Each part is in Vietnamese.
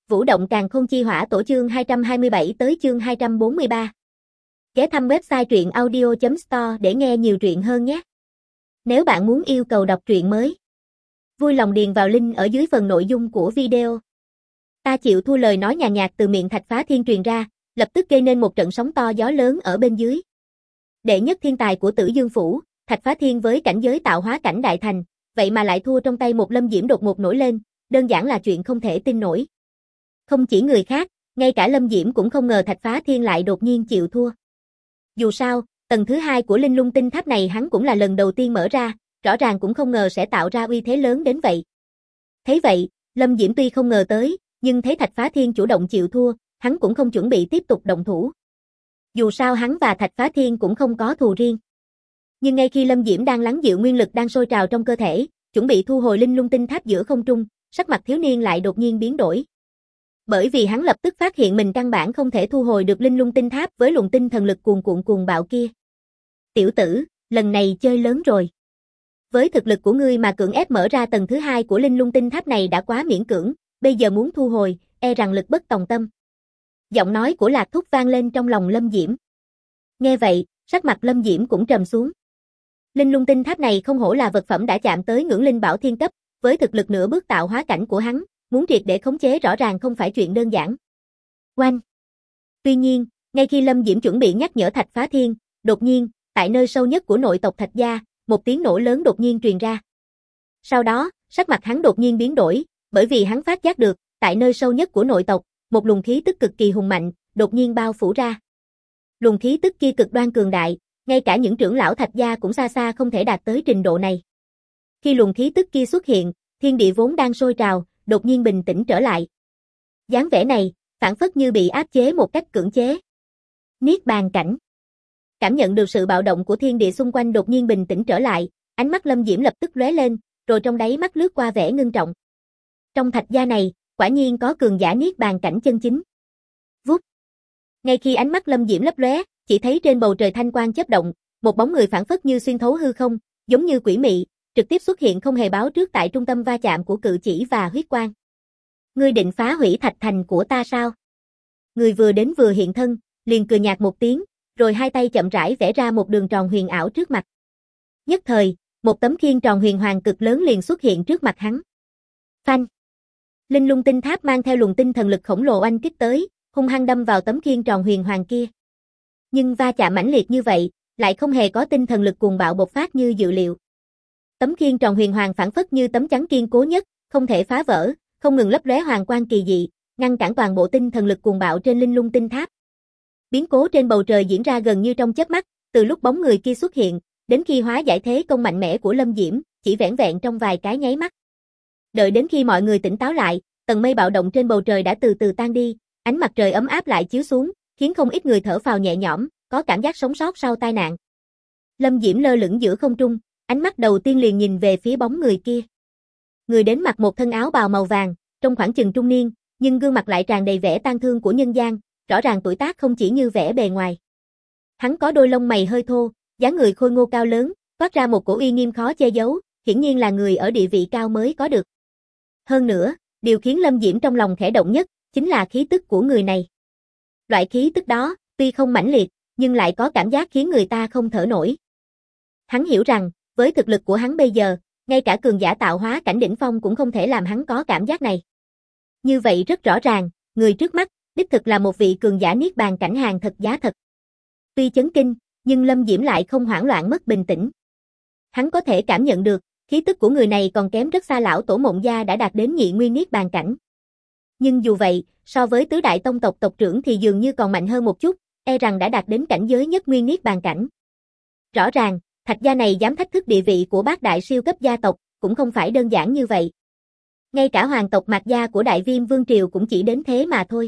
Vũ động càn khôn chi hỏa tổ chương 227 tới chương 243. Ghé thăm website truyện audio.store để nghe nhiều truyện hơn nhé. Nếu bạn muốn yêu cầu đọc truyện mới, vui lòng điền vào link ở dưới phần nội dung của video. Ta chịu thua lời nói nhàn nhạt từ miệng Thạch Phá Thiên truyền ra, lập tức gây nên một trận sóng to gió lớn ở bên dưới. Đệ nhất thiên tài của Tử Dương Phủ, Thạch Phá Thiên với cảnh giới tạo hóa cảnh đại thành, vậy mà lại thua trong tay một Lâm Diễm đột ngột nổi lên, đơn giản là chuyện không thể tin nổi. Không chỉ người khác, ngay cả Lâm Diễm cũng không ngờ Thạch Phá Thiên lại đột nhiên chịu thua. Dù sao, tầng thứ 2 của Linh Lung Tinh Tháp này hắn cũng là lần đầu tiên mở ra, rõ ràng cũng không ngờ sẽ tạo ra uy thế lớn đến vậy. Thấy vậy, Lâm Diễm tuy không ngờ tới, nhưng thấy Thạch Phá Thiên chủ động chịu thua, hắn cũng không chuẩn bị tiếp tục động thủ. Dù sao hắn và Thạch Phá Thiên cũng không có thù riêng. Nhưng ngay khi Lâm Diễm đang lắng dịu nguyên lực đang sôi trào trong cơ thể, chuẩn bị thu hồi Linh Lung Tinh Tháp giữa không trung, sắc mặt thiếu niên lại đột nhiên biến đổi. Bởi vì hắn lập tức phát hiện mình căn bản không thể thu hồi được Linh Lung Tinh Tháp với luồng tinh thần lực cuồn cuộn cuồng bạo kia. Tiểu tử, lần này chơi lớn rồi. Với thực lực của ngươi mà cưỡng ép mở ra tầng thứ 2 của Linh Lung Tinh Tháp này đã quá miễn cưỡng, bây giờ muốn thu hồi, e rằng lực bất tòng tâm. Giọng nói của Lạc Thúc vang lên trong lòng Lâm Diễm. Nghe vậy, sắc mặt Lâm Diễm cũng trầm xuống. Linh Lung Tinh Tháp này không hổ là vật phẩm đã chạm tới ngưỡng linh bảo thiên cấp, với thực lực nửa bước tạo hóa cảnh của hắn, muốn triệt để khống chế rõ ràng không phải chuyện đơn giản. Oanh! Tuy nhiên, ngay khi Lâm Diễm chuẩn bị nhắc nhở Thạch Phá Thiên, đột nhiên, tại nơi sâu nhất của nội tộc Thạch gia, một tiếng nổ lớn đột nhiên truyền ra. Sau đó, sắc mặt hắn đột nhiên biến đổi, bởi vì hắn phát giác được, tại nơi sâu nhất của nội tộc, một luồng khí tức cực kỳ hùng mạnh, đột nhiên bao phủ ra. Luồng khí tức kia cực đoan cường đại, ngay cả những trưởng lão Thạch gia cũng xa xa không thể đạt tới trình độ này. Khi luồng khí tức kia xuất hiện, thiên địa vốn đang sôi trào, đột nhiên bình tĩnh trở lại. Dáng vẻ này, phảng phất như bị áp chế một cách cưỡng chế. Niết bàn cảnh. Cảm nhận được sự bạo động của thiên địa xung quanh đột nhiên bình tĩnh trở lại, ánh mắt Lâm Diễm lập tức lóe lên, rồi trong đáy mắt lướt qua vẻ ngưng trọng. Trong Thạch gia này, quả nhiên có cường giả niết bàn cảnh chân chính. Vút. Ngay khi ánh mắt Lâm Diễm lấp lóe, chỉ thấy trên bầu trời thanh quang chớp động, một bóng người phảng phất như xuyên thấu hư không, giống như quỷ mị, trực tiếp xuất hiện không hề báo trước tại trung tâm va chạm của cự chỉ và huyết quang. Ngươi định phá hủy thạch thành của ta sao? Người vừa đến vừa hiện thân, liền cười nhạt một tiếng, rồi hai tay chậm rãi vẽ ra một đường tròn huyền ảo trước mặt. Nhất thời, một tấm khiên tròn huyền hoàng cực lớn liền xuất hiện trước mặt hắn. Phanh! Linh Lung Tinh Tháp mang theo luồng tinh thần lực khổng lồ oanh kích tới, hung hăng đâm vào tấm khiên tròn huyền hoàng kia. Nhưng va chạm mãnh liệt như vậy, lại không hề có tinh thần lực cuồng bạo bộc phát như dự liệu. Tấm khiên tròn huyền hoàng phảng phất như tấm chắn kiên cố nhất, không thể phá vỡ, không ngừng lấp lóe hoàng quang kỳ dị, ngăn cản toàn bộ tinh thần lực cuồng bạo trên Linh Lung Tinh Tháp. Biến cố trên bầu trời diễn ra gần như trong chớp mắt, từ lúc bóng người kia xuất hiện, đến khi hóa giải thế công mạnh mẽ của Lâm Diễm, chỉ vẻn vẹn trong vài cái nháy mắt. Đợi đến khi mọi người tỉnh táo lại, tầng mây bạo động trên bầu trời đã từ từ tan đi, ánh mặt trời ấm áp lại chiếu xuống, khiến không ít người thở phào nhẹ nhõm, có cảm giác sống sót sau tai nạn. Lâm Diễm lơ lửng giữa không trung, ánh mắt đầu tiên liền nhìn về phía bóng người kia. Người đến mặc một thân áo bào màu vàng, trong khoảng chừng trung niên, nhưng gương mặt lại tràn đầy vẻ tang thương của nhân gian, rõ ràng tuổi tác không chỉ như vẻ bề ngoài. Hắn có đôi lông mày hơi thô, dáng người khôi ngô cao lớn, toát ra một cổ uy nghiêm khó che giấu, hiển nhiên là người ở địa vị cao mới có được. Hơn nữa, điều khiến Lâm Diễm trong lòng khẽ động nhất, chính là khí tức của người này. Loại khí tức đó, tuy không mãnh liệt, nhưng lại có cảm giác khiến người ta không thở nổi. Hắn hiểu rằng, với thực lực của hắn bây giờ, ngay cả cường giả tạo hóa cảnh đỉnh phong cũng không thể làm hắn có cảm giác này. Như vậy rất rõ ràng, người trước mắt, đích thực là một vị cường giả niết bàn cảnh hàng thật giá thật. Tuy chấn kinh, nhưng Lâm Diễm lại không hoảng loạn mất bình tĩnh. Hắn có thể cảm nhận được, khí tức của người này còn kém rất xa lão tổ Mộng Gia đã đạt đến nhị nguyên niết bàn cảnh. Nhưng dù vậy, so với tứ đại tông tộc tộc trưởng thì dường như còn mạnh hơn một chút, e rằng đã đạt đến cảnh giới nhất nguyên niết bàn cảnh. Rõ ràng, Thạch gia này dám thách thức địa vị của bát đại siêu cấp gia tộc, cũng không phải đơn giản như vậy. Ngay cả hoàng tộc Mạc gia của Đại Viêm Vương Triều cũng chỉ đến thế mà thôi.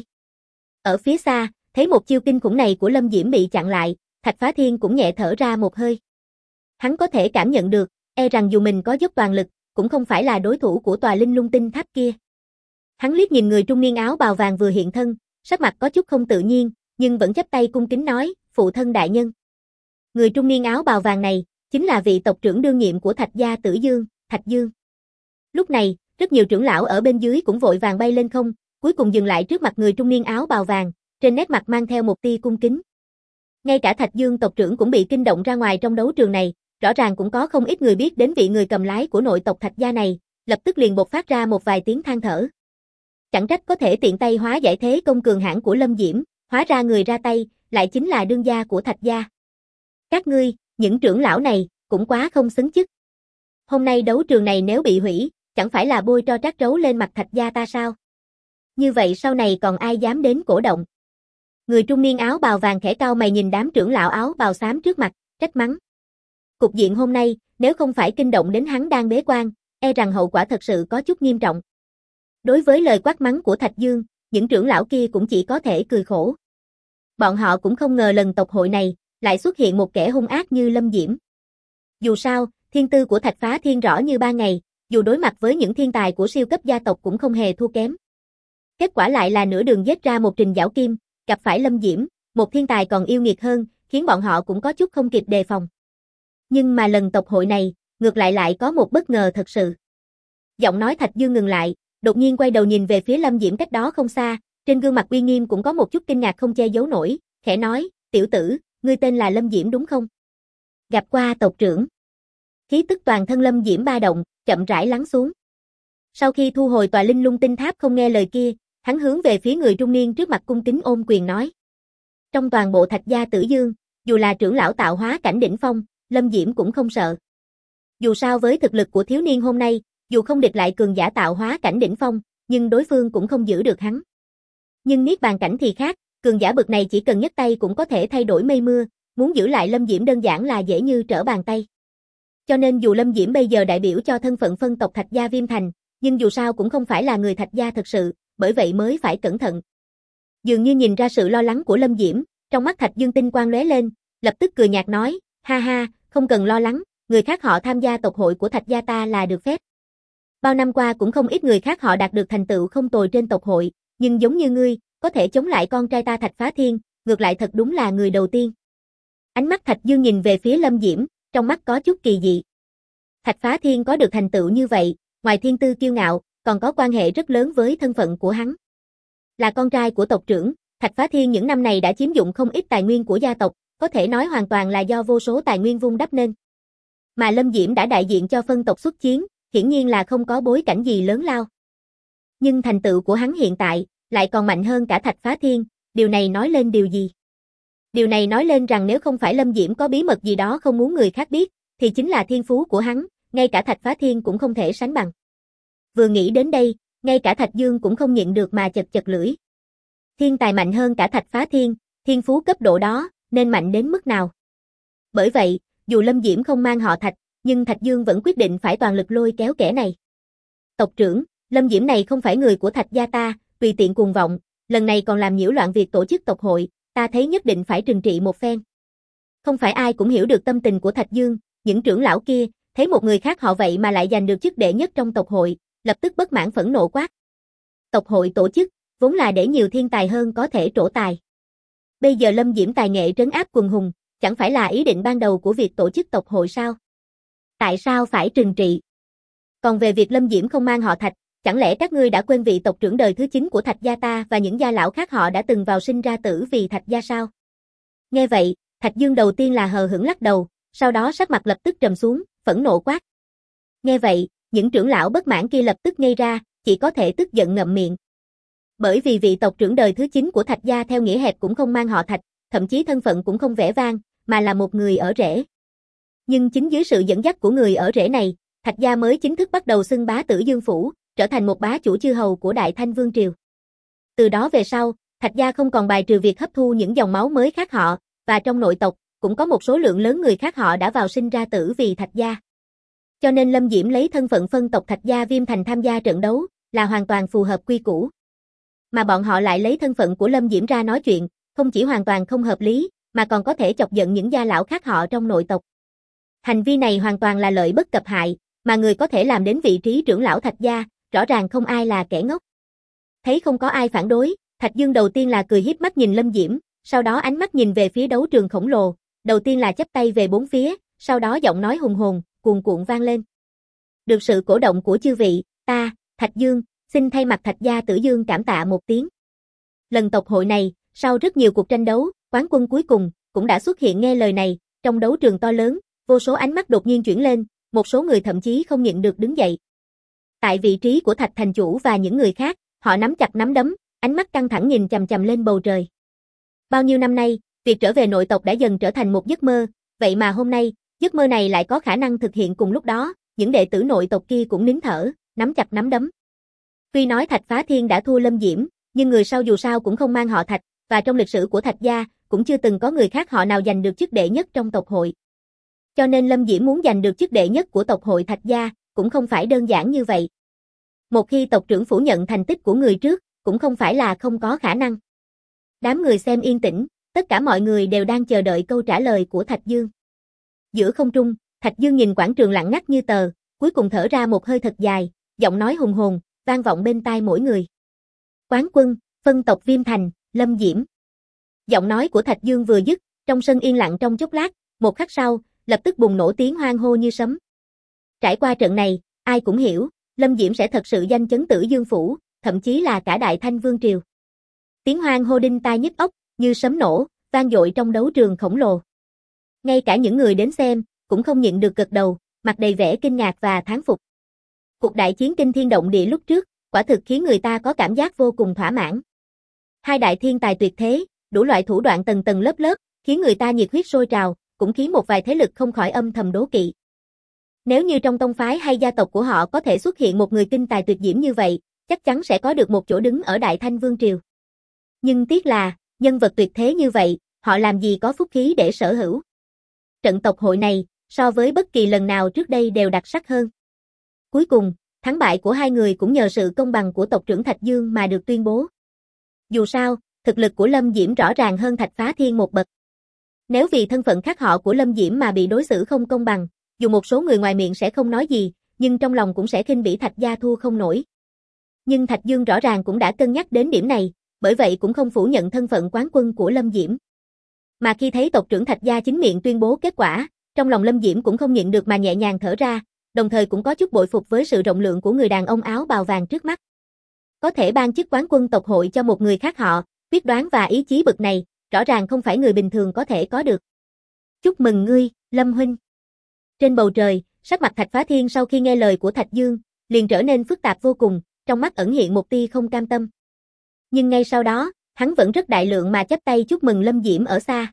Ở phía xa, thấy một chiêu kinh khủng này của Lâm Diễm bị chặn lại, Thạch Phá Thiên cũng nhẹ thở ra một hơi. Hắn có thể cảm nhận được, e rằng dù mình có dốc toàn lực, cũng không phải là đối thủ của tòa Linh Lung Tinh Tháp kia. Hắn liếc nhìn người trung niên áo bào vàng vừa hiện thân, sắc mặt có chút không tự nhiên, nhưng vẫn chắp tay cung kính nói, phụ thân đại nhân. Người trung niên áo bào vàng này, chính là vị tộc trưởng đương nhiệm của Thạch gia Tử Dương, Thạch Dương. Lúc này, rất nhiều trưởng lão ở bên dưới cũng vội vàng bay lên không, cuối cùng dừng lại trước mặt người trung niên áo bào vàng, trên nét mặt mang theo một tia cung kính. Ngay cả Thạch Dương tộc trưởng cũng bị kinh động ra ngoài trong đấu trường này, rõ ràng cũng có không ít người biết đến vị người cầm lái của nội tộc Thạch gia này, lập tức liền bộc phát ra một vài tiếng than thở. Chẳng trách có thể tiện tay hóa giải thế công cường hãn của Lâm Diễm, hóa ra người ra tay, lại chính là đương gia của Thạch gia. Các ngươi, những trưởng lão này, cũng quá không xứng chức. Hôm nay đấu trường này nếu bị hủy, chẳng phải là bôi tro trát rấu lên mặt Thạch gia ta sao? Như vậy sau này còn ai dám đến cổ động? Người trung niên áo bào vàng khẽ cau mày nhìn đám trưởng lão áo bào xám trước mặt, trách mắng. Cục diện hôm nay, nếu không phải kinh động đến hắn đang bế quan, e rằng hậu quả thật sự có chút nghiêm trọng. Đối với lời quát mắng của Thạch Dương, những trưởng lão kia cũng chỉ có thể cười khổ. Bọn họ cũng không ngờ lần tộc hội này, lại xuất hiện một kẻ hung ác như Lâm Diễm. Dù sao, thiên tư của Thạch Phá Thiên rõ như ban ngày, dù đối mặt với những thiên tài của siêu cấp gia tộc cũng không hề thua kém. Kết quả lại là nửa đường giết ra một Trình Giảo Kim, gặp phải Lâm Diễm, một thiên tài còn yêu nghiệt hơn, khiến bọn họ cũng có chút không kịp đề phòng. Nhưng mà lần tộc hội này, ngược lại có một bất ngờ thật sự. Giọng nói Thạch Dương ngừng lại, đột nhiên quay đầu nhìn về phía Lâm Diễm cách đó không xa, trên gương mặt uy nghiêm cũng có một chút kinh ngạc không che giấu nổi, khẽ nói, tiểu tử, ngươi tên là Lâm Diễm đúng không? Gặp qua tộc trưởng. Khí tức toàn thân Lâm Diễm ba động, chậm rãi lắng xuống. Sau khi thu hồi tòa linh lung tinh tháp không nghe lời kia, hắn hướng về phía người trung niên trước mặt cung kính ôm quyền nói. Trong toàn bộ Thạch gia Tử Dương, dù là trưởng lão tạo hóa cảnh đỉnh phong, Lâm Diễm cũng không sợ. Dù sao với thực lực của thiếu niên hôm nay, dù không địch lại cường giả tạo hóa cảnh đỉnh phong, nhưng đối phương cũng không giữ được hắn. Nhưng niết bàn cảnh thì khác, cường giả bậc này chỉ cần nhấc tay cũng có thể thay đổi mây mưa, muốn giữ lại Lâm Diễm đơn giản là dễ như trở bàn tay. Cho nên dù Lâm Diễm bây giờ đại biểu cho thân phận phân tộc Thạch gia Viêm Thành, nhưng dù sao cũng không phải là người Thạch gia thật sự, bởi vậy mới phải cẩn thận. Dường như nhìn ra sự lo lắng của Lâm Diễm, trong mắt Thạch Dương tinh quang lóe lên, lập tức cười nhạt nói, ha ha, không cần lo lắng, người khác họ tham gia tộc hội của Thạch gia ta là được phép. Bao năm qua cũng không ít người khác họ đạt được thành tựu không tồi trên tộc hội, nhưng giống như ngươi, có thể chống lại con trai ta Thạch Phá Thiên, ngược lại thật đúng là người đầu tiên. Ánh mắt Thạch Dương nhìn về phía Lâm Diễm, trong mắt có chút kỳ dị. Thạch Phá Thiên có được thành tựu như vậy, ngoài thiên tư kiêu ngạo, còn có quan hệ rất lớn với thân phận của hắn. Là con trai của tộc trưởng, Thạch Phá Thiên những năm này đã chiếm dụng không ít tài nguyên của gia tộc, có thể nói hoàn toàn là do vô số tài nguyên vun đắp nên. Mà Lâm Diễm đã đại diện cho phân tộc xuất chiến, hiển nhiên là không có bối cảnh gì lớn lao. Nhưng thành tựu của hắn hiện tại, lại còn mạnh hơn cả Thạch Phá Thiên, điều này nói lên điều gì? Điều này nói lên rằng nếu không phải Lâm Diễm có bí mật gì đó không muốn người khác biết, thì chính là thiên phú của hắn, ngay cả Thạch Phá Thiên cũng không thể sánh bằng. Vừa nghĩ đến đây, ngay cả Thạch Dương cũng không nhịn được mà chật chật lưỡi. Thiên tài mạnh hơn cả Thạch Phá Thiên, thiên phú cấp độ đó, nên mạnh đến mức nào? Bởi vậy, dù Lâm Diễm không mang họ Thạch, nhưng Thạch Dương vẫn quyết định phải toàn lực lôi kéo kẻ này. Tộc trưởng, Lâm Diễm này không phải người của Thạch gia ta, tùy tiện cuồng vọng, lần này còn làm nhiễu loạn việc tổ chức tộc hội, ta thấy nhất định phải trừng trị một phen. Không phải ai cũng hiểu được tâm tình của Thạch Dương, những trưởng lão kia, thấy một người khác họ vậy mà lại giành được chức đệ nhất trong tộc hội, lập tức bất mãn phẫn nộ quát. Tộc hội tổ chức, vốn là để nhiều thiên tài hơn có thể trổ tài. Bây giờ Lâm Diễm tài nghệ trấn áp quần hùng, chẳng phải là ý định ban đầu của việc tổ chức tộc hội sao? Tại sao phải trừng trị? Còn về việc Lâm Diễm không mang họ Thạch, chẳng lẽ các ngươi đã quên vị tộc trưởng đời thứ 9 của Thạch gia ta và những gia lão khác họ đã từng vào sinh ra tử vì Thạch gia sao? Nghe vậy, Thạch Dương đầu tiên là hờ hững lắc đầu, sau đó sắc mặt lập tức trầm xuống, phẫn nộ quát. Nghe vậy, những trưởng lão bất mãn kia lập tức ngây ra, chỉ có thể tức giận ngậm miệng. Bởi vì vị tộc trưởng đời thứ 9 của Thạch gia theo nghĩa hẹp cũng không mang họ Thạch, thậm chí thân phận cũng không vẻ vang, mà là một người ở rễ. Nhưng chính dưới sự dẫn dắt của người ở rễ này, Thạch gia mới chính thức bắt đầu xưng bá Tử Dương phủ, trở thành một bá chủ chư hầu của Đại Thanh Vương triều. Từ đó về sau, Thạch gia không còn bài trừ việc hấp thu những dòng máu mới khác họ, và trong nội tộc cũng có một số lượng lớn người khác họ đã vào sinh ra tử vì Thạch gia. Cho nên Lâm Diễm lấy thân phận phân tộc Thạch gia Viêm Thành tham gia trận đấu, là hoàn toàn phù hợp quy củ. Mà bọn họ lại lấy thân phận của Lâm Diễm ra nói chuyện, không chỉ hoàn toàn không hợp lý, mà còn có thể chọc giận những gia lão khác họ trong nội tộc. Hành vi này hoàn toàn là lợi bất cập hại, mà người có thể làm đến vị trí trưởng lão Thạch gia, rõ ràng không ai là kẻ ngốc. Thấy không có ai phản đối, Thạch Dương đầu tiên là cười híp mắt nhìn Lâm Diễm, sau đó ánh mắt nhìn về phía đấu trường khổng lồ, đầu tiên là chắp tay về bốn phía, sau đó giọng nói hùng hồn, cuồn cuộn vang lên. Được sự cổ động của chư vị, ta, Thạch Dương, Xin thay mặt Thạch gia Tử Dương cảm tạ một tiếng. Lần tộc hội này, sau rất nhiều cuộc tranh đấu, quán quân cuối cùng cũng đã xuất hiện. Nghe lời này, trong đấu trường to lớn, vô số ánh mắt đột nhiên chuyển lên, một số người thậm chí không nhịn được đứng dậy. Tại vị trí của Thạch thành chủ và những người khác, họ nắm chặt nắm đấm, ánh mắt căng thẳng nhìn chằm chằm lên bầu trời. Bao nhiêu năm nay, việc trở về nội tộc đã dần trở thành một giấc mơ, vậy mà hôm nay, giấc mơ này lại có khả năng thực hiện cùng lúc đó, những đệ tử nội tộc kia cũng nín thở, nắm chặt nắm đấm. Tuy nói Thạch Phá Thiên đã thua Lâm Diễm, nhưng người sau dù sao cũng không mang họ Thạch, và trong lịch sử của Thạch gia, cũng chưa từng có người khác họ nào giành được chức đệ nhất trong tộc hội. Cho nên Lâm Diễm muốn giành được chức đệ nhất của tộc hội Thạch gia, cũng không phải đơn giản như vậy. Một khi tộc trưởng phủ nhận thành tích của người trước, cũng không phải là không có khả năng. Đám người xem yên tĩnh, tất cả mọi người đều đang chờ đợi câu trả lời của Thạch Dương. Giữa không trung, Thạch Dương nhìn quảng trường lặng ngắt như tờ, cuối cùng thở ra một hơi thật dài, giọng nói hùng hồn, vang vọng bên tai mỗi người. Quán quân, phân tộc Viêm Thành, Lâm Diễm. Giọng nói của Thạch Dương vừa dứt, trong sân yên lặng trong chốc lát, một khắc sau, lập tức bùng nổ tiếng hoan hô như sấm. Trải qua trận này, ai cũng hiểu, Lâm Diễm sẽ thật sự danh chấn Tử Dương phủ, thậm chí là cả Đại Thanh Vương triều. Tiếng hoan hô đinh tai nhức óc, như sấm nổ, vang dội trong đấu trường khổng lồ. Ngay cả những người đến xem, cũng không nhịn được gật đầu, mặt đầy vẻ kinh ngạc và thán phục. Cuộc đại chiến kinh thiên động địa lúc trước, quả thực khiến người ta có cảm giác vô cùng thỏa mãn. Hai đại thiên tài tuyệt thế, đủ loại thủ đoạn tầng tầng lớp lớp, khiến người ta nhiệt huyết sôi trào, cũng khiến một vài thế lực không khỏi âm thầm đố kỵ. Nếu như trong tông phái hay gia tộc của họ có thể xuất hiện một người kinh tài tuyệt diễm như vậy, chắc chắn sẽ có được một chỗ đứng ở Đại Thanh Vương triều. Nhưng tiếc là, nhân vật tuyệt thế như vậy, họ làm gì có phúc khí để sở hữu. Trận tộc hội này, so với bất kỳ lần nào trước đây đều đặc sắc hơn. Cuối cùng, thắng bại của hai người cũng nhờ sự công bằng của tộc trưởng Thạch Dương mà được tuyên bố. Dù sao, thực lực của Lâm Diễm rõ ràng hơn Thạch Phá Thiên một bậc. Nếu vì thân phận khác họ của Lâm Diễm mà bị đối xử không công bằng, dù một số người ngoài miệng sẽ không nói gì, nhưng trong lòng cũng sẽ khinh bỉ Thạch gia thua không nổi. Nhưng Thạch Dương rõ ràng cũng đã cân nhắc đến điểm này, bởi vậy cũng không phủ nhận thân phận quán quân của Lâm Diễm. Mà khi thấy tộc trưởng Thạch gia chính miệng tuyên bố kết quả, trong lòng Lâm Diễm cũng không nhịn được mà nhẹ nhàng thở ra, đồng thời cũng có chút bội phục với sự rộng lượng của người đàn ông áo bào vàng trước mắt. Có thể ban chức quán quân tộc hội cho một người khác họ, quyết đoán và ý chí bực này, rõ ràng không phải người bình thường có thể có được. Chúc mừng ngươi, Lâm huynh. Trên bầu trời, sắc mặt Thạch Phá Thiên sau khi nghe lời của Thạch Dương, liền trở nên phức tạp vô cùng, trong mắt ẩn hiện một tia không cam tâm. Nhưng ngay sau đó, hắn vẫn rất đại lượng mà chắp tay chúc mừng Lâm Diễm ở xa.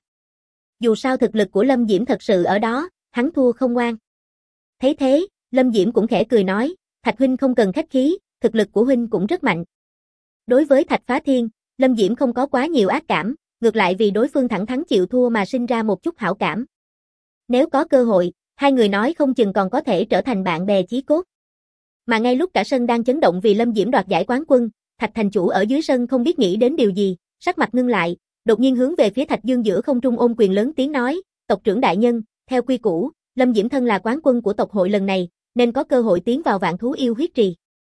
Dù sao thực lực của Lâm Diễm thật sự ở đó, hắn thua không ngoan. Thấy thế, Lâm Diễm cũng khẽ cười nói, Thạch huynh không cần khách khí, thực lực của huynh cũng rất mạnh. Đối với Thạch Phá Thiên, Lâm Diễm không có quá nhiều ác cảm, ngược lại vì đối phương thẳng thắn chịu thua mà sinh ra một chút hảo cảm. Nếu có cơ hội, hai người nói không chừng còn có thể trở thành bạn bè chí cốt. Mà ngay lúc cả sân đang chấn động vì Lâm Diễm đoạt giải quán quân, Thạch thành chủ ở dưới sân không biết nghĩ đến điều gì, sắc mặt ngưng lại, đột nhiên hướng về phía Thạch Dương giữa không trung ôm quyền lớn tiếng nói, tộc trưởng đại nhân, theo quy củ, Lâm Diễm thân là quán quân của tộc hội lần này, nên có cơ hội tiến vào Vạn Thú Yêu Huyết Trì.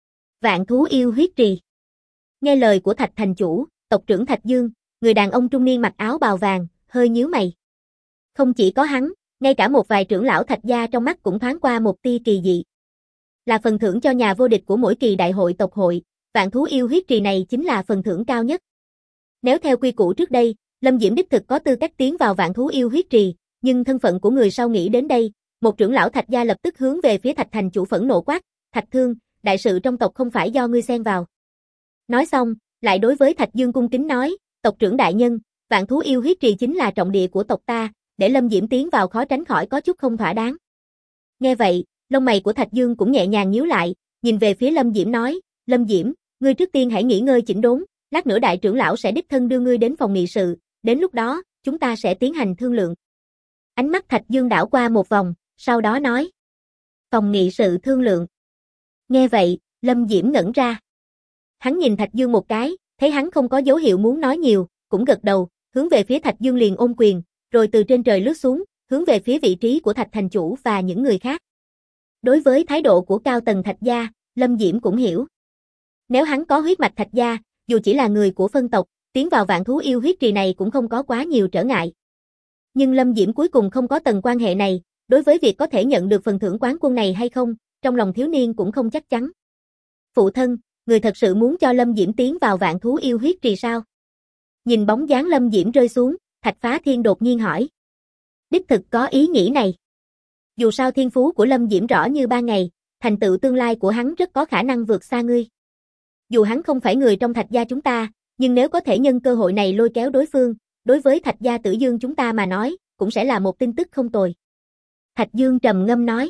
Vạn Thú Yêu Huyết Trì. Nghe lời của Thạch thành chủ, tộc trưởng Thạch Dương, người đàn ông trung niên mặc áo bào vàng, hơi nhíu mày. Không chỉ có hắn, ngay cả một vài trưởng lão Thạch gia trong mắt cũng thoáng qua một tia kỳ dị. Là phần thưởng cho nhà vô địch của mỗi kỳ đại hội tộc hội, Vạn Thú Yêu Huyết Trì này chính là phần thưởng cao nhất. Nếu theo quy củ trước đây, Lâm Diễm đích thực có tư cách tiến vào Vạn Thú Yêu Huyết Trì, nhưng thân phận của người sau nghĩ đến đây, một trưởng lão Thạch gia lập tức hướng về phía Thạch thành chủ phẫn nộ quát, Thạch Thương, đại sự trong tộc không phải do ngươi xen vào. Nói xong, lại đối với Thạch Dương cung kính nói, tộc trưởng đại nhân, Vạn Thú Yêu Huyết Trì chính là trọng địa của tộc ta, để Lâm Diễm tiến vào khó tránh khỏi có chút không thỏa đáng. Nghe vậy, lông mày của Thạch Dương cũng nhẹ nhàng nhíu lại, nhìn về phía Lâm Diễm nói, Lâm Diễm, ngươi trước tiên hãy nghỉ ngơi chỉnh đốn, lát nữa đại trưởng lão sẽ đích thân đưa ngươi đến phòng nghị sự, đến lúc đó, chúng ta sẽ tiến hành thương lượng. Ánh mắt Thạch Dương đảo qua một vòng, sau đó nói, phòng nghị sự thương lượng. Nghe vậy, Lâm Diễm ngẩn ra. Hắn nhìn Thạch Dương một cái, thấy hắn không có dấu hiệu muốn nói nhiều, cũng gật đầu, hướng về phía Thạch Dương liền ôm quyền, rồi từ trên trời lướt xuống, hướng về phía vị trí của Thạch thành chủ và những người khác. Đối với thái độ của cao tầng Thạch gia, Lâm Diễm cũng hiểu. Nếu hắn có huyết mạch Thạch gia, dù chỉ là người của phân tộc, tiến vào Vạn Thú Yêu Huyết Trì này cũng không có quá nhiều trở ngại. Nhưng Lâm Diễm cuối cùng không có tầng quan hệ này, đối với việc có thể nhận được phần thưởng quán quân này hay không, trong lòng thiếu niên cũng không chắc chắn. Phụ thân, người thật sự muốn cho Lâm Diễm tiến vào vạn thú yêu huyết trì sao? Nhìn bóng dáng Lâm Diễm rơi xuống, Thạch Phá Thiên đột nhiên hỏi. Đích thực có ý nghĩ này. Dù sao thiên phú của Lâm Diễm rõ như ban ngày, thành tựu tương lai của hắn rất có khả năng vượt xa ngươi. Dù hắn không phải người trong Thạch gia chúng ta, nhưng nếu có thể nhân cơ hội này lôi kéo đối phương, đối với Thạch gia Tử Dương chúng ta mà nói, cũng sẽ là một tin tức không tồi. Thạch Dương trầm ngâm nói.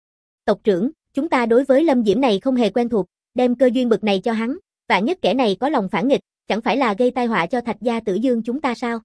Tộc trưởng, chúng ta đối với Lâm Diễm này không hề quen thuộc, đem cơ duyên bực này cho hắn, vạn nhất kẻ này có lòng phản nghịch, chẳng phải là gây tai họa cho Thạch gia Tử Dương chúng ta sao?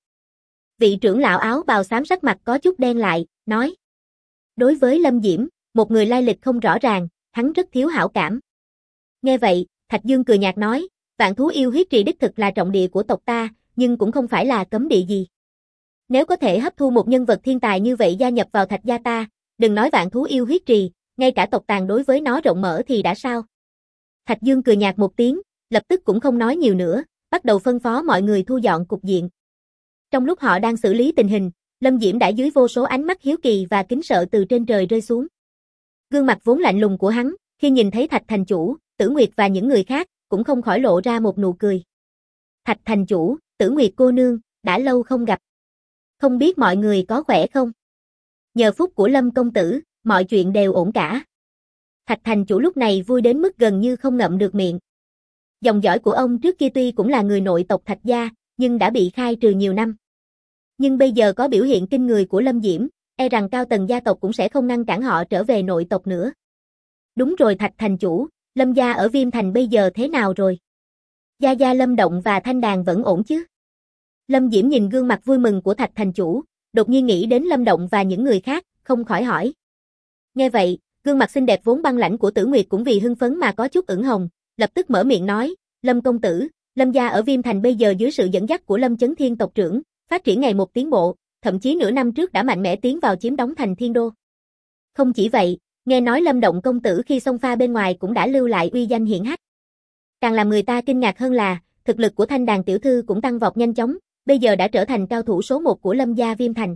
Vị trưởng lão áo bào xám sắc mặt có chút đen lại, nói. Đối với Lâm Diễm, một người lai lịch không rõ ràng, hắn rất thiếu hảo cảm. Nghe vậy, Thạch Dương cười nhạt nói, vạn thú yêu huyết trì đích thực là trọng địa của tộc ta, nhưng cũng không phải là cấm địa gì. Nếu có thể hấp thu một nhân vật thiên tài như vậy gia nhập vào Thạch gia ta, đừng nói vạn thú yêu huyết trì, ngay cả tộc tàng đối với nó rộng mở thì đã sao? Thạch Dương cười nhạt một tiếng, lập tức cũng không nói nhiều nữa, bắt đầu phân phó mọi người thu dọn cục diện. Trong lúc họ đang xử lý tình hình, Lâm Diễm đã dưới vô số ánh mắt hiếu kỳ và kính sợ từ trên trời rơi xuống. Gương mặt vốn lạnh lùng của hắn, khi nhìn thấy Thạch thành chủ, Tử Nguyệt và những người khác, cũng không khỏi lộ ra một nụ cười. Thạch thành chủ, Tử Nguyệt cô nương, đã lâu không gặp. Không biết mọi người có khỏe không? Nhờ phúc của Lâm công tử, mọi chuyện đều ổn cả. Thạch thành chủ lúc này vui đến mức gần như không ngậm được miệng. Dòng dõi của ông trước kia tuy cũng là người nội tộc Thạch gia, nhưng đã bị khai trừ nhiều năm. Nhưng bây giờ có biểu hiện kinh người của Lâm Diễm, e rằng cao tầng gia tộc cũng sẽ không ngăn cản họ trở về nội tộc nữa. Đúng rồi Thạch thành chủ, Lâm gia ở Viêm Thành bây giờ thế nào rồi? Gia gia Lâm Động và Thanh Đàn vẫn ổn chứ? Lâm Diễm nhìn gương mặt vui mừng của Thạch thành chủ, đột nhiên nghĩ đến Lâm Động và những người khác, không khỏi hỏi. Nghe vậy, gương mặt xinh đẹp vốn băng lãnh của Tử Nguyệt cũng vì hưng phấn mà có chút ửng hồng, lập tức mở miệng nói, Lâm công tử, Lâm gia ở Viêm Thành bây giờ dưới sự dẫn dắt của Lâm Chấn Thiên tộc trưởng, phát triển ngày một tiến bộ, thậm chí nửa năm trước đã mạnh mẽ tiến vào chiếm đóng thành Thiên Đô. Không chỉ vậy, nghe nói Lâm Động công tử khi xông pha bên ngoài cũng đã lưu lại uy danh hiển hách. Càng làm người ta kinh ngạc hơn là, thực lực của Thanh Đàn tiểu thư cũng tăng vọt nhanh chóng, bây giờ đã trở thành cao thủ số 1 của Lâm gia Viêm Thành.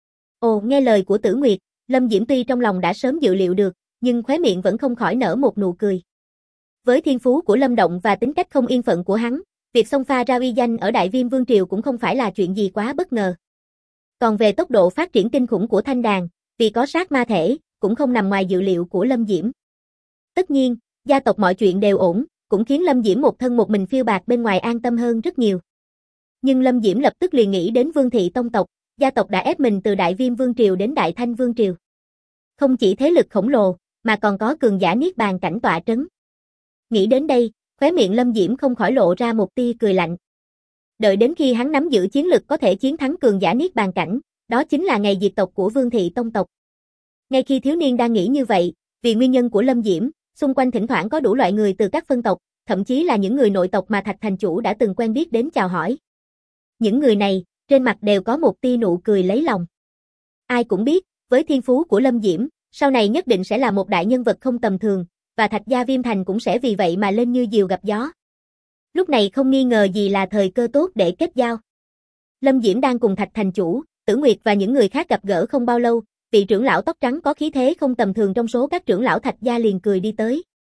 Ồ, nghe lời của Tử Nguyệt, Lâm Diễm tuy trong lòng đã sớm dự liệu được, nhưng khóe miệng vẫn không khỏi nở một nụ cười. Với thiên phú của Lâm Động và tính cách không yên phận của hắn, việc xông pha ra uy danh ở Đại Viêm Vương Triều cũng không phải là chuyện gì quá bất ngờ. Còn về tốc độ phát triển kinh khủng của Thanh Đàn, vì có sát ma thể, cũng không nằm ngoài dự liệu của Lâm Diễm. Tất nhiên, gia tộc mọi chuyện đều ổn, cũng khiến Lâm Diễm một thân một mình phiêu bạt bên ngoài an tâm hơn rất nhiều. Nhưng Lâm Diễm lập tức liền nghĩ đến Vương thị tông tộc, gia tộc đã ép mình từ Đại Viêm Vương Triều đến Đại Thanh Vương Triều. Không chỉ thế lực khổng lồ, mà còn có cường giả niết bàn cảnh tọa trấn. Nghĩ đến đây, khóe miệng Lâm Diễm không khỏi lộ ra một tia cười lạnh. Đợi đến khi hắn nắm giữ chiến lực có thể chiến thắng cường giả niết bàn cảnh, đó chính là ngày diệt tộc của Vương thị tông tộc. Ngay khi thiếu niên đang nghĩ như vậy, vì nguyên nhân của Lâm Diễm, xung quanh thỉnh thoảng có đủ loại người từ các phân tộc, thậm chí là những người nội tộc mà Thạch thành chủ đã từng quen biết đến chào hỏi. Những người này, trên mặt đều có một tia nụ cười lấy lòng. Ai cũng biết, với thiên phú của Lâm Diễm, sau này nhất định sẽ là một đại nhân vật không tầm thường, và Thạch gia Viêm Thành cũng sẽ vì vậy mà lên như diều gặp gió. Lúc này không nghi ngờ gì là thời cơ tốt để kết giao. Lâm Diễm đang cùng Thạch thành chủ, Tử Nguyệt và những người khác gặp gỡ không bao lâu, vị trưởng lão tóc trắng có khí thế không tầm thường trong số các trưởng lão Thạch gia liền cười đi tới.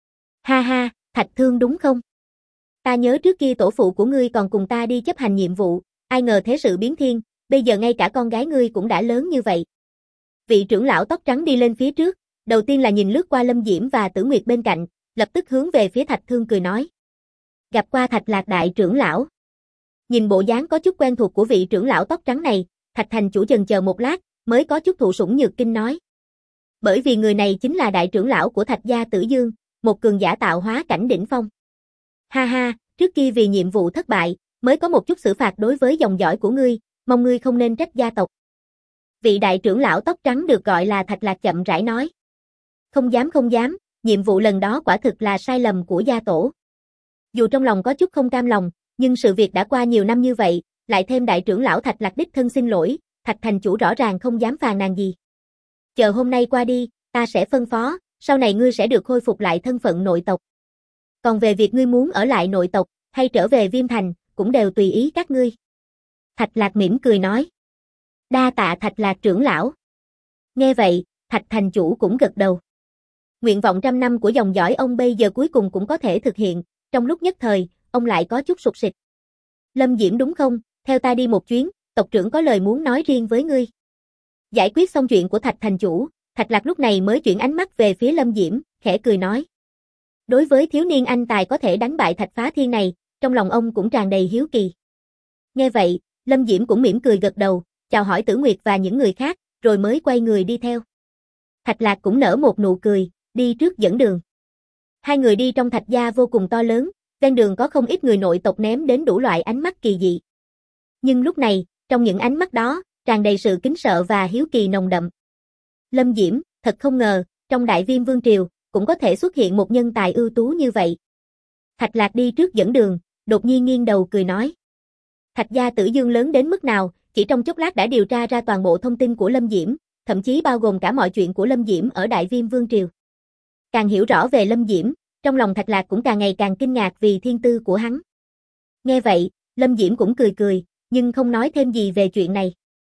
Ha ha, Thạch Thương đúng không? Ta nhớ trước kia tổ phụ của ngươi còn cùng ta đi chấp hành nhiệm vụ, ai ngờ thế sự biến thiên, bây giờ ngay cả con gái ngươi cũng đã lớn như vậy. Vị trưởng lão tóc trắng đi lên phía trước, đầu tiên là nhìn lướt qua Lâm Diễm và Tử Nguyệt bên cạnh, lập tức hướng về phía Thạch Thương cười nói. Gặp qua Thạch Lạc đại trưởng lão. Nhìn bộ dáng có chút quen thuộc của vị trưởng lão tóc trắng này, Thạch thành chủ chần chờ một lát, mới có chút thụ sủng nhược kinh nói. Bởi vì người này chính là đại trưởng lão của Thạch gia Tử Dương, một cường giả tạo hóa cảnh đỉnh phong. Ha ha, trước kia vì nhiệm vụ thất bại, mới có một chút xử phạt đối với dòng dõi của ngươi, mong ngươi không nên trách gia tộc. Vị đại trưởng lão tóc trắng được gọi là Thạch Lạc chậm rãi nói. Không dám, nhiệm vụ lần đó quả thực là sai lầm của gia tổ. Dù trong lòng có chút không cam lòng, nhưng sự việc đã qua nhiều năm như vậy, lại thêm đại trưởng lão Thạch Lạc đích thân xin lỗi, Thạch thành chủ rõ ràng không dám phàn nàn gì. Chờ hôm nay qua đi, ta sẽ phân phó, sau này ngươi sẽ được khôi phục lại thân phận nội tộc. Còn về việc ngươi muốn ở lại nội tộc, hay trở về Viêm Thành, cũng đều tùy ý các ngươi. Thạch Lạc mỉm cười nói. Đa tạ Thạch Lạc trưởng lão. Nghe vậy, Thạch thành chủ cũng gật đầu. Nguyện vọng trăm năm của dòng dõi ông bây giờ cuối cùng cũng có thể thực hiện, trong lúc nhất thời, ông lại có chút sụt sịt. Lâm Diễm đúng không, theo ta đi một chuyến, tộc trưởng có lời muốn nói riêng với ngươi. Giải quyết xong chuyện của Thạch thành chủ, Thạch Lạc lúc này mới chuyển ánh mắt về phía Lâm Diễm, khẽ cười nói. Đối với thiếu niên anh tài có thể đánh bại Thạch Phá Thiên này, trong lòng ông cũng tràn đầy hiếu kỳ. Nghe vậy, Lâm Diễm cũng mỉm cười gật đầu, chào hỏi Tử Nguyệt và những người khác, rồi mới quay người đi theo. Thạch Lạc cũng nở một nụ cười, đi trước dẫn đường. Hai người đi trong Thạch gia vô cùng to lớn, ven đường có không ít người nội tộc ném đến đủ loại ánh mắt kỳ dị. Nhưng lúc này, trong những ánh mắt đó, tràn đầy sự kính sợ và hiếu kỳ nồng đậm. Lâm Diễm, thật không ngờ, trong Đại Viêm Vương Triều, cũng có thể xuất hiện một nhân tài ưu tú như vậy. Thạch Lạc đi trước dẫn đường, đột nhiên nghiêng đầu cười nói. Thạch gia Tử Dương lớn đến mức nào, chỉ trong chốc lát đã điều tra ra toàn bộ thông tin của Lâm Diễm, thậm chí bao gồm cả mọi chuyện của Lâm Diễm ở Đại Viêm Vương Triều. Càng hiểu rõ về Lâm Diễm, trong lòng Thạch Lạc cũng càng ngày càng kinh ngạc vì thiên tư của hắn. Nghe vậy, Lâm Diễm cũng cười cười, nhưng không nói thêm gì về chuyện này.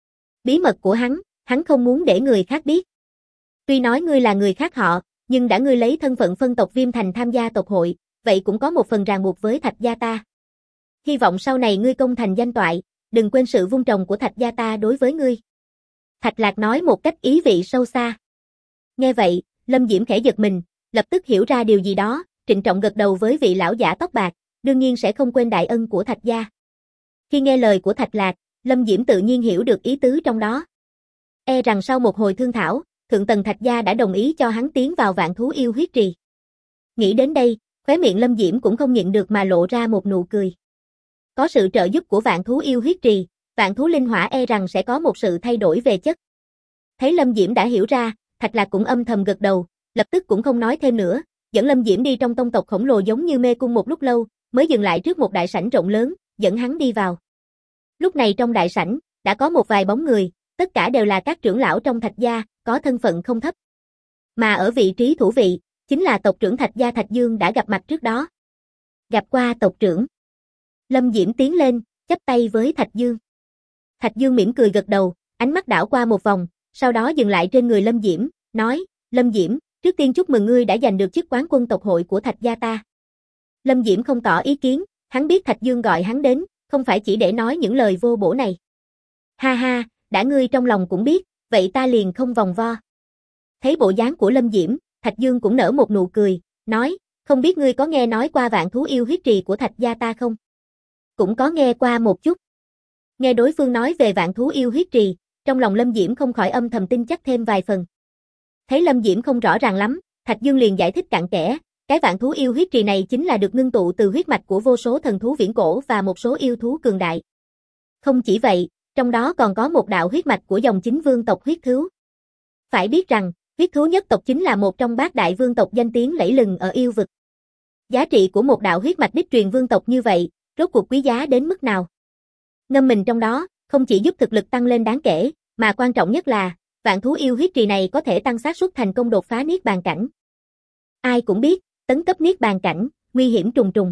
Bí mật của hắn không muốn để người khác biết. Tuy nói ngươi là người khác họ, nhưng đã ngươi lấy thân phận phân tộc Viêm Thành tham gia tộc hội, vậy cũng có một phần ràng buộc với Thạch gia ta. Hy vọng sau này ngươi công thành danh toại, đừng quên sự vun trồng của Thạch gia ta đối với ngươi. Thạch Lạc nói một cách ý vị sâu xa. Nghe vậy, Lâm Diễm khẽ giật mình, lập tức hiểu ra điều gì đó, trịnh trọng gật đầu với vị lão giả tóc bạc, đương nhiên sẽ không quên đại ân của Thạch gia. Khi nghe lời của Thạch Lạc, Lâm Diễm tự nhiên hiểu được ý tứ trong đó. E rằng sau một hồi thương thảo, thượng tầng Thạch gia đã đồng ý cho hắn tiến vào Vạn Thú Yêu Huyết Trì. Nghĩ đến đây, khóe miệng Lâm Diễm cũng không nhịn được mà lộ ra một nụ cười. Có sự trợ giúp của Vạn Thú Yêu Huyết Trì, Vạn Thú Linh Hỏa e rằng sẽ có một sự thay đổi về chất. Thấy Lâm Diễm đã hiểu ra, Thạch Lạc cũng âm thầm gật đầu, lập tức cũng không nói thêm nữa, dẫn Lâm Diễm đi trong tông tộc khổng lồ giống như mê cung một lúc lâu, mới dừng lại trước một đại sảnh rộng lớn, dẫn hắn đi vào. Lúc này trong đại sảnh, đã có một vài bóng người, tất cả đều là các trưởng lão trong Thạch gia, có thân phận không thấp. Mà ở vị trí thủ vị, chính là tộc trưởng Thạch gia Thạch Dương đã gặp mặt trước đó. Gặp qua tộc trưởng. Lâm Diễm tiến lên, chắp tay với Thạch Dương. Thạch Dương mỉm cười gật đầu, ánh mắt đảo qua một vòng, sau đó dừng lại trên người Lâm Diễm, nói, Lâm Diễm, trước tiên chúc mừng ngươi đã giành được chức quán quân tộc hội của Thạch gia ta. Lâm Diễm không tỏ ý kiến, hắn biết Thạch Dương gọi hắn đến, không phải chỉ để nói những lời vô bổ này. Ha ha, đã ngươi trong lòng cũng biết, vậy ta liền không vòng vo. Thấy bộ dáng của Lâm Diễm, Thạch Dương cũng nở một nụ cười, nói, không biết ngươi có nghe nói qua Vạn Thú Yêu Huyết Trì của Thạch gia ta không? Cũng có nghe qua một chút. Nghe đối phương nói về Vạn Thú Yêu Huyết Trì, trong lòng Lâm Diễm không khỏi âm thầm tin chắc thêm vài phần. Thấy Lâm Diễm không rõ ràng lắm, Thạch Dương liền giải thích cặn kẽ, cái Vạn Thú Yêu Huyết Trì này chính là được ngưng tụ từ huyết mạch của vô số thần thú viễn cổ và một số yêu thú cường đại. Không chỉ vậy, trong đó còn có một đạo huyết mạch của dòng chính vương tộc huyết thú. Phải biết rằng, huyết thú nhất tộc chính là một trong bát đại vương tộc danh tiếng lẫy lừng ở yêu vực. Giá trị của một đạo huyết mạch đích truyền vương tộc như vậy, rốt cuộc quý giá đến mức nào? Ngâm mình trong đó, không chỉ giúp thực lực tăng lên đáng kể, mà quan trọng nhất là, Vạn Thú Yêu Huyết Trì này có thể tăng xác suất thành công đột phá niết bàn cảnh. Ai cũng biết, tấn cấp niết bàn cảnh, nguy hiểm trùng trùng.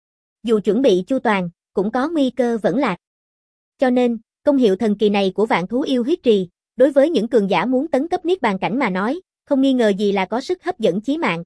Dù chuẩn bị chu toàn, cũng có nguy cơ vẫn lạc. Cho nên, công hiệu thần kỳ này của Vạn Thú Yêu Huyết Trì, đối với những cường giả muốn tấn cấp niết bàn cảnh mà nói, không nghi ngờ gì là có sức hấp dẫn chí mạng.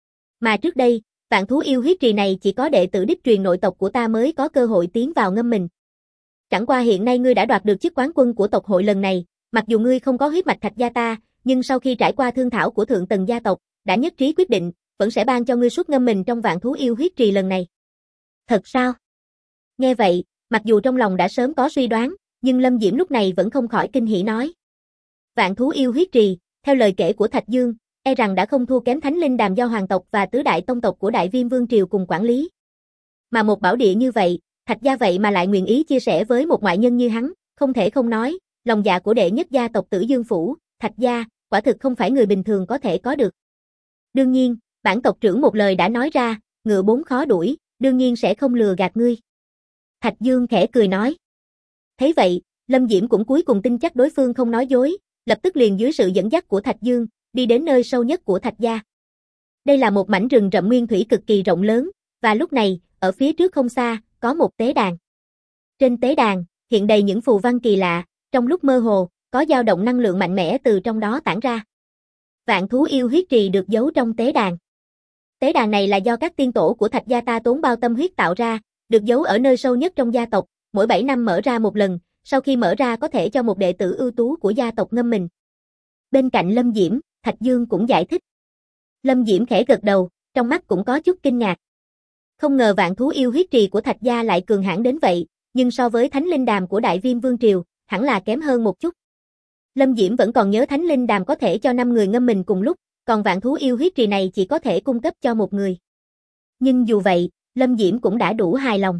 Mà trước đây, Vạn Thú Yêu Huyết Trì này chỉ có đệ tử đích truyền nội tộc của ta mới có cơ hội tiến vào ngâm mình. Chẳng qua hiện nay ngươi đã đoạt được chức quán quân của tộc hội lần này, mặc dù ngươi không có huyết mạch Thạch gia ta, nhưng sau khi trải qua thương thảo của thượng tầng gia tộc, đã nhất trí quyết định, vẫn sẽ ban cho ngươi suất ngâm mình trong Vạn Thú Yêu Huyết Trì lần này. Thật sao? Nghe vậy, mặc dù trong lòng đã sớm có suy đoán, nhưng Lâm Diễm lúc này vẫn không khỏi kinh hỉ nói. Vạn Thú Yêu Huyết Trì, theo lời kể của Thạch Dương, e rằng đã không thua kém Thánh Linh Đàm do hoàng tộc và tứ đại tông tộc của Đại Viêm Vương Triều cùng quản lý. Mà một bảo địa như vậy, Thạch gia vậy mà lại nguyện ý chia sẻ với một ngoại nhân như hắn, không thể không nói, lòng dạ của đệ nhất gia tộc Tử Dương Phủ, Thạch gia, quả thực không phải người bình thường có thể có được. Đương nhiên, bản tộc trưởng một lời đã nói ra, ngựa bốn khó đuổi, đương nhiên sẽ không lừa gạt ngươi. Thạch Dương khẽ cười nói. Thấy vậy, Lâm Diễm cũng cuối cùng tin chắc đối phương không nói dối, lập tức liền dưới sự dẫn dắt của Thạch Dương, đi đến nơi sâu nhất của Thạch gia. Đây là một mảnh rừng rậm nguyên thủy cực kỳ rộng lớn, và lúc này, ở phía trước không xa, có một tế đàn. Trên tế đàn, hiện đầy những phù văn kỳ lạ, trong lúc mơ hồ, có dao động năng lượng mạnh mẽ từ trong đó tản ra. Vạn Thú Yêu Huyết Trì được giấu trong tế đàn. Tế đàn này là do các tiên tổ của Thạch gia ta tốn bao tâm huyết tạo ra, được giấu ở nơi sâu nhất trong gia tộc, mỗi 7 năm mở ra một lần, sau khi mở ra có thể cho một đệ tử ưu tú của gia tộc ngâm mình. Bên cạnh Lâm Diễm, Thạch Dương cũng giải thích. Lâm Diễm khẽ gật đầu, trong mắt cũng có chút kinh ngạc. Không ngờ vạn thú yêu huyết trì của Thạch gia lại cường hãn đến vậy, nhưng so với Thánh Linh Đàm của Đại Viêm Vương triều, hẳn là kém hơn một chút. Lâm Diễm vẫn còn nhớ Thánh Linh Đàm có thể cho 5 người ngâm mình cùng lúc, còn vạn thú yêu huyết trì này chỉ có thể cung cấp cho một người. Nhưng dù vậy, Lâm Diễm cũng đã đủ hài lòng.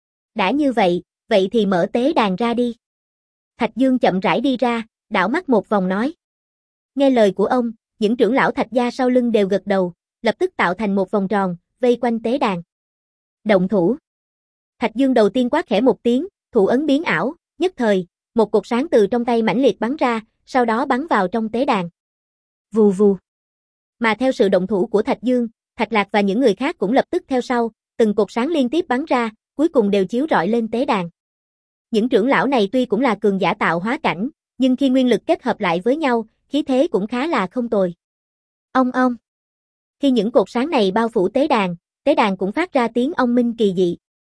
Đã như vậy, vậy thì mở tế đàn ra đi. Thạch Dương chậm rãi đi ra, đảo mắt một vòng nói. Nghe lời của ông, những trưởng lão Thạch gia sau lưng đều gật đầu, lập tức tạo thành một vòng tròn, vây quanh tế đàn. Động thủ. Thạch Dương đầu tiên quát khẽ một tiếng, thủ ấn biến ảo, nhất thời, một cột sáng từ trong tay mãnh liệt bắn ra, sau đó bắn vào trong tế đàn. Vù vù. Mà theo sự động thủ của Thạch Dương, Thạch Lạc và những người khác cũng lập tức theo sau, từng cột sáng liên tiếp bắn ra, cuối cùng đều chiếu rọi lên tế đàn. Những trưởng lão này tuy cũng là cường giả tạo hóa cảnh, nhưng khi nguyên lực kết hợp lại với nhau, khí thế cũng khá là không tồi. Ong ong. Khi những cột sáng này bao phủ tế đàn cũng phát ra tiếng ong minh kỳ dị.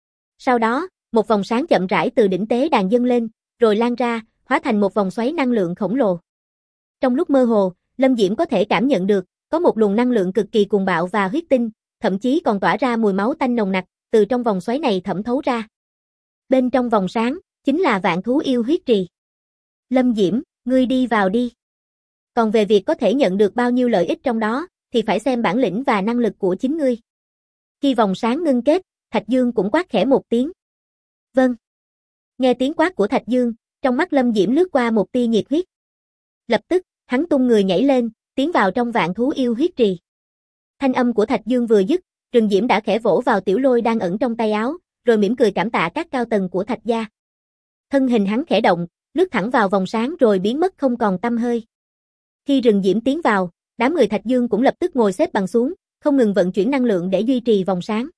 Sau đó, một vòng sáng chậm rãi từ đỉnh tế đàn dâng lên, rồi lan ra, hóa thành một vòng xoáy năng lượng khổng lồ. Trong lúc mơ hồ, Lâm Diễm có thể cảm nhận được, có một luồng năng lượng cực kỳ cuồng bạo và huyết tinh, thậm chí còn tỏa ra mùi máu tanh nồng nặc, từ trong vòng xoáy này thẩm thấu ra. Bên trong vòng sáng, chính là vạn thú yêu huyết trì. Lâm Diễm, ngươi đi vào đi. Còn về việc có thể nhận được bao nhiêu lợi ích trong đó, thì phải xem bản lĩnh và năng lực của chính ngươi. Khi vòng sáng ngưng kết, Thạch Dương cũng quát khẽ một tiếng. Vâng. Nghe tiếng quát của Thạch Dương, trong mắt Lâm Diễm lướt qua một tia nhiệt huyết. Lập tức, hắn tung người nhảy lên, tiến vào trong vạn thú yêu huyết trì. Thanh âm của Thạch Dương vừa dứt, Rừng Diễm đã khẽ vỗ vào tiểu lôi đang ẩn trong tay áo, rồi mỉm cười cảm tạ các cao tầng của Thạch gia. Thân hình hắn khẽ động, lướt thẳng vào vòng sáng rồi biến mất không còn tăm hơi. Khi Rừng Diễm tiến vào, đám người Thạch Dương cũng lập tức ngồi xếp bằng xuống, không ngừng vận chuyển năng lượng để duy trì vòng sáng.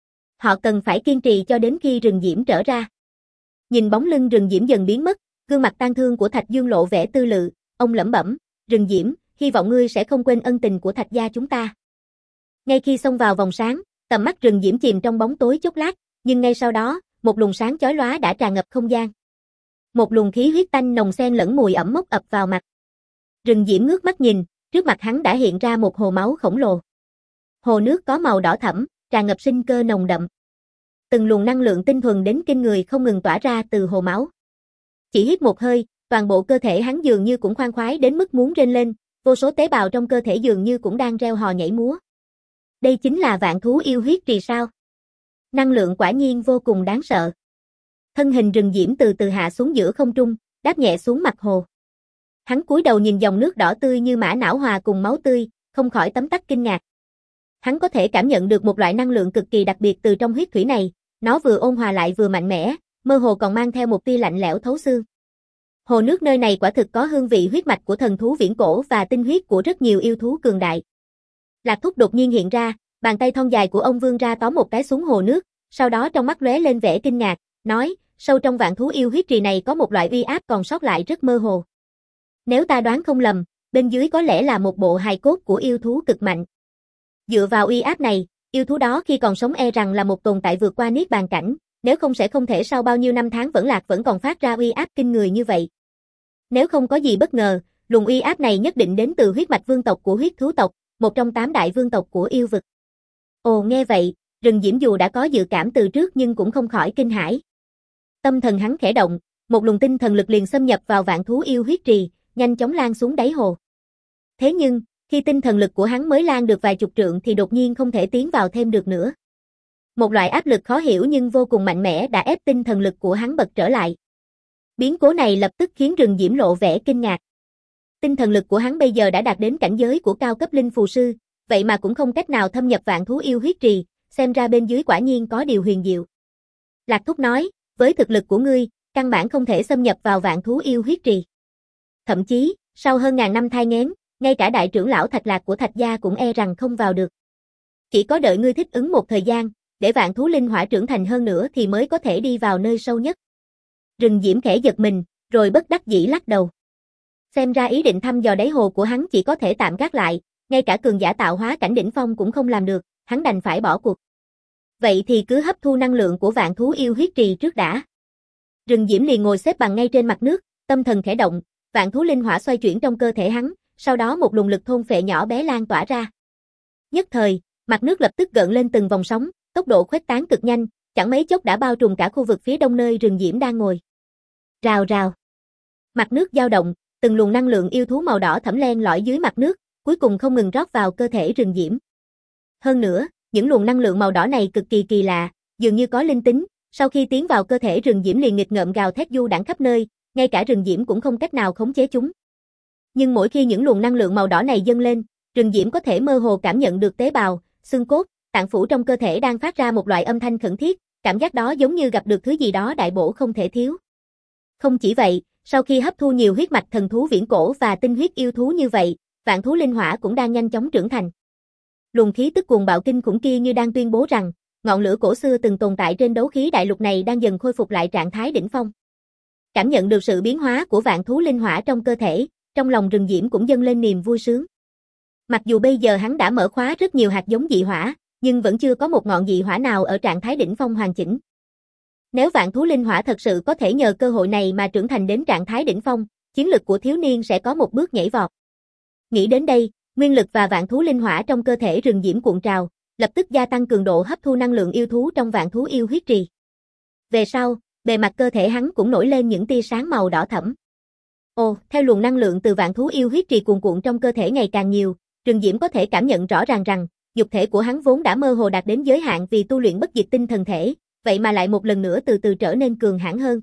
Họ cần phải kiên trì cho đến khi Rừng Diễm trở ra. Nhìn bóng lưng Rừng Diễm dần biến mất, gương mặt tang thương của Thạch Dương lộ vẻ tư lự, ông lẩm bẩm, Rừng Diễm, hy vọng ngươi sẽ không quên ân tình của Thạch gia chúng ta. Ngay khi xông vào vòng sáng, tầm mắt Rừng Diễm chìm trong bóng tối chốc lát, nhưng ngay sau đó, một luồng sáng chói lóa đã tràn ngập không gian. Một luồng khí huyết tanh nồng xen lẫn mùi ẩm mốc ập vào mặt. Rừng Diễm ngước mắt nhìn, trước mặt hắn đã hiện ra một hồ máu khổng lồ. Hồ nước có màu đỏ thẫm, tràn ngập sinh cơ nồng đậm. Từng luồng năng lượng tinh thuần đến kinh người không ngừng tỏa ra từ hồ máu. Chỉ hít một hơi, toàn bộ cơ thể hắn dường như cũng khoan khoái đến mức muốn rên lên, vô số tế bào trong cơ thể dường như cũng đang reo hò nhảy múa. Đây chính là vạn thú yêu huyết trì sao? Năng lượng quả nhiên vô cùng đáng sợ. Thân hình Rừng Diễm từ từ hạ xuống giữa không trung, đáp nhẹ xuống mặt hồ. Hắn cúi đầu nhìn dòng nước đỏ tươi như mã não hòa cùng máu tươi, không khỏi tấm tắc kinh ngạc. Hắn có thể cảm nhận được một loại năng lượng cực kỳ đặc biệt từ trong huyết thủy này, nó vừa ôn hòa lại vừa mạnh mẽ, mơ hồ còn mang theo một tia lạnh lẽo thấu xương. Hồ nước nơi này quả thực có hương vị huyết mạch của thần thú viễn cổ và tinh huyết của rất nhiều yêu thú cường đại. Lạc Thúc đột nhiên hiện ra, bàn tay thon dài của ông vươn ra tóm một cái xuống hồ nước, sau đó trong mắt lóe lên vẻ kinh ngạc, nói, sâu trong vạn thú yêu huyết trì này có một loại uy áp còn sót lại rất mơ hồ. Nếu ta đoán không lầm, bên dưới có lẽ là một bộ hài cốt của yêu thú cực mạnh. Dựa vào uy áp này, yêu thú đó khi còn sống e rằng là một tồn tại vượt qua niết bàn cảnh, nếu không sẽ không thể sau bao nhiêu năm tháng vẫn lạc vẫn còn phát ra uy áp kinh người như vậy. Nếu không có gì bất ngờ, luồng uy áp này nhất định đến từ huyết mạch vương tộc của huyết thú tộc, một trong 8 đại vương tộc của yêu vực. Ồ nghe vậy, Rừng Diễm dù đã có dự cảm từ trước nhưng cũng không khỏi kinh hãi. Tâm thần hắn khẽ động, một luồng tinh thần lực liền xâm nhập vào vạn thú yêu huyết trì, nhanh chóng lan xuống đáy hồ. Thế nhưng, khi tinh thần lực của hắn mới lan được vài chục trượng thì đột nhiên không thể tiến vào thêm được nữa. Một loại áp lực khó hiểu nhưng vô cùng mạnh mẽ đã ép tinh thần lực của hắn bật trở lại. Biến cố này lập tức khiến Rừng Diễm lộ vẻ kinh ngạc. Tinh thần lực của hắn bây giờ đã đạt đến cảnh giới của cao cấp linh phù sư, vậy mà cũng không cách nào thâm nhập vạn thú yêu huyết trì, xem ra bên dưới quả nhiên có điều huyền diệu. Lạc Thúc nói, với thực lực của ngươi, căn bản không thể xâm nhập vào vạn thú yêu huyết trì. Thậm chí, sau hơn ngàn năm thai nghén, ngay cả đại trưởng lão Thạch Lạc của Thạch gia cũng e rằng không vào được. Chỉ có đợi ngươi thích ứng một thời gian, để vạn thú linh hỏa trưởng thành hơn nữa thì mới có thể đi vào nơi sâu nhất. Rừng Diễm khẽ giật mình, rồi bất đắc dĩ lắc đầu. Xem ra ý định thăm dò đáy hồ của hắn chỉ có thể tạm gác lại, Ngay cả cường giả tạo hóa cảnh đỉnh phong cũng không làm được, hắn đành phải bỏ cuộc. Vậy thì cứ hấp thu năng lượng của vạn thú yêu huyết trì trước đã. Rừng Diễm liền ngồi xếp bằng ngay trên mặt nước, tâm thần khẽ động, vạn thú linh hỏa xoay chuyển trong cơ thể hắn, sau đó một luồng lực thôn phệ nhỏ bé lan tỏa ra. Nhất thời, mặt nước lập tức gợn lên từng vòng sóng, tốc độ khuếch tán cực nhanh, chẳng mấy chốc đã bao trùm cả khu vực phía đông nơi Rừng Diễm đang ngồi. Rào rào. Mặt nước dao động, từng luồng năng lượng yêu thú màu đỏ thẫm len lỏi dưới mặt nước, cuối cùng không ngừng rót vào cơ thể Rừng Diễm. Hơn nữa, những luồng năng lượng màu đỏ này cực kỳ kỳ lạ, dường như có linh tính, sau khi tiến vào cơ thể Rừng Diễm liền nghịch ngợm gào thét du đãng khắp nơi, ngay cả Rừng Diễm cũng không cách nào khống chế chúng. Nhưng mỗi khi những luồng năng lượng màu đỏ này dâng lên, Rừng Diễm có thể mơ hồ cảm nhận được tế bào, xương cốt, tạng phủ trong cơ thể đang phát ra một loại âm thanh khẩn thiết, cảm giác đó giống như gặp được thứ gì đó đại bổ không thể thiếu. Không chỉ vậy, sau khi hấp thu nhiều huyết mạch thần thú viễn cổ và tinh huyết yêu thú như vậy, vạn thú linh hỏa cũng đang nhanh chóng trưởng thành. Luồng khí tức cuồng bạo kinh khủng kia như đang tuyên bố rằng, ngọn lửa cổ xưa từng tồn tại trên đấu khí đại lục này đang dần khôi phục lại trạng thái đỉnh phong. Cảm nhận được sự biến hóa của vạn thú linh hỏa trong cơ thể, trong lòng Rừng Diễm cũng dâng lên niềm vui sướng. Mặc dù bây giờ hắn đã mở khóa rất nhiều hạt giống dị hỏa, nhưng vẫn chưa có một ngọn dị hỏa nào ở trạng thái đỉnh phong hoàn chỉnh. Nếu vạn thú linh hỏa thật sự có thể nhờ cơ hội này mà trưởng thành đến trạng thái đỉnh phong, chiến lực của thiếu niên sẽ có một bước nhảy vọt. Nghĩ đến đây, nguyên lực và vạn thú linh hỏa trong cơ thể Rừng Diễm cuộn trào, lập tức gia tăng cường độ hấp thu năng lượng yêu thú trong vạn thú yêu huyết trì. Về sau, bề mặt cơ thể hắn cũng nổi lên những tia sáng màu đỏ thẫm. Ồ, theo luồng năng lượng từ vạn thú yêu huyết trì cuồn cuộn trong cơ thể ngày càng nhiều, Rừng Diễm có thể cảm nhận rõ ràng rằng, nhục thể của hắn vốn đã mơ hồ đạt đến giới hạn vì tu luyện bất diệt tinh thần thể, vậy mà lại một lần nữa từ từ trở nên cường hãn hơn.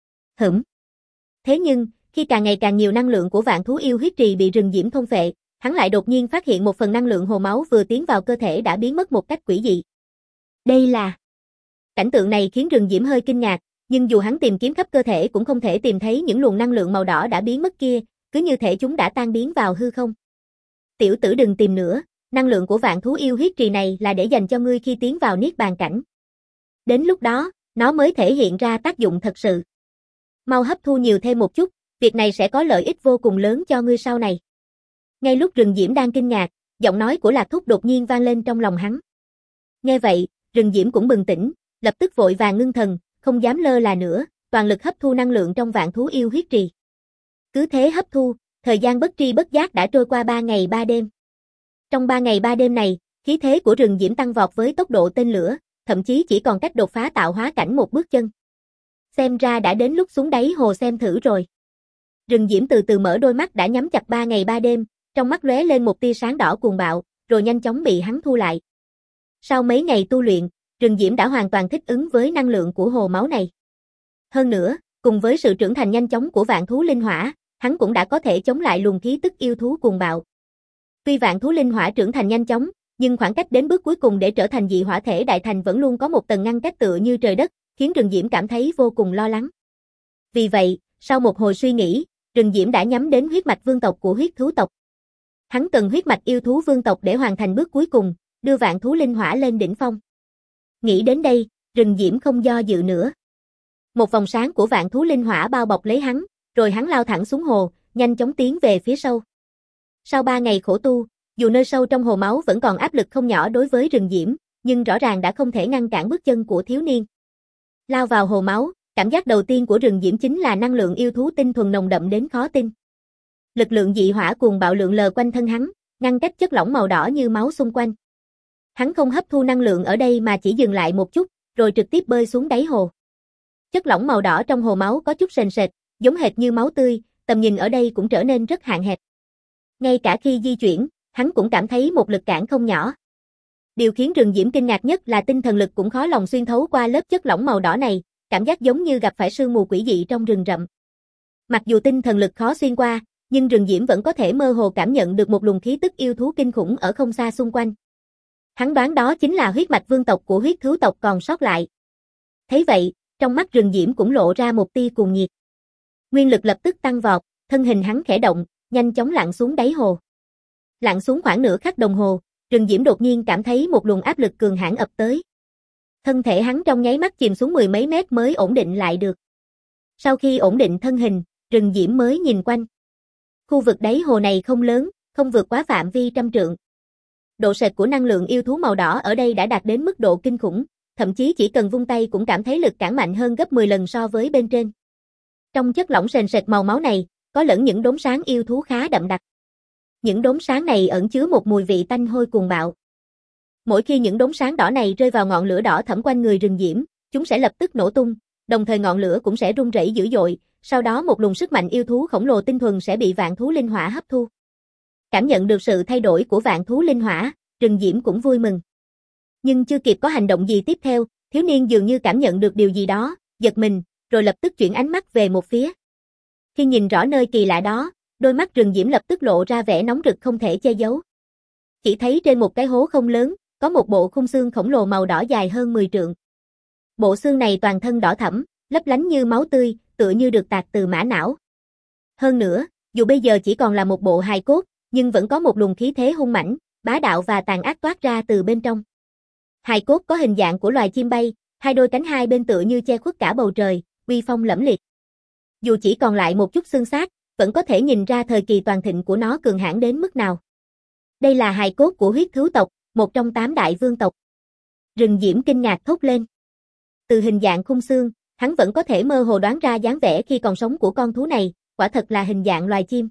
Thế nhưng, khi càng ngày càng nhiều năng lượng của vạn thú yêu huyết trì bị Rừng Diễm thôn phệ, hắn lại đột nhiên phát hiện một phần năng lượng hồ máu vừa tiến vào cơ thể đã biến mất một cách quỷ dị. Đây là... Cảnh tượng này khiến Rừng Diễm hơi kinh ngạc, nhưng dù hắn tìm kiếm khắp cơ thể cũng không thể tìm thấy những luồng năng lượng màu đỏ đã biến mất kia, cứ như thể chúng đã tan biến vào hư không. Tiểu tử đừng tìm nữa, năng lượng của vạn thú yêu huyết trì này là để dành cho ngươi khi tiến vào niết bàn cảnh. Đến lúc đó, nó mới thể hiện ra tác dụng thật sự. Mau hấp thu nhiều thêm một chút, việc này sẽ có lợi ích vô cùng lớn cho ngươi sau này. Ngay lúc Rừng Diễm đang kinh ngạc, giọng nói của Lạc Thúc đột nhiên vang lên trong lòng hắn. Nghe vậy, Rừng Diễm cũng bừng tỉnh, lập tức vội vàng ngưng thần, không dám lơ là nữa, toàn lực hấp thu năng lượng trong vạn thú yêu huyết trì. Cứ thế hấp thu, thời gian bất tri bất giác đã trôi qua 3 ngày 3 đêm. Trong 3 ngày 3 đêm này, khí thế của Rừng Diễm tăng vọt với tốc độ tên lửa, thậm chí chỉ còn cách đột phá tạo hóa cảnh một bước chân. Xem ra đã đến lúc xuống đáy hồ xem thử rồi. Rừng Diễm từ từ mở đôi mắt đã nhắm chặt 3 ngày 3 đêm, trong mắt lóe lên một tia sáng đỏ cuồng bạo, rồi nhanh chóng bị hắn thu lại. Sau mấy ngày tu luyện, Rừng Diễm đã hoàn toàn thích ứng với năng lượng của hồ máu này. Hơn nữa, cùng với sự trưởng thành nhanh chóng của vạn thú linh hỏa, hắn cũng đã có thể chống lại luồng khí tức yêu thú cuồng bạo. Tuy vạn thú linh hỏa trưởng thành nhanh chóng, nhưng khoảng cách đến bước cuối cùng để trở thành dị hỏa thể đại thành vẫn luôn có một tầng ngăn cách tựa như trời đất, khiến Rừng Diễm cảm thấy vô cùng lo lắng. Vì vậy, sau một hồi suy nghĩ, Rừng Diễm đã nhắm đến huyết mạch vương tộc của huyết thú tộc. Hắn cần huyết mạch yêu thú vương tộc để hoàn thành bước cuối cùng, đưa vạn thú linh hỏa lên đỉnh phong. Nghĩ đến đây, Rừng Diễm không do dự nữa. Một vòng sáng của vạn thú linh hỏa bao bọc lấy hắn, rồi hắn lao thẳng xuống hồ, nhanh chóng tiến về phía sâu. Sau 3 ngày khổ tu, dù nơi sâu trong hồ máu vẫn còn áp lực không nhỏ đối với Rừng Diễm, nhưng rõ ràng đã không thể ngăn cản bước chân của thiếu niên. Lao vào hồ máu, cảm giác đầu tiên của Rừng Diễm chính là năng lượng yêu thú tinh thuần nồng đậm đến khó tin. Lực lượng dị hỏa cuồng bạo lượn lờ quanh thân hắn, ngăn cách chất lỏng màu đỏ như máu xung quanh. Hắn không hấp thu năng lượng ở đây mà chỉ dừng lại một chút, rồi trực tiếp bơi xuống đáy hồ. Chất lỏng màu đỏ trong hồ máu có chút sền sệt, giống hệt như máu tươi, tầm nhìn ở đây cũng trở nên rất hạn hẹp. Ngay cả khi di chuyển, hắn cũng cảm thấy một lực cản không nhỏ. Điều khiến Rừng Diễm kinh ngạc nhất là tinh thần lực cũng khó lòng xuyên thấu qua lớp chất lỏng màu đỏ này, cảm giác giống như gặp phải sương mù quỷ dị trong rừng rậm. Mặc dù tinh thần lực khó xuyên qua, nhưng Rừng Diễm vẫn có thể mơ hồ cảm nhận được một luồng khí tức yêu thú kinh khủng ở không xa xung quanh. Hắn đoán đó chính là huyết mạch vương tộc của huyết thú tộc còn sót lại. Thấy vậy, trong mắt Rừng Diễm cũng lộ ra một tia cuồng nhiệt. Nguyên lực lập tức tăng vọt, thân hình hắn khẽ động, nhanh chóng lặn xuống đáy hồ. Lặn xuống khoảng nửa khắc đồng hồ, Rừng Diễm đột nhiên cảm thấy một luồng áp lực cường hãn ập tới. Thân thể hắn trong nháy mắt chìm xuống 10 mấy mét mới ổn định lại được. Sau khi ổn định thân hình, Rừng Diễm mới nhìn quanh. Khu vực đáy hồ này không lớn, không vượt quá phạm vi trăm trượng. Độ sệt của năng lượng yêu thú màu đỏ ở đây đã đạt đến mức độ kinh khủng, thậm chí chỉ cần vung tay cũng cảm thấy lực cản mạnh hơn gấp 10 lần so với bên trên. Trong chất lỏng sền sệt màu máu này, có lẫn những đốm sáng yêu thú khá đậm đặc. Những đốm sáng này ẩn chứa một mùi vị tanh hôi cuồng bạo. Mỗi khi những đốm sáng đỏ này rơi vào ngọn lửa đỏ thẫm quanh người rừng diễm, chúng sẽ lập tức nổ tung, đồng thời ngọn lửa cũng sẽ rung rẩy dữ dội, sau đó một luồng sức mạnh yêu thú khổng lồ tinh thuần sẽ bị vạn thú linh hỏa hấp thu. Cảm nhận được sự thay đổi của vạn thú linh hỏa, rừng diễm cũng vui mừng. Nhưng chưa kịp có hành động gì tiếp theo, thiếu niên dường như cảm nhận được điều gì đó, giật mình, rồi lập tức chuyển ánh mắt về một phía. Khi nhìn rõ nơi kỳ lạ đó, đôi mắt rừng diễm lập tức lộ ra vẻ nóng rực không thể che giấu. Chỉ thấy trên một cái hố không lớn, có một bộ khung xương khổng lồ màu đỏ dài hơn 10 trượng. Bộ xương này toàn thân đỏ thẫm, lấp lánh như máu tươi, tựa như được tạc từ mã não. Hơn nữa, dù bây giờ chỉ còn là một bộ hài cốt, nhưng vẫn có một luồng khí thế hung mãnh, bá đạo và tàn ác toát ra từ bên trong. Hài cốt có hình dạng của loài chim bay, hai đôi cánh hai bên tựa như che khuất cả bầu trời, uy phong lẫm liệt. Dù chỉ còn lại một chút xương xác, vẫn có thể nhìn ra thời kỳ toàn thịnh của nó cường hãn đến mức nào. Đây là hài cốt của huyết thú tộc, một trong 8 đại vương tộc. Rừng diễm kinh ngạc thốt lên. Từ hình dạng khung xương, hắn vẫn có thể mơ hồ đoán ra dáng vẻ khi còn sống của con thú này, quả thật là hình dạng loài chim.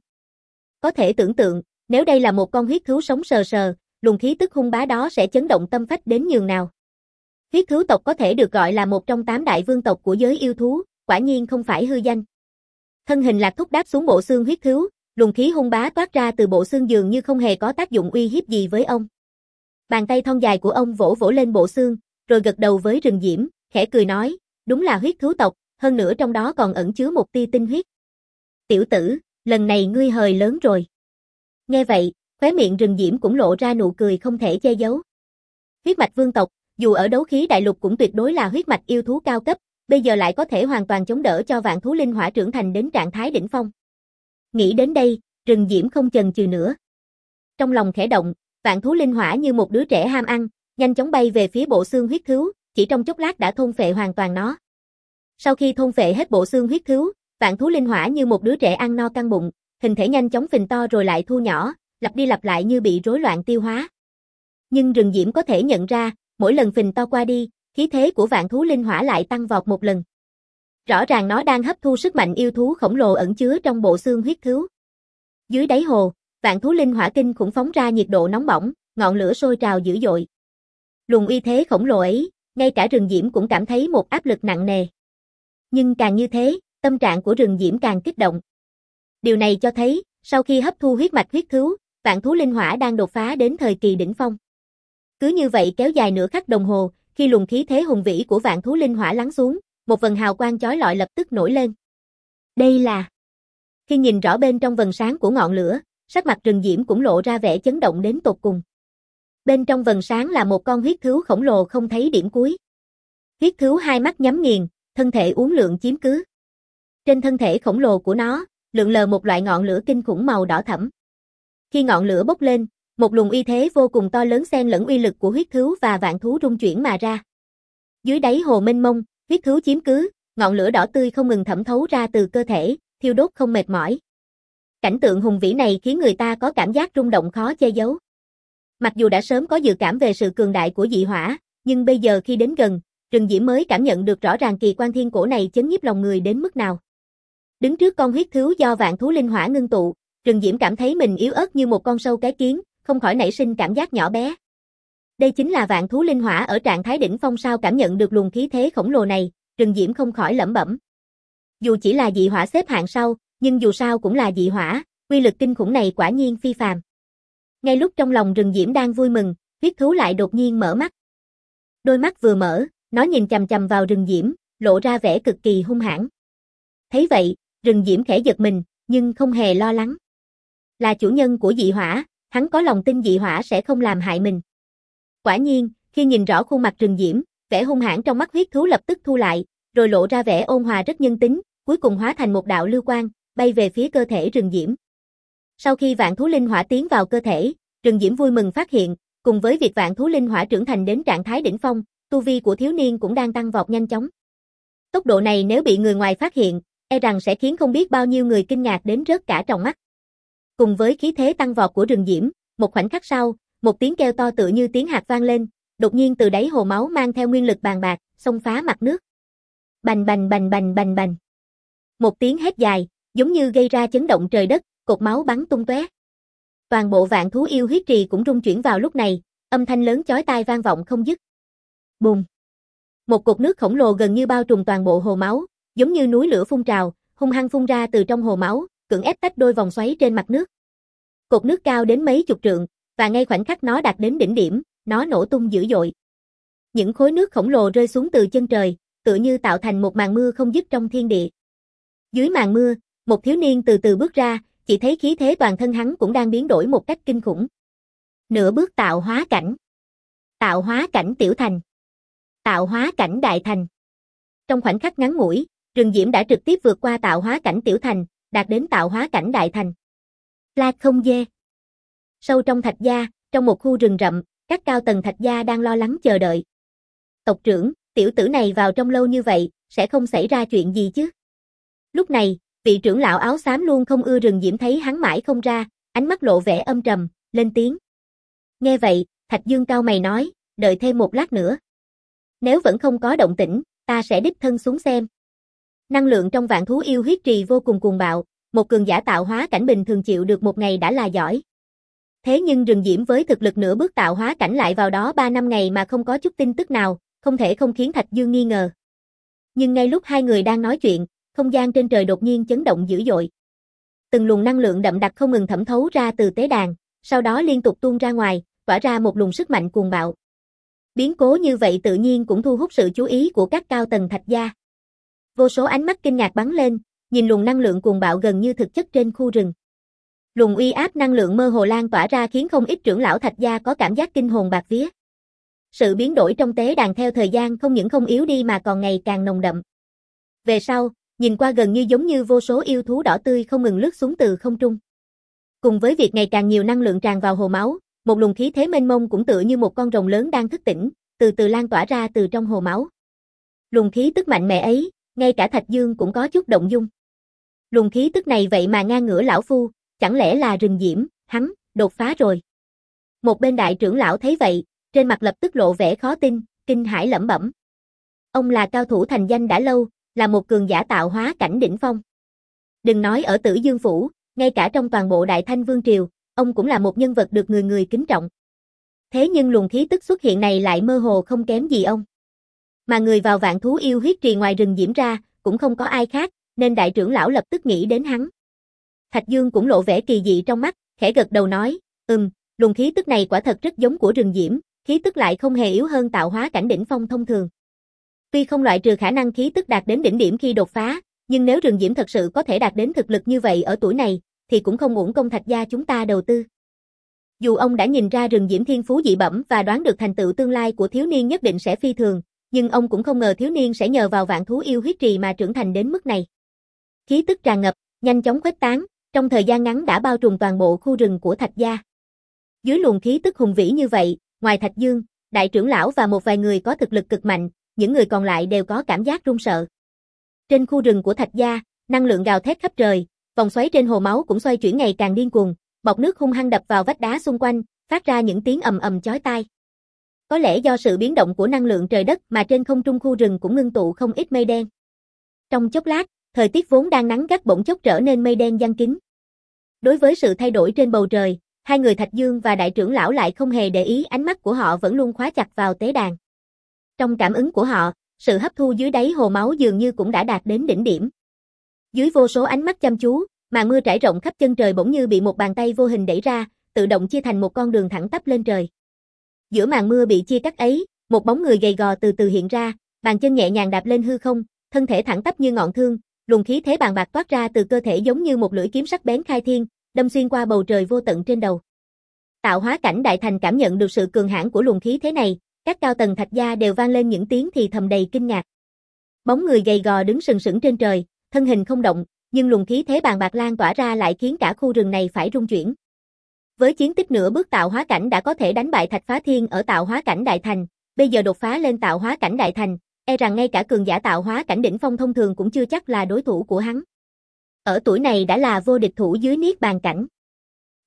Có thể tưởng tượng, nếu đây là một con huyết thú sống sờ sờ, luồng khí tức hung bá đó sẽ chấn động tâm phách đến nhường nào. Huyết thú tộc có thể được gọi là một trong 8 đại vương tộc của giới yêu thú, quả nhiên không phải hư danh. Thân hình Lạc Thúc đáp xuống bộ xương huyết thú, luồng khí hung bá toát ra từ bộ xương dường như không hề có tác dụng uy hiếp gì với ông. Bàn tay thon dài của ông vỗ vỗ lên bộ xương, rồi gật đầu với rừng diễm, khẽ cười nói, đúng là huyết thú tộc, hơn nữa trong đó còn ẩn chứa một tia tinh huyết. Tiểu tử, lần này ngươi hời lớn rồi. Nghe vậy, khóe miệng rừng diễm cũng lộ ra nụ cười không thể che giấu. Huyết mạch vương tộc, dù ở đấu khí đại lục cũng tuyệt đối là huyết mạch yêu thú cao cấp, bây giờ lại có thể hoàn toàn chống đỡ cho vạn thú linh hỏa trưởng thành đến trạng thái đỉnh phong. Nghĩ đến đây, rừng diễm không chần chừ nữa. Trong lòng khẽ động, vạn thú linh hỏa như một đứa trẻ ham ăn, nhanh chóng bay về phía bộ xương huyết thú, chỉ trong chốc lát đã thôn phệ hoàn toàn nó. Sau khi thôn phệ hết bộ xương huyết thú, vạn thú linh hỏa như một đứa trẻ ăn no căng bụng, hình thể nhanh chóng phình to rồi lại thu nhỏ, lặp đi lặp lại như bị rối loạn tiêu hóa. Nhưng rừng diễm có thể nhận ra, mỗi lần phình to qua đi, khí thế của vạn thú linh hỏa lại tăng vọt một lần. Rõ ràng nó đang hấp thu sức mạnh yêu thú khổng lồ ẩn chứa trong bộ xương huyết thú. Dưới đáy hồ, vạn thú linh hỏa kinh khủng phóng ra nhiệt độ nóng bỏng, ngọn lửa sôi trào dữ dội. Luồng uy thế khổng lồ ấy, ngay cả rừng diễm cũng cảm thấy một áp lực nặng nề. Nhưng càng như thế, tâm trạng của rừng diễm càng kích động. Điều này cho thấy, sau khi hấp thu huyết mạch huyết thú, vạn thú linh hỏa đang đột phá đến thời kỳ đỉnh phong. Cứ như vậy kéo dài nửa khắc đồng hồ, khi luồng khí thế hùng vĩ của vạn thú linh hỏa lắng xuống, một vần hào quang chói lọi lập tức nổi lên. Đây là... Khi nhìn rõ bên trong vần sáng của ngọn lửa, sắc mặt rừng diễm cũng lộ ra vẻ chấn động đến tột cùng. Bên trong vần sáng là một con huyết thú khổng lồ không thấy điểm cuối. Huyết thú hai mắt nhắm nghiền, thân thể uốn lượn chiếm cứ. Trên thân thể khổng lồ của nó, lượn lờ một loại ngọn lửa kinh khủng màu đỏ thẫm. Khi ngọn lửa bốc lên, một luồng uy thế vô cùng to lớn xen lẫn uy lực của huyết thú và vạn thú rung chuyển mà ra. Dưới đáy hồ mênh mông, huyết thú chiếm cứ, ngọn lửa đỏ tươi không ngừng thẩm thấu ra từ cơ thể, thiêu đốt không mệt mỏi. Cảnh tượng hùng vĩ này khiến người ta có cảm giác rung động khó che giấu. Mặc dù đã sớm có dự cảm về sự cường đại của dị hỏa, nhưng bây giờ khi đến gần, rừng diễm mới cảm nhận được rõ ràng kỳ quan thiên cổ này chấn nhiếp lòng người đến mức nào. Đứng trước con huyết thú do vạn thú linh hỏa ngưng tụ, rừng diễm cảm thấy mình yếu ớt như một con sâu cái kiến, không khỏi nảy sinh cảm giác nhỏ bé. Đây chính là vạn thú linh hỏa ở trạng thái đỉnh phong sao? Cảm nhận được luồng khí thế khổng lồ này, rừng diễm không khỏi lẩm bẩm. Dù chỉ là dị hỏa xếp hạng sau, nhưng dù sao cũng là dị hỏa, uy lực kinh khủng này quả nhiên phi phàm. Ngay lúc trong lòng rừng diễm đang vui mừng, huyết thú lại đột nhiên mở mắt. Đôi mắt vừa mở, nó nhìn chằm chằm vào rừng diễm, lộ ra vẻ cực kỳ hung hãn. Thấy vậy, rừng diễm khẽ giật mình, nhưng không hề lo lắng. Là chủ nhân của dị hỏa, hắn có lòng tin dị hỏa sẽ không làm hại mình. Quả nhiên, khi nhìn rõ khuôn mặt rừng diễm, vẻ hung hãn trong mắt huyết thú lập tức thu lại, rồi lộ ra vẻ ôn hòa rất nhân tính, cuối cùng hóa thành một đạo lưu quang, bay về phía cơ thể rừng diễm. Sau khi vạn thú linh hỏa tiến vào cơ thể, rừng diễm vui mừng phát hiện, cùng với việc vạn thú linh hỏa trưởng thành đến trạng thái đỉnh phong, tu vi của thiếu niên cũng đang tăng vọt nhanh chóng. Tốc độ này nếu bị người ngoài phát hiện, e rằng sẽ khiến không biết bao nhiêu người kinh ngạc đến rớt cả tròng mắt. Cùng với khí thế tăng vọt của rừng diễm, một khoảnh khắc sau, một tiếng kêu to tựa như tiếng hạt vang lên, đột nhiên từ đáy hồ máu mang theo nguyên lực bàng bạc, xông phá mặt nước. Bành bành bành bành bành bành. Một tiếng hét dài, giống như gây ra chấn động trời đất, cột máu bắn tung tóe. Toàn bộ vạn thú yêu huyết trì cũng rung chuyển vào lúc này, âm thanh lớn chói tai vang vọng không dứt. Bùng. Một cột nước khổng lồ gần như bao trùm toàn bộ hồ máu, giống như núi lửa phun trào, hung hăng phun ra từ trong hồ máu, cưỡng ép tách đôi vòng xoáy trên mặt nước. Cột nước cao đến mấy chục trượng, và ngay khoảnh khắc nó đạt đến đỉnh điểm, nó nổ tung dữ dội. Những khối nước khổng lồ rơi xuống từ chân trời, tựa như tạo thành một màn mưa không dứt trong thiên địa. Dưới màn mưa, một thiếu niên từ từ bước ra, chỉ thấy khí thế toàn thân hắn cũng đang biến đổi một cách kinh khủng. Nửa bước tạo hóa cảnh. Tạo hóa cảnh tiểu thành. Tạo hóa cảnh đại thành. Trong khoảnh khắc ngắn ngủi, rừng diễm đã trực tiếp vượt qua tạo hóa cảnh tiểu thành, đạt đến tạo hóa cảnh đại thành. La không dê. Sâu trong thạch gia, trong một khu rừng rậm, các cao tầng thạch gia đang lo lắng chờ đợi. Tộc trưởng, tiểu tử này vào trong lâu như vậy, sẽ không xảy ra chuyện gì chứ? Lúc này, vị trưởng lão áo xám luôn không ưa rừng diễm thấy hắn mãi không ra, ánh mắt lộ vẻ âm trầm, lên tiếng. Nghe vậy, Thạch Dương cau mày nói, đợi thêm một lát nữa. Nếu vẫn không có động tĩnh, ta sẽ đích thân xuống xem. Năng lượng trong vạn thú yêu huyết trì vô cùng cuồng bạo, một cường giả tạo hóa cảnh bình thường chịu được một ngày đã là giỏi. Thế nhưng rừng diễm với thực lực nửa bước tạo hóa cảnh lại vào đó 3 năm ngày mà không có chút tin tức nào, không thể không khiến Thạch Dương nghi ngờ. Nhưng ngay lúc hai người đang nói chuyện, không gian trên trời đột nhiên chấn động dữ dội. Từng luồng năng lượng đậm đặc không ngừng thẩm thấu ra từ tế đàn, sau đó liên tục tuôn ra ngoài, tỏa ra một luồng sức mạnh cuồng bạo. Biến cố như vậy tự nhiên cũng thu hút sự chú ý của các cao tầng thạch gia. Vô số ánh mắt kinh ngạc bắn lên, nhìn luồng năng lượng cuồng bạo gần như thực chất trên khu rừng. Luồng uy áp năng lượng mơ hồ lan tỏa ra khiến không ít trưởng lão thạch gia có cảm giác kinh hồn bạt vía. Sự biến đổi trong tế đàn theo thời gian không những không yếu đi mà còn ngày càng nồng đậm. Về sau, nhìn qua gần như giống như vô số yêu thú đỏ tươi không ngừng lướt xuống từ không trung. Cùng với việc ngày càng nhiều năng lượng tràn vào hồ máu, một luồng khí thế mênh mông cũng tựa như một con rồng lớn đang thức tỉnh, từ từ lan tỏa ra từ trong hồ máu. Luồng khí tức mạnh mẽ ấy, ngay cả Thạch Dương cũng có chút động dung. Luồng khí tức này vậy mà ngang ngửa lão phu, chẳng lẽ là rừng diễm, hắn, đột phá rồi. Một bên đại trưởng lão thấy vậy, trên mặt lập tức lộ vẻ khó tin, kinh hãi lẩm bẩm. Ông là cao thủ thành danh đã lâu, là một cường giả tạo hóa cảnh đỉnh phong. Đừng nói ở Tử Dương Phủ, ngay cả trong toàn bộ Đại Thanh Vương Triều, ông cũng là một nhân vật được người người kính trọng. Thế nhưng luồng khí tức xuất hiện này lại mơ hồ không kém gì ông. Mà người vào vạn thú yêu huyết trì ngoài rừng diễm ra, cũng không có ai khác, nên đại trưởng lão lập tức nghĩ đến hắn. Thạch Dương cũng lộ vẻ kỳ dị trong mắt, khẽ gật đầu nói, luồng khí tức này quả thật rất giống của rừng diễm, khí tức lại không hề yếu hơn tạo hóa cảnh đỉnh phong thông thường. Tuy không loại trừ khả năng khí tức đạt đến đỉnh điểm khi đột phá, nhưng nếu rừng diễm thật sự có thể đạt đến thực lực như vậy ở tuổi này, thì cũng không uổng công Thạch gia chúng ta đầu tư. Dù ông đã nhìn ra rừng diễm thiên phú dị bẩm và đoán được thành tựu tương lai của thiếu niên nhất định sẽ phi thường, nhưng ông cũng không ngờ thiếu niên sẽ nhờ vào vạn thú yêu huyết trì mà trưởng thành đến mức này. Khí tức tràn ngập, nhanh chóng khuếch tán, trong thời gian ngắn đã bao trùm toàn bộ khu rừng của Thạch gia. Dưới luồng khí tức hùng vĩ như vậy, ngoài Thạch Dương, đại trưởng lão và một vài người có thực lực cực mạnh, những người còn lại đều có cảm giác run sợ. Trên khu rừng của Thạch gia, năng lượng gào thét khắp trời, vòng xoáy trên hồ máu cũng xoay chuyển ngày càng điên cuồng, bọt nước hung hăng đập vào vách đá xung quanh, phát ra những tiếng ầm ầm chói tai. Có lẽ do sự biến động của năng lượng trời đất mà trên không trung khu rừng cũng ngưng tụ không ít mây đen. Trong chốc lát, thời tiết vốn đang nắng gắt bỗng chốc trở nên mây đen giăng kín. Đối với sự thay đổi trên bầu trời, hai người Thạch Dương và đại trưởng lão lại không hề để ý, ánh mắt của họ vẫn luôn khóa chặt vào tế đàn. Trong cảm ứng của họ, sự hấp thu dưới đáy hồ máu dường như cũng đã đạt đến đỉnh điểm. Dưới vô số ánh mắt chăm chú, màn mưa trải rộng khắp chân trời bỗng như bị một bàn tay vô hình đẩy ra, tự động chia thành một con đường thẳng tắp lên trời. Giữa màn mưa bị chia cắt ấy, một bóng người gầy gò từ từ hiện ra, bàn chân nhẹ nhàng đạp lên hư không, thân thể thẳng tắp như ngọn thương, luồng khí thế bàng bạc toát ra từ cơ thể giống như một lưỡi kiếm sắc bén khai thiên, đâm xuyên qua bầu trời vô tận trên đầu. Tạo hóa cảnh đại thành cảm nhận được sự cường hãn của luồng khí thế này, các cao tầng Thạch gia đều vang lên những tiếng thì thầm đầy kinh ngạc. Bóng người gầy gò đứng sừng sững trên trời, thân hình không động, nhưng luồng khí thế bàng bạc lan tỏa ra lại khiến cả khu rừng này phải rung chuyển. Với chiến tích nửa bước tạo hóa cảnh đã có thể đánh bại Thạch Phá Thiên ở tạo hóa cảnh đại thành, bây giờ đột phá lên tạo hóa cảnh đại thành, e rằng ngay cả cường giả tạo hóa cảnh đỉnh phong thông thường cũng chưa chắc là đối thủ của hắn. Ở tuổi này đã là vô địch thủ dưới niết bàn cảnh.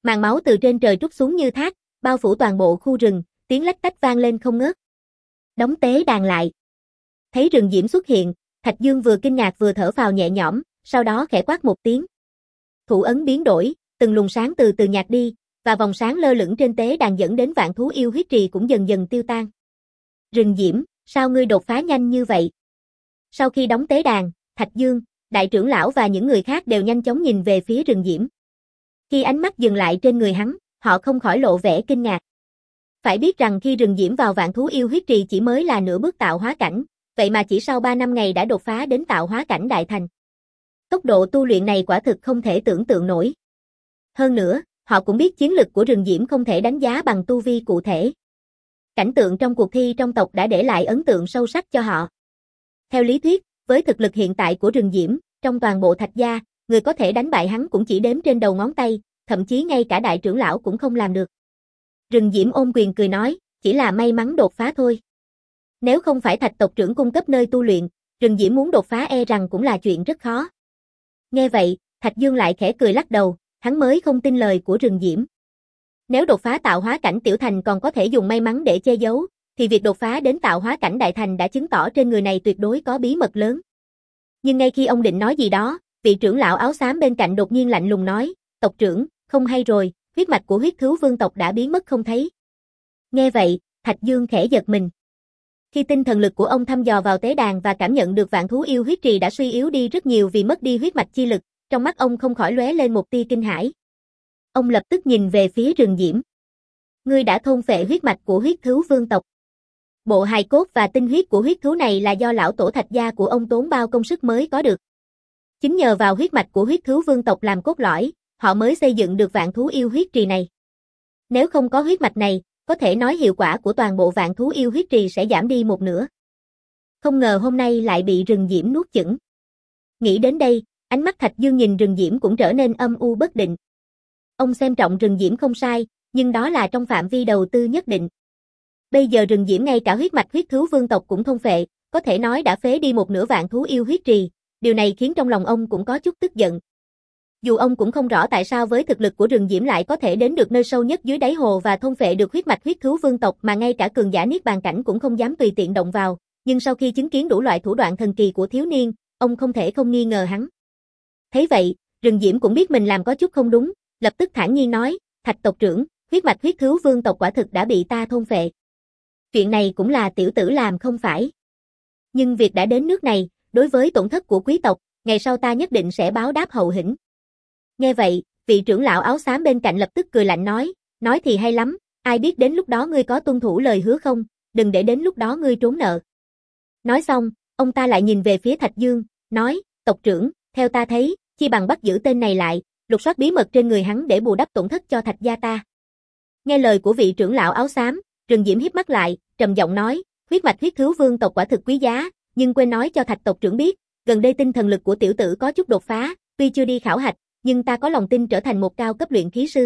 Màn máu từ trên trời trút xuống như thác, bao phủ toàn bộ khu rừng, tiếng lách tách vang lên không ngớt. Đóng tế đàn lại. Thấy rừng diễm xuất hiện, Thạch Dương vừa kinh ngạc vừa thở phào nhẹ nhõm, sau đó khẽ quát một tiếng. Thủ ấn biến đổi, từng luồng sáng từ từ nhạt đi, và vòng sáng lơ lửng trên tế đàn dẫn đến vạn thú yêu huyết trì cũng dần dần tiêu tan. Rừng diễm, sao ngươi đột phá nhanh như vậy? Sau khi đóng tế đàn, Thạch Dương, đại trưởng lão và những người khác đều nhanh chóng nhìn về phía rừng diễm. Khi ánh mắt dừng lại trên người hắn, họ không khỏi lộ vẻ kinh ngạc. Phải biết rằng khi rừng diễm vào vạn thú yêu huyết trì chỉ mới là nửa bước tạo hóa cảnh, vậy mà chỉ sau 3 năm ngày đã đột phá đến tạo hóa cảnh đại thành. Tốc độ tu luyện này quả thực không thể tưởng tượng nổi. Hơn nữa, họ cũng biết chiến lực của rừng diễm không thể đánh giá bằng tu vi cụ thể. Cảnh tượng trong cuộc thi trong tộc đã để lại ấn tượng sâu sắc cho họ. Theo lý thuyết, với thực lực hiện tại của rừng diễm, trong toàn bộ Thạch gia, người có thể đánh bại hắn cũng chỉ đếm trên đầu ngón tay, thậm chí ngay cả đại trưởng lão cũng không làm được. Rừng diễm ôm quyền cười nói, chỉ là may mắn đột phá thôi. Nếu không phải Thạch tộc trưởng cung cấp nơi tu luyện, rừng diễm muốn đột phá e rằng cũng là chuyện rất khó. Nghe vậy, Thạch Dương lại khẽ cười lắc đầu, hắn mới không tin lời của rừng diễm. Nếu đột phá tạo hóa cảnh tiểu thành còn có thể dùng may mắn để che giấu, thì việc đột phá đến tạo hóa cảnh đại thành đã chứng tỏ trên người này tuyệt đối có bí mật lớn. Nhưng ngay khi ông định nói gì đó, vị trưởng lão áo xám bên cạnh đột nhiên lạnh lùng nói, tộc trưởng, không hay rồi, huyết mạch của huyết thú vương tộc đã biến mất không thấy. Nghe vậy, Thạch Dương khẽ giật mình. Khi tinh thần lực của ông thăm dò vào tế đàn và cảm nhận được vạn thú yêu huyết trì đã suy yếu đi rất nhiều vì mất đi huyết mạch chi lực, trong mắt ông không khỏi lóe lên một tia kinh hãi. Ông lập tức nhìn về phía rừng diễm. Ngươi đã thôn phệ huyết mạch của huyết thú vương tộc. Bộ hài cốt và tinh huyết của huyết thú này là do lão tổ Thạch gia của ông tốn bao công sức mới có được. Chính nhờ vào huyết mạch của huyết thú vương tộc làm cốt lõi, họ mới xây dựng được vạn thú yêu huyết trì này. Nếu không có huyết mạch này, có thể nói hiệu quả của toàn bộ vạn thú yêu huyết trì sẽ giảm đi một nửa. Không ngờ hôm nay lại bị rừng diễm nuốt chửng. Nghĩ đến đây, ánh mắt Thạch Dương nhìn rừng diễm cũng trở nên âm u bất định. Ông xem trọng rừng diễm không sai, nhưng đó là trong phạm vi đầu tư nhất định. Bây giờ rừng diễm ngay cả huyết mạch huyết thú vương tộc cũng thôn phệ, có thể nói đã phế đi một nửa vạn thú yêu huyết trì, điều này khiến trong lòng ông cũng có chút tức giận. Dù ông cũng không rõ tại sao với thực lực của rừng diễm lại có thể đến được nơi sâu nhất dưới đáy hồ và thôn phệ được huyết mạch huyết thú vương tộc mà ngay cả cường giả niết bàn cảnh cũng không dám tùy tiện động vào, nhưng sau khi chứng kiến đủ loại thủ đoạn thần kỳ của thiếu niên, ông không thể không nghi ngờ hắn. Thấy vậy, rừng diễm cũng biết mình làm có chút không đúng, lập tức thản nhiên nói, Thạch tộc trưởng, huyết mạch huyết thú vương tộc quả thực đã bị ta thôn phệ. Chuyện này cũng là tiểu tử làm không phải. Nhưng việc đã đến nước này, đối với tổn thất của quý tộc, ngày sau ta nhất định sẽ báo đáp hậu hĩnh. Nghe vậy, vị trưởng lão áo xám bên cạnh lập tức cười lạnh nói thì hay lắm, ai biết đến lúc đó ngươi có tuân thủ lời hứa không, đừng để đến lúc đó ngươi trốn nợ. Nói xong, ông ta lại nhìn về phía Thạch Dương, nói, tộc trưởng, theo ta thấy, chi bằng bắt giữ tên này lại, lục soát bí mật trên người hắn để bù đắp tổn thất cho Thạch gia ta. Nghe lời của vị trưởng lão áo xám, rừng diễm híp mắt lại, trầm giọng nói, huyết mạch huyết thú vương tộc quả thực quý giá, nhưng quên nói cho Thạch tộc trưởng biết, gần đây tinh thần lực của tiểu tử có chút đột phá, tuy chưa đi khảo hạch, nhưng ta có lòng tin trở thành một cao cấp luyện khí sư.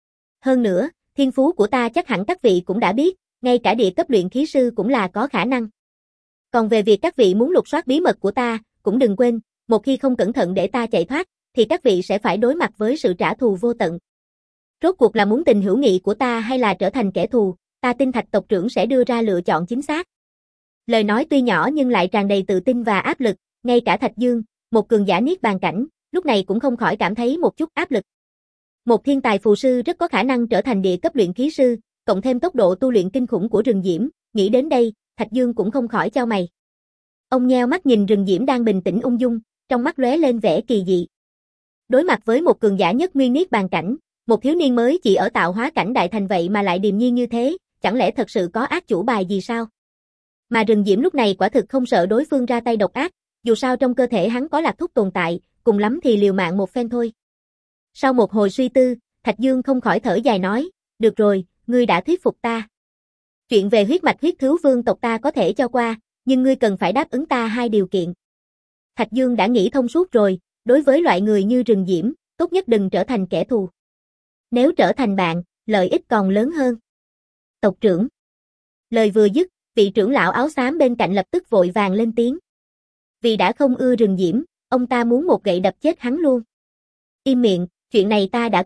Hơn nữa, thiên phú của ta chắc hẳn các vị cũng đã biết, ngay cả địa cấp luyện khí sư cũng là có khả năng. Còn về việc các vị muốn lục soát bí mật của ta, cũng đừng quên, một khi không cẩn thận để ta chạy thoát, thì các vị sẽ phải đối mặt với sự trả thù vô tận. Rốt cuộc là muốn tình hữu nghị của ta hay là trở thành kẻ thù, ta tin Thạch tộc trưởng sẽ đưa ra lựa chọn chính xác. Lời nói tuy nhỏ nhưng lại tràn đầy tự tin và áp lực, ngay cả Thạch Dương, một cường giả niết bàn cảnh, lúc này cũng không khỏi cảm thấy một chút áp lực. Một thiên tài phù sư rất có khả năng trở thành địa cấp luyện khí sư, cộng thêm tốc độ tu luyện kinh khủng của rừng diễm, nghĩ đến đây, Thạch Dương cũng không khỏi chau mày. Ông nheo mắt nhìn rừng diễm đang bình tĩnh ung dung, trong mắt lóe lên vẻ kỳ dị. Đối mặt với một cường giả nhất nguyên niết bàn cảnh, một thiếu niên mới chỉ ở tạo hóa cảnh đại thành vậy mà lại điềm nhiên như thế, chẳng lẽ thật sự có ác chủ bài gì sao? Mà rừng diễm lúc này quả thực không sợ đối phương ra tay độc ác, dù sao trong cơ thể hắn có lạc thúc tồn tại, cùng lắm thì liều mạng một phen thôi. Sau một hồi suy tư, Thạch Dương không khỏi thở dài nói, được rồi, ngươi đã thuyết phục ta. Chuyện về huyết mạch huyết thú vương tộc ta có thể cho qua, nhưng ngươi cần phải đáp ứng ta 2 điều kiện. Thạch Dương đã nghĩ thông suốt rồi, đối với loại người như rừng diễm, tốt nhất đừng trở thành kẻ thù. Nếu trở thành bạn, lợi ích còn lớn hơn. Tộc trưởng. Lời vừa dứt, vị trưởng lão áo xám bên cạnh lập tức vội vàng lên tiếng. Vì đã không ưa rừng diễm, ông ta muốn một gậy đập chết hắn luôn. Im miệng, chuyện này ta đã quyết,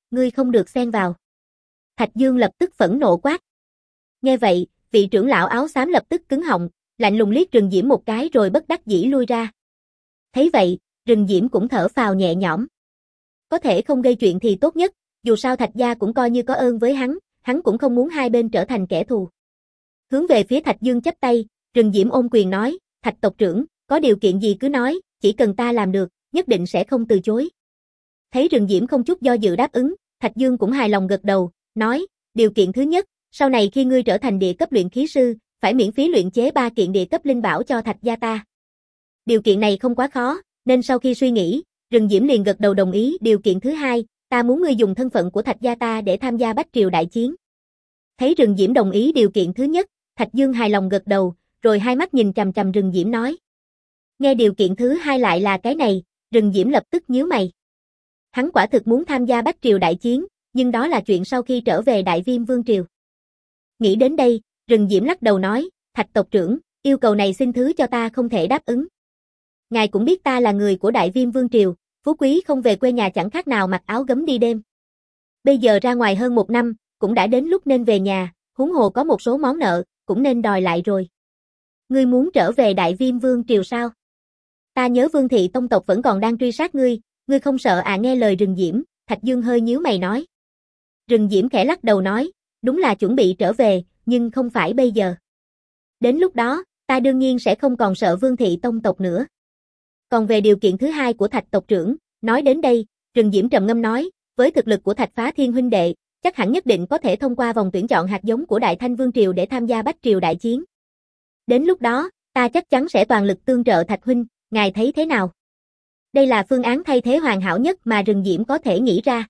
ngươi không được xen vào. Thạch Dương lập tức phẫn nộ quát. Nghe vậy, vị trưởng lão áo xám lập tức cứng họng, lạnh lùng liếc Rừng Diễm một cái rồi bất đắc dĩ lui ra. Thấy vậy, Rừng Diễm cũng thở phào nhẹ nhõm. Có thể không gây chuyện thì tốt nhất, dù sao Thạch gia cũng coi như có ơn với hắn cũng không muốn hai bên trở thành kẻ thù. Hướng về phía Thạch Dương chắp tay, Rừng Diễm ôm quyền nói, Thạch tộc trưởng, có điều kiện gì cứ nói, chỉ cần ta làm được, nhất định sẽ không từ chối. Thấy Rừng Diễm không chút do dự đáp ứng, Thạch Dương cũng hài lòng gật đầu, nói, điều kiện thứ nhất, sau này khi ngươi trở thành địa cấp luyện khí sư, phải miễn phí luyện chế 3 kiện địa cấp linh bảo cho Thạch gia ta. Điều kiện này không quá khó, nên sau khi suy nghĩ, Rừng Diễm liền gật đầu đồng ý. Điều kiện thứ hai, ta muốn ngươi dùng thân phận của Thạch gia ta để tham gia Bách Triều đại chiến. Thấy Rừng Diễm đồng ý điều kiện thứ nhất, Thạch Dương hài lòng gật đầu, rồi hai mắt nhìn chằm chằm Rừng Diễm nói. Nghe điều kiện thứ hai lại là cái này, Rừng Diễm lập tức nhíu mày. Hắn quả thực muốn tham gia Bách Triều đại chiến, nhưng đó là chuyện sau khi trở về Đại Viêm Vương Triều. Nghĩ đến đây, Rừng Diễm lắc đầu nói, Thạch tộc trưởng, yêu cầu này xin thứ cho ta không thể đáp ứng. Ngài cũng biết ta là người của Đại Viêm Vương Triều, phú quý không về quê nhà chẳng khác nào mặc áo gấm đi đêm. Bây giờ ra ngoài hơn 1 năm, cũng đã đến lúc nên về nhà, huống hồ có một số món nợ, cũng nên đòi lại rồi. Ngươi muốn trở về Đại Viêm Vương Triều sao? Ta nhớ Vương thị tông tộc vẫn còn đang truy sát ngươi không sợ à? Nghe lời Rừng Diễm, Thạch Dương hơi nhíu mày nói. Rừng Diễm khẽ lắc đầu nói, đúng là chuẩn bị trở về, nhưng không phải bây giờ. Đến lúc đó, ta đương nhiên sẽ không còn sợ Vương thị tông tộc nữa. Còn về điều kiện thứ hai của Thạch tộc trưởng, nói đến đây, Rừng Diễm trầm ngâm nói, với thực lực của Thạch Phá Thiên huynh đệ, chắc hẳn nhất định có thể thông qua vòng tuyển chọn hạt giống của Đại Thanh Vương Triều để tham gia Bách Triều đại chiến. Đến lúc đó, ta chắc chắn sẽ toàn lực tương trợ Thạch huynh, ngài thấy thế nào? Đây là phương án thay thế hoàn hảo nhất mà Rừng Diễm có thể nghĩ ra.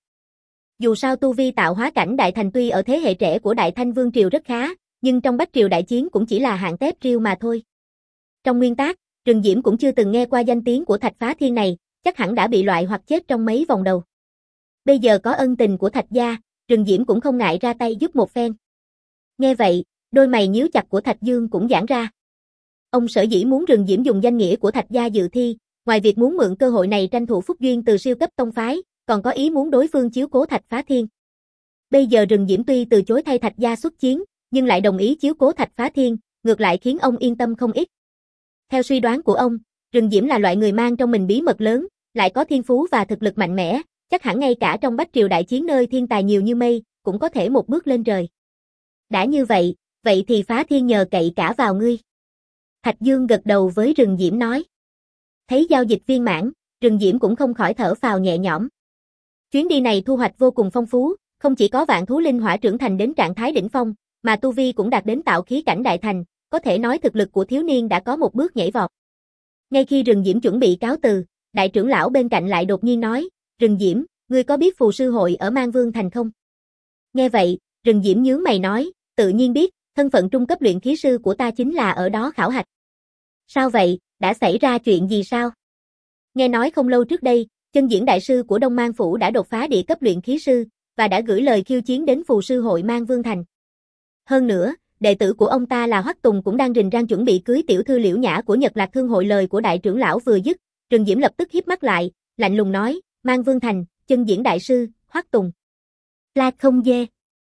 Dù sao tu vi tạo hóa cảnh Đại Thành tuy ở thế hệ trẻ của Đại Thanh Vương Triều rất khá, nhưng trong Bách Triều đại chiến cũng chỉ là hạng tép riêu mà thôi. Trong nguyên tắc, Rừng Diễm cũng chưa từng nghe qua danh tiếng của Thạch Phá Thiên này, chắc hẳn đã bị loại hoặc chết trong mấy vòng đầu. Bây giờ có ân tình của Thạch gia, Rừng Diễm cũng không ngại ra tay giúp một phen. Nghe vậy, đôi mày nhíu chặt của Thạch Dương cũng giãn ra. Ông sở dĩ muốn Rừng Diễm dùng danh nghĩa của Thạch gia dự thi, ngoài việc muốn mượn cơ hội này tranh thủ phúc duyên từ siêu cấp tông phái, còn có ý muốn đối phương chiếu cố Thạch Phá Thiên. Bây giờ Rừng Diễm tuy từ chối thay Thạch gia xuất chiến, nhưng lại đồng ý chiếu cố Thạch Phá Thiên, ngược lại khiến ông yên tâm không ít. Theo suy đoán của ông, Rừng Diễm là loại người mang trong mình bí mật lớn, lại có thiên phú và thực lực mạnh mẽ, chắc hẳn ngay cả trong Bách Triều đại chiến nơi thiên tài nhiều như mây, cũng có thể một bước lên trời. Đã như vậy, vậy thì Phá Thiên nhờ cậy cả vào ngươi. Thạch Dương gật đầu với Rừng Diễm nói. Thấy giao dịch viên mãn, Rừng Diễm cũng không khỏi thở phào nhẹ nhõm. Chuyến đi này thu hoạch vô cùng phong phú, không chỉ có vạn thú linh hỏa trưởng thành đến trạng thái đỉnh phong, mà tu vi cũng đạt đến tạo khí cảnh đại thành, có thể nói thực lực của thiếu niên đã có một bước nhảy vọt. Ngay khi Rừng Diễm chuẩn bị cáo từ, đại trưởng lão bên cạnh lại đột nhiên nói, Rừng Diễm, ngươi có biết phù sư hội ở Mang Vương Thành không? Nghe vậy, Rừng Diễm nhướng mày nói, tự nhiên biết, thân phận trung cấp luyện khí sư của ta chính là ở đó khảo hạch. Sao vậy, đã xảy ra chuyện gì sao? Nghe nói không lâu trước đây, chân diễn đại sư của Đông Mang Phủ đã đột phá địa cấp luyện khí sư, và đã gửi lời khiêu chiến đến phù sư hội Mang Vương Thành. Hơn nữa, đệ tử của ông ta là Hoắc Tùng cũng đang rình rang chuẩn bị cưới tiểu thư Liễu Nhã của Nhật Lạc Thương hội. Lời của đại trưởng lão vừa dứt, Rừng Diễm lập tức híp mắt lại, lạnh lùng nói, Mang Vương Thành, chân diễn đại sư, Hoắc Tùng. La không dê.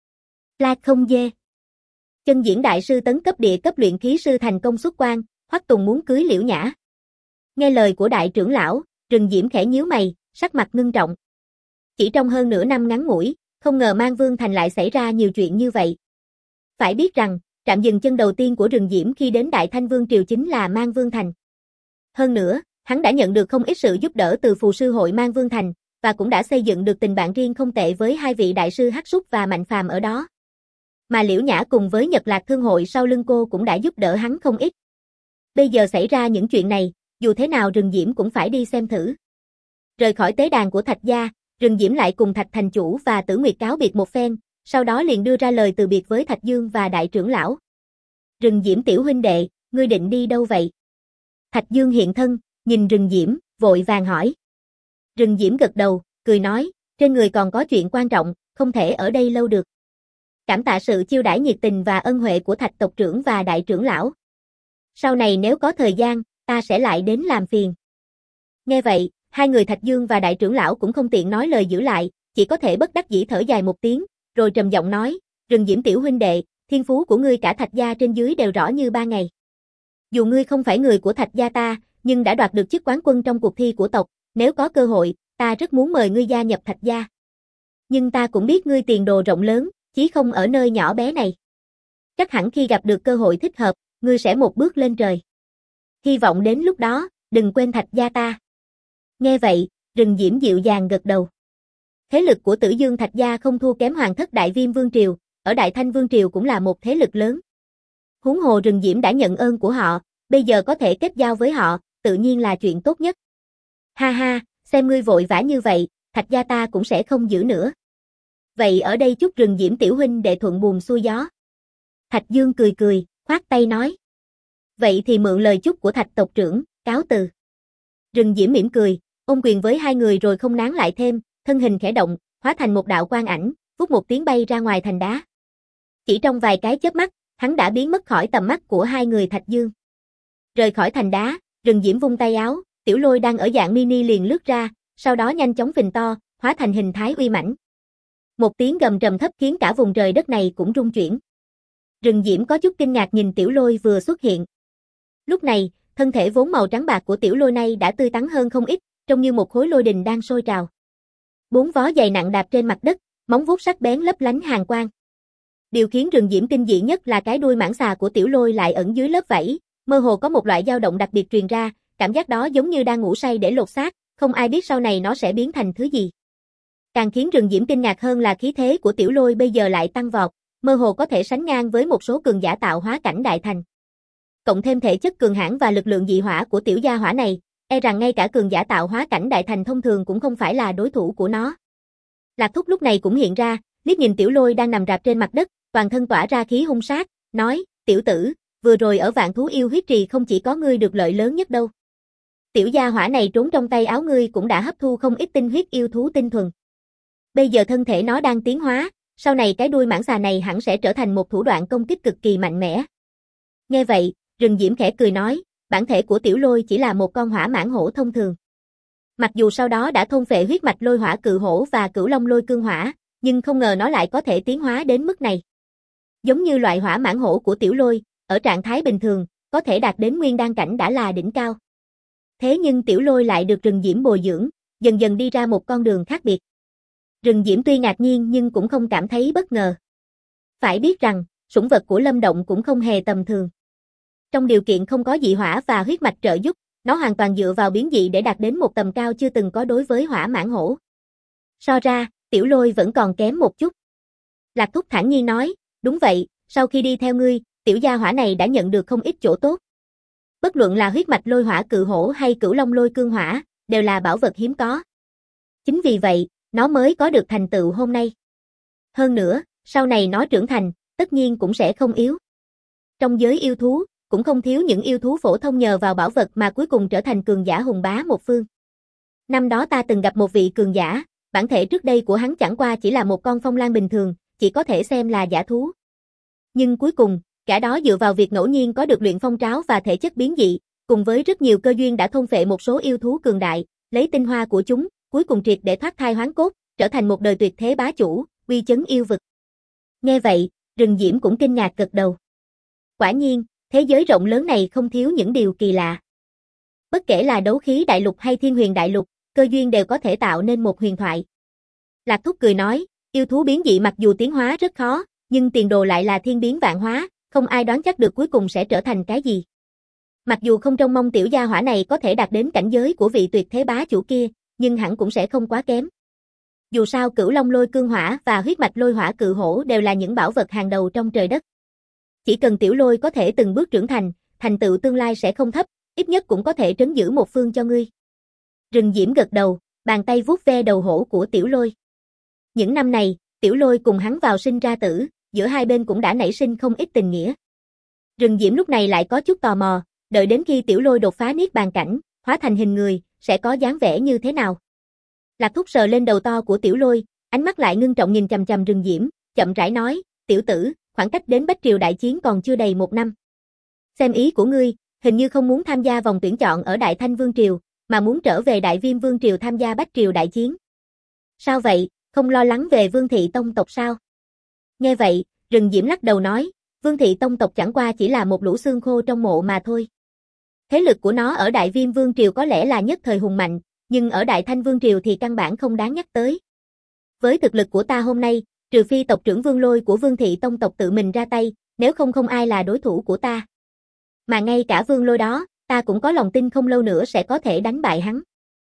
La không dê. Chân diễn đại sư tấn cấp địa cấp luyện khí sư thành công xuất quan, Hoắc Tùng muốn cưới Liễu Nhã. Nghe lời của đại trưởng lão, Rừng Diễm khẽ nhíu mày, sắc mặt ngưng trọng. Chỉ trong hơn nửa năm ngắn ngủi, không ngờ Mang Vương Thành lại xảy ra nhiều chuyện như vậy. Phải biết rằng, trạm dừng chân đầu tiên của Rừng Diễm khi đến Đại Thanh Vương Triều chính là Mang Vương Thành. Hơn nữa, hắn đã nhận được không ít sự giúp đỡ từ phù sư hội Mang Vương Thành, và cũng đã xây dựng được tình bạn riêng không tệ với hai vị đại sư Hắc Súc và Mạnh Phàm ở đó. Mà Liễu Nhã cùng với Nhật Lạc Thương hội sau lưng cô cũng đã giúp đỡ hắn không ít. Bây giờ xảy ra những chuyện này, dù thế nào Rừng Diễm cũng phải đi xem thử. Rời khỏi tế đàn của Thạch gia, Rừng Diễm lại cùng Thạch thành chủ và Tử Nguyệt cáo biệt một phen, sau đó liền đưa ra lời từ biệt với Thạch Dương và đại trưởng lão. Rừng Diễm tiểu huynh đệ, ngươi định đi đâu vậy? Thạch Dương hiện thân, nhìn Rừng Diễm, vội vàng hỏi. Rừng Diễm gật đầu, cười nói, trên người còn có chuyện quan trọng, không thể ở đây lâu được. Cảm tạ sự chiêu đãi nhiệt tình và ân huệ của Thạch tộc trưởng và đại trưởng lão. Sau này nếu có thời gian, ta sẽ lại đến làm phiền. Nghe vậy, hai người Thạch Dương và đại trưởng lão cũng không tiện nói lời giữ lại, chỉ có thể bất đắc dĩ thở dài một tiếng, rồi trầm giọng nói, Rừng Diễm tiểu huynh đệ, thiên phú của ngươi cả Thạch gia trên dưới đều rõ như ban ngày. Dù ngươi không phải người của Thạch gia ta, nhưng đã đoạt được chức quán quân trong cuộc thi của tộc, nếu có cơ hội, ta rất muốn mời ngươi gia nhập Thạch gia. Nhưng ta cũng biết ngươi tiền đồ rộng lớn, chí không ở nơi nhỏ bé này. Chắc hẳn khi gặp được cơ hội thích hợp, ngươi sẽ một bước lên trời. Hy vọng đến lúc đó, đừng quên Thạch gia ta. Nghe vậy, Rừng Diễm dịu dàng gật đầu. Thế lực của Tử Dương Thạch gia không thua kém Hoàng thất Đại Viêm Vương triều, ở Đại Thanh Vương triều cũng là một thế lực lớn. Huống hồ Rừng Diễm đã nhận ơn của họ, bây giờ có thể kết giao với họ, tự nhiên là chuyện tốt nhất. Ha ha, xem ngươi vội vã như vậy, Thạch gia ta cũng sẽ không giữ nữa. Vậy ở đây chúc Rừng Diễm tiểu huynh đệ thuận buồm xuôi gió. Thạch Dương cười cười, khoát tay nói. Vậy thì mượn lời chúc của Thạch tộc trưởng, cáo từ. Rừng Diễm mỉm cười, ôm quyền với hai người rồi không nán lại thêm, thân hình khẽ động, hóa thành một đạo quang ảnh, vút một tiếng bay ra ngoài thành đá. Chỉ trong vài cái chớp mắt, hắn đã biến mất khỏi tầm mắt của hai người Thạch Dương. Rời khỏi thành đá, Rừng Diễm vung tay áo, Tiểu Lôi đang ở dạng mini liền lướt ra, sau đó nhanh chóng phình to, hóa thành hình thái uy mãnh. Một tiếng gầm trầm thấp khiến cả vùng trời đất này cũng rung chuyển. Rừng Diễm có chút kinh ngạc nhìn Tiểu Lôi vừa xuất hiện. Lúc này, thân thể vốn màu trắng bạc của Tiểu Lôi này đã tươi tắn hơn không ít, trông như một khối lôi đình đang sôi trào. Bốn vó dày nặng đạp trên mặt đất, móng vuốt sắc bén lấp lánh hàn quang. Điều khiến Rừng Diễm kinh dị nhất là cái đuôi mãng xà của Tiểu Lôi lại ẩn dưới lớp vảy, mơ hồ có một loại dao động đặc biệt truyền ra, cảm giác đó giống như đang ngủ say để lột xác, không ai biết sau này nó sẽ biến thành thứ gì. Càng khiến Rừng Diễm kinh ngạc hơn là khí thế của Tiểu Lôi bây giờ lại tăng vọt, mơ hồ có thể sánh ngang với một số cường giả tạo hóa cảnh đại thành. Cộng thêm thể chất cường hãn và lực lượng dị hỏa của tiểu gia hỏa này, e rằng ngay cả cường giả tạo hóa cảnh đại thành thông thường cũng không phải là đối thủ của nó. Lạc Thúc lúc này cũng hiện ra, liếc nhìn Tiểu Lôi đang nằm rạp trên mặt đất, toàn thân tỏa ra khí hung sát, nói, tiểu tử, vừa rồi ở Vạn Thú Yêu Huyết Trì không chỉ có ngươi được lợi lớn nhất đâu. Tiểu gia hỏa này trốn trong tay áo ngươi cũng đã hấp thu không ít tinh huyết yêu thú tinh thuần. Bây giờ thân thể nó đang tiến hóa, sau này cái đuôi mãng xà này hẳn sẽ trở thành một thủ đoạn công kích cực kỳ mạnh mẽ. Nghe vậy, Rừng Diễm khẽ cười nói, bản thể của Tiểu Lôi chỉ là một con hỏa mãng hổ thông thường. Mặc dù sau đó đã thôn phệ huyết mạch lôi hỏa cự hổ và cửu long lôi cương hỏa, nhưng không ngờ nó lại có thể tiến hóa đến mức này. Giống như loại hỏa mãng hổ của Tiểu Lôi, ở trạng thái bình thường, có thể đạt đến nguyên đan cảnh đã là đỉnh cao. Thế nhưng Tiểu Lôi lại được Rừng Diễm bồi dưỡng, dần dần đi ra một con đường khác biệt. Rừng Diễm tuy ngạc nhiên nhưng cũng không cảm thấy bất ngờ. Phải biết rằng, sủng vật của Lâm Động cũng không hề tầm thường. Trong điều kiện không có dị hỏa và huyết mạch trợ giúp, nó hoàn toàn dựa vào biến dị để đạt đến một tầm cao chưa từng có đối với hỏa mãng hổ. So ra, Tiểu Lôi vẫn còn kém một chút. Lạc Thúc thản nhiên nói, đúng vậy, sau khi đi theo ngươi, tiểu gia hỏa này đã nhận được không ít chỗ tốt. Bất luận là huyết mạch lôi hỏa cự hổ hay cửu long lôi cương hỏa, đều là bảo vật hiếm có. Chính vì vậy, nó mới có được thành tựu hôm nay. Hơn nữa, sau này nó trưởng thành, tất nhiên cũng sẽ không yếu. Trong giới yêu thú, cũng không thiếu những yêu thú phổ thông nhờ vào bảo vật mà cuối cùng trở thành cường giả hùng bá một phương. Năm đó ta từng gặp một vị cường giả, bản thể trước đây của hắn chẳng qua chỉ là một con phong lan bình thường, chỉ có thể xem là giả thú. Nhưng cuối cùng, cả đó dựa vào việc ngẫu nhiên có được luyện phong tráo và thể chất biến dị, cùng với rất nhiều cơ duyên đã thôn phệ một số yêu thú cường đại, lấy tinh hoa của chúng, cuối cùng triệt để thoát thai hoán cốt, trở thành một đời tuyệt thế bá chủ, uy chấn yêu vực. Nghe vậy, Rừng Diễm cũng kinh ngạc gật đầu. Quả nhiên, thế giới rộng lớn này không thiếu những điều kỳ lạ. Bất kể là đấu khí đại lục hay thiên huyền đại lục, cơ duyên đều có thể tạo nên một huyền thoại. Lạc Thúc cười nói, yêu thú biến dị mặc dù tiến hóa rất khó, nhưng tiền đồ lại là thiên biến vạn hóa, không ai đoán chắc được cuối cùng sẽ trở thành cái gì. Mặc dù không trông mong tiểu gia hỏa này có thể đạt đến cảnh giới của vị tuyệt thế bá chủ kia, nhưng hẳn cũng sẽ không quá kém. Dù sao cửu long lôi cương hỏa và huyết mạch lôi hỏa cự hổ đều là những bảo vật hàng đầu trong trời đất. Chỉ cần Tiểu Lôi có thể từng bước trưởng thành tựu tương lai sẽ không thấp, ít nhất cũng có thể trấn giữ một phương cho ngươi. Rừng Diễm gật đầu, bàn tay vuốt ve đầu hổ của Tiểu Lôi. Những năm này, Tiểu Lôi cùng hắn vào sinh ra tử, giữa hai bên cũng đã nảy sinh không ít tình nghĩa. Rừng Diễm lúc này lại có chút tò mò, đợi đến khi Tiểu Lôi đột phá niết bàn cảnh, hóa thành hình người, sẽ có dáng vẻ như thế nào. Lạc Thúc sờ lên đầu to của Tiểu Lôi, ánh mắt lại ngưng trọng nhìn chằm chằm Rừng Diễm, chậm rãi nói, tiểu tử, khoảng cách đến Bách Triều đại chiến còn chưa đầy 1 năm. Xem ý của ngươi, hình như không muốn tham gia vòng tuyển chọn ở Đại Thanh Vương Triều, mà muốn trở về Đại Viêm Vương Triều tham gia Bách Triều đại chiến. Sao vậy, Không lo lắng về Vương thị tông tộc sao? Nghe vậy, Rừng Diễm lắc đầu nói, Vương thị tông tộc chẳng qua chỉ là một lũ xương khô trong mộ mà thôi. Thế lực của nó ở Đại Viêm Vương Triều có lẽ là nhất thời hùng mạnh, nhưng ở Đại Thanh Vương Triều thì căn bản không đáng nhắc tới. Với thực lực của ta hôm nay, trừ phi tộc trưởng Vương Lôi của Vương thị tông tộc tự mình ra tay, nếu không không ai là đối thủ của ta. Mà ngay cả Vương Lôi đó, ta cũng có lòng tin không lâu nữa sẽ có thể đánh bại hắn.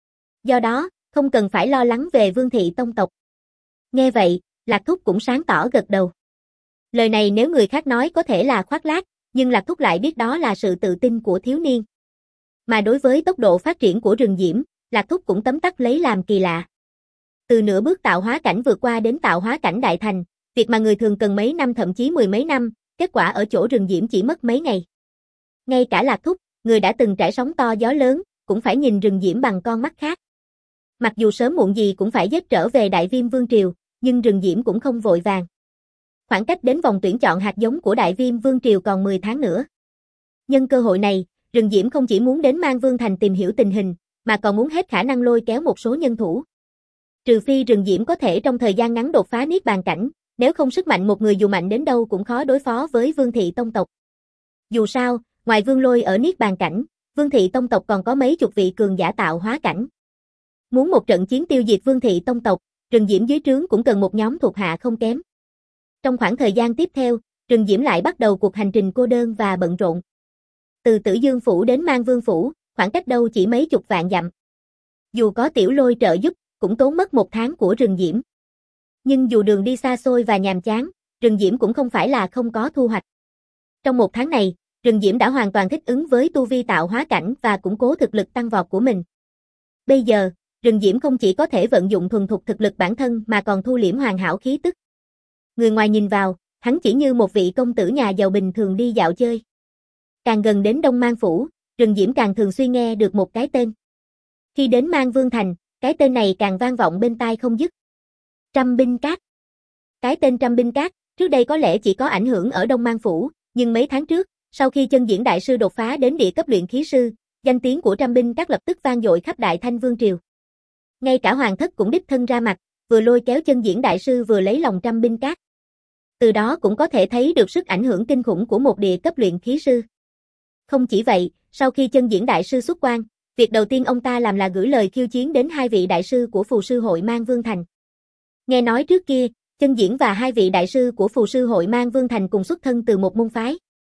Do đó, không cần phải lo lắng về Vương thị tông tộc. Nghe vậy, Lạc Thúc cũng sáng tỏ gật đầu. Lời này nếu người khác nói có thể là khoác lác, nhưng Lạc Thúc lại biết đó là sự tự tin của thiếu niên. Mà đối với tốc độ phát triển của Rừng Diễm, Lạc Thúc cũng tấm tắc lấy làm kỳ lạ. Từ nửa bước tạo hóa cảnh vượt qua đến tạo hóa cảnh đại thành, việc mà người thường cần mấy năm thậm chí mười mấy năm, kết quả ở chỗ Rừng Diễm chỉ mất mấy ngày. Ngay cả Lạc Thúc, người đã từng trải sóng to gió lớn, cũng phải nhìn Rừng Diễm bằng con mắt khác. Mặc dù sớm muộn gì cũng phải dết trở về Đại Viêm Vương Triều, nhưng Rừng Diễm cũng không vội vàng. Khoảng cách đến vòng tuyển chọn hạt giống của Đại Viêm Vương Triều còn 10 tháng nữa. Nhân cơ hội này, Rừng Diễm không chỉ muốn đến Mang Vương Thành tìm hiểu tình hình, mà còn muốn hết khả năng lôi kéo một số nhân thủ. Trừ phi Rừng Diễm có thể trong thời gian ngắn đột phá niết bàn cảnh, nếu không sức mạnh một người dù mạnh đến đâu cũng khó đối phó với Vương thị tông tộc. Dù sao, ngoài Vương Lôi ở niết bàn cảnh, Vương thị tông tộc còn có mấy chục vị cường giả tạo hóa cảnh. Muốn một trận chiến tiêu diệt Vương thị tông tộc, Rừng Diễm dưới trướng cũng cần một nhóm thuộc hạ không kém. Trong khoảng thời gian tiếp theo, Rừng Diễm lại bắt đầu cuộc hành trình cô đơn và bận rộn. Từ Tử Dương Phủ đến Mang Vương Phủ, khoảng cách đâu chỉ mấy chục vạn dặm. Dù có Tiểu Lôi trợ giúp, cũng tốn mất 1 tháng của Rừng Diễm. Nhưng dù đường đi xa xôi và nhàm chán, Rừng Diễm cũng không phải là không có thu hoạch. Trong 1 tháng này, Rừng Diễm đã hoàn toàn thích ứng với tu vi tạo hóa cảnh và củng cố thực lực tăng vọt của mình. Bây giờ, Rừng Diễm không chỉ có thể vận dụng thuần thục thực lực bản thân mà còn thu liễm hoàn hảo khí tức. Người ngoài nhìn vào, hắn chỉ như một vị công tử nhà giàu bình thường đi dạo chơi. Càng gần đến Đông Mang Phủ, Rừng Diễm càng thường xuyên nghe được một cái tên. Khi đến Mang Vương Thành, cái tên này càng vang vọng bên tai không dứt. Trăm Binh Các. Cái tên Trăm Binh Các, trước đây có lẽ chỉ có ảnh hưởng ở Đông Mang Phủ, nhưng mấy tháng trước, sau khi Chân Diễn Đại Sư đột phá đến địa cấp luyện khí sư, danh tiếng của Trăm Binh Các lập tức vang dội khắp Đại Thanh Vương Triều. Ngay cả Hoàng thất cũng đích thân ra mặt, vừa lôi kéo Chân Diễn Đại Sư vừa lấy lòng Trăm Binh Các. Từ đó cũng có thể thấy được sức ảnh hưởng kinh khủng của một địa cấp luyện khí sư. Không chỉ vậy, sau khi Chân Diễn Đại Sư xuất quan, việc đầu tiên ông ta làm là gửi lời khiêu chiến đến 2 vị đại sư của Phù Sư Hội Mang Vương Thành. Nghe nói trước kia, Chân Diễn và 2 vị đại sư của Phù Sư Hội Mang Vương Thành cùng xuất thân từ một môn phái.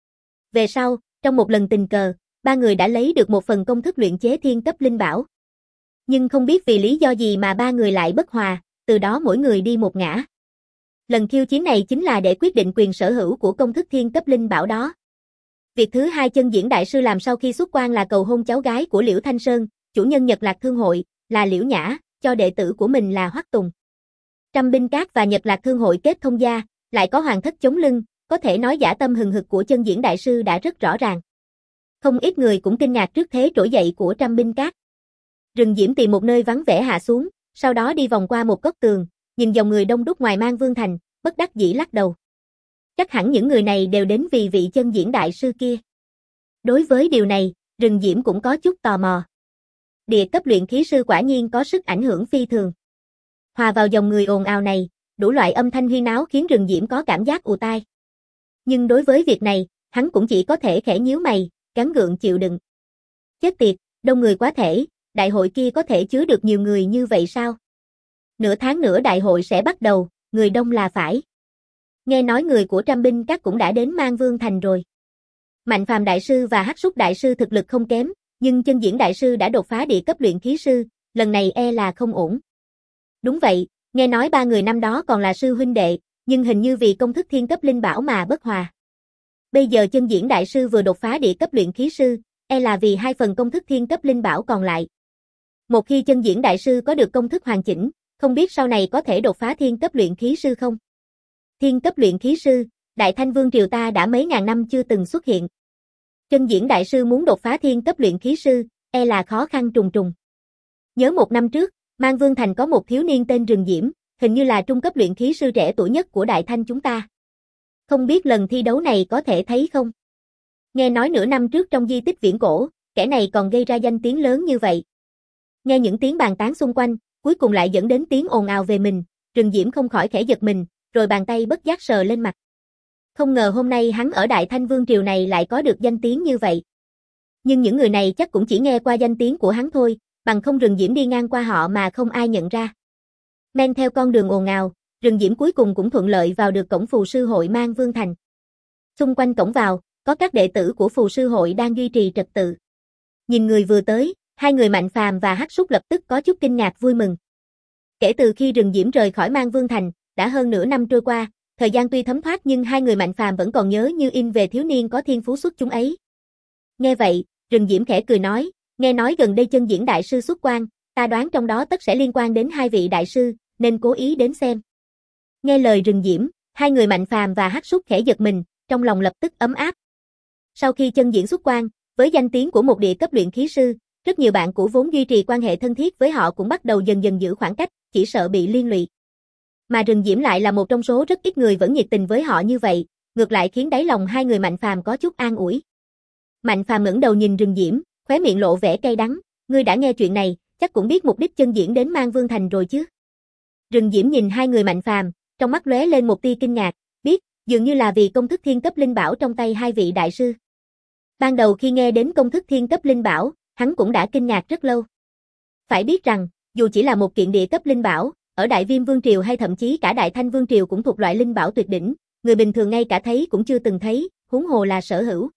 Về sau, trong một lần tình cờ, 3 người đã lấy được một phần công thức luyện chế thiên cấp linh bảo. Nhưng không biết vì lý do gì mà 3 người lại bất hòa, từ đó mỗi người đi một ngả. Lần khiêu chiến này chính là để quyết định quyền sở hữu của công thức thiên cấp linh bảo đó. Việc thứ hai Chân Diễn Đại Sư làm sau khi xuất quan là cầu hôn cháu gái của Liễu Thanh Sơn, chủ nhân Nhật Lạc Thương Hội, là Liễu Nhã, cho đệ tử của mình là Hoắc Tùng. Trăm Binh Các và Nhật Lạc Thương Hội kết thông gia, lại có Hoàng thất chống lưng, có thể nói dã tâm hừng hực của Chân Diễn Đại Sư đã rất rõ ràng. Không ít người cũng kinh ngạc trước thế trỗi dậy của Trăm Binh Các. Rừng Diễm tìm một nơi vắng vẻ hạ xuống, sau đó đi vòng qua một góc tường, nhìn dòng người đông đúc ngoài Mang Vương Thành, bất đắc dĩ lắc đầu. Chắc hẳn những người này đều đến vì vị Chân Diễn Đại Sư kia. Đối với điều này, Rừng Diễm cũng có chút tò mò. Địa cấp luyện khí sư quả nhiên có sức ảnh hưởng phi thường. Hòa vào dòng người ồn ào này, đủ loại âm thanh huyên náo khiến Rừng Diễm có cảm giác ù tai. Nhưng đối với việc này, hắn cũng chỉ có thể khẽ nhíu mày, gắng gượng chịu đựng. Chết tiệt, đông người quá thể, đại hội kia có thể chứa được nhiều người như vậy sao? Nửa tháng nữa đại hội sẽ bắt đầu, người đông là phải. Nghe nói người của Trăm Binh Các cũng đã đến Mang Vương Thành rồi. Mạnh Phàm Đại Sư và Hắc Súc Đại Sư thực lực không kém, nhưng Chân Diễn Đại Sư đã đột phá địa cấp luyện khí sư, lần này e là không ổn. Đúng vậy, nghe nói 3 người năm đó còn là sư huynh đệ, nhưng hình như vì công thức thiên cấp linh bảo mà bất hòa. Bây giờ Chân Diễn Đại Sư vừa đột phá địa cấp luyện khí sư, e là vì 2 phần công thức thiên cấp linh bảo còn lại. Một khi Chân Diễn Đại Sư có được công thức hoàn chỉnh, không biết sau này có thể đột phá thiên cấp luyện khí sư không? Thiên cấp luyện khí sư, Đại Thanh Vương Triều ta đã mấy ngàn năm chưa từng xuất hiện. Chân Diễn Đại Sư muốn đột phá thiên cấp luyện khí sư, e là khó khăn trùng trùng. Nhớ 1 năm trước, Mang Vương Thành có một thiếu niên tên Rừng Diễm, hình như là trung cấp luyện khí sư trẻ tuổi nhất của Đại Thanh chúng ta. Không biết lần thi đấu này có thể thấy không? Nghe nói nửa năm trước trong di tích viễn cổ, kẻ này còn gây ra danh tiếng lớn như vậy. Nghe những tiếng bàn tán xung quanh, cuối cùng lại dẫn đến tiếng ồn ào về mình, Rừng Diễm không khỏi khẽ giật mình, rồi bàn tay bất giác sờ lên mặt. Không ngờ hôm nay hắn ở Đại Thanh Vương Triều này lại có được danh tiếng như vậy. Nhưng những người này chắc cũng chỉ nghe qua danh tiếng của hắn thôi, bằng không Rừng Diễm đi ngang qua họ mà không ai nhận ra. Men theo con đường ồn ào, Rừng Diễm cuối cùng cũng thuận lợi vào được cổng phù sư hội Mang Vương Thành. Xung quanh cổng vào, có các đệ tử của phù sư hội đang duy trì trật tự. Nhìn người vừa tới, hai người Mạnh Phàm và Hắc Súc lập tức có chút kinh ngạc vui mừng. Kể từ khi Rừng Diễm rời khỏi Mang Vương Thành, đã hơn nửa năm trôi qua, thời gian tuy thấm thoát nhưng hai người Mạnh Phàm vẫn còn nhớ như in về thiếu niên có thiên phú xuất chúng ấy. Nghe vậy, Rừng Diễm khẽ cười nói, nghe nói gần đây Chân Diễn đại sư xuất quan, ta đoán trong đó tất sẽ liên quan đến hai vị đại sư, nên cố ý đến xem. Nghe lời Rừng Diễm, hai người Mạnh Phàm và Hắc Súc khẽ giật mình, trong lòng lập tức ấm áp. Sau khi Chân Diễn xuất quan, với danh tiếng của một địa cấp luyện khí sư, rất nhiều bạn cũ vốn duy trì quan hệ thân thiết với họ cũng bắt đầu dần dần giữ khoảng cách, chỉ sợ bị liên lụy. Mà Rừng Diễm lại là một trong số rất ít người vẫn nhiệt tình với họ như vậy, ngược lại khiến đáy lòng hai người Mạnh Phàm có chút an ủi. Mạnh Phàm ngẩng đầu nhìn Rừng Diễm, khóe miệng lộ vẻ cay đắng, ngươi đã nghe chuyện này, chắc cũng biết mục đích Chân Diễn đến Mang Vương Thành rồi chứ? Rừng Diễm nhìn hai người Mạnh Phàm, trong mắt lóe lên một tia kinh ngạc, biết, dường như là vì công thức thiên cấp linh bảo trong tay hai vị đại sư. Ban đầu khi nghe đến công thức thiên cấp linh bảo, hắn cũng đã kinh ngạc rất lâu. Phải biết rằng, dù chỉ là một kiện địa cấp linh bảo, ở Đại Viêm Vương Triều hay thậm chí cả Đại Thanh Vương Triều cũng thuộc loại linh bảo tuyệt đỉnh, người bình thường ngay cả thấy cũng chưa từng thấy, huống hồ là sở hữu.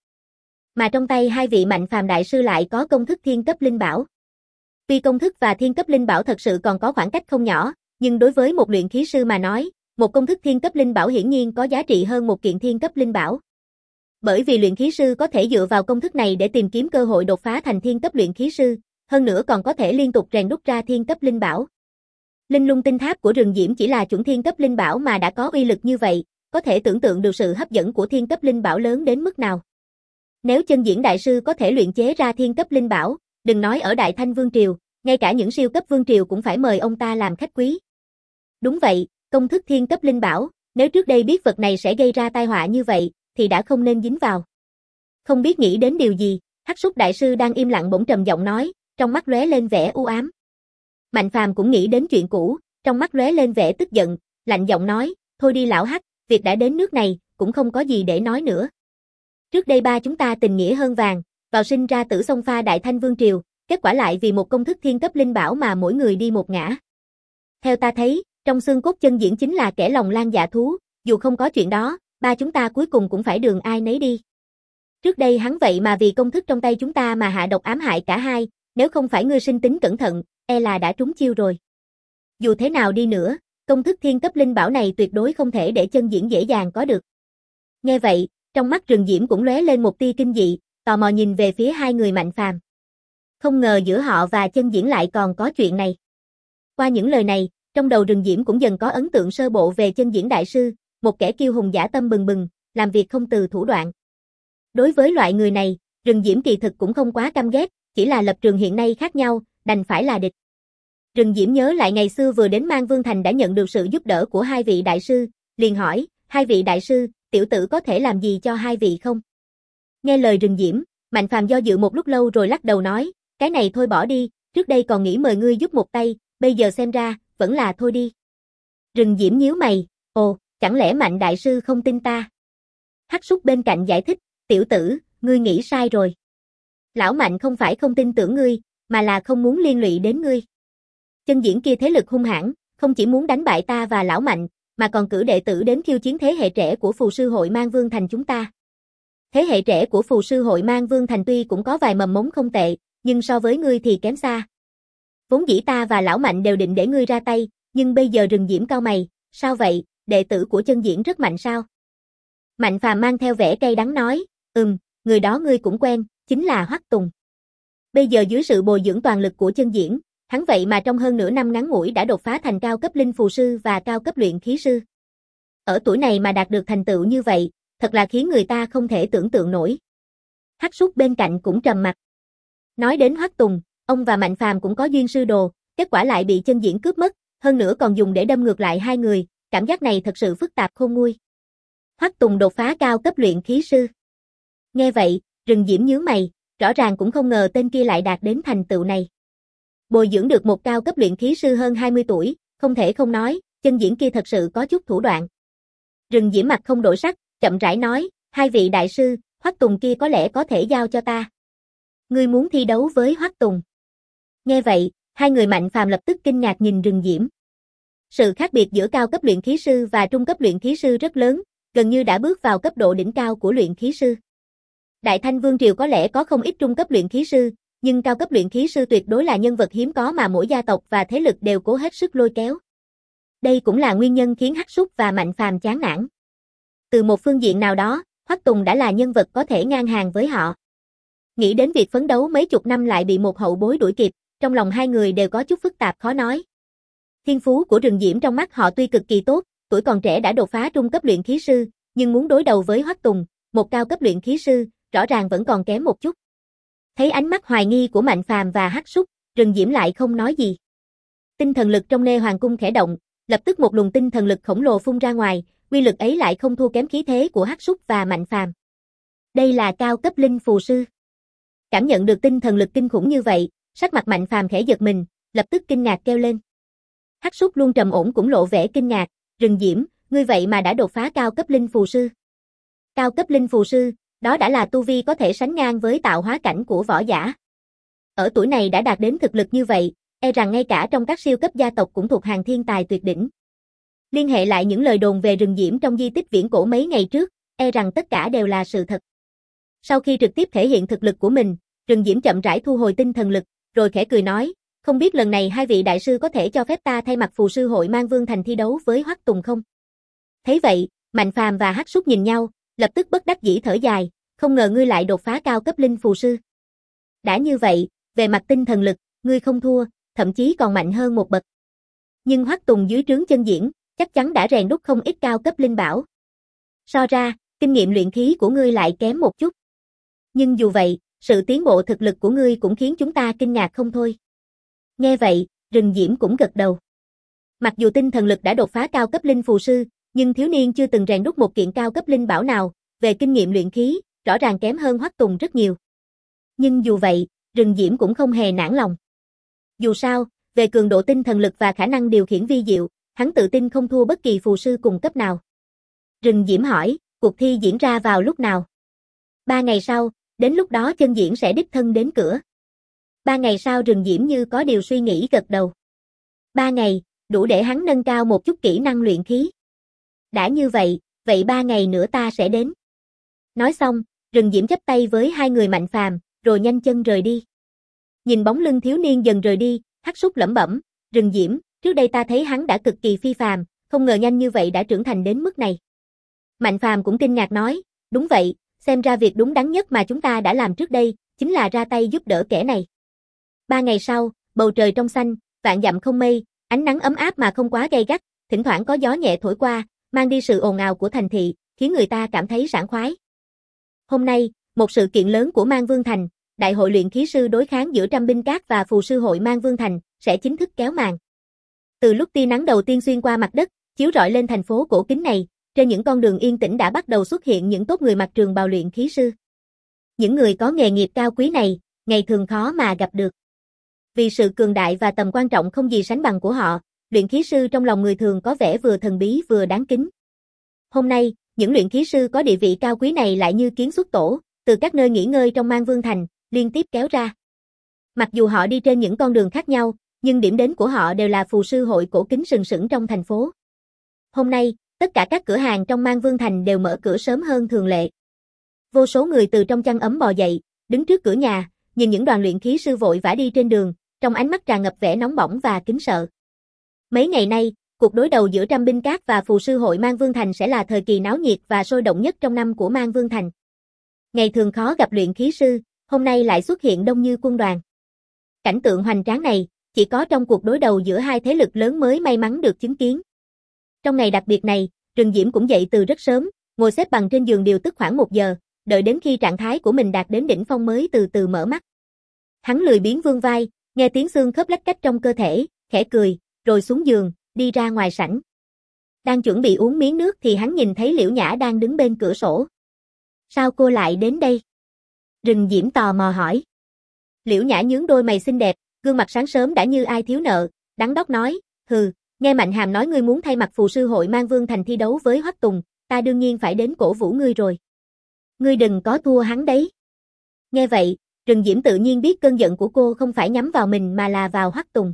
Mà trong tay hai vị Mạnh Phàm đại sư lại có công thức thiên cấp linh bảo. Tuy công thức và thiên cấp linh bảo thật sự còn có khoảng cách không nhỏ, nhưng đối với một luyện khí sư mà nói, một công thức thiên cấp linh bảo hiển nhiên có giá trị hơn một kiện thiên cấp linh bảo. Bởi vì luyện khí sư có thể dựa vào công thức này để tìm kiếm cơ hội đột phá thành thiên cấp luyện khí sư, hơn nữa còn có thể liên tục rèn đúc ra thiên cấp linh bảo. Linh Lung Tinh Tháp của Rừng Diễm chỉ là chuẩn thiên cấp linh bảo mà đã có uy lực như vậy, có thể tưởng tượng được sự hấp dẫn của thiên cấp linh bảo lớn đến mức nào. Nếu Chân Diễn đại sư có thể luyện chế ra thiên cấp linh bảo, đừng nói ở Đại Thanh Vương Triều, ngay cả những siêu cấp vương triều cũng phải mời ông ta làm khách quý. Đúng vậy, công thức thiên cấp linh bảo, nếu trước đây biết vật này sẽ gây ra tai họa như vậy, thì đã không nên dính vào. Không biết nghĩ đến điều gì, Hắc Súc đại sư đang im lặng bỗng trầm giọng nói, trong mắt lóe lên vẻ u ám. Mạnh Phàm cũng nghĩ đến chuyện cũ, trong mắt lóe lên vẻ tức giận, lạnh giọng nói, thôi đi lão Hắc, việc đã đến nước này, cũng không có gì để nói nữa. Trước đây ba chúng ta tình nghĩa hơn vàng, vào sinh ra tử xông pha Đại Thanh Vương Triều, kết quả lại vì một công thức thiên cấp linh bảo mà mỗi người đi một ngã. Theo ta thấy, trong xương cốt Chân Diễn chính là kẻ lòng lang dạ thú, dù không có chuyện đó, ba chúng ta cuối cùng cũng phải đường ai nấy đi. Trước đây hắn vậy mà vì công thức trong tay chúng ta mà hạ độc ám hại cả hai, nếu không phải ngươi sinh tính cẩn thận, e là đã trúng chiêu rồi. Dù thế nào đi nữa, công thức thiên cấp linh bảo này tuyệt đối không thể để Chân Diễn dễ dàng có được. Nghe vậy, trong mắt Rừng Diễm cũng lóe lên một tia kinh dị, tò mò nhìn về phía hai người Mạnh Phàm. Không ngờ giữa họ và Chân Diễn lại còn có chuyện này. Qua những lời này, trong đầu Rừng Diễm cũng dần có ấn tượng sơ bộ về Chân Diễn đại sư, một kẻ kiêu hùng dã tâm bừng bừng, làm việc không từ thủ đoạn. Đối với loại người này, Rừng Diễm kỳ thực cũng không quá căm ghét, chỉ là lập trường hiện nay khác nhau, đành phải là địch. Rừng Diễm nhớ lại ngày xưa vừa đến Mang Vương Thành đã nhận được sự giúp đỡ của hai vị đại sư, liền hỏi, hai vị đại sư, tiểu tử có thể làm gì cho hai vị không? Nghe lời Rừng Diễm, Mạnh Phàm do dự một lúc lâu rồi lắc đầu nói, cái này thôi bỏ đi, trước đây còn nghĩ mời ngươi giúp một tay, bây giờ xem ra, vẫn là thôi đi. Rừng Diễm nhíu mày, ồ, chẳng lẽ Mạnh đại sư không tin ta? Hắc Súc bên cạnh giải thích, tiểu tử, ngươi nghĩ sai rồi. Lão Mạnh không phải không tin tưởng ngươi, mà là không muốn liên lụy đến ngươi. Chân Diễn kia thế lực hung hãn, không chỉ muốn đánh bại ta và lão Mạnh, mà còn cử đệ tử đến khiêu chiến thế hệ trẻ của phù sư hội Mang Vương Thành chúng ta. Thế hệ trẻ của phù sư hội Mang Vương Thành tuy cũng có vài mầm mống không tệ, nhưng so với ngươi thì kém xa. Vốn dĩ ta và lão Mạnh đều định để ngươi ra tay, nhưng bây giờ Rừng Diễm cau mày, sao vậy, đệ tử của Chân Diễn rất mạnh sao? Mạnh Phàm mang theo vẻ cay đắng nói, người đó ngươi cũng quen, chính là Hoắc Tùng. Bây giờ dưới sự bồi dưỡng toàn lực của Chân Diễn, hắn vậy mà trong hơn nửa năm ngắn ngủi đã đột phá thành cao cấp linh phù sư và cao cấp luyện khí sư. Ở tuổi này mà đạt được thành tựu như vậy, thật là khiến người ta không thể tưởng tượng nổi. Hắc Súc bên cạnh cũng trầm mặt. Nói đến Hoắc Tùng, ông và Mạnh Phàm cũng có duyên sư đồ, kết quả lại bị Chân Diễn cướp mất, hơn nữa còn dùng để đâm ngược lại hai người, cảm giác này thật sự phức tạp khôn nguôi. Hoắc Tùng đột phá cao cấp luyện khí sư. Nghe vậy, Rừng Diễm nhướng mày, rõ ràng cũng không ngờ tên kia lại đạt đến thành tựu này. Bồi dưỡng được một cao cấp luyện khí sư hơn 20 tuổi, không thể không nói, chân diễn kia thật sự có chút thủ đoạn. Rừng Diễm mặt không đổi sắc, chậm rãi nói, hai vị đại sư, Hoắc Tùng kia có lẽ có thể giao cho ta. Ngươi muốn thi đấu với Hoắc Tùng? Nghe vậy, hai người Mạnh Phàm lập tức kinh ngạc nhìn Rừng Diễm. Sự khác biệt giữa cao cấp luyện khí sư và trung cấp luyện khí sư rất lớn, gần như đã bước vào cấp độ đỉnh cao của luyện khí sư. Đại Thanh Vương Triều có lẽ có không ít trung cấp luyện khí sư, nhưng cao cấp luyện khí sư tuyệt đối là nhân vật hiếm có mà mỗi gia tộc và thế lực đều cố hết sức lôi kéo. Đây cũng là nguyên nhân khiến Hắc Súc và Mạnh Phàm chán nản. Từ một phương diện nào đó, Hoắc Tùng đã là nhân vật có thể ngang hàng với họ. Nghĩ đến việc phấn đấu mấy chục năm lại bị một hậu bối đuổi kịp, trong lòng hai người đều có chút phức tạp khó nói. Thiên phú của Rừng Diễm trong mắt họ tuy cực kỳ tốt, tuổi còn trẻ đã đột phá trung cấp luyện khí sư, nhưng muốn đối đầu với Hoắc Tùng, một cao cấp luyện khí sư, rõ ràng vẫn còn kém một chút. Thấy ánh mắt hoài nghi của Mạnh Phàm và Hắc Súc, Rừng Diễm lại không nói gì. Tinh thần lực trong Nê Hoàng cung khẽ động, lập tức một luồng tinh thần lực khổng lồ phun ra ngoài, uy lực ấy lại không thua kém khí thế của Hắc Súc và Mạnh Phàm. Đây là cao cấp linh phù sư. Cảm nhận được tinh thần lực kinh khủng như vậy, sắc mặt Mạnh Phàm khẽ giật mình, lập tức kinh ngạc kêu lên. Hắc Súc luôn trầm ổn cũng lộ vẻ kinh ngạc, Rừng Diễm, ngươi vậy mà đã đột phá cao cấp linh phù sư. Cao cấp linh phù sư, đó đã là tu vi có thể sánh ngang với tạo hóa cảnh của võ giả. Ở tuổi này đã đạt đến thực lực như vậy, e rằng ngay cả trong các siêu cấp gia tộc cũng thuộc hàng thiên tài tuyệt đỉnh. Liên hệ lại những lời đồn về Rừng Diễm trong di tích viễn cổ mấy ngày trước, e rằng tất cả đều là sự thật. Sau khi trực tiếp thể hiện thực lực của mình, Rừng Diễm chậm rãi thu hồi tinh thần lực, rồi khẽ cười nói, không biết lần này hai vị đại sư có thể cho phép ta thay mặt phù sư hội Mang Vương Thành thi đấu với Hoắc Tùng không? Thấy vậy, Mạnh Phàm và Hắc Súc nhìn nhau, lập tức bất đắc dĩ thở dài, không ngờ ngươi lại đột phá cao cấp linh phù sư. Đã như vậy, về mặt tinh thần lực, ngươi không thua, thậm chí còn mạnh hơn một bậc. Nhưng Hoắc Tùng dưới trướng chân diễn, chắc chắn đã rèn đúc không ít cao cấp linh bảo. So ra, kinh nghiệm luyện khí của ngươi lại kém một chút. Nhưng dù vậy, sự tiến bộ thực lực của ngươi cũng khiến chúng ta kinh ngạc không thôi. Nghe vậy, Rừng Diễm cũng gật đầu. Mặc dù tinh thần lực đã đột phá cao cấp linh phù sư, nhưng thiếu niên chưa từng rèn đúc một kiện cao cấp linh bảo nào, về kinh nghiệm luyện khí, rõ ràng kém hơn Hoắc Tùng rất nhiều. Nhưng dù vậy, Rừng Diễm cũng không hề nản lòng. Dù sao, về cường độ tinh thần lực và khả năng điều khiển vi diệu, hắn tự tin không thua bất kỳ phù sư cùng cấp nào. Rừng Diễm hỏi, cuộc thi diễn ra vào lúc nào? 3 ngày sau, đến lúc đó chân diễn sẽ đích thân đến cửa. 3 ngày sau Rừng Diễm như có điều suy nghĩ gật đầu. 3 ngày, đủ để hắn nâng cao một chút kỹ năng luyện khí. Đã như vậy, vậy 3 ngày nữa ta sẽ đến. Nói xong, Rừng Diễm chắp tay với hai người Mạnh Phàm, rồi nhanh chân rời đi. Nhìn bóng lưng thiếu niên dần rời đi, Hắc Súc lẩm bẩm, Rừng Diễm, trước đây ta thấy hắn đã cực kỳ phi phàm, không ngờ nhanh như vậy đã trưởng thành đến mức này. Mạnh Phàm cũng kinh ngạc nói, đúng vậy, xem ra việc đúng đắn nhất mà chúng ta đã làm trước đây, chính là ra tay giúp đỡ kẻ này. 3 ngày sau, bầu trời trong xanh, vạn dặm không mây, ánh nắng ấm áp mà không quá gay gắt, thỉnh thoảng có gió nhẹ thổi qua, mang đi sự ồn ào của thành thị, khiến người ta cảm thấy sảng khoái. Hôm nay, một sự kiện lớn của Mang Vương Thành, Đại hội luyện khí sư đối kháng giữa Trăm Binh Các và Phù sư hội Mang Vương Thành, sẽ chính thức kéo màn. Từ lúc tia nắng đầu tiên xuyên qua mặt đất, chiếu rọi lên thành phố cổ kính này, trên những con đường yên tĩnh đã bắt đầu xuất hiện những tốt người mặc trường bào luyện khí sư. Những người có nghề nghiệp cao quý này, ngày thường khó mà gặp được. Vì sự cường đại và tầm quan trọng không gì sánh bằng của họ, luyện khí sư trong lòng người thường có vẻ vừa thần bí vừa đáng kính. Hôm nay, những luyện khí sư có địa vị cao quý này lại như kiến xuất tổ, từ các nơi nghỉ ngơi trong Mang Vương Thành, liên tiếp kéo ra. Mặc dù họ đi trên những con đường khác nhau, nhưng điểm đến của họ đều là phù sư hội cổ kính sừng sững trong thành phố. Hôm nay, tất cả các cửa hàng trong Mang Vương Thành đều mở cửa sớm hơn thường lệ. Vô số người từ trong chăn ấm bò dậy, đứng trước cửa nhà, nhìn những đoàn luyện khí sư vội vã đi trên đường, trong ánh mắt tràn ngập vẻ nóng bỏng và kính sợ. Mấy ngày nay, cuộc đối đầu giữa Trăm Binh Các và Phù sư hội Mang Vương Thành sẽ là thời kỳ náo nhiệt và sôi động nhất trong năm của Mang Vương Thành. Ngày thường khó gặp luyện khí sư, hôm nay lại xuất hiện đông như quân đoàn. Cảnh tượng hoành tráng này, chỉ có trong cuộc đối đầu giữa hai thế lực lớn mới may mắn được chứng kiến. Trong ngày đặc biệt này, Rừng Diễm cũng dậy từ rất sớm, ngồi xếp bằng trên giường điều tức khoảng 1 giờ, đợi đến khi trạng thái của mình đạt đến đỉnh phong mới từ từ mở mắt. Hắn lười biếng vươn vai, nghe tiếng xương khớp lách cách trong cơ thể, khẽ cười, rồi xuống giường, đi ra ngoài sảnh. Đang chuẩn bị uống miếng nước thì hắn nhìn thấy Liễu Nhã đang đứng bên cửa sổ. Sao cô lại đến đây? Rừng Diễm tò mò hỏi. Liễu Nhã nhướng đôi mày xinh đẹp, gương mặt sáng sớm đã như ai thiếu nợ, đắng đốc nói, hừ, Nghe Mạnh Hàm nói ngươi muốn thay mặt phù sư hội mang Vương Thành thi đấu với Hoắc Tùng, ta đương nhiên phải đến cổ vũ ngươi rồi. Ngươi đừng có thua hắn đấy. Nghe vậy, Rừng Diễm tự nhiên biết cơn giận của cô không phải nhắm vào mình mà là vào Hoắc Tùng.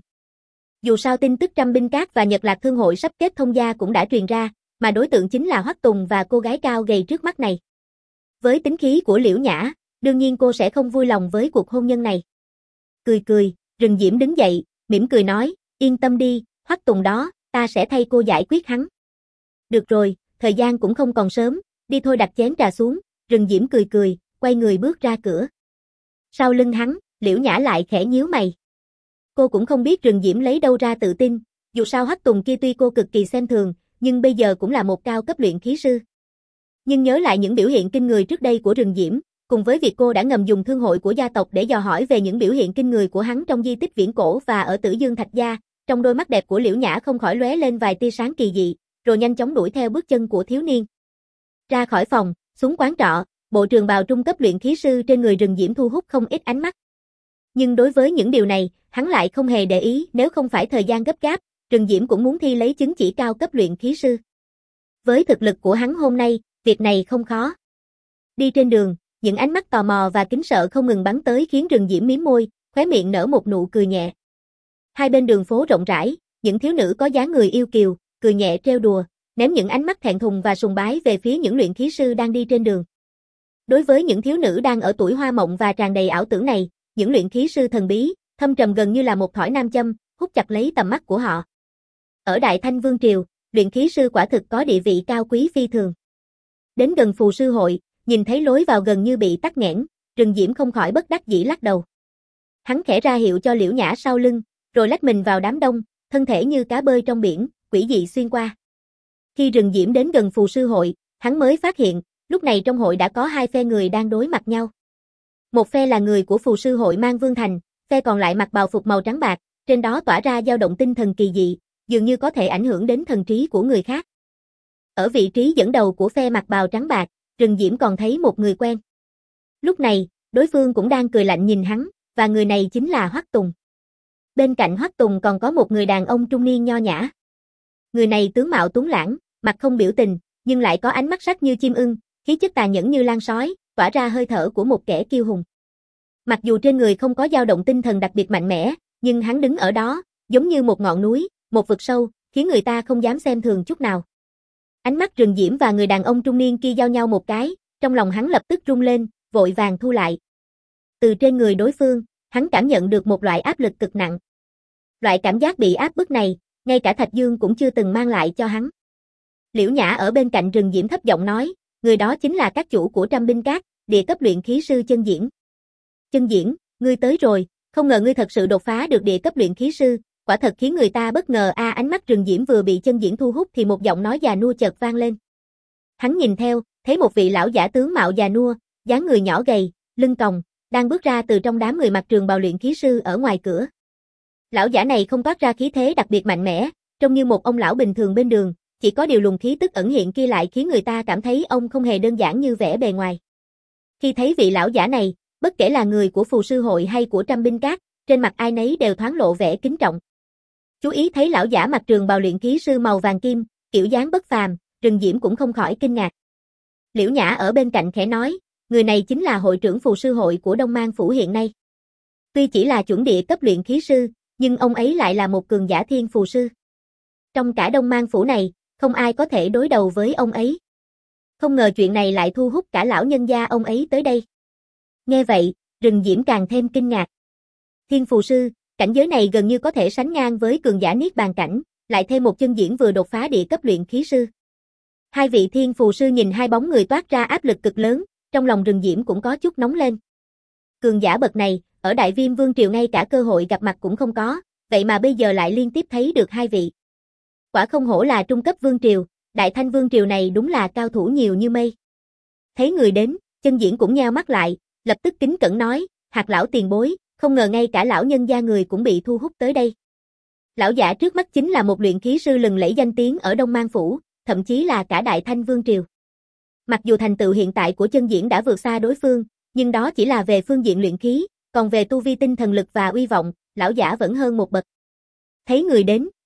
Dù sao tin tức Trăm Binh Các và Nhật Lạc Thương hội sắp kết thông gia cũng đã truyền ra, mà đối tượng chính là Hoắc Tùng và cô gái cao gầy trước mắt này. Với tính khí của Liễu Nhã, đương nhiên cô sẽ không vui lòng với cuộc hôn nhân này. Cười cười, Rừng Diễm đứng dậy, mỉm cười nói, yên tâm đi, Hoắc Tùng đó, ta sẽ thay cô giải quyết hắn. Được rồi, thời gian cũng không còn sớm, đi thôi. Đặt chén trà xuống, Rừng Diễm cười cười, quay người bước ra cửa. Sau lưng hắn, Liễu Nhã lại khẽ nhíu mày. Cô cũng không biết Rừng Diễm lấy đâu ra tự tin, dù sao Hoắc Tùng kia tuy cô cực kỳ xem thường, nhưng bây giờ cũng là một cao cấp luyện khí sư. Nhưng nhớ lại những biểu hiện kinh người trước đây của Rừng Diễm, cùng với việc cô đã ngầm dùng thương hội của gia tộc để dò hỏi về những biểu hiện kinh người của hắn trong di tích viễn cổ và ở Tử Dương Thạch Gia, trong đôi mắt đẹp của Liễu Nhã không khỏi lóe lên vài tia sáng kỳ dị, rồi nhanh chóng đuổi theo bước chân của thiếu niên. Ra khỏi phòng, xuống quán trọ, bộ trường bào trung cấp luyện khí sư trên người Rừng Diễm thu hút không ít ánh mắt. Nhưng đối với những điều này, hắn lại không hề để ý, nếu không phải thời gian gấp gáp, Rừng Diễm cũng muốn thi lấy chứng chỉ cao cấp luyện khí sư. Với thực lực của hắn hôm nay, việc này không khó. Đi trên đường, những ánh mắt tò mò và kính sợ không ngừng bắn tới khiến Rừng Diễm mím môi, khóe miệng nở một nụ cười nhẹ. Hai bên đường phố rộng rãi, những thiếu nữ có dáng người yêu kiều, cười nhẹ trêu đùa, ném những ánh mắt thẹn thùng và sùng bái về phía những luyện khí sư đang đi trên đường. Đối với những thiếu nữ đang ở tuổi hoa mộng và tràn đầy ảo tưởng này, những luyện khí sư thần bí, thâm trầm gần như là một thỏi nam châm, hút chặt lấy tầm mắt của họ. Ở Đại Thanh Vương Triều, luyện khí sư quả thực có địa vị cao quý phi thường. Đến gần phù sư hội, nhìn thấy lối vào gần như bị tắc nghẽn, Rừng Diễm không khỏi bất đắc dĩ lắc đầu. Hắn khẽ ra hiệu cho Liễu Nhã sau lưng, rồi lách mình vào đám đông, thân thể như cá bơi trong biển, quỷ dị xuyên qua. Khi Rừng Diễm đến gần phù sư hội, hắn mới phát hiện, lúc này trong hội đã có hai phe người đang đối mặt nhau. Một phe là người của phù sư hội mang Vương Thành, phe còn lại mặc bào phục màu trắng bạc, trên đó tỏa ra dao động tinh thần kỳ dị, dường như có thể ảnh hưởng đến thần trí của người khác. Ở vị trí dẫn đầu của phe mặc bào trắng bạc, Rừng Diễm còn thấy một người quen. Lúc này, đối phương cũng đang cười lạnh nhìn hắn, và người này chính là Hoắc Tùng. Bên cạnh Hoắc Tùng còn có một người đàn ông trung niên nho nhã. Người này tướng mạo tuấn lãng, mặt không biểu tình, nhưng lại có ánh mắt sắc như chim ưng, khí chất tàn nhẫn như lan sói, tỏa ra hơi thở của một kẻ kiêu hùng. Mặc dù trên người không có dao động tinh thần đặc biệt mạnh mẽ, nhưng hắn đứng ở đó, giống như một ngọn núi, một vực sâu, khiến người ta không dám xem thường chút nào. Ánh mắt Rừng Diễm và người đàn ông trung niên kia giao nhau một cái, trong lòng hắn lập tức rung lên, vội vàng thu lại. Từ trên người đối phương, hắn cảm nhận được một loại áp lực cực nặng. Loại cảm giác bị áp bức này, ngay cả Thạch Dương cũng chưa từng mang lại cho hắn. Liễu Nhã ở bên cạnh Rừng Diễm thấp giọng nói, người đó chính là các chủ của Trăm Binh Các, địa cấp luyện khí sư Chân Diễn. Chân Diễn, ngươi tới rồi, không ngờ ngươi thật sự đột phá được địa cấp luyện khí sư, quả thật khiến người ta bất ngờ a. Ánh mắt Rừng Diễm vừa bị Chân Diễn thu hút thì một giọng nói già nua chợt vang lên. Hắn nhìn theo, thấy một vị lão giả tướng mạo già nua, dáng người nhỏ gầy, lưng còng, đang bước ra từ trong đám người mặc trường bào luyện khí sư ở ngoài cửa. Lão giả này không toát ra khí thế đặc biệt mạnh mẽ, trông như một ông lão bình thường bên đường, chỉ có điều luồng khí tức ẩn hiện kia lại khiến người ta cảm thấy ông không hề đơn giản như vẻ bề ngoài. Khi thấy vị lão giả này, bất kể là người của phù sư hội hay của Trăm Binh Các, trên mặt ai nấy đều thoáng lộ vẻ kính trọng. Chú ý thấy lão giả mặc trường bào luyện khí sư màu vàng kim, kiểu dáng bất phàm, Rừng Diễm cũng không khỏi kinh ngạc. Liễu Nhã ở bên cạnh khẽ nói, người này chính là hội trưởng phù sư hội của Đông Mang Phủ hiện nay. Tuy chỉ là chuẩn địa cấp luyện khí sư, nhưng ông ấy lại là một cường giả thiên phù sư. Trong cả Đông Mang Phủ này, không ai có thể đối đầu với ông ấy. Không ngờ chuyện này lại thu hút cả lão nhân gia ông ấy tới đây. Nghe vậy, Rừng Diễm càng thêm kinh ngạc. Thiên phù sư, cảnh giới này gần như có thể sánh ngang với cường giả niết bàn cảnh, lại thêm một Chân Diễn vừa đột phá địa cấp luyện khí sư. Hai vị thiên phù sư nhìn hai bóng người toát ra áp lực cực lớn, trong lòng Rừng Diễm cũng có chút nóng lên. Cường giả bậc này, ở Đại Viêm Vương Triều ngay cả cơ hội gặp mặt cũng không có, vậy mà bây giờ lại liên tiếp thấy được hai vị. Quả không hổ là trung cấp vương triều, Đại Thanh Vương Triều này đúng là cao thủ nhiều như mây. Thấy người đến, Chân Diễn cũng nheo mắt lại, lập tức kính cẩn nói, Hạt lão tiền bối, không ngờ ngay cả lão nhân gia người cũng bị thu hút tới đây. Lão giả trước mắt chính là một luyện khí sư lừng lẫy danh tiếng ở Đông Mang Phủ, thậm chí là cả Đại Thanh Vương Triều. Mặc dù thành tựu hiện tại của Chân Diễn đã vượt xa đối phương, nhưng đó chỉ là về phương diện luyện khí, còn về tu vi tinh thần lực và uy vọng, lão giả vẫn hơn một bậc. Thấy người đến,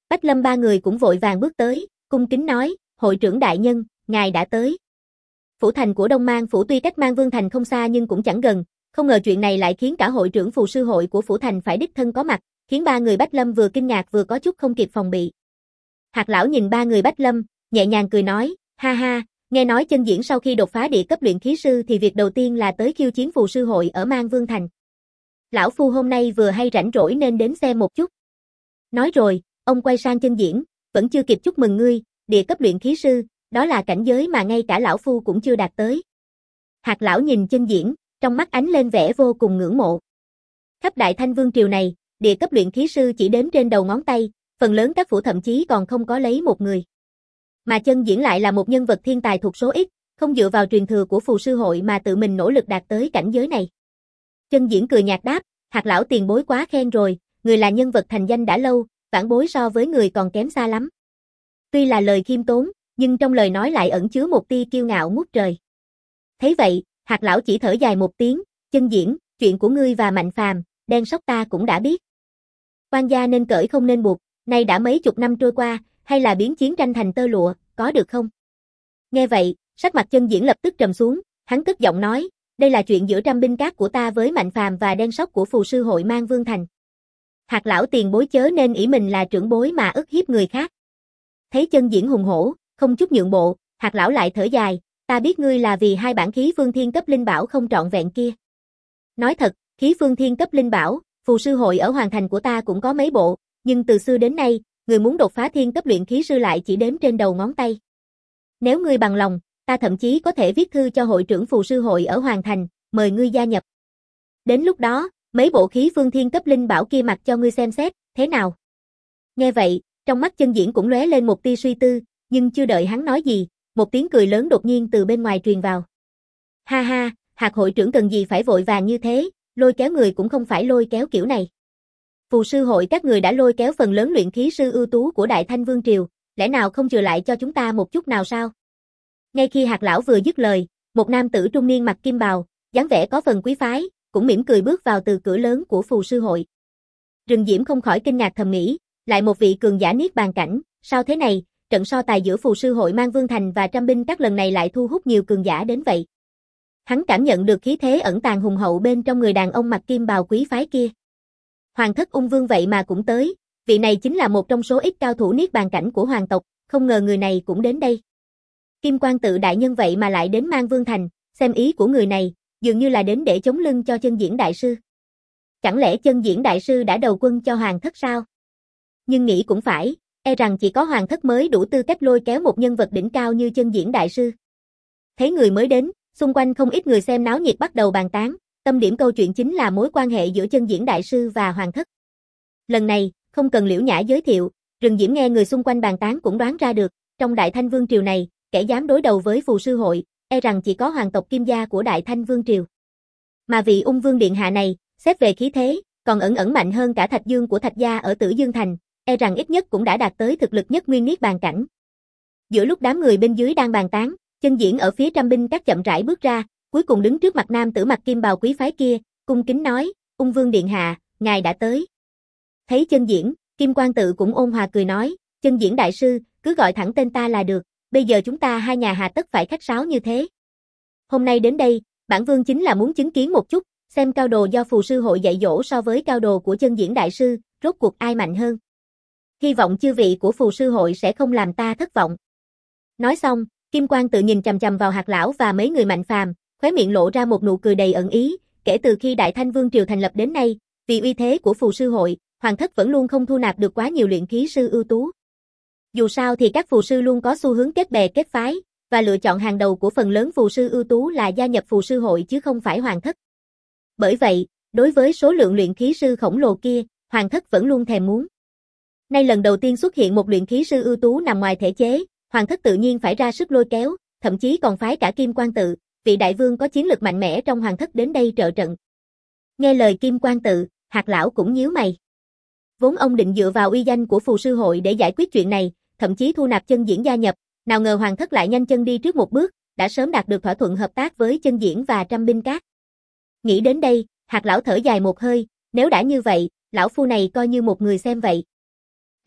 Bách Lâm ba người cũng vội vàng bước tới, cung kính nói, hội trưởng đại nhân, ngài đã tới. Phủ thành của Đông Mang phủ tuy cách Mang Vương thành không xa nhưng cũng chẳng gần, không ngờ chuyện này lại khiến cả hội trưởng phù sư hội của phủ thành phải đích thân có mặt, khiến ba người Bách Lâm vừa kinh ngạc vừa có chút không kịp phòng bị. Hạt lão nhìn ba người Bách Lâm, nhẹ nhàng cười nói, ha ha, nghe nói Chân Diễn sau khi đột phá địa cấp luyện khí sư thì việc đầu tiên là tới khiêu chiến phù sư hội ở Mang Vương thành. Lão phu hôm nay vừa hay rảnh rỗi nên đến xem một chút. Nói rồi, ông quay sang Chân Diễn, vẫn chưa kịp chúc mừng ngươi, địa cấp luyện khí sư, đó là cảnh giới mà ngay cả lão phu cũng chưa đạt tới. Hạt lão nhìn Chân Diễn, trong mắt ánh lên vẻ vô cùng ngưỡng mộ. Khắp Đại Thanh Vương triều này, địa cấp luyện khí sư chỉ đếm trên đầu ngón tay, phần lớn các phủ thậm chí còn không có lấy một người. Mà Chân Diễn lại là một nhân vật thiên tài thuộc số ít, không dựa vào truyền thừa của phù sư hội mà tự mình nỗ lực đạt tới cảnh giới này. Chân Diễn cười nhạt đáp, Hạt lão tiền bối quá khen rồi, người là nhân vật thành danh đã lâu, vãn bối so với người còn kém xa lắm. Tuy là lời khiêm tốn, nhưng trong lời nói lại ẩn chứa một tia kiêu ngạo ngút trời. Thấy vậy, Hạt lão chỉ thở dài một tiếng, Chân Diễn, chuyện của ngươi và Mạnh Phàm, Đen Sóc ta cũng đã biết. Quan gia nên cởi không nên buộc, nay đã mấy chục năm trôi qua, hay là biến chiến tranh thành tơ lụa, có được không? Nghe vậy, sắc mặt Chân Diễn lập tức trầm xuống, hắn cất giọng nói, đây là chuyện giữa Trăm Binh Các của ta với Mạnh Phàm và Đen Sóc của phù sư hội Mang Vương thành. Hạt lão tiền bối chớ nên ỷ mình là trưởng bối mà ức hiếp người khác. Thấy Chân Diễn hùng hổ, không chút nhượng bộ, Hạt lão lại thở dài, ta biết ngươi là vì hai bản khí phương thiên cấp linh bảo không trọn vẹn kia. Nói thật, khí phương thiên cấp linh bảo, phù sư hội ở hoàng thành của ta cũng có mấy bộ, nhưng từ xưa đến nay, người muốn đột phá thiên cấp luyện khí sư lại chỉ đếm trên đầu ngón tay. Nếu ngươi bằng lòng, ta thậm chí có thể viết thư cho hội trưởng phù sư hội ở hoàng thành, mời ngươi gia nhập. Đến lúc đó, mấy bộ khí phương thiên cấp linh bảo kia mặc cho ngươi xem xét, thế nào? Nghe vậy, trong mắt Chân Diễn cũng lóe lên một tia suy tư, nhưng chưa đợi hắn nói gì, một tiếng cười lớn đột nhiên từ bên ngoài truyền vào. Ha ha, Hạt hội trưởng cần gì phải vội vàng như thế, lôi kéo người cũng không phải lôi kéo kiểu này. Phù sư hội các người đã lôi kéo phần lớn luyện khí sư ưu tú của Đại Thanh Vương triều, lẽ nào không chừa lại cho chúng ta một chút nào sao? Ngay khi Hạt lão vừa dứt lời, một nam tử trung niên mặc kim bào, dáng vẻ có phần quý phái, cũng mỉm cười bước vào từ cửa lớn của phù sư hội. Rừng Diễm không khỏi kinh ngạc thầm nghĩ, lại một vị cường giả niết bàn cảnh, sao thế này, trận so tài giữa phù sư hội Mang Vương thành và Trăm Binh Các lần này lại thu hút nhiều cường giả đến vậy. Hắn cảm nhận được khí thế ẩn tàng hùng hậu bên trong người đàn ông mặc kim bào quý phái kia. Hoàng thất Ung Vương vậy mà cũng tới, vị này chính là một trong số ít cao thủ niết bàn cảnh của hoàng tộc, không ngờ người này cũng đến đây. Kim Quan Tự đại nhân vậy mà lại đến Mang Vương thành, xem ý của người này, dường như là đến để chống lưng cho Chân Diễn đại sư. Chẳng lẽ Chân Diễn đại sư đã đầu quân cho hoàng thất sao? Nhưng nghĩ cũng phải, e rằng chỉ có hoàng thất mới đủ tư cách lôi kéo một nhân vật đỉnh cao như Chân Diễn đại sư. Thấy người mới đến, xung quanh không ít người xem náo nhiệt bắt đầu bàn tán, tâm điểm câu chuyện chính là mối quan hệ giữa Chân Diễn đại sư và hoàng thất. Lần này, không cần Liễu Nhã giới thiệu, Rừng Diễm nghe người xung quanh bàn tán cũng đoán ra được, trong Đại Thanh Vương triều này, kẻ dám đối đầu với phù sư hội, e rằng chỉ có hoàng tộc Kim gia của Đại Thanh Vương triều. Mà vị Ung Vương điện hạ này, xét về khí thế, còn ẩn ẩn mạnh hơn cả Thạch Dương của Thạch gia ở Tử Dương thành, e rằng ít nhất cũng đã đạt tới thực lực nhất nguyên niết bàn cảnh. Giữa lúc đám người bên dưới đang bàn tán, Chân Diễn ở phía Trăm Binh Các chậm rãi bước ra, cuối cùng đứng trước mặt nam tử mặc kim bào quý phái kia, cung kính nói, Ung Vương điện hạ, ngài đã tới. Thấy Chân Diễn, Kim Quan Tự cũng ôn hòa cười nói, Chân Diễn đại sư, cứ gọi thẳng tên ta là được, bây giờ chúng ta hai nhà hà tất phải khách sáo như thế. Hôm nay đến đây, bản vương chính là muốn chứng kiến một chút, xem cao đồ do phù sư hội dạy dỗ so với cao đồ của Chân Diễn đại sư, rốt cuộc ai mạnh hơn. Hy vọng chư vị của phù sư hội sẽ không làm ta thất vọng. Nói xong, Kim Quan Tự nhìn chằm chằm vào Hạt lão và mấy người Mạnh Phàm, khóe miệng lộ ra một nụ cười đầy ẩn ý, kể từ khi Đại Thanh Vương triều thành lập đến nay, vì uy thế của phù sư hội, hoàng thất vẫn luôn không thu nạp được quá nhiều luyện khí sư ưu tú. Dù sao thì các phù sư luôn có xu hướng kết bè kết phái, và lựa chọn hàng đầu của phần lớn phù sư ưu tú là gia nhập phù sư hội chứ không phải hoàng thất. Bởi vậy, đối với số lượng luyện khí sư khổng lồ kia, hoàng thất vẫn luôn thèm muốn. Nay lần đầu tiên xuất hiện một luyện khí sư ưu tú nằm ngoài thể chế, hoàng thất tự nhiên phải ra sức lôi kéo, thậm chí còn phái cả Kim Quan Tự, vị đại vương có chiến lực mạnh mẽ trong hoàng thất đến đây trợ trận. Nghe lời Kim Quan Tự, Hạt lão cũng nhíu mày. Vốn ông định dựa vào uy danh của phù sư hội để giải quyết chuyện này, thậm chí thu nạp Chân Diễn gia nhập, nào ngờ hoàng thất lại nhanh chân đi trước một bước, đã sớm đạt được thỏa thuận hợp tác với Chân Diễn và Trăm Binh Các. Nghĩ đến đây, Hạt lão thở dài một hơi, nếu đã như vậy, lão phu này coi như một người xem vậy.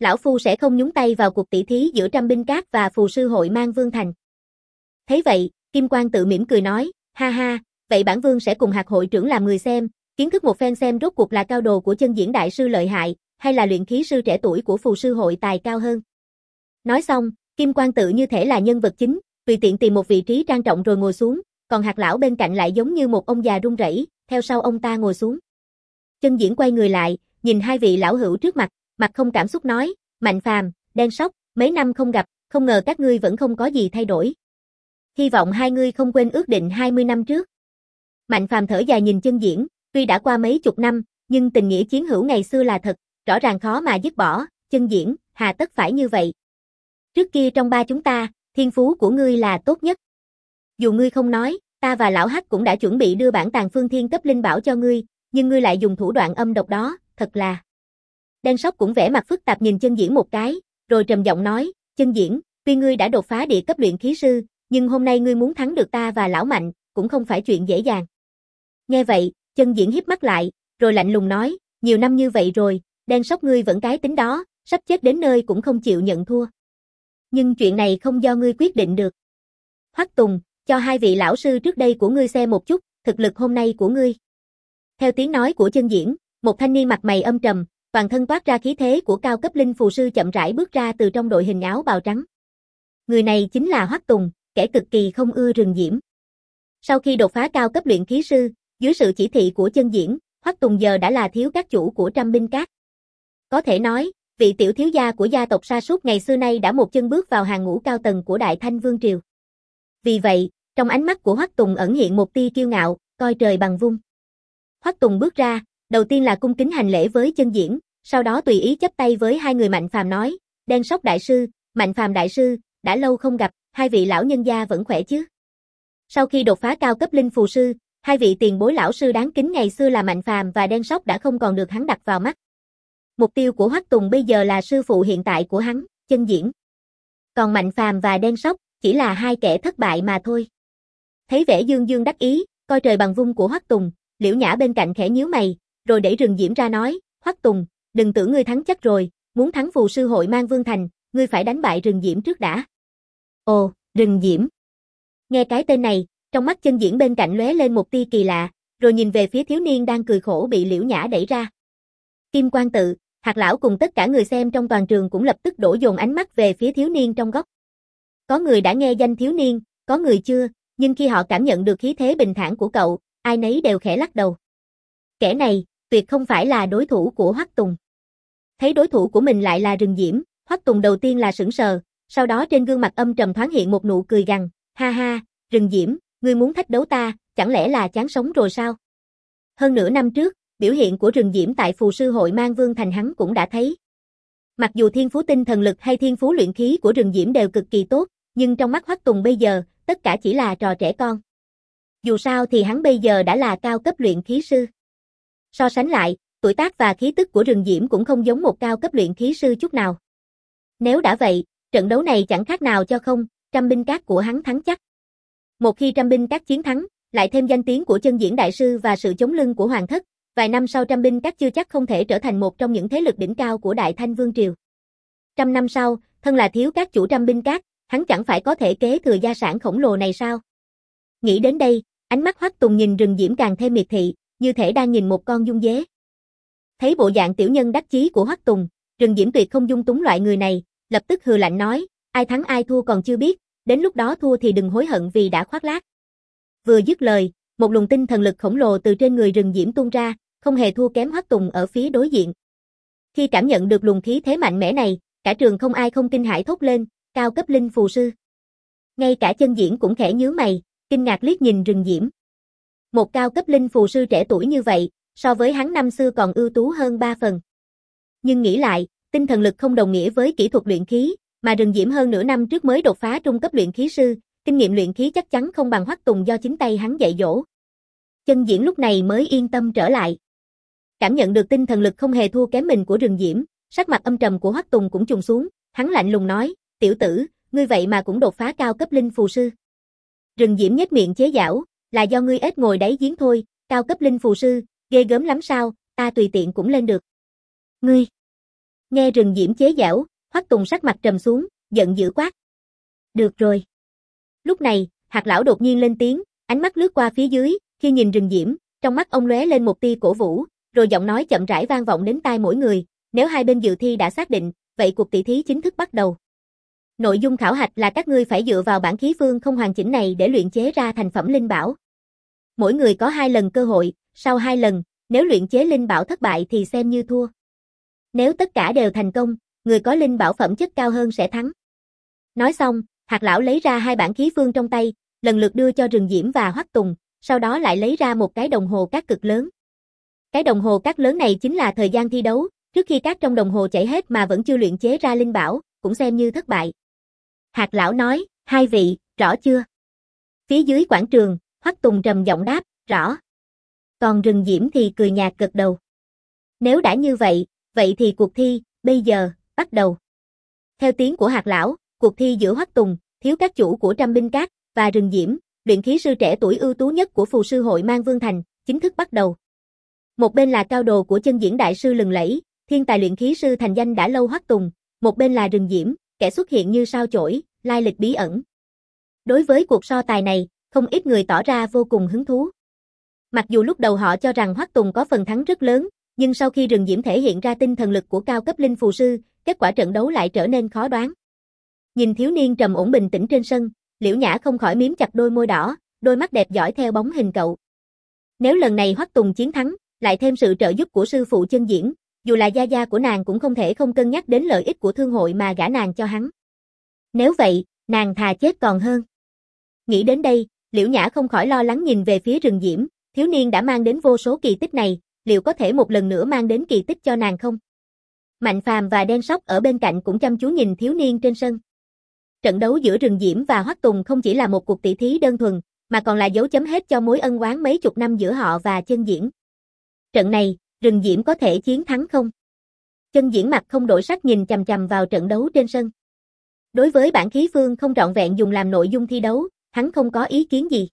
Lão Phu sẽ không nhúng tay vào cuộc tỷ thí giữa Trăm Binh Các và Phù Sư Hội Mang Vương Thành. Thấy vậy, Kim Quang tự mỉm cười nói, ha ha, vậy bản Vương sẽ cùng Hạc hội trưởng làm người xem, kiến thức một phen xem rốt cuộc là cao đồ của Chân Diễn đại sư lợi hại, hay là luyện khí sư trẻ tuổi của Phù Sư Hội tài cao hơn. Nói xong, Kim Quang tự như thể là nhân vật chính, tùy tiện tìm một vị trí trang trọng rồi ngồi xuống, còn Hạc lão bên cạnh lại giống như một ông già run rẩy, theo sau ông ta ngồi xuống. Chân Diễn quay người lại, nhìn hai vị lão hữu trước mặt, mặt không cảm xúc nói, Mạnh Phàm, Đen Sóc, mấy năm không gặp, không ngờ các ngươi vẫn không có gì thay đổi. Hy vọng hai ngươi không quên ước định 20 năm trước. Mạnh Phàm thở dài nhìn Chân Diễn, tuy đã qua mấy chục năm, nhưng tình nghĩa chiến hữu ngày xưa là thật, rõ ràng khó mà dứt bỏ, Chân Diễn, hà tất phải như vậy. Trước kia trong ba chúng ta, thiên phú của ngươi là tốt nhất. Dù ngươi không nói, ta và lão Hắc cũng đã chuẩn bị đưa bản tàng phương thiên cấp linh bảo cho ngươi, nhưng ngươi lại dùng thủ đoạn âm độc đó, thật là. Đen Sóc cũng vẻ mặt phức tạp nhìn Chân Diễn một cái, rồi trầm giọng nói, Chân Diễn, tuy ngươi đã đột phá địa cấp luyện khí sư, nhưng hôm nay ngươi muốn thắng được ta và lão Mạnh, cũng không phải chuyện dễ dàng. Nghe vậy, Chân Diễn híp mắt lại, rồi lạnh lùng nói, nhiều năm như vậy rồi, Đen Sóc ngươi vẫn cái tính đó, sắp chết đến nơi cũng không chịu nhận thua. Nhưng chuyện này không do ngươi quyết định được. Hoắc Tùng, cho hai vị lão sư trước đây của ngươi xem một chút, thực lực hôm nay của ngươi. Theo tiếng nói của Chân Diễn, một thanh niên mặt mày âm trầm, toàn thân toát ra khí thế của cao cấp linh phù sư chậm rãi bước ra từ trong đội hình áo bào trắng. Người này chính là Hoắc Tùng, kẻ cực kỳ không ưa Rừng Diễm. Sau khi đột phá cao cấp luyện khí sư, dưới sự chỉ thị của Chân Diễn, Hoắc Tùng giờ đã là thiếu các chủ của Trăm Binh Các. Có thể nói, vị tiểu thiếu gia của gia tộc Sa Sút ngày xưa nay đã một chân bước vào hàng ngũ cao tầng của Đại Thanh Vương triều. Vì vậy, trong ánh mắt của Hoắc Tùng ẩn hiện một tia kiêu ngạo, coi trời bằng vung. Hoắc Tùng bước ra, đầu tiên là cung kính hành lễ với Chân Diễn, sau đó tùy ý chắp tay với hai người Mạnh Phàm nói, Đen Sóc đại sư, Mạnh Phàm đại sư, đã lâu không gặp, hai vị lão nhân gia vẫn khỏe chứ? Sau khi đột phá cao cấp linh phù sư, hai vị tiền bối lão sư đáng kính ngày xưa là Mạnh Phàm và Đen Sóc đã không còn được hắn đặt vào mắt. Mục tiêu của Hoắc Tùng bây giờ là sư phụ hiện tại của hắn, Chân Diễn. Còn Mạnh Phàm và Đen Sóc chỉ là hai kẻ thất bại mà thôi. Thấy vẻ dương dương đắc ý, coi trời bằng vung của Hoắc Tùng, Liễu Nhã bên cạnh khẽ nhíu mày, rồi đẩy Rừng Diễm ra nói, Hoắc Tùng, đừng tưởng ngươi thắng chắc rồi, muốn thắng Phù Sư Hội Mang Vương Thành, ngươi phải đánh bại Rừng Diễm trước đã. Ồ, Rừng Diễm. Nghe cái tên này, trong mắt Chân Diễn bên cạnh lóe lên một tia kỳ lạ, rồi nhìn về phía thiếu niên đang cười khổ bị Liễu Nhã đẩy ra. Kim Quang Tự, Hạc lão cùng tất cả người xem trong toàn trường cũng lập tức đổ dồn ánh mắt về phía thiếu niên trong góc. Có người đã nghe danh thiếu niên, có người chưa, nhưng khi họ cảm nhận được khí thế bình thản của cậu, ai nấy đều khẽ lắc đầu. Kẻ này, tuyệt không phải là đối thủ của Hoắc Tùng. Thấy đối thủ của mình lại là Rừng Diễm, Hoắc Tùng đầu tiên là sững sờ, sau đó trên gương mặt âm trầm thoáng hiện một nụ cười gằn, ha ha, Rừng Diễm, ngươi muốn thách đấu ta, chẳng lẽ là chán sống rồi sao? Hơn nửa năm trước, biểu hiện của Rừng Diễm tại Phù Sư Hội Mang Vương Thành hắn cũng đã thấy. Mặc dù thiên phú tinh thần lực hay thiên phú luyện khí của Rừng Diễm đều cực kỳ tốt, nhưng trong mắt Hoắc Tùng bây giờ, tất cả chỉ là trò trẻ con. Dù sao thì hắn bây giờ đã là cao cấp luyện khí sư. So sánh lại, tuổi tác và khí tức của Rừng Diễm cũng không giống một cao cấp luyện khí sư chút nào. Nếu đã vậy, trận đấu này chẳng khác nào cho không, Trăm Binh Các của hắn thắng chắc. Một khi Trăm Binh Các chiến thắng, lại thêm danh tiếng của Chân Diễn đại sư và sự chống lưng của Hoàng thất, vài năm sau Trăm Binh Các chưa chắc không thể trở thành một trong những thế lực đỉnh cao của Đại Thanh Vương triều. Trăm năm sau, thân là thiếu các chủ Trăm Binh Các, hắn chẳng phải có thể kế thừa gia sản khổng lồ này sao? Nghĩ đến đây, ánh mắt Hoắc Tùng nhìn Rừng Diễm càng thêm miệt thị, như thể đang nhìn một con dung dế. Thấy bộ dạng tiểu nhân đắc chí của Hoắc Tùng, Rừng Diễm tuyệt không dung túng loại người này, lập tức hừ lạnh nói, ai thắng ai thua còn chưa biết, đến lúc đó thua thì đừng hối hận vì đã khoác lác. Vừa dứt lời, một luồng tinh thần lực khổng lồ từ trên người Rừng Diễm tuôn ra, không hề thua kém Hoắc Tùng ở phía đối diện. Khi cảm nhận được luồng khí thế mạnh mẽ này, cả trường không ai không kinh hãi thốt lên, cao cấp linh phù sư. Ngay cả Chân Diễn cũng khẽ nhíu mày, kinh ngạc liếc nhìn Rừng Diễm. Một cao cấp linh phù sư trẻ tuổi như vậy, so với hắn năm xưa còn ưu tú hơn 3 phần. Nhưng nghĩ lại, tinh thần lực không đồng nghĩa với kỹ thuật luyện khí, mà Rừng Diễm hơn nửa năm trước mới đột phá trung cấp luyện khí sư, kinh nghiệm luyện khí chắc chắn không bằng Hoắc Tùng do chính tay hắn dạy dỗ. Chân Diễn lúc này mới yên tâm trở lại. Cảm nhận được tinh thần lực không hề thua kém mình của Rừng Diễm, sắc mặt âm trầm của Hoắc Tùng cũng trùng xuống, hắn lạnh lùng nói, tiểu tử, ngươi vậy mà cũng đột phá cao cấp linh phù sư. Rừng Diễm nhếch miệng chế giảo, là do ngươi ếch ngồi đáy giếng thôi, cao cấp linh phù sư, ghê gớm lắm sao, ta tùy tiện cũng lên được. Ngươi Nghe Rừng Diễm chế giễu, Hoắc Tùng sắc mặt trầm xuống, giận dữ quát. Được rồi. Lúc này, Hạt lão đột nhiên lên tiếng, ánh mắt lướt qua phía dưới, khi nhìn Rừng Diễm, trong mắt ông lóe lên một tia cổ vũ, rồi giọng nói chậm rãi vang vọng đến tai mỗi người, nếu hai bên dự thi đã xác định, vậy cuộc tỷ thí chính thức bắt đầu. Nội dung khảo hạch là các ngươi phải dựa vào bản khí phương không hoàn chỉnh này để luyện chế ra thành phẩm linh bảo. Mỗi người có 2 lần cơ hội, sau 2 lần, nếu luyện chế linh bảo thất bại thì xem như thua. Nếu tất cả đều thành công, người có linh bảo phẩm chất cao hơn sẽ thắng. Nói xong, Hạt lão lấy ra 2 bản khí phương trong tay, lần lượt đưa cho Rừng Diễm và Hoắc Tùng, sau đó lại lấy ra một cái đồng hồ cát cực lớn. Cái đồng hồ cát lớn này chính là thời gian thi đấu, trước khi cát trong đồng hồ chảy hết mà vẫn chưa luyện chế ra linh bảo, cũng xem như thất bại. Hạt lão nói, 2 vị, rõ chưa? Phía dưới quảng trường, Hoắc Tùng trầm giọng đáp, rõ. Còn Rừng Diễm thì cười nhạt gật đầu. Nếu đã như vậy, vậy thì cuộc thi, bây giờ, bắt đầu. Theo tiếng của Hạt lão, cuộc thi giữa Hoắc Tùng, thiếu các chủ của Trăm Binh Các, và Rừng Diễm, luyện khí sư trẻ tuổi ưu tú nhất của phù sư hội Mang Vương Thành, chính thức bắt đầu. Một bên là cao đồ của chân diễn đại sư lừng lẫy, thiên tài luyện khí sư thành danh đã lâu Hoắc Tùng, một bên là Rừng Diễm, kẻ xuất hiện như sao chổi, lai lịch bí ẩn. Đối với cuộc so tài này, không ít người tỏ ra vô cùng hứng thú. Mặc dù lúc đầu họ cho rằng Hoắc Tùng có phần thắng rất lớn, nhưng sau khi Rừng Diễm thể hiện ra tinh thần lực của cao cấp linh phù sư, kết quả trận đấu lại trở nên khó đoán. Nhìn thiếu niên trầm ổn bình tĩnh trên sân, Liễu Nhã không khỏi mím chặt đôi môi đỏ, đôi mắt đẹp dõi theo bóng hình cậu. Nếu lần này Hoắc Tùng chiến thắng, lại thêm sự trợ giúp của sư phụ chân diễn, dù là gia gia của nàng cũng không thể không cân nhắc đến lợi ích của thương hội mà gả nàng cho hắn. Nếu vậy, nàng thà chết còn hơn. Nghĩ đến đây, Liễu Nhã không khỏi lo lắng nhìn về phía Rừng Diễm, thiếu niên đã mang đến vô số kỳ tích này, liệu có thể một lần nữa mang đến kỳ tích cho nàng không? Mạnh Phàm và Đen Sóc ở bên cạnh cũng chăm chú nhìn thiếu niên trên sân. Trận đấu giữa Rừng Diễm và Hoắc Tùng không chỉ là một cuộc tỷ thí đơn thuần, mà còn là dấu chấm hết cho mối ân oán mấy chục năm giữa họ và chân diễn. Trận này, Rừng Diễm có thể chiến thắng không? Chân diễn mặt không đổi sắc nhìn chằm chằm vào trận đấu trên sân. Đối với bản khí phương không trọn vẹn dùng làm nội dung thi đấu, hắn không có ý kiến gì.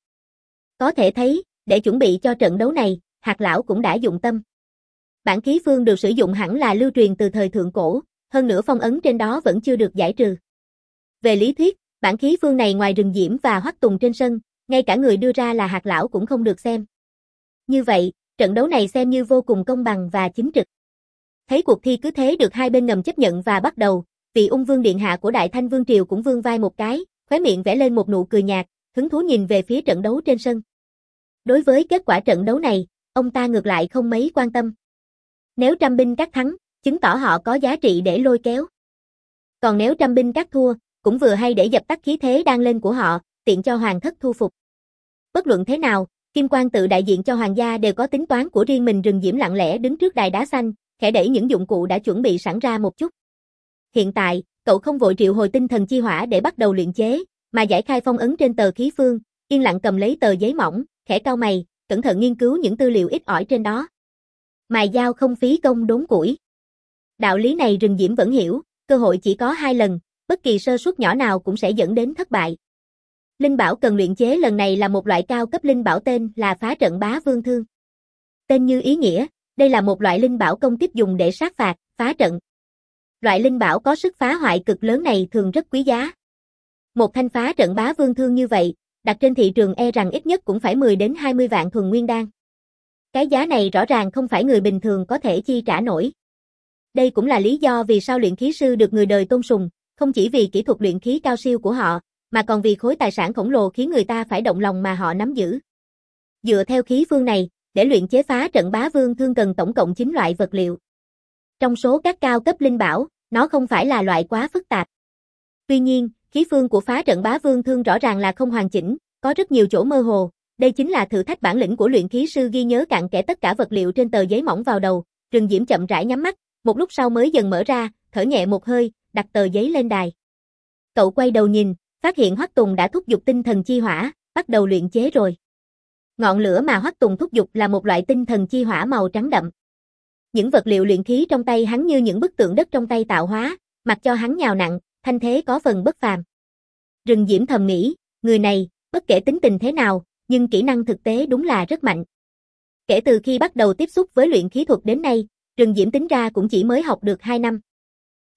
Có thể thấy, để chuẩn bị cho trận đấu này, Hạt lão cũng đã dụng tâm. Bản khí phương được sử dụng hẳn là lưu truyền từ thời thượng cổ, hơn nữa phong ấn trên đó vẫn chưa được giải trừ. Về lý thuyết, bản khí phương này ngoài Rừng Diễm và Hoắc Tùng trên sân, ngay cả người đưa ra là Hạt lão cũng không được xem. Như vậy, trận đấu này xem như vô cùng công bằng và chính trực. Thấy cuộc thi cứ thế được hai bên ngầm chấp nhận và bắt đầu, vị Ung Vương điện hạ của Đại Thanh Vương triều cũng vươn vai một cái, khóe miệng vẽ lên một nụ cười nhạt, hứng thú nhìn về phía trận đấu trên sân. Đối với kết quả trận đấu này, ông ta ngược lại không mấy quan tâm. Nếu Trăm Binh Các thắng, chứng tỏ họ có giá trị để lôi kéo. Còn nếu Trăm Binh Các thua, cũng vừa hay để dập tắt khí thế đang lên của họ, tiện cho hoàng thất thu phục. Bất luận thế nào, Kim Quang tự đại diện cho hoàng gia đều có tính toán của riêng mình. Rừng Diễm lặng lẽ đứng trước đài đá xanh, khẽ đẩy những dụng cụ đã chuẩn bị sẵn ra một chút. Hiện tại, cậu không vội triệu hồi tinh thần chi hỏa để bắt đầu luyện chế, mà giải khai phong ấn trên tờ khí phương, yên lặng cầm lấy tờ giấy mỏng, khẽ cau mày, cẩn thận nghiên cứu những tư liệu ít ỏi trên đó. Mài dao không phí công đốn củi. Đạo lý này Rừng Diễm vẫn hiểu, cơ hội chỉ có 2 lần, bất kỳ sơ suất nhỏ nào cũng sẽ dẫn đến thất bại. Linh bảo cần luyện chế lần này là một loại cao cấp linh bảo tên là Phá Trận Bá Vương Thương. Tên như ý nghĩa, đây là một loại linh bảo công kích dùng để sát phạt, phá trận. Loại linh bảo có sức phá hoại cực lớn này thường rất quý giá. Một thanh Phá Trận Bá Vương Thương như vậy, đặt trên thị trường e rằng ít nhất cũng phải 10 đến 20 vạn thuần nguyên đan. Cái giá này rõ ràng không phải người bình thường có thể chi trả nổi. Đây cũng là lý do vì sao luyện khí sư được người đời tôn sùng, không chỉ vì kỹ thuật luyện khí cao siêu của họ, mà còn vì khối tài sản khổng lồ khiến người ta phải động lòng mà họ nắm giữ. Dựa theo khí phương này, để luyện chế Phá Trận Bá Vương Thương cần tổng cộng 9 loại vật liệu. Trong số các cao cấp linh bảo, nó không phải là loại quá phức tạp. Tuy nhiên, khí phương của Phá Trận Bá Vương Thương rõ ràng là không hoàn chỉnh, có rất nhiều chỗ mơ hồ. Đây chính là thử thách bản lĩnh của luyện khí sư ghi nhớ cặn kẽ tất cả vật liệu trên tờ giấy mỏng vào đầu. Rừng Diễm chậm rãi nhắm mắt, một lúc sau mới dần mở ra, thở nhẹ một hơi, đặt tờ giấy lên đài. Cậu quay đầu nhìn, phát hiện Hoắc Tùng đã thúc giục tinh thần chi hỏa, bắt đầu luyện chế rồi. Ngọn lửa mà Hoắc Tùng thúc giục là một loại tinh thần chi hỏa màu trắng đậm. Những vật liệu luyện khí trong tay hắn như những bức tượng đất trong tay tạo hóa, mặc cho hắn nhào nặng, thanh thế có phần bất phàm. Rừng Diễm thầm nghĩ, người này, bất kể tính tình thế nào, nhưng kỹ năng thực tế đúng là rất mạnh. Kể từ khi bắt đầu tiếp xúc với luyện khí thuật đến nay, Rừng Diễm tính ra cũng chỉ mới học được 2 năm.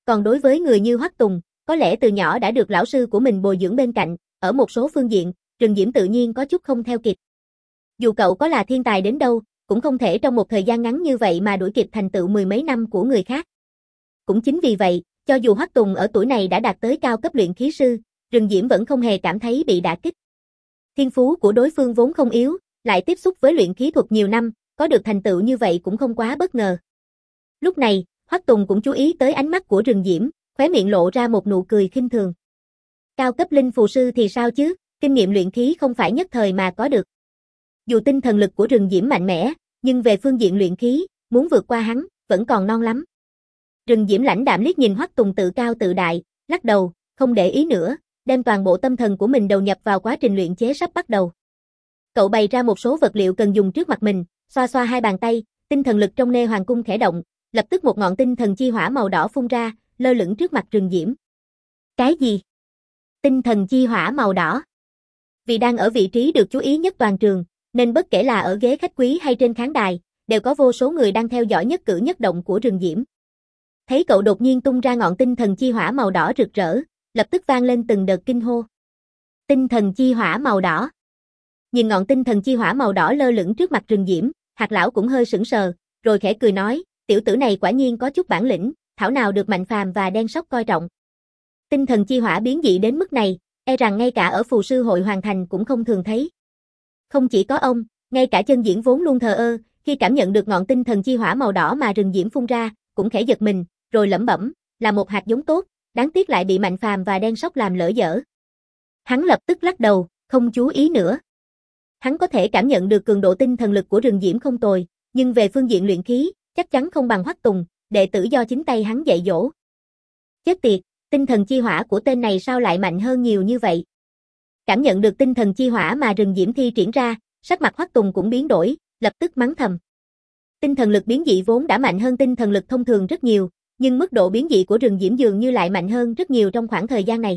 Còn đối với người như Hoắc Tùng, có lẽ từ nhỏ đã được lão sư của mình bồi dưỡng bên cạnh, ở một số phương diện, Rừng Diễm tự nhiên có chút không theo kịp. Dù cậu có là thiên tài đến đâu, cũng không thể trong một thời gian ngắn như vậy mà đuổi kịp thành tựu mười mấy năm của người khác. Cũng chính vì vậy, cho dù Hoắc Tùng ở tuổi này đã đạt tới cao cấp luyện khí sư, Rừng Diễm vẫn không hề cảm thấy bị đả kích. Thiên phú của đối phương vốn không yếu, lại tiếp xúc với luyện khí thuật nhiều năm, có được thành tựu như vậy cũng không quá bất ngờ. Lúc này, Hoắc Tùng cũng chú ý tới ánh mắt của Rừng Diễm, khóe miệng lộ ra một nụ cười khinh thường. Cao cấp linh phù sư thì sao chứ, kinh nghiệm luyện khí không phải nhất thời mà có được. Dù tinh thần lực của Rừng Diễm mạnh mẽ, nhưng về phương diện luyện khí, muốn vượt qua hắn, vẫn còn non lắm. Rừng Diễm lãnh đạm liếc nhìn Hoắc Tùng tự cao tự đại, lắc đầu, không để ý nữa, đem toàn bộ tâm thần của mình đầu nhập vào quá trình luyện chế sắp bắt đầu. Cậu bày ra một số vật liệu cần dùng trước mặt mình, xoa xoa hai bàn tay, tinh thần lực trong Nê Hoàng cung khẽ động, lập tức một ngọn tinh thần chi hỏa màu đỏ phun ra, lơ lửng trước mặt Rừng Diễm. Cái gì? Tinh thần chi hỏa màu đỏ? Vì đang ở vị trí được chú ý nhất toàn trường, nên bất kể là ở ghế khách quý hay trên khán đài, đều có vô số người đang theo dõi nhất cử nhất động của Rừng Diễm. Thấy cậu đột nhiên tung ra ngọn tinh thần chi hỏa màu đỏ rực rỡ, lập tức vang lên từng đợt kinh hô. Tinh thần chi hỏa màu đỏ. Nhìn ngọn tinh thần chi hỏa màu đỏ lơ lửng trước mặt Rừng Diễm, Hạt lão cũng hơi sững sờ, rồi khẽ cười nói, tiểu tử này quả nhiên có chút bản lĩnh, thảo nào được Mạnh Phàm và Đen Sóc coi trọng. Tinh thần chi hỏa biến dị đến mức này, e rằng ngay cả ở phù sư hội Hoàng Thành cũng không thường thấy. Không chỉ có ông, ngay cả Chân Diễn vốn luôn thờ ơ, khi cảm nhận được ngọn tinh thần chi hỏa màu đỏ mà Rừng Diễm phun ra, cũng khẽ giật mình, rồi lẩm bẩm, là một hạt giống tốt, đáng tiếc lại bị Mạnh Phàm và Đen Sóc làm lỡ dở. Hắn lập tức lắc đầu, không chú ý nữa. Hắn có thể cảm nhận được cường độ tinh thần lực của Rừng Diễm không tồi, nhưng về phương diện luyện khí, chắc chắn không bằng Hoắc Tùng, đệ tử do chính tay hắn dạy dỗ. Chết tiệt, tinh thần chi hỏa của tên này sao lại mạnh hơn nhiều như vậy? Cảm nhận được tinh thần chi hỏa mà Rừng Diễm thi triển ra, sắc mặt Hoắc Tùng cũng biến đổi, lập tức mắng thầm. Tinh thần lực biến dị vốn đã mạnh hơn tinh thần lực thông thường rất nhiều, nhưng mức độ biến dị của Rừng Diễm dường như lại mạnh hơn rất nhiều trong khoảng thời gian này.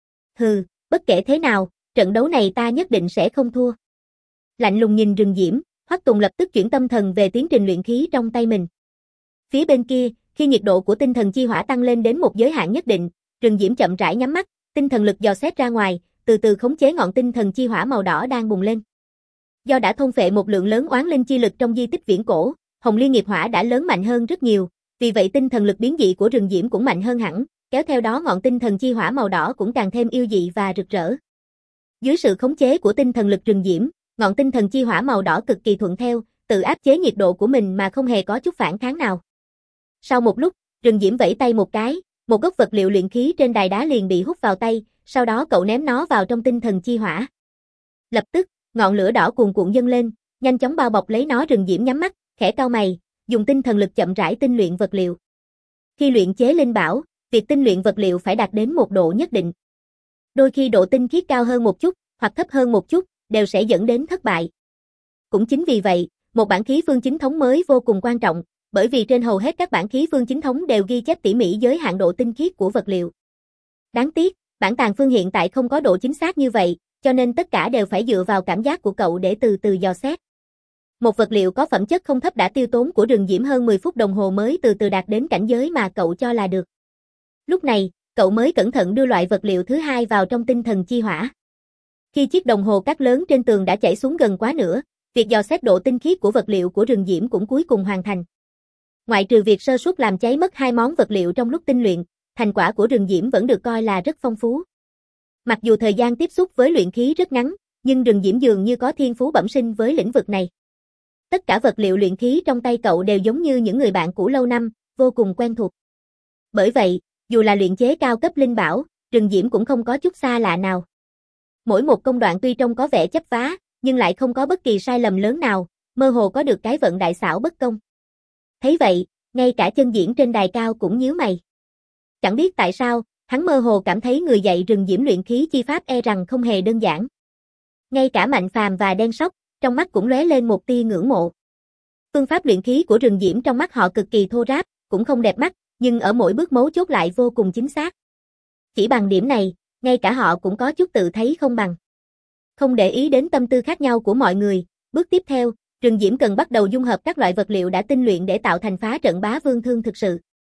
Hừ, bất kể thế nào, trận đấu này ta nhất định sẽ không thua. Lạnh lùng nhìn Rừng Diễm, Hoắc Tùng lập tức chuyển tâm thần về tiến trình luyện khí trong tay mình. Phía bên kia, khi nhiệt độ của tinh thần chi hỏa tăng lên đến một giới hạn nhất định, Rừng Diễm chậm rãi nhắm mắt, tinh thần lực dò xét ra ngoài, từ từ khống chế ngọn tinh thần chi hỏa màu đỏ đang bùng lên. Do đã thôn phệ một lượng lớn oán linh chi lực trong di tích viễn cổ, Hồng Liên nghiệp hỏa đã lớn mạnh hơn rất nhiều, vì vậy tinh thần lực biến dị của Rừng Diễm cũng mạnh hơn hẳn, kéo theo đó ngọn tinh thần chi hỏa màu đỏ cũng càng thêm yêu dị và rực rỡ. Dưới sự khống chế của tinh thần lực Rừng Diễm, ngọn tinh thần chi hỏa màu đỏ cực kỳ thuận theo, tự áp chế nhiệt độ của mình mà không hề có chút phản kháng nào. Sau một lúc, Rừng Diễm vẫy tay một cái, một gốc vật liệu luyện khí trên đài đá liền bị hút vào tay, sau đó cậu ném nó vào trong tinh thần chi hỏa. Lập tức, ngọn lửa đỏ cuồn cuộn dâng lên, nhanh chóng bao bọc lấy nó. Rừng Diễm nhắm mắt, khẽ cau mày, dùng tinh thần lực chậm rãi tinh luyện vật liệu. Khi luyện chế linh bảo, việc tinh luyện vật liệu phải đạt đến một độ nhất định. Đôi khi độ tinh khiết cao hơn một chút, hoặc thấp hơn một chút, đều sẽ dẫn đến thất bại. Cũng chính vì vậy, một bản khí phương chính thống mới vô cùng quan trọng, bởi vì trên hầu hết các bản khí phương chính thống đều ghi chép tỉ mỉ giới hạn độ tinh khiết của vật liệu. Đáng tiếc, bản tàng phương hiện tại không có độ chính xác như vậy, cho nên tất cả đều phải dựa vào cảm giác của cậu để từ từ dò xét. Một vật liệu có phẩm chất không thấp đã tiêu tốn của Rừng Diễm hơn 10 phút đồng hồ mới từ từ đạt đến cảnh giới mà cậu cho là được. Lúc này, cậu mới cẩn thận đưa loại vật liệu thứ hai vào trong tinh thần chi hỏa. Khi chiếc đồng hồ cát lớn trên tường đã chảy xuống gần quá nửa, việc dò xét độ tinh khiết của vật liệu của Rừng Diễm cũng cuối cùng hoàn thành. Ngoại trừ việc sơ suất làm cháy mất hai món vật liệu trong lúc tinh luyện, thành quả của Rừng Diễm vẫn được coi là rất phong phú. Mặc dù thời gian tiếp xúc với luyện khí rất ngắn, nhưng Rừng Diễm dường như có thiên phú bẩm sinh với lĩnh vực này. Tất cả vật liệu luyện khí trong tay cậu đều giống như những người bạn cũ lâu năm, vô cùng quen thuộc. Bởi vậy, dù là luyện chế cao cấp linh bảo, Rừng Diễm cũng không có chút xa lạ nào. Mỗi một công đoạn tuy trông có vẻ chấp vá, nhưng lại không có bất kỳ sai lầm lớn nào, mơ hồ có được cái vận đại xảo bất công. Thấy vậy, ngay cả Chân Diễn trên đài cao cũng nhíu mày. Chẳng biết tại sao, hắn mơ hồ cảm thấy người dạy Rừng Diễm luyện khí chi pháp e rằng không hề đơn giản. Ngay cả Mạnh Phàm và Đen Sóc, trong mắt cũng lóe lên một tia ngưỡng mộ. Phương pháp luyện khí của Rừng Diễm trong mắt họ cực kỳ thô ráp, cũng không đẹp mắt, nhưng ở mỗi bước mấu chốt lại vô cùng chính xác. Chỉ bằng điểm này, ngay cả họ cũng có chút tự thấy không bằng. Không để ý đến tâm tư khác nhau của mọi người, bước tiếp theo, Rừng Diễm cần bắt đầu dung hợp các loại vật liệu đã tinh luyện để tạo thành phá trận bá vương thương thực sự.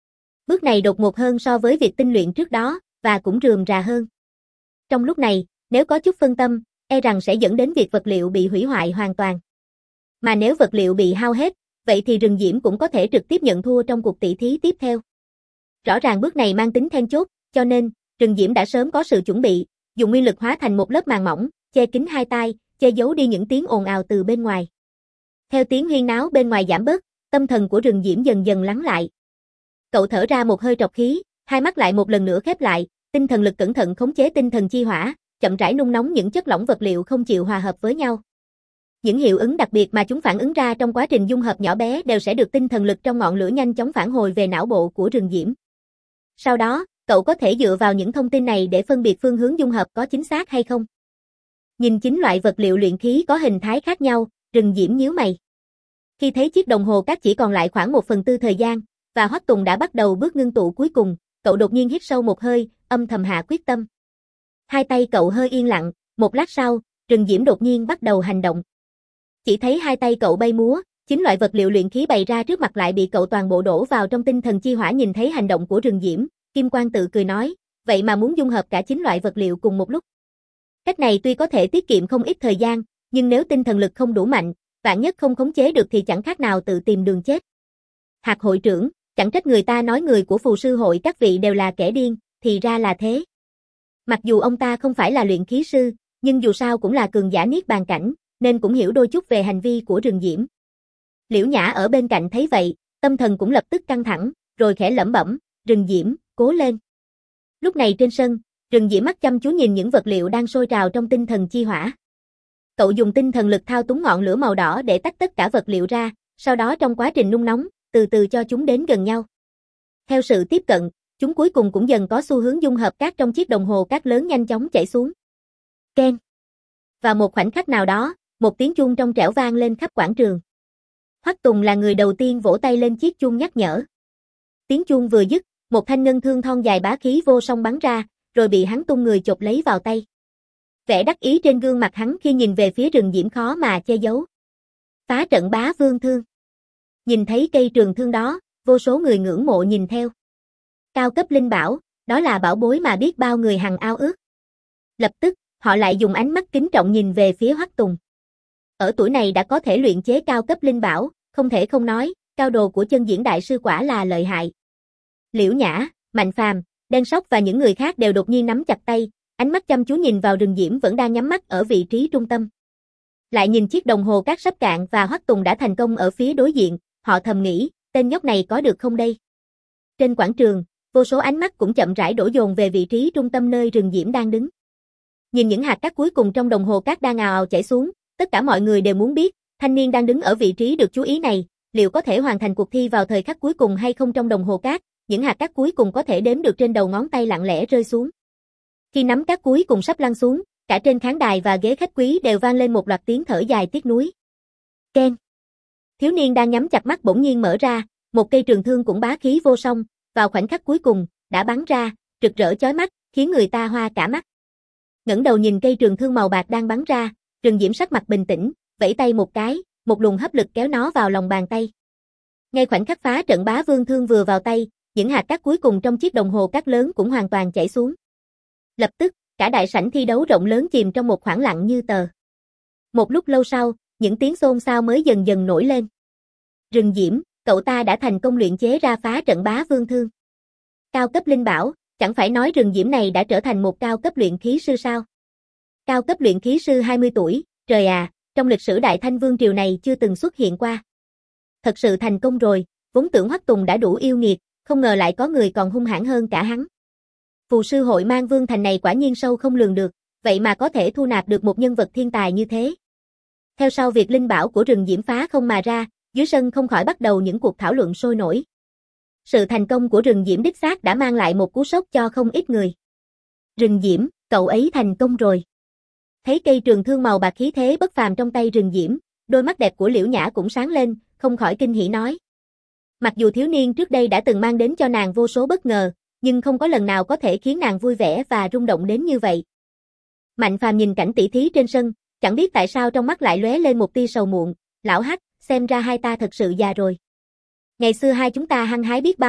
Bước này đột ngột hơn so với việc tinh luyện trước đó, và cũng rườm rà hơn. Trong lúc này, nếu có chút phân tâm, e rằng sẽ dẫn đến việc vật liệu bị hủy hoại hoàn toàn. Mà nếu vật liệu bị hao hết, vậy thì Rừng Diễm cũng có thể trực tiếp nhận thua trong cuộc tỷ thí tiếp theo. Rõ ràng bước này mang tính then chốt, cho nên, Rừng Diễm đã sớm có sự chuẩn bị, dùng nguyên lực hóa thành một lớp màn mỏng, che kín hai tai, che giấu đi những tiếng ồn ào từ bên ngoài. Theo tiếng huyên náo bên ngoài giảm bớt, tâm thần của Rừng Diễm dần dần lắng lại. Cậu thở ra một hơi trọc khí, hai mắt lại một lần nữa khép lại, tinh thần lực cẩn thận khống chế tinh thần chi hỏa, chậm rãi nung nóng những chất lỏng vật liệu không chịu hòa hợp với nhau. Những hiệu ứng đặc biệt mà chúng phản ứng ra trong quá trình dung hợp nhỏ bé đều sẽ được tinh thần lực trong ngọn lửa nhanh chóng phản hồi về não bộ của Rừng Diễm. Sau đó, cậu có thể dựa vào những thông tin này để phân biệt phương hướng dung hợp có chính xác hay không. Nhìn 9 loại vật liệu luyện khí có hình thái khác nhau, Rừng Diễm nhíu mày. Khi thấy chiếc đồng hồ cát chỉ còn lại khoảng 1/4 thời gian, và Hoắc Tùng đã bắt đầu bước ngưng tụ cuối cùng, cậu đột nhiên hít sâu một hơi, âm thầm hạ quyết tâm. Hai tay cậu hơi yên lặng, một lát sau, Rừng Diễm đột nhiên bắt đầu hành động. Chỉ thấy hai tay cậu bay múa, 9 loại vật liệu luyện khí bày ra trước mặt lại bị cậu toàn bộ đổ vào trong tinh thần chi hỏa. Nhìn thấy hành động của Rừng Diễm, Kim Quang tự cười nói, vậy mà muốn dung hợp cả 9 loại vật liệu cùng một lúc. Cách này tuy có thể tiết kiệm không ít thời gian, nhưng nếu tinh thần lực không đủ mạnh, vạn nhất không khống chế được thì chẳng khác nào tự tìm đường chết. Hạc hội trưởng, chẳng trách người ta nói người của phù sư hội các vị đều là kẻ điên, thì ra là thế. Mặc dù ông ta không phải là luyện khí sư, nhưng dù sao cũng là cường giả niết bàn cảnh, nên cũng hiểu đôi chút về hành vi của Rừng Diễm. Liễu Nhã ở bên cạnh thấy vậy, tâm thần cũng lập tức căng thẳng, rồi khẽ lẩm bẩm, Rừng Diễm, cố lên. Lúc này trên sân, Rừng Diễm mắt chăm chú nhìn những vật liệu đang sôi trào trong tinh thần chi hỏa. Cậu dùng tinh thần lực thao túng ngọn lửa màu đỏ để tách tất cả vật liệu ra, sau đó trong quá trình nung nóng, từ từ cho chúng đến gần nhau. Theo sự tiếp cận, chúng cuối cùng cũng dần có xu hướng dung hợp cát trong chiếc đồng hồ cát lớn nhanh chóng chảy xuống. Keng. Vào một khoảnh khắc nào đó, một tiếng chuông trong trẻo vang lên khắp quảng trường. Hoắc Tùng là người đầu tiên vỗ tay lên chiếc chuông nhắc nhở. Tiếng chuông vừa dứt, một thanh ngân thương thon dài bá khí vô song bắn ra, rồi bị hắn tung người chộp lấy vào tay. Vẻ đắc ý trên gương mặt hắn khi nhìn về phía Rừng Diễm khó mà che giấu. Phá trận bá vương thương. Nhìn thấy cây trường thương đó, vô số người ngưỡng mộ nhìn theo. Cao cấp linh bảo, đó là bảo bối mà biết bao người hằng ao ước. Lập tức, họ lại dùng ánh mắt kính trọng nhìn về phía Hoắc Tùng. Ở tuổi này đã có thể luyện chế cao cấp linh bảo, không thể không nói, cao đồ của chân diễn đại sư quả là lợi hại. Liễu Nhã, Mạnh Phàm, Đen Sóc và những người khác đều đột nhiên nắm chặt tay, ánh mắt chăm chú nhìn vào Rừng Diễm vẫn đang nhắm mắt ở vị trí trung tâm. Lại nhìn chiếc đồng hồ cát sắp cạn và Hoắc Tùng đã thành công ở phía đối diện, họ thầm nghĩ, tên nhóc này có được không đây? Trên quảng trường, vô số ánh mắt cũng chậm rãi đổ dồn về vị trí trung tâm nơi Rừng Diễm đang đứng. Nhìn những hạt cát cuối cùng trong đồng hồ cát đang ào ào chảy xuống, tất cả mọi người đều muốn biết, thanh niên đang đứng ở vị trí được chú ý này, liệu có thể hoàn thành cuộc thi vào thời khắc cuối cùng hay không. Trong đồng hồ cát, những hạt cát cuối cùng có thể đếm được trên đầu ngón tay lặng lẽ rơi xuống. Khi nắm cát cuối cùng sắp lăn xuống, cả trên khán đài và ghế khách quý đều vang lên một loạt tiếng thở dài tiếc nuối. Keng. Thiếu niên đang nhắm chặt mắt bỗng nhiên mở ra, một cây trường thương cũng bá khí vô song, vào khoảnh khắc cuối cùng, đã bắn ra, rực rỡ chói mắt, khiến người ta hoa cả mắt. Ngẩng đầu nhìn cây trường thương màu bạc đang bắn ra, Rừng Diễm sắc mặt bình tĩnh, vẫy tay một cái, một luồng hấp lực kéo nó vào lòng bàn tay. Ngay khoảnh khắc phá trận bá vương thương vừa vào tay, những hạt cát cuối cùng trong chiếc đồng hồ cát lớn cũng hoàn toàn chảy xuống. Lập tức, cả đại sảnh thi đấu rộng lớn chìm trong một khoảng lặng như tờ. Một lúc lâu sau, những tiếng xôn xao mới dần dần nổi lên. Rừng Diễm, cậu ta đã thành công luyện chế ra phá trận bá vương thương. Cao cấp linh bảo, chẳng phải nói Rừng Diễm này đã trở thành một cao cấp luyện khí sư sao? Cao cấp luyện khí sư 20 tuổi, trời à, trong lịch sử Đại Thanh Vương triều này chưa từng xuất hiện qua. Thật sự thành công rồi, vốn tưởng Hoắc Tùng đã đủ yêu nghiệt, không ngờ lại có người còn hung hãn hơn cả hắn. Phù sư hội Mang Vương thành này quả nhiên sâu không lường được, vậy mà có thể thu nạp được một nhân vật thiên tài như thế. Theo sau việc linh bảo của Rừng Diễm phá không mà ra, dưới sân không khỏi bắt đầu những cuộc thảo luận sôi nổi. Sự thành công của Rừng Diễm đích xác đã mang lại một cú sốc cho không ít người. Rừng Diễm, cậu ấy thành công rồi. Thấy cây trường thương màu bạc khí thế bất phàm trong tay Rừng Diễm, đôi mắt đẹp của Liễu Nhã cũng sáng lên, không khỏi kinh hỉ nói. Mặc dù thiếu niên trước đây đã từng mang đến cho nàng vô số bất ngờ, nhưng không có lần nào có thể khiến nàng vui vẻ và rung động đến như vậy. Mạnh Phàm nhìn cảnh tỷ thí trên sân, chẳng biết tại sao trong mắt lại lóe lên một tia sầu muộn, lão Hắc, xem ra hai ta thật sự già rồi. Ngày xưa hai chúng ta hăng hái biết bao,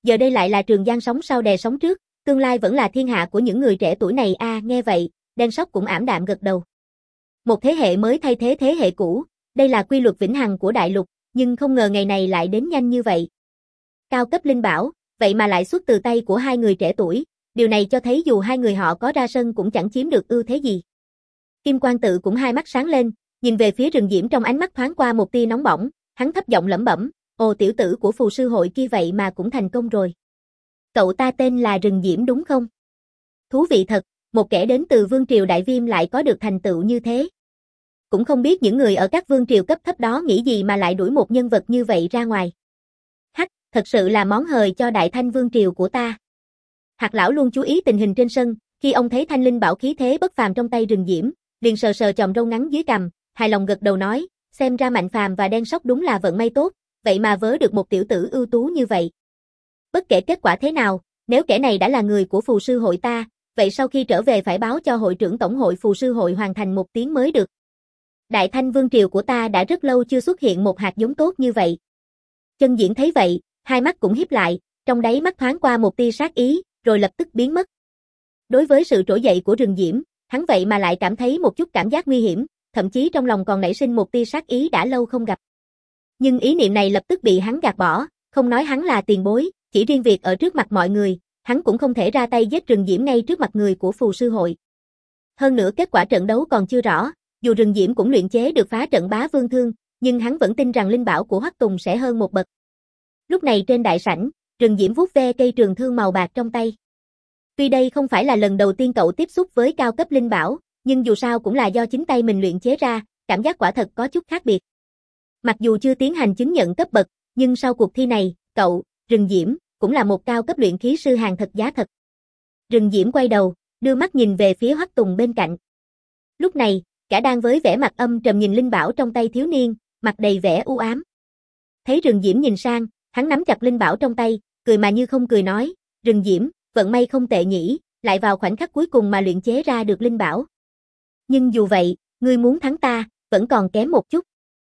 Giờ đây lại là Trường Giang sóng sau đè sóng trước, tương lai vẫn là thiên hạ của những người trẻ tuổi này nghe vậy, Đen Sóc cũng ảm đạm gật đầu. Một thế hệ mới thay thế thế hệ cũ, đây là quy luật vĩnh hằng của đại lục, nhưng không ngờ ngày này lại đến nhanh như vậy. Cao cấp linh bảo, vậy mà lại xuất từ tay của hai người trẻ tuổi, điều này cho thấy dù hai người họ có ra sân cũng chẳng chiếm được ưu thế gì. Kim Quang Tự cũng hai mắt sáng lên, nhìn về phía Rừng Diễm trong ánh mắt thoáng qua một tia nóng bỏng, hắn thấp giọng lẩm bẩm, ồ tiểu tử của phù sư hội kia vậy mà cũng thành công rồi. Cậu ta tên là Rừng Diễm đúng không? Thú vị thật, một kẻ đến từ Vương Triều Đại Viêm lại có được thành tựu như thế. Cũng không biết những người ở các vương triều cấp thấp đó nghĩ gì mà lại đuổi một nhân vật như vậy ra ngoài. Hắc, thật sự là món hời cho Đại Thanh Vương Triều của ta. Hạt lão luôn chú ý tình hình trên sân, khi ông thấy thanh linh bảo khí thế bất phàm trong tay Rừng Diễm, liền sờ sờ chòm râu ngắn dưới cằm, hài lòng gật đầu nói, xem ra Mạnh Phàm và Đen Sóc đúng là vận may tốt, vậy mà vớ được một tiểu tử ưu tú như vậy. Bất kể kết quả thế nào, nếu kẻ này đã là người của phù sư hội ta, vậy sau khi trở về phải báo cho hội trưởng tổng hội phù sư hội hoàn thành một tiếng mới được. Đại Thanh Vương Triều của ta đã rất lâu chưa xuất hiện một hạt giống tốt như vậy. Chân Diễn thấy vậy, hai mắt cũng híp lại, trong đáy mắt thoáng qua một tia sát ý, rồi lập tức biến mất. Đối với sự trỗi dậy của Rừng Diễm, hắn vậy mà lại cảm thấy một chút cảm giác nguy hiểm, thậm chí trong lòng còn nảy sinh một tia sát ý đã lâu không gặp. Nhưng ý niệm này lập tức bị hắn gạt bỏ, không nói hắn là tiền bối, chỉ riêng việc ở trước mặt mọi người, hắn cũng không thể ra tay giết Rừng Diễm ngay trước mặt người của phù sư hội. Hơn nữa kết quả trận đấu còn chưa rõ, dù Rừng Diễm cũng luyện chế được phá trận bá vương thương, nhưng hắn vẫn tin rằng linh bảo của Hoắc Tùng sẽ hơn một bậc. Lúc này trên đại sảnh, Rừng Diễm vuốt ve cây trường thương màu bạc trong tay. Tuy đây không phải là lần đầu tiên cậu tiếp xúc với cao cấp linh bảo, nhưng dù sao cũng là do chính tay mình luyện chế ra, cảm giác quả thật có chút khác biệt. Mặc dù chưa tiến hành chứng nhận cấp bậc, nhưng sau cuộc thi này, cậu, Rừng Diễm, cũng là một cao cấp luyện khí sư hàng thật giá thật. Rừng Diễm quay đầu, đưa mắt nhìn về phía Hoắc Tùng bên cạnh. Lúc này, cả đang với vẻ mặt âm trầm nhìn linh bảo trong tay thiếu niên, mặt đầy vẻ u ám. Thấy Rừng Diễm nhìn sang, hắn nắm chặt linh bảo trong tay, cười mà như không cười nói, Rừng Diễm, vận may không tệ nhỉ, lại vào khoảnh khắc cuối cùng mà luyện chế ra được linh bảo. Nhưng dù vậy, ngươi muốn thắng ta, vẫn còn kém một chút.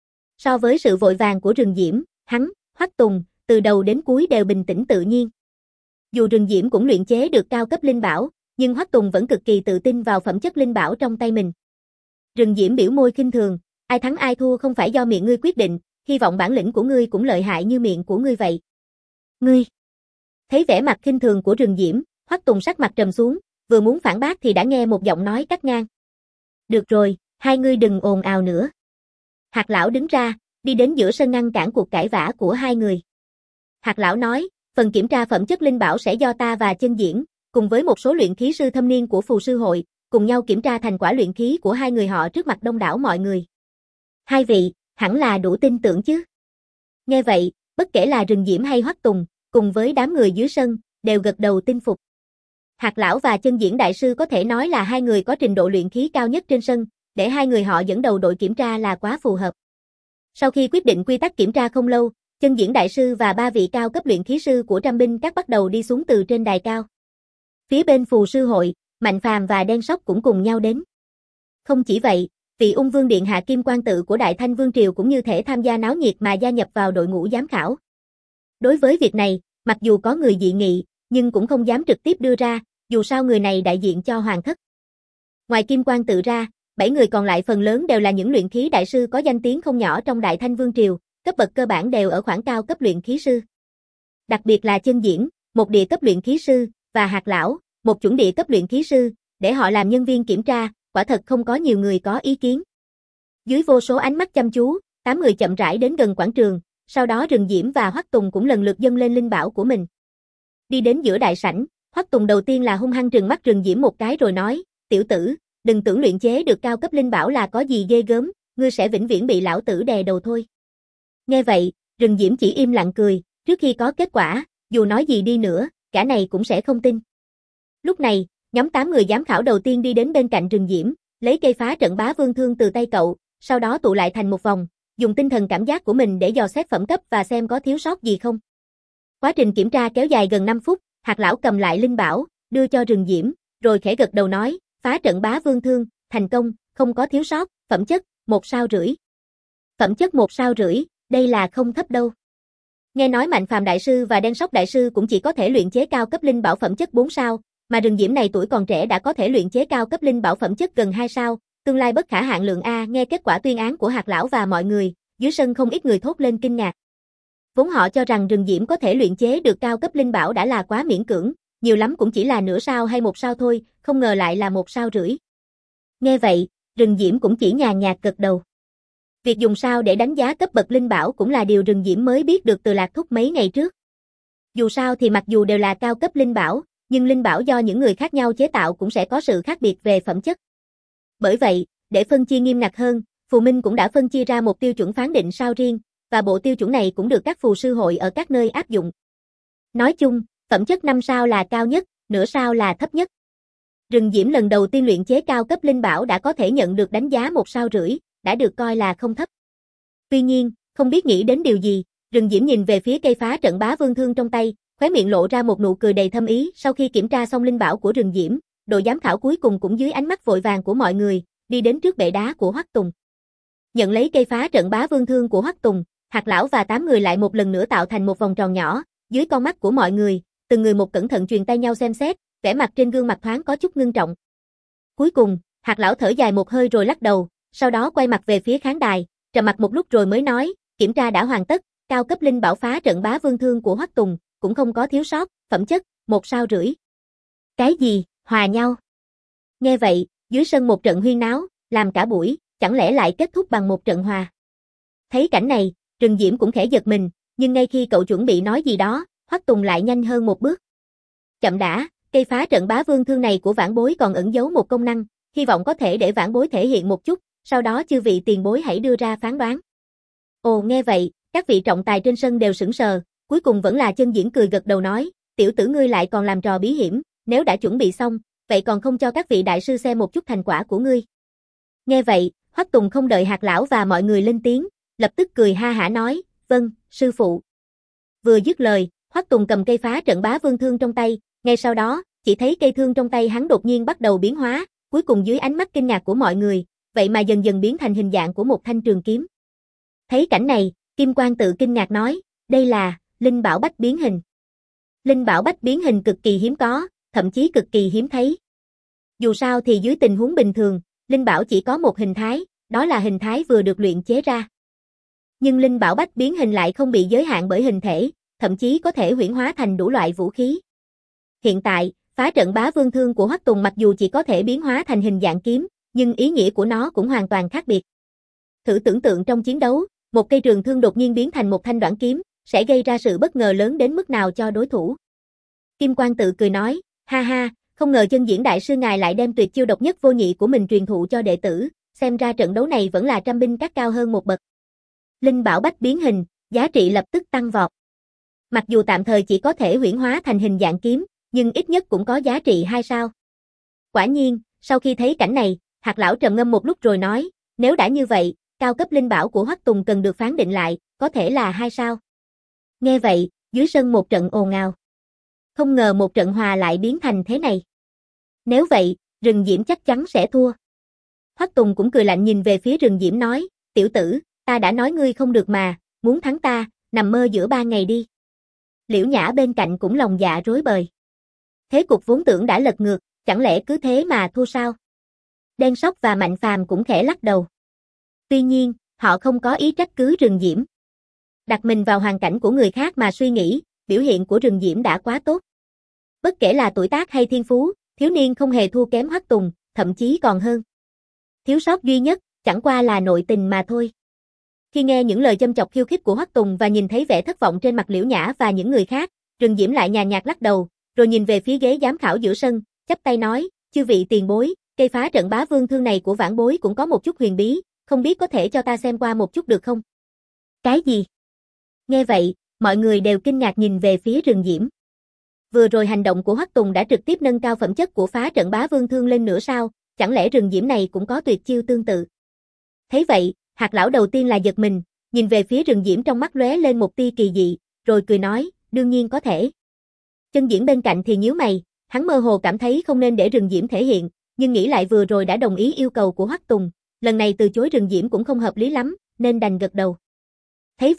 So với sự vội vàng của Rừng Diễm, hắn, Hoắc Tùng, từ đầu đến cuối đều bình tĩnh tự nhiên. Dù Rừng Diễm cũng luyện chế được cao cấp linh bảo, nhưng Hoắc Tùng vẫn cực kỳ tự tin vào phẩm chất linh bảo trong tay mình. Rừng Diễm biểu môi khinh thường, ai thắng ai thua không phải do miệng ngươi quyết định, hy vọng bản lĩnh của ngươi cũng lợi hại như miệng của ngươi vậy. Ngươi. Thấy vẻ mặt khinh thường của Rừng Diễm, Hoắc Tùng sắc mặt trầm xuống, vừa muốn phản bác thì đã nghe một giọng nói cắt ngang. Được rồi, hai ngươi đừng ồn ào nữa. Hạt lão đứng ra, đi đến giữa sân ngăn cản cuộc cãi vã của hai người. Hạt lão nói, phần kiểm tra phẩm chất linh bảo sẽ do ta và Chân Diễn, cùng với một số luyện khí sư thâm niên của phù sư hội, cùng nhau kiểm tra thành quả luyện khí của hai người họ trước mặt đông đảo mọi người. Hai vị, hẳn là đủ tin tưởng chứ. Nghe vậy, bất kể là Rừng Diễm hay Hoắc Tùng, cùng với đám người dưới sân, đều gật đầu tin phục. Hạt lão và Chân Diễn đại sư có thể nói là hai người có trình độ luyện khí cao nhất trên sân, để hai người họ dẫn đầu đội kiểm tra là quá phù hợp. Sau khi quyết định quy tắc kiểm tra không lâu, Chân Diễn đại sư và ba vị cao cấp luyện khí sư của Trăm Binh các bắt đầu đi xuống từ trên đài cao. Phía bên phù sư hội, Mạnh Phàm và Đen Sóc cũng cùng nhau đến. Không chỉ vậy, vị Ung Vương Điện hạ Kim Quang Tự của Đại Thanh Vương Triều cũng như thể tham gia náo nhiệt mà gia nhập vào đội ngũ giám khảo. Đối với việc này, mặc dù có người dị nghị, nhưng cũng không dám trực tiếp đưa ra, dù sao người này đại diện cho hoàng thất. Ngoài Kim Quang Tự ra, 7 người còn lại phần lớn đều là những luyện khí đại sư có danh tiếng không nhỏ trong Đại Thanh Vương Triều, cấp bậc cơ bản đều ở khoảng cao cấp luyện khí sư. Đặc biệt là Chân Diễn, một địa cấp luyện khí sư, và Hạt lão, một chuẩn địa cấp luyện khí sư, để họ làm nhân viên kiểm tra, quả thật không có nhiều người có ý kiến. Dưới vô số ánh mắt chăm chú, 8 người chậm rãi đến gần quảng trường, sau đó Rừng Diễm và Hoắc Tùng cũng lần lượt dâng lên linh bảo của mình. Đi đến giữa đại sảnh, Hoắc Tùng đầu tiên là hung hăng trừng mắt Rừng Diễm một cái rồi nói, tiểu tử, đừng tưởng luyện chế được cao cấp linh bảo là có gì ghê gớm, ngươi sẽ vĩnh viễn bị lão tử đè đầu thôi. Nghe vậy, Rừng Diễm chỉ im lặng cười, trước khi có kết quả, dù nói gì đi nữa, cả này cũng sẽ không tin. Lúc này, nhóm 8 người giám khảo đầu tiên đi đến bên cạnh Rừng Diễm, lấy cây phá trận bá vương thương từ tay cậu, sau đó tụ lại thành một vòng, dùng tinh thần cảm giác của mình để dò xét phẩm cấp và xem có thiếu sót gì không. Quá trình kiểm tra kéo dài gần 5 phút, Hạt lão cầm lại linh bảo, đưa cho Rừng Diễm, rồi khẽ gật đầu nói, phá trận bá vương thương, thành công, không có thiếu sót, phẩm chất, 1 sao rưỡi. Phẩm chất 1 sao rưỡi, đây là không thấp đâu. Nghe nói Mạnh Phàm đại sư và Đen Sóc đại sư cũng chỉ có thể luyện chế cao cấp linh bảo phẩm chất 4 sao, mà Rừng Diễm này tuổi còn trẻ đã có thể luyện chế cao cấp linh bảo phẩm chất gần 2 sao, tương lai bất khả hạn lượng a. Nghe kết quả tuyên án của Hạt lão và mọi người, dưới sân không ít người thốt lên kinh ngạc. Vốn họ cho rằng Rừng Diễm có thể luyện chế được cao cấp linh bảo đã là quá miễn cưỡng, nhiều lắm cũng chỉ là nửa sao hay 1 sao thôi, không ngờ lại là 1 sao rưỡi. Nghe vậy, Rừng Diễm cũng chỉ nhàn nhạt gật đầu. Việc dùng sao để đánh giá cấp bậc linh bảo cũng là điều Rừng Diễm mới biết được từ Lạc Thúc mấy ngày trước. Dù sao thì mặc dù đều là cao cấp linh bảo, nhưng linh bảo do những người khác nhau chế tạo cũng sẽ có sự khác biệt về phẩm chất. Bởi vậy, để phân chia nghiêm ngặt hơn, Phù Minh cũng đã phân chia ra một tiêu chuẩn phán định sao riêng, và bộ tiêu chuẩn này cũng được các phù sư hội ở các nơi áp dụng. Nói chung, phẩm chất 5 sao là cao nhất, nửa sao là thấp nhất. Rừng Diễm lần đầu tiên luyện chế cao cấp linh bảo đã có thể nhận được đánh giá 1 sao rưỡi, đã được coi là không thấp. Tuy nhiên, không biết nghĩ đến điều gì, Rừng Diễm nhìn về phía cây phá trận bá vương thương trong tay, khóe miệng lộ ra một nụ cười đầy thâm ý. Sau khi kiểm tra xong linh bảo của Rừng Diễm, đội giám khảo cuối cùng cũng dưới ánh mắt vội vàng của mọi người, đi đến trước bệ đá của Hoắc Tùng. Nhận lấy cây phá trận bá vương thương của Hoắc Tùng, Hạt lão và 8 người lại một lần nữa tạo thành một vòng tròn nhỏ, dưới con mắt của mọi người, từng người một cẩn thận truyền tay nhau xem xét, vẻ mặt trên gương mặt thoáng có chút ngưng trọng. Cuối cùng, Hạt lão thở dài một hơi rồi lắc đầu, sau đó quay mặt về phía khán đài, trầm mặc một lúc rồi mới nói, kiểm tra đã hoàn tất, cao cấp linh bảo phá trận bá vương thương của Hoắc Tùng, cũng không có thiếu sót, phẩm chất, 1 sao rưỡi. Cái gì, hòa nhau? Nghe vậy, dưới sân một trận huyên náo, làm cả buổi, chẳng lẽ lại kết thúc bằng một trận hòa. Thấy cảnh này, Rừng Diễm cũng khẽ giật mình, nhưng ngay khi cậu chuẩn bị nói gì đó, Hoắc Tùng lại nhanh hơn một bước. Chậm đã, cây phá trận bá vương thương này của vãn bối còn ẩn giấu một công năng, hy vọng có thể để vãn bối thể hiện một chút, sau đó chư vị tiền bối hãy đưa ra phán đoán. Ồ nghe vậy, các vị trọng tài trên sân đều sững sờ, cuối cùng vẫn là Chân Diễn cười gật đầu nói, tiểu tử ngươi lại còn làm trò bí hiểm, nếu đã chuẩn bị xong, vậy còn không cho các vị đại sư xem một chút thành quả của ngươi. Nghe vậy, Hoắc Tùng không đợi Hạt lão và mọi người lên tiếng, lập tức cười ha hả nói, vâng, sư phụ. Vừa dứt lời, Hoắc Tùng cầm cây phá trận bá vương thương trong tay, ngay sau đó, chỉ thấy cây thương trong tay hắn đột nhiên bắt đầu biến hóa, cuối cùng dưới ánh mắt kinh ngạc của mọi người, vậy mà dần dần biến thành hình dạng của một thanh trường kiếm. Thấy cảnh này, Kim Quang tự kinh ngạc nói, đây là linh bảo bách biến hình. Linh bảo bách biến hình cực kỳ hiếm có, thậm chí cực kỳ hiếm thấy. Dù sao thì dưới tình huống bình thường, linh bảo chỉ có một hình thái, đó là hình thái vừa được luyện chế ra. Nhưng linh bảo bách biến hình lại không bị giới hạn bởi hình thể, thậm chí có thể huyễn hóa thành đủ loại vũ khí. Hiện tại, phá trận bá vương thương của Hoắc Tùng mặc dù chỉ có thể biến hóa thành hình dạng kiếm, nhưng ý nghĩa của nó cũng hoàn toàn khác biệt. Thử tưởng tượng trong chiến đấu, một cây trường thương đột nhiên biến thành một thanh đoạn kiếm, sẽ gây ra sự bất ngờ lớn đến mức nào cho đối thủ. Kim Quang tự cười nói, ha ha, không ngờ Chân Diễn đại sư ngài lại đem tuyệt chiêu độc nhất vô nhị của mình truyền thụ cho đệ tử, xem ra trận đấu này vẫn là trăm binh các cao hơn một bậc. Linh bảo bách biến hình, giá trị lập tức tăng vọt. Mặc dù tạm thời chỉ có thể huyễn hóa thành hình dạng kiếm, nhưng ít nhất cũng có giá trị 2 sao. Quả nhiên, sau khi thấy cảnh này, Hạt lão trầm ngâm một lúc rồi nói, nếu đã như vậy, cao cấp linh bảo của Hoắc Tùng cần được phán định lại, có thể là 2 sao. Nghe vậy, dưới sân một trận ồn ào. Không ngờ một trận hòa lại biến thành thế này. Nếu vậy, Rừng Diễm chắc chắn sẽ thua. Hoắc Tùng cũng cười lạnh nhìn về phía Rừng Diễm nói, tiểu tử, ta đã nói ngươi không được mà, muốn thắng ta, nằm mơ giữa ban ngày đi. Liễu Nhã bên cạnh cũng lòng dạ rối bời. Thế cục vốn tưởng đã lật ngược, chẳng lẽ cứ thế mà thua sao? Đen Sóc và Mạnh Phàm cũng khẽ lắc đầu. Tuy nhiên, họ không có ý trách cứ Rừng Diễm. Đặt mình vào hoàn cảnh của người khác mà suy nghĩ, biểu hiện của Rừng Diễm đã quá tốt. Bất kể là tuổi tác hay thiên phú, thiếu niên không hề thua kém Hoắc Tùng, thậm chí còn hơn. Thiếu sót duy nhất, chẳng qua là nội tình mà thôi. Khi nghe những lời châm chọc khiêu khích của Hoắc Tùng và nhìn thấy vẻ thất vọng trên mặt Liễu Nhã và những người khác, Rừng Diễm lại nhàn nhạt lắc đầu, rồi nhìn về phía ghế giám khảo giữa sân, chắp tay nói, chư vị tiền bối, cây phá trận bá vương thương này của vãn bối cũng có một chút huyền bí, không biết có thể cho ta xem qua một chút được không? Cái gì? Nghe vậy, mọi người đều kinh ngạc nhìn về phía Rừng Diễm. Vừa rồi hành động của Hoắc Tùng đã trực tiếp nâng cao phẩm chất của phá trận bá vương thương lên nửa sao, chẳng lẽ Rừng Diễm này cũng có tuyệt chiêu tương tự? Thấy vậy, Hạt lão đầu tiên là giật mình, nhìn về phía Rừng Diễm trong mắt lóe lên một tia kỳ dị, rồi cười nói, đương nhiên có thể. Chân Diễn bên cạnh thì nhíu mày, hắn mơ hồ cảm thấy không nên để Rừng Diễm thể hiện, nhưng nghĩ lại vừa rồi đã đồng ý yêu cầu của Hoắc Tùng, lần này từ chối Rừng Diễm cũng không hợp lý lắm, nên đành gật đầu. Thấy vậy,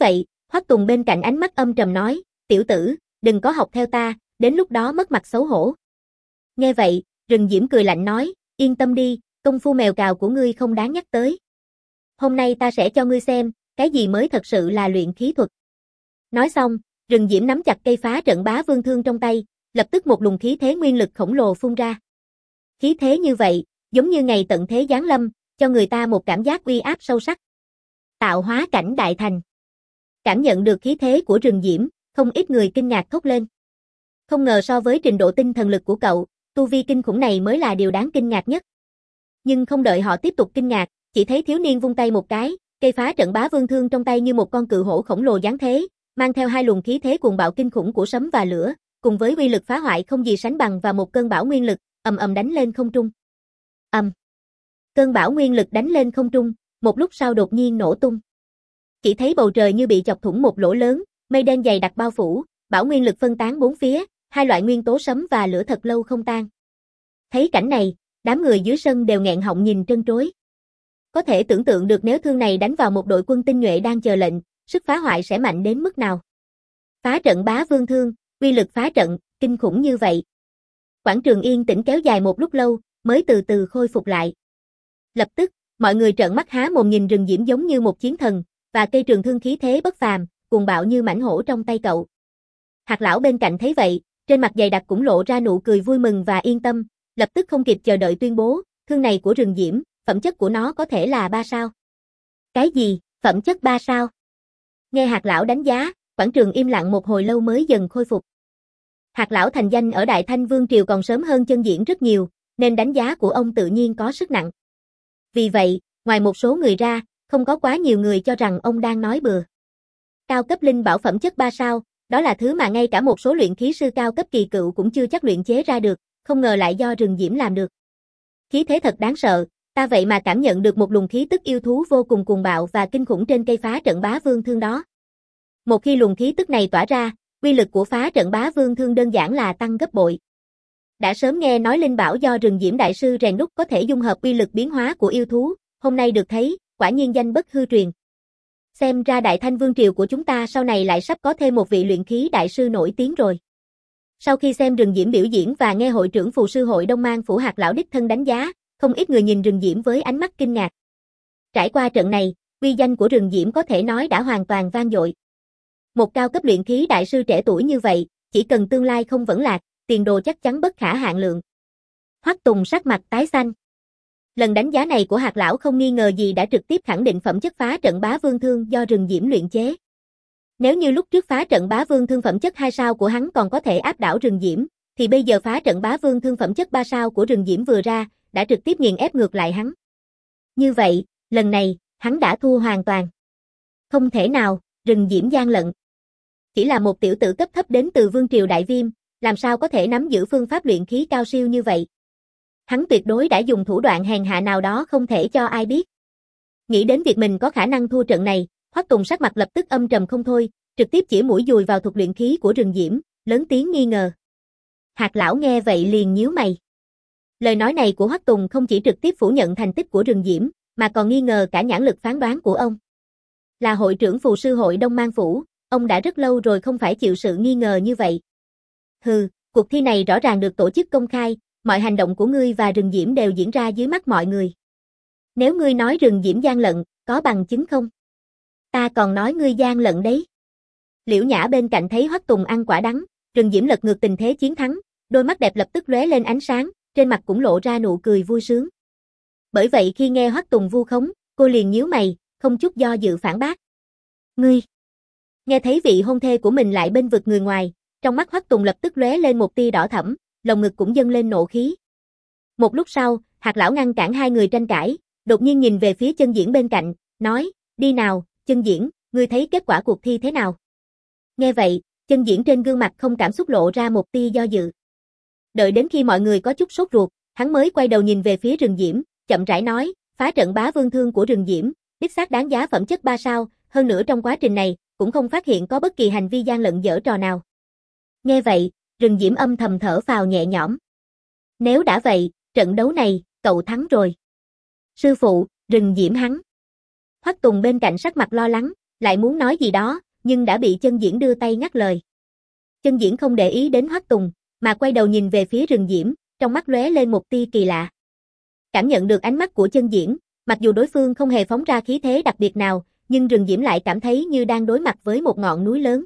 Hoắc Tùng bên cạnh ánh mắt âm trầm nói, tiểu tử, đừng có học theo ta, đến lúc đó mất mặt xấu hổ. Nghe vậy, Rừng Diễm cười lạnh nói, yên tâm đi, công phu mèo cào của ngươi không đáng nhắc tới. Hôm nay ta sẽ cho ngươi xem, cái gì mới thật sự là luyện khí thuật. Nói xong, Rừng Diễm nắm chặt cây phá trận bá vương thương trong tay, lập tức một luồng khí thế nguyên lực khổng lồ phun ra. Khí thế như vậy, giống như ngày tận thế giáng lâm, cho người ta một cảm giác uy áp sâu sắc. Tạo hóa cảnh đại thành. Cảm nhận được khí thế của Rừng Diễm, không ít người kinh ngạc thốt lên. Không ngờ so với trình độ tinh thần lực của cậu, tu vi kinh khủng này mới là điều đáng kinh ngạc nhất. Nhưng không đợi họ tiếp tục kinh ngạc, chỉ thấy thiếu niên vung tay một cái, cây phá trận bá vương thương trong tay như một con cự hổ khổng lồ giáng thế, mang theo hai luồng khí thế cuồng bạo kinh khủng của sấm và lửa, cùng với uy lực phá hoại không gì sánh bằng và một cơn bão nguyên lực, ầm ầm đánh lên không trung. Ầm. Cơn bão nguyên lực đánh lên không trung, một lúc sau đột nhiên nổ tung. Chỉ thấy bầu trời như bị chọc thủng một lỗ lớn, mây đen dày đặc bao phủ, bão nguyên lực phân tán bốn phía, hai loại nguyên tố sấm và lửa thật lâu không tan. Thấy cảnh này, đám người dưới sân đều nghẹn họng nhìn trân trối. Có thể tưởng tượng được nếu thương này đánh vào một đội quân tinh nhuệ đang chờ lệnh, sức phá hoại sẽ mạnh đến mức nào. Phá trận bá vương thương, uy lực phá trận, kinh khủng như vậy. Quảng trường yên tĩnh kéo dài một lúc lâu, mới từ từ khôi phục lại. Lập tức, mọi người trợn mắt há mồm nhìn Rừng Diễm giống như một chiến thần, và cây trường thương khí thế bất phàm, cuồng bạo như mãnh hổ trong tay cậu. Hạt lão bên cạnh thấy vậy, trên mặt dày đặc cũng lộ ra nụ cười vui mừng và yên tâm, lập tức không kịp chờ đợi tuyên bố, thương này của Rừng Diễm, phẩm chất của nó có thể là 3 sao. Cái gì, phẩm chất 3 sao? Nghe hạt lão đánh giá, quảng trường im lặng một hồi lâu mới dần khôi phục. Hạt lão thành danh ở Đại Thanh Vương Triều còn sớm hơn Chân Diễn rất nhiều, nên đánh giá của ông tự nhiên có sức nặng. Vì vậy, ngoài một số người ra, không có quá nhiều người cho rằng ông đang nói bừa. Cao cấp linh bảo phẩm chất 3 sao, đó là thứ mà ngay cả một số luyện khí sư cao cấp kỳ cựu cũng chưa chắc luyện chế ra được, không ngờ lại do Rừng Diễm làm được. Khí thế thật đáng sợ, ta vậy mà cảm nhận được một luồng khí tức yêu thú vô cùng cuồng bạo và kinh khủng trên cây phá trận bá vương thương đó. Một khi luồng khí tức này tỏa ra, uy lực của phá trận bá vương thương đơn giản là tăng gấp bội. Đã sớm nghe nói linh bảo do Rừng Diễm đại sư rèn đúc có thể dung hợp uy lực biến hóa của yêu thú, hôm nay được thấy, quả nhiên danh bất hư truyền. Xem ra Đại Thanh Vương Triều của chúng ta sau này lại sắp có thêm một vị luyện khí đại sư nổi tiếng rồi. Sau khi xem Rừng Diễm biểu diễn và nghe hội trưởng phù sư hội Đông Mang Phủ Hạt lão đích thân đánh giá, không ít người nhìn Rừng Diễm với ánh mắt kinh ngạc. Trải qua trận này, uy danh của Rừng Diễm có thể nói đã hoàn toàn vang dội. Một cao cấp luyện khí đại sư trẻ tuổi như vậy, chỉ cần tương lai không vẫn lạc, tiền đồ chắc chắn bất khả hạn lượng. Hoắc Tùng sắc mặt tái xanh. Lần đánh giá này của hạt lão không nghi ngờ gì đã trực tiếp khẳng định phẩm chất phá trận bá vương thương do Rừng Diễm luyện chế. Nếu như lúc trước phá trận bá vương thương phẩm chất 2 sao của hắn còn có thể áp đảo Rừng Diễm, thì bây giờ phá trận bá vương thương phẩm chất 3 sao của Rừng Diễm vừa ra, đã trực tiếp nghiền ép ngược lại hắn. Như vậy, lần này, hắn đã thua hoàn toàn. Không thể nào, Rừng Diễm gian lận. Chỉ là một tiểu tử cấp thấp đến từ Vương Triều Đại Viêm, làm sao có thể nắm giữ phương pháp luyện khí cao siêu như vậy. Hắn tuyệt đối đã dùng thủ đoạn hèn hạ nào đó không thể cho ai biết. Nghĩ đến việc mình có khả năng thua trận này, Hoắc Tùng sắc mặt lập tức âm trầm không thôi, trực tiếp chỉ mũi dùi vào thuật luyện khí của Rừng Diễm, lớn tiếng nghi ngờ. Hạt lão nghe vậy liền nhíu mày. Lời nói này của Hoắc Tùng không chỉ trực tiếp phủ nhận thành tích của Rừng Diễm, mà còn nghi ngờ cả nhãn lực phán đoán của ông. Là hội trưởng phù sư hội Đông Mang Phủ, ông đã rất lâu rồi không phải chịu sự nghi ngờ như vậy. Hừ, cuộc thi này rõ ràng được tổ chức công khai, mọi hành động của ngươi và Rừng Diễm đều diễn ra dưới mắt mọi người. Nếu ngươi nói Rừng Diễm gian lận, có bằng chứng không? Ta còn nói ngươi gian lận đấy. Liễu Nhã bên cạnh thấy Hoắc Tùng ăn quả đắng, Rừng Diễm lật ngược tình thế chiến thắng, đôi mắt đẹp lập tức lóe lên ánh sáng, trên mặt cũng lộ ra nụ cười vui sướng. Bởi vậy khi nghe Hoắc Tùng vu khống, cô liền nhíu mày, không chút do dự phản bác. Ngươi! Nghe thấy vị hôn thê của mình lại bên vực người ngoài, trong mắt Hoắc Tùng lập tức lóe lên một tia đỏ thẫm, lồng ngực cũng dâng lên nộ khí. Một lúc sau, hạt lão ngăn cản hai người tranh cãi, đột nhiên nhìn về phía Chân Diễn bên cạnh, nói, đi nào, Chân Diễn, ngươi thấy kết quả cuộc thi thế nào? Nghe vậy, Chân Diễn trên gương mặt không cảm xúc lộ ra một tia do dự. Đợi đến khi mọi người có chút sốt ruột, hắn mới quay đầu nhìn về phía Rừng Diễm, chậm rãi nói, phá trận bá vương thương của Rừng Diễm, đích xác đáng giá phẩm chất 3 sao, hơn nữa trong quá trình này, cũng không phát hiện có bất kỳ hành vi gian lận giở trò nào. Nghe vậy, Rừng Diễm âm thầm thở phào nhẹ nhõm. Nếu đã vậy, trận đấu này, cậu thắng rồi. Sư phụ, Rừng Diễm hắn. Hoắc Tùng bên cạnh sắc mặt lo lắng, lại muốn nói gì đó, nhưng đã bị Chân Diễn đưa tay ngắt lời. Chân Diễn không để ý đến Hoắc Tùng, mà quay đầu nhìn về phía Rừng Diễm, trong mắt lóe lên một tia kỳ lạ. Cảm nhận được ánh mắt của Chân Diễn, mặc dù đối phương không hề phóng ra khí thế đặc biệt nào, nhưng Rừng Diễm lại cảm thấy như đang đối mặt với một ngọn núi lớn.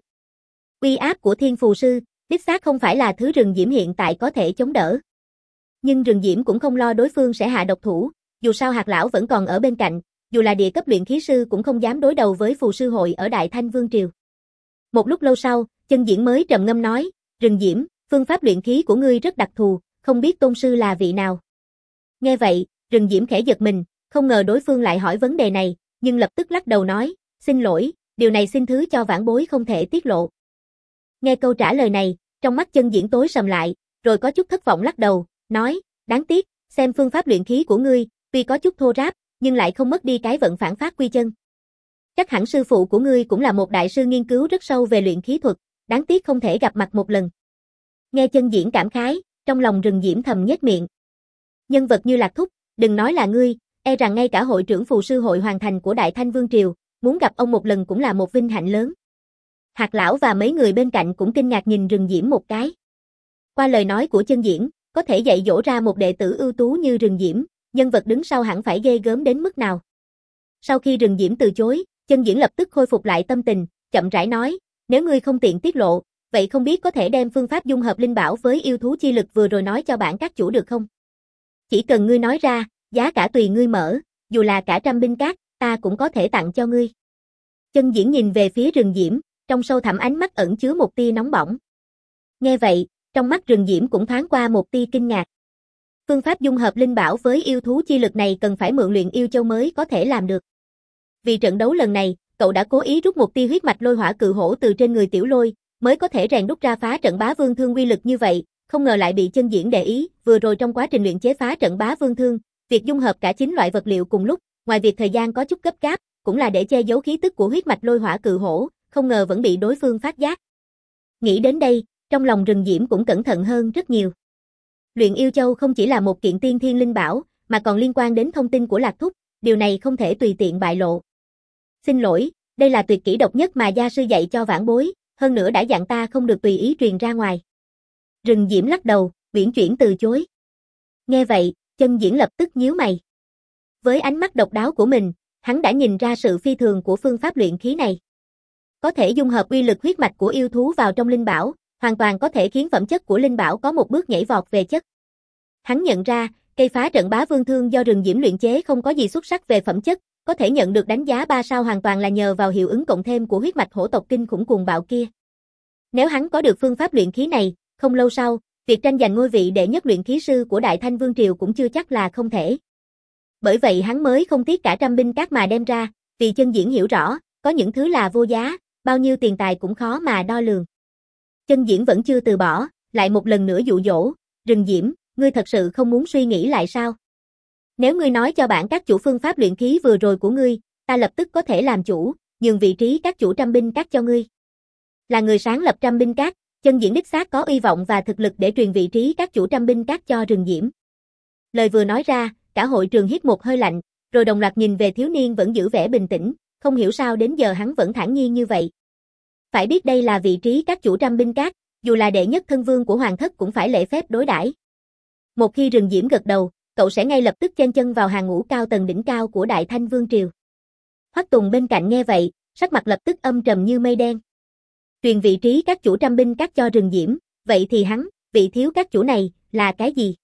Uy áp của Thiên Phù Sư, đích xác không phải là thứ Rừng Diễm hiện tại có thể chống đỡ. Nhưng Rừng Diễm cũng không lo đối phương sẽ hạ độc thủ, dù sao Hạt lão vẫn còn ở bên cạnh, dù là địa cấp luyện khí sư cũng không dám đối đầu với phù sư hội ở Đại Thanh Vương triều. Một lúc lâu sau, Chân Diễn mới trầm ngâm nói, Rừng Diễm, phương pháp luyện khí của ngươi rất đặc thù, không biết tôn sư là vị nào. Nghe vậy, Rừng Diễm khẽ giật mình, không ngờ đối phương lại hỏi vấn đề này, nhưng lập tức lắc đầu nói, xin lỗi, điều này xin thứ cho vãn bối không thể tiết lộ. Nghe câu trả lời này, trong mắt Chân Diễn tối sầm lại, rồi có chút thất vọng lắc đầu, nói, đáng tiếc, xem phương pháp luyện khí của ngươi, tuy có chút thô ráp, nhưng lại không mất đi cái vận phản phát quy chân. Chắc hẳn sư phụ của ngươi cũng là một đại sư nghiên cứu rất sâu về luyện khí thuật, đáng tiếc không thể gặp mặt một lần. Nghe Chân Diễn cảm khái, trong lòng Rừng Diễm thầm nhếch miệng. Nhân vật như Lạc Thúc, đừng nói là ngươi, e rằng ngay cả hội trưởng phù sư hội hoàn thành của Đại Thanh Vương triều, muốn gặp ông một lần cũng là một vinh hạnh lớn. Hạt lão và mấy người bên cạnh cũng kinh ngạc nhìn Rừng Diễm một cái. Qua lời nói của Chân Diễn, có thể dạy dỗ ra một đệ tử ưu tú như Rừng Diễm, nhân vật đứng sau hẳn phải ghê gớm đến mức nào. Sau khi Rừng Diễm từ chối, Chân Diễn lập tức khôi phục lại tâm tình, chậm rãi nói, nếu ngươi không tiện tiết lộ, vậy không biết có thể đem phương pháp dung hợp linh bảo với yêu thú chi lực vừa rồi nói cho bản các chủ được không? Chỉ cần ngươi nói ra, giá cả tùy ngươi mở, dù là cả 100 binh cát, ta cũng có thể tặng cho ngươi. Chân Diễn nhìn về phía Rừng Diễm, trong sâu thẳm ánh mắt ẩn chứa một tia nóng bỏng. Nghe vậy, trong mắt Rừng Diễm cũng thoáng qua một tia kinh ngạc. Phương pháp dung hợp linh bảo với yêu thú chi lực này cần phải mượn luyện yêu châu mới có thể làm được. Vì trận đấu lần này, cậu đã cố ý rút một tia huyết mạch lôi hỏa cự hổ từ trên người Tiểu Lôi, mới có thể rèn đúc ra phá trận bá vương thương uy lực như vậy, không ngờ lại bị Chân Diễn để ý, vừa rồi trong quá trình luyện chế phá trận bá vương thương, việc dung hợp cả 9 loại vật liệu cùng lúc, ngoài việc thời gian có chút gấp gáp, cũng là để che giấu khí tức của huyết mạch lôi hỏa cự hổ, không ngờ vẫn bị đối phương phát giác. Nghĩ đến đây, trong lòng Rừng Diễm cũng cẩn thận hơn rất nhiều. Luyện yêu châu không chỉ là một kiện tiên thiên linh bảo, mà còn liên quan đến thông tin của Lạc Thúc, điều này không thể tùy tiện bại lộ. Xin lỗi, đây là tuyệt kỹ độc nhất mà gia sư dạy cho vãn bối, hơn nữa đã dặn ta không được tùy ý truyền ra ngoài. Rừng Diễm lắc đầu, uyển chuyển từ chối. Nghe vậy, Chân Diễn lập tức nhíu mày. Với ánh mắt độc đáo của mình, hắn đã nhìn ra sự phi thường của phương pháp luyện khí này. Có thể dung hợp uy lực huyết mạch của yêu thú vào trong linh bảo, hoàn toàn có thể khiến phẩm chất của linh bảo có một bước nhảy vọt về chất. Hắn nhận ra, cây phá trận bá vương thương do Rừng Diễm luyện chế không có gì xuất sắc về phẩm chất, có thể nhận được đánh giá 3 sao hoàn toàn là nhờ vào hiệu ứng cộng thêm của huyết mạch hổ tộc kinh khủng cuồng bạo kia. Nếu hắn có được phương pháp luyện khí này, không lâu sau, việc tranh giành ngôi vị đệ nhất luyện khí sư của Đại Thanh Vương triều cũng chưa chắc là không thể. Bởi vậy hắn mới không tiếc cả 100 binh cát mà đem ra, vì Chân Diễn hiểu rõ, có những thứ là vô giá, bao nhiêu tiền tài cũng khó mà đo lường. Chân Diễn vẫn chưa từ bỏ, lại một lần nữa dụ dỗ, Rừng Diễm, ngươi thật sự không muốn suy nghĩ lại sao? Nếu ngươi nói cho bản các chủ phương pháp luyện khí vừa rồi của ngươi, ta lập tức có thể làm chủ, nhường vị trí các chủ 100 binh cát cho ngươi. Là người sáng lập 100 binh cát, Chân Diễn đích xác có uy vọng và thực lực để truyền vị trí các chủ 100 binh cát cho Rừng Diễm. Lời vừa nói ra, cả hội trường hít một hơi lạnh, rồi đồng loạt nhìn về thiếu niên vẫn giữ vẻ bình tĩnh, không hiểu sao đến giờ hắn vẫn thản nhiên như vậy. Phải biết đây là vị trí các chủ 100 binh cát, dù là đệ nhất thân vương của hoàng thất cũng phải lễ phép đối đãi. Một khi Rừng Diễm gật đầu, cậu sẽ ngay lập tức chen chân vào hàng ngũ cao tầng đỉnh cao của Đại Thanh Vương triều. Hoắc Tùng bên cạnh nghe vậy, sắc mặt lập tức âm trầm như mây đen. Truyền vị trí các chủ 100 binh cát cho Rừng Diễm, vậy thì hắn, vị thiếu các chủ này, là cái gì?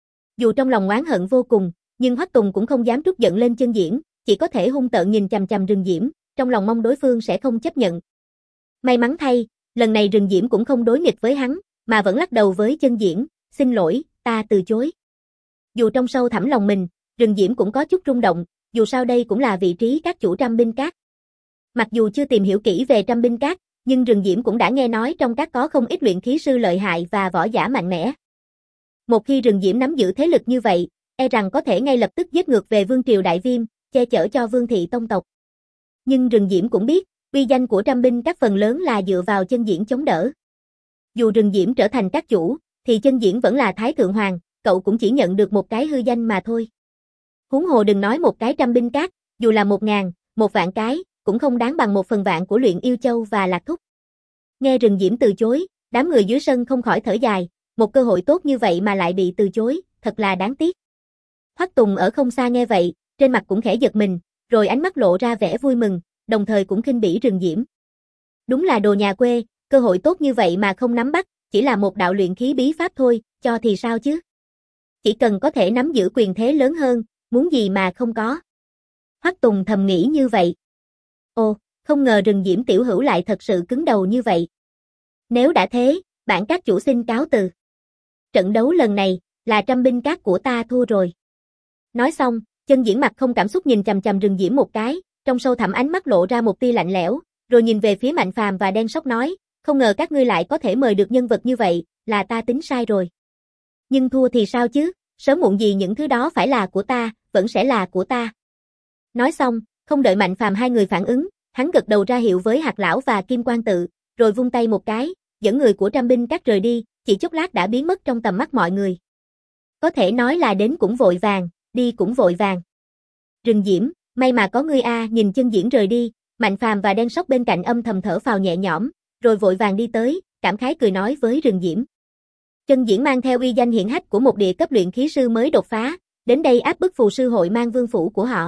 Dù trong lòng oán hận vô cùng, nhưng Hoắc Tùng cũng không dám trút giận lên Chân Diễn, chỉ có thể hung tợn nhìn chằm chằm Rừng Diễm, trong lòng mong đối phương sẽ không chấp nhận. May mắn thay, lần này Rừng Diễm cũng không đối nghịch với hắn, mà vẫn lắc đầu với Chân Diễn, xin lỗi, ta từ chối. Dù trong sâu thẳm lòng mình, Rừng Diễm cũng có chút rung động, dù sao đây cũng là vị trí các chủ 100 binh cát. Mặc dù chưa tìm hiểu kỹ về 100 binh cát, nhưng Rừng Diễm cũng đã nghe nói trong các có không ít luyện khí sư lợi hại và võ giả mạnh mẽ. Một khi Rừng Diễm nắm giữ thế lực như vậy, e rằng có thể ngay lập tức giết ngược về Vương triều Đại Viêm, che chở cho Vương thị tông tộc. Nhưng Rừng Diễm cũng biết, uy danh của 100 binh các phần lớn là dựa vào Chân Diễn chống đỡ. Dù Rừng Diễm trở thành các chủ, thì Chân Diễn vẫn là Thái Thượng Hoàng, cậu cũng chỉ nhận được một cái hư danh mà thôi. Huống hồ đừng nói một cái 100 binh cát, dù là 1000, 1 vạn cái, cũng không đáng bằng 1/1000 của Luyện Yêu Châu và Lạc Thúc. Nghe Rừng Diễm từ chối, đám người dưới sân không khỏi thở dài, một cơ hội tốt như vậy mà lại bị từ chối, thật là đáng tiếc. Hoắc Tùng ở không xa nghe vậy, trên mặt cũng khẽ giật mình, rồi ánh mắt lộ ra vẻ vui mừng, đồng thời cũng khinh bỉ Rừng Diễm. Đúng là đồ nhà quê, cơ hội tốt như vậy mà không nắm bắt, chỉ là một đạo luyện khí bí pháp thôi, cho thì sao chứ? Chỉ cần có thể nắm giữ quyền thế lớn hơn, muốn gì mà không có. Hoắc Tùng thầm nghĩ như vậy. Ồ, không ngờ Rừng Diễm tiểu hữu lại thật sự cứng đầu như vậy. Nếu đã thế, bản các chủ xin cáo từ. Trận đấu lần này, là Trăm Binh Các của ta thua rồi. Nói xong, Chân Diễn mặt không cảm xúc nhìn chằm chằm Rừng Diễm một cái, trong sâu thẳm ánh mắt lộ ra một tia lạnh lẽo, rồi nhìn về phía Mạnh Phàm và Đen Sóc nói, không ngờ các ngươi lại có thể mời được nhân vật như vậy, là ta tính sai rồi. Nhưng thua thì sao chứ, sớm muộn gì những thứ đó phải là của ta, vẫn sẽ là của ta. Nói xong, không đợi Mạnh Phàm hai người phản ứng, hắn gật đầu ra hiệu với Hạt Lão và Kim Quang Tự, rồi vung tay một cái, dẫn người của Trăm Binh Các rời đi, chỉ chốc lát đã biến mất trong tầm mắt mọi người. Có thể nói là đến cũng vội vàng, đi cũng vội vàng. Rừng Diễm, may mà có ngươi a, nhìn Chân Diễn rời đi, Mạnh Phàm và Đen Sóc bên cạnh âm thầm thở phào nhẹ nhõm, rồi vội vàng đi tới, cảm khái cười nói với Rừng Diễm. Chân Diễn mang theo uy danh hiển hách của một địa cấp luyện khí sư mới đột phá, đến đây áp bức phù sư hội Mang Vương phủ của họ.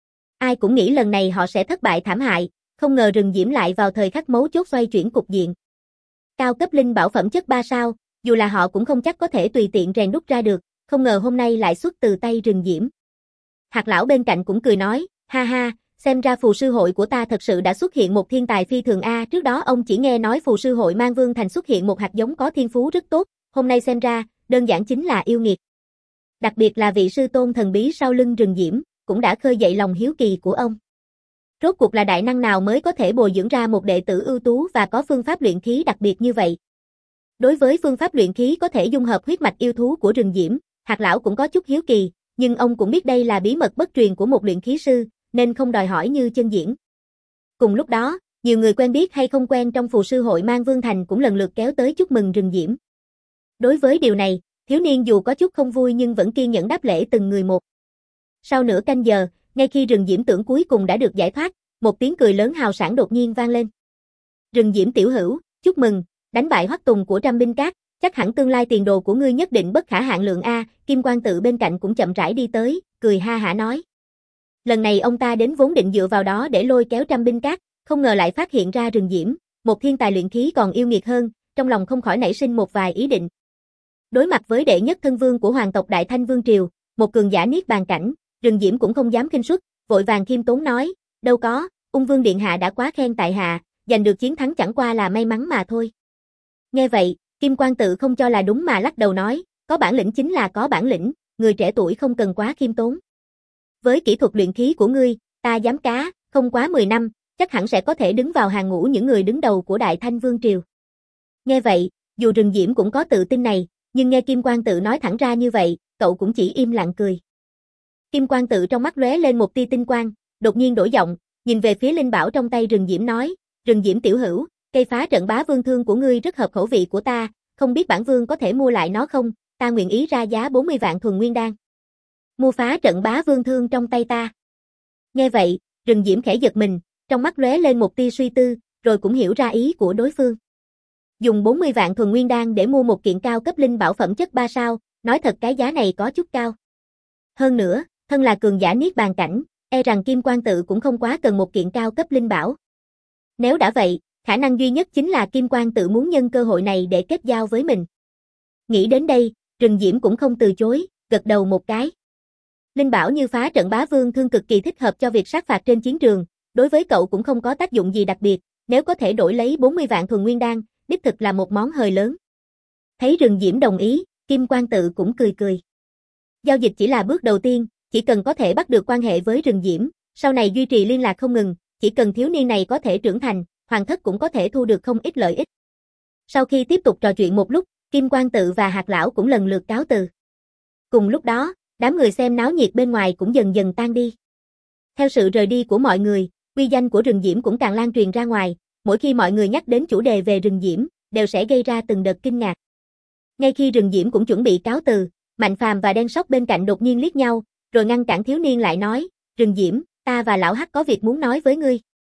Ai cũng nghĩ lần này họ sẽ thất bại thảm hại, không ngờ Rừng Diễm lại vào thời khắc mấu chốt xoay chuyển cục diện. Cao cấp linh bảo phẩm chất 3 sao, dù là họ cũng không chắc có thể tùy tiện rèn đúc ra được, không ngờ hôm nay lại xuất từ tay Rừng Diễm. Hạt Lão bên cạnh cũng cười nói, ha ha, xem ra phù sư hội của ta thật sự đã xuất hiện một thiên tài phi thường a, trước đó ông chỉ nghe nói phù sư hội Mang Vương Thành xuất hiện một hạt giống có thiên phú rất tốt, hôm nay xem ra, đơn giản chính là yêu nghiệt. Đặc biệt là vị sư tôn thần bí sau lưng Rừng Diễm, cũng đã khơi dậy lòng hiếu kỳ của ông. Rốt cuộc là đại năng nào mới có thể bồi dưỡng ra một đệ tử ưu tú và có phương pháp luyện khí đặc biệt như vậy? Đối với phương pháp luyện khí có thể dung hợp huyết mạch yêu thú của Rừng Diễm, Hạt Lão cũng có chút hiếu kỳ, nhưng ông cũng biết đây là bí mật bất truyền của một luyện khí sư, nên không đòi hỏi như Chân Diễn. Cùng lúc đó, nhiều người quen biết hay không quen trong phù sư hội Mang Vương Thành cũng lần lượt kéo tới chúc mừng Rừng Diễm. Đối với điều này, thiếu niên dù có chút không vui nhưng vẫn kiên nhẫn đáp lễ từng người một. Sau nửa canh giờ, ngay khi Rừng Diễm tưởng cuối cùng đã được giải thoát, một tiếng cười lớn hào sảng đột nhiên vang lên. Rừng Diễm tiểu hữu, chúc mừng, đánh bại Hoắc Tùng của Trăm Binh Các, chắc hẳn tương lai tiền đồ của ngươi nhất định bất khả hạn lượng a. Kim Quang Tự bên cạnh cũng chậm rãi đi tới, cười ha hả nói. Lần này ông ta đến vốn định dựa vào đó để lôi kéo Trăm Binh Các, không ngờ lại phát hiện ra Rừng Diễm, một thiên tài luyện khí còn yêu nghiệt hơn, trong lòng không khỏi nảy sinh một vài ý định. Đối mặt với đệ nhất thân vương của hoàng tộc Đại Thanh Vương Triều, một cường giả niết bàn cảnh, Rừng Diễm cũng không dám khinh suất, vội vàng khiêm tốn nói, đâu có, Ung Vương điện hạ đã quá khen tại hạ, giành được chiến thắng chẳng qua là may mắn mà thôi. Nghe vậy, Kim Quang Tự không cho là đúng mà lắc đầu nói, có bản lĩnh chính là có bản lĩnh, người trẻ tuổi không cần quá khiêm tốn. Với kỹ thuật luyện khí của ngươi, ta dám cá, không quá 10 năm, chắc hẳn sẽ có thể đứng vào hàng ngũ những người đứng đầu của Đại Thanh Vương Triều. Nghe vậy, dù Rừng Diễm cũng có tự tin này, nhưng nghe Kim Quang Tự nói thẳng ra như vậy, cậu cũng chỉ im lặng cười. Kim Quang Tự trong mắt lóe lên một tia tinh quang, đột nhiên đổi giọng, nhìn về phía linh bảo trong tay Rừng Diễm nói, Rừng Diễm tiểu hữu, cây phá trận bá vương thương của ngươi rất hợp khẩu vị của ta, không biết bản vương có thể mua lại nó không, ta nguyện ý ra giá 40 vạn thuần nguyên đan. Mua phá trận bá vương thương trong tay ta. Nghe vậy, Rừng Diễm khẽ giật mình, trong mắt lóe lên một tia suy tư, rồi cũng hiểu ra ý của đối phương. Dùng 40 vạn thuần nguyên đan để mua một kiện cao cấp linh bảo phẩm chất 3 sao, nói thật cái giá này có chút cao. Hơn nữa, thân là cường giả niết bàn cảnh, e rằng Kim Quang Tự cũng không quá cần một kiện cao cấp linh bảo. Nếu đã vậy, khả năng duy nhất chính là Kim Quang Tự muốn nhân cơ hội này để kết giao với mình. Nghĩ đến đây, Rừng Diễm cũng không từ chối, gật đầu một cái. Linh bảo như phá trận bá vương thương cực kỳ thích hợp cho việc sát phạt trên chiến trường, đối với cậu cũng không có tác dụng gì đặc biệt, nếu có thể đổi lấy 40 vạn thuần nguyên đan, đích thực là một món hời lớn. Thấy Rừng Diễm đồng ý, Kim Quang Tự cũng cười cười. Giao dịch chỉ là bước đầu tiên, chỉ cần có thể bắt được quan hệ với Rừng Diễm, sau này duy trì liên lạc không ngừng, chỉ cần thiếu niên này có thể trưởng thành, hoàng thất cũng có thể thu được không ít lợi ích. Sau khi tiếp tục trò chuyện một lúc, Kim Quang Tự và Hạt Lão cũng lần lượt cáo từ. Cùng lúc đó, đám người xem náo nhiệt bên ngoài cũng dần dần tan đi. Theo sự rời đi của mọi người, uy danh của Rừng Diễm cũng càng lan truyền ra ngoài, mỗi khi mọi người nhắc đến chủ đề về Rừng Diễm, đều sẽ gây ra từng đợt kinh ngạc. Ngay khi Rừng Diễm cũng chuẩn bị cáo từ, Mạnh Phàm và Đen Sóc bên cạnh đột nhiên liếc nhau, rồi ngăn cản thiếu niên lại nói, Rừng Diễm, ta và Lão Hắc có việc muốn nói với ngươi.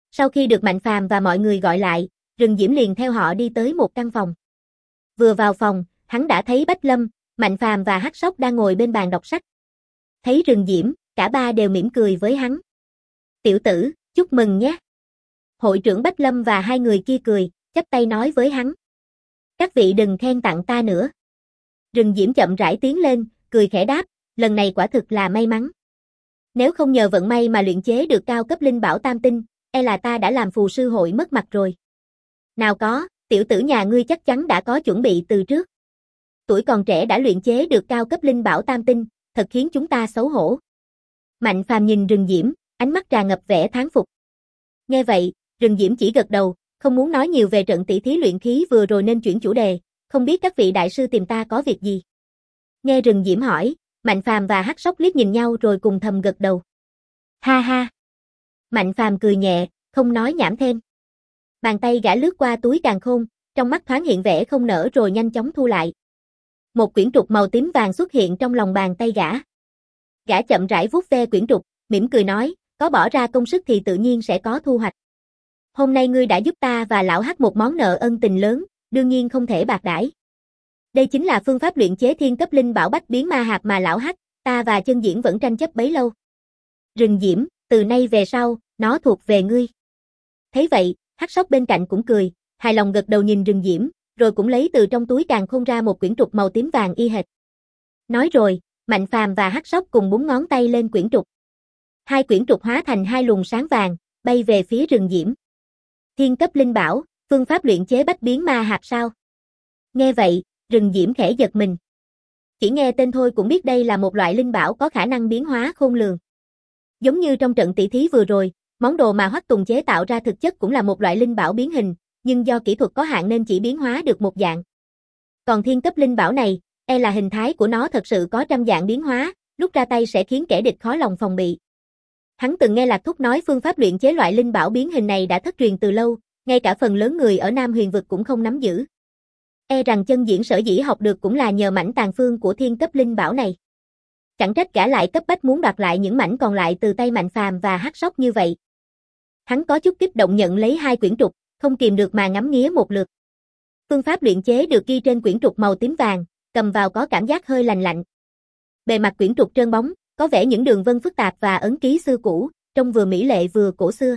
Sau khi được Mạnh Phàm và mọi người gọi lại, Rừng Diễm liền theo họ đi tới một căn phòng. Vừa vào phòng, hắn đã thấy Bách Lâm, Mạnh Phàm và Hắc Sóc đang ngồi bên bàn đọc sách. Thấy Rừng Diễm, cả ba đều mỉm cười với hắn. Tiểu tử, chúc mừng nhé. Hội trưởng Bách Lâm và hai người kia cười, chắp tay nói với hắn. Các vị đừng khen tặng ta nữa. Rừng Diễm chậm rãi tiến lên, cười khẽ đáp, lần này quả thực là may mắn. Nếu không nhờ vận may mà luyện chế được cao cấp linh bảo tam tinh, e là ta đã làm phù sư hội mất mặt rồi. Nào có, tiểu tử nhà ngươi chắc chắn đã có chuẩn bị từ trước. Tuổi còn trẻ đã luyện chế được cao cấp linh bảo tam tinh, thật khiến chúng ta xấu hổ. Mạnh Phàm nhìn Rừng Diễm, ánh mắt tràn ngập vẻ thán phục. Nghe vậy, Rừng Diễm chỉ gật đầu, không muốn nói nhiều về trận tỷ thí luyện khí vừa rồi nên chuyển chủ đề, không biết các vị đại sư tìm ta có việc gì. Nghe Rừng Diễm hỏi, Mạnh Phàm và Hắc Sóc liếc nhìn nhau rồi cùng thầm gật đầu. Ha ha. Mạnh Phàm cười nhẹ, không nói nhảm thêm. Bàn tay gã lướt qua túi càn khôn, trong mắt thoáng hiện vẻ không nở rồi nhanh chóng thu lại. Một quyển trục màu tím vàng xuất hiện trong lòng bàn tay gã. Gã chậm rãi vuốt ve quyển trục, mỉm cười nói, có bỏ ra công sức thì tự nhiên sẽ có thu hoạch. Hôm nay ngươi đã giúp ta và lão Hắc một món nợ ân tình lớn, đương nhiên không thể bạc đãi. Đây chính là phương pháp luyện chế thiên cấp linh bảo bách biến ma hạp mà lão Hắc, ta và Chân Diễn vẫn tranh chấp bấy lâu. Rừng Diễm, từ nay về sau, nó thuộc về ngươi. Thấy vậy, Hắc Sóc bên cạnh cũng cười, hài lòng gật đầu nhìn Rừng Diễm, rồi cũng lấy từ trong túi càn khôn ra một quyển trục màu tím vàng y hệt. Nói rồi, Mạnh Phàm và Hắc Sóc cùng búng ngón tay lên quyển trục. Hai quyển trục hóa thành hai luồng sáng vàng, bay về phía Rừng Diễm. Thiên cấp linh bảo, phương pháp luyện chế bách biến ma hạp sao? Nghe vậy, Rừng Diễm khẽ giật mình. Chỉ nghe tên thôi cũng biết đây là một loại linh bảo có khả năng biến hóa khôn lường. Giống như trong trận tỷ thí vừa rồi, món đồ mà Hoắc Tùng chế tạo ra thực chất cũng là một loại linh bảo biến hình, nhưng do kỹ thuật có hạn nên chỉ biến hóa được một dạng. Còn thiên cấp linh bảo này, e là hình thái của nó thật sự có trăm dạng biến hóa, lúc ra tay sẽ khiến kẻ địch khó lòng phòng bị. Hắn từng nghe Lạc Thúc nói phương pháp luyện chế loại linh bảo biến hình này đã thất truyền từ lâu, ngay cả phần lớn người ở Nam Huyền vực cũng không nắm giữ. E rằng Chân Diễn sở dĩ học được cũng là nhờ mảnh tàn phương của thiên cấp linh bảo này. Chẳng trách gã lại cấp bách muốn đoạt lại những mảnh còn lại từ tay Mạnh Phàm và Hắc Sóc như vậy. Hắn có chút kích động nhận lấy hai quyển trục, không kìm được mà ngắm nghía một lượt. Phương pháp luyện chế được ghi trên quyển trục màu tím vàng, cầm vào có cảm giác hơi lành lạnh. Bề mặt quyển trục trơn bóng, có vẻ những đường vân phức tạp và ấn ký xưa cũ, trông vừa mỹ lệ vừa cổ xưa.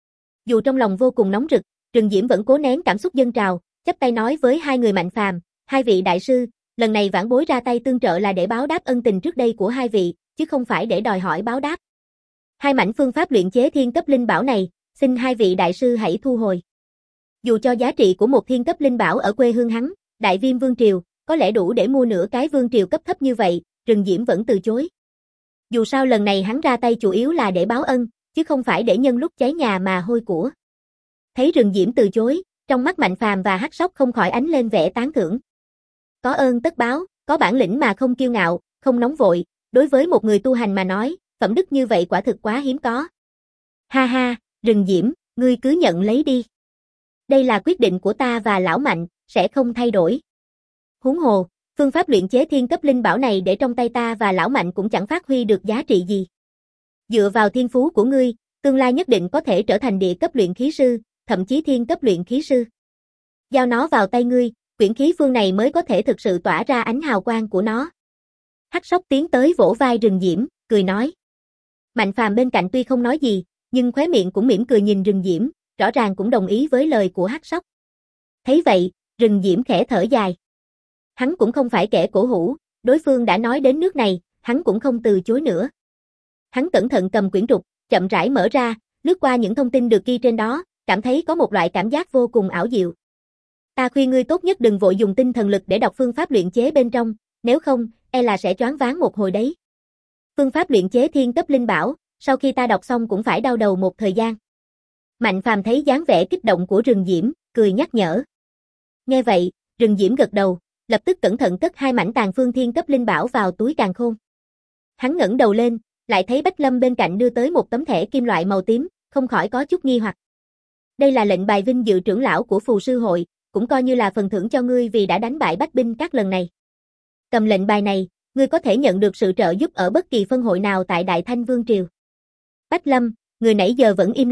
Dù trong lòng vô cùng nóng rực, Rừng Diễm vẫn cố nén cảm xúc dâng trào, chắp tay nói với hai người Mạnh Phàm, hai vị đại sư, lần này vãn bối ra tay tương trợ là để báo đáp ân tình trước đây của hai vị, chứ không phải để đòi hỏi báo đáp. Hai mảnh phương pháp luyện chế thiên cấp linh bảo này, xin hai vị đại sư hãy thu hồi. Dù cho giá trị của một thiên cấp linh bảo ở quê hương hắn, Đại Viêm Vương Triều, có lẽ đủ để mua nửa cái vương triều cấp thấp như vậy, Rừng Diễm vẫn từ chối. Dù sao lần này hắn ra tay chủ yếu là để báo ân, chứ không phải để nhân lúc cháy nhà mà hôi của. Thấy Rừng Diễm từ chối, trong mắt Mạnh Phàm và Hắc Sóc không khỏi ánh lên vẻ tán thưởng. Có ơn tất báo, có bản lĩnh mà không kiêu ngạo, không nóng vội, đối với một người tu hành mà nói, phẩm đức như vậy quả thực quá hiếm có. Ha ha, Rừng Diễm, ngươi cứ nhận lấy đi. Đây là quyết định của ta và lão Mạnh, sẽ không thay đổi. Huống hồ, phương pháp luyện chế thiên cấp linh bảo này để trong tay ta và lão Mạnh cũng chẳng phát huy được giá trị gì. Dựa vào thiên phú của ngươi, tương lai nhất định có thể trở thành địa cấp luyện khí sư, thậm chí thiên cấp luyện khí sư. Giao nó vào tay ngươi, quyển khí phương này mới có thể thực sự tỏa ra ánh hào quang của nó. Hắc Sóc tiến tới vỗ vai Rừng Diễm, cười nói. Mạnh Phàm bên cạnh tuy không nói gì, nhưng khóe miệng cũng mỉm cười nhìn Rừng Diễm, rõ ràng cũng đồng ý với lời của Hắc Sóc. Thấy vậy, Rừng Diễm khẽ thở dài. Hắn cũng không phải kẻ cổ hủ, đối phương đã nói đến nước này, hắn cũng không từ chối nữa. Hắn cẩn thận cầm quyển trục, chậm rãi mở ra, lướt qua những thông tin được ghi trên đó, cảm thấy có một loại cảm giác vô cùng ảo diệu. Ta khuyên ngươi tốt nhất đừng vội dùng tinh thần lực để đọc phương pháp luyện chế bên trong, nếu không, e là sẽ choáng váng một hồi đấy. Phương pháp luyện chế thiên cấp linh bảo, sau khi ta đọc xong cũng phải đau đầu một thời gian. Mạnh Phàm thấy dáng vẻ kích động của Rừng Diễm, cười nhắc nhở. Nghe vậy, Rừng Diễm gật đầu, lập tức cẩn thận cất hai mảnh tàn phương thiên cấp linh bảo vào túi càn khôn. Hắn ngẩng đầu lên, lại thấy Bách Lâm bên cạnh đưa tới một tấm thẻ kim loại màu tím, không khỏi có chút nghi hoặc. Đây là lệnh bài vinh dự trưởng lão của phù sư hội, cũng coi như là phần thưởng cho ngươi vì đã đánh bại Bách binh các lần này. Cầm lệnh bài này, ngươi có thể nhận được sự trợ giúp ở bất kỳ phân hội nào tại Đại Thanh Vương Triều. Bách Lâm, người nãy giờ vẫn im lặng,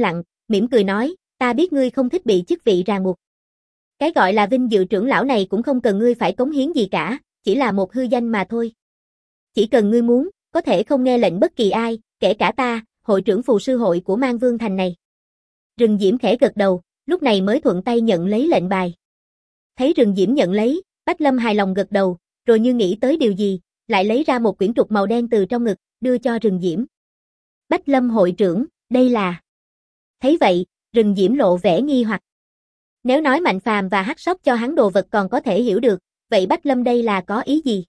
mỉm cười nói, ta biết ngươi không thích bị chức vị ràng buộc. Cái gọi là vinh dự trưởng lão này cũng không cần ngươi phải cống hiến gì cả, chỉ là một hư danh mà thôi. Chỉ cần ngươi muốn, có thể không nghe lệnh bất kỳ ai, kể cả ta, hội trưởng phù sư hội của Mang Vương Thành này. Rừng Diễm khẽ gật đầu, lúc này mới thuận tay nhận lấy lệnh bài. Thấy Rừng Diễm nhận lấy, Bách Lâm hài lòng gật đầu, rồi như nghĩ tới điều gì, lại lấy ra một quyển trục màu đen từ trong ngực, đưa cho Rừng Diễm. Bách Lâm hội trưởng, đây là... Thấy vậy, Rừng Diễm lộ vẻ nghi hoặc. Nếu nói Mạnh Phàm và Hắc Sóc cho hắn đồ vật còn có thể hiểu được, vậy Bách Lâm đây là có ý gì?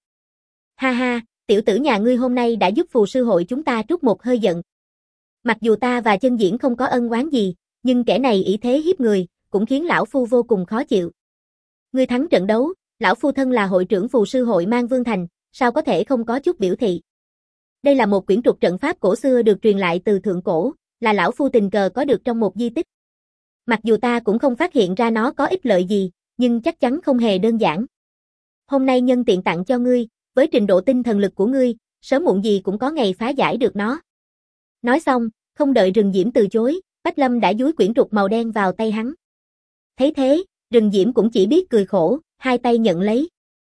Ha ha, tiểu tử nhà ngươi hôm nay đã giúp phù sư hội chúng ta trút một hơi giận. Mặc dù ta và Chân Diễn không có ân oán gì, nhưng kẻ này ỷ thế hiếp người, cũng khiến lão phu vô cùng khó chịu. Ngươi thắng trận đấu, lão phu thân là hội trưởng phù sư hội Mang Vương Thành, sao có thể không có chút biểu thị. Đây là một quyển trục trận pháp cổ xưa được truyền lại từ thượng cổ, là lão phu tình cờ có được trong một di tích. Mặc dù ta cũng không phát hiện ra nó có ích lợi gì, nhưng chắc chắn không hề đơn giản. Hôm nay nhân tiện tặng cho ngươi, với trình độ tinh thần lực của ngươi, sớm muộn gì cũng có ngày phá giải được nó. Nói xong, không đợi Rừng Diễm từ chối, Bách Lâm đã dúi quyển trục màu đen vào tay hắn. Thấy thế, Rừng Diễm cũng chỉ biết cười khổ, hai tay nhận lấy.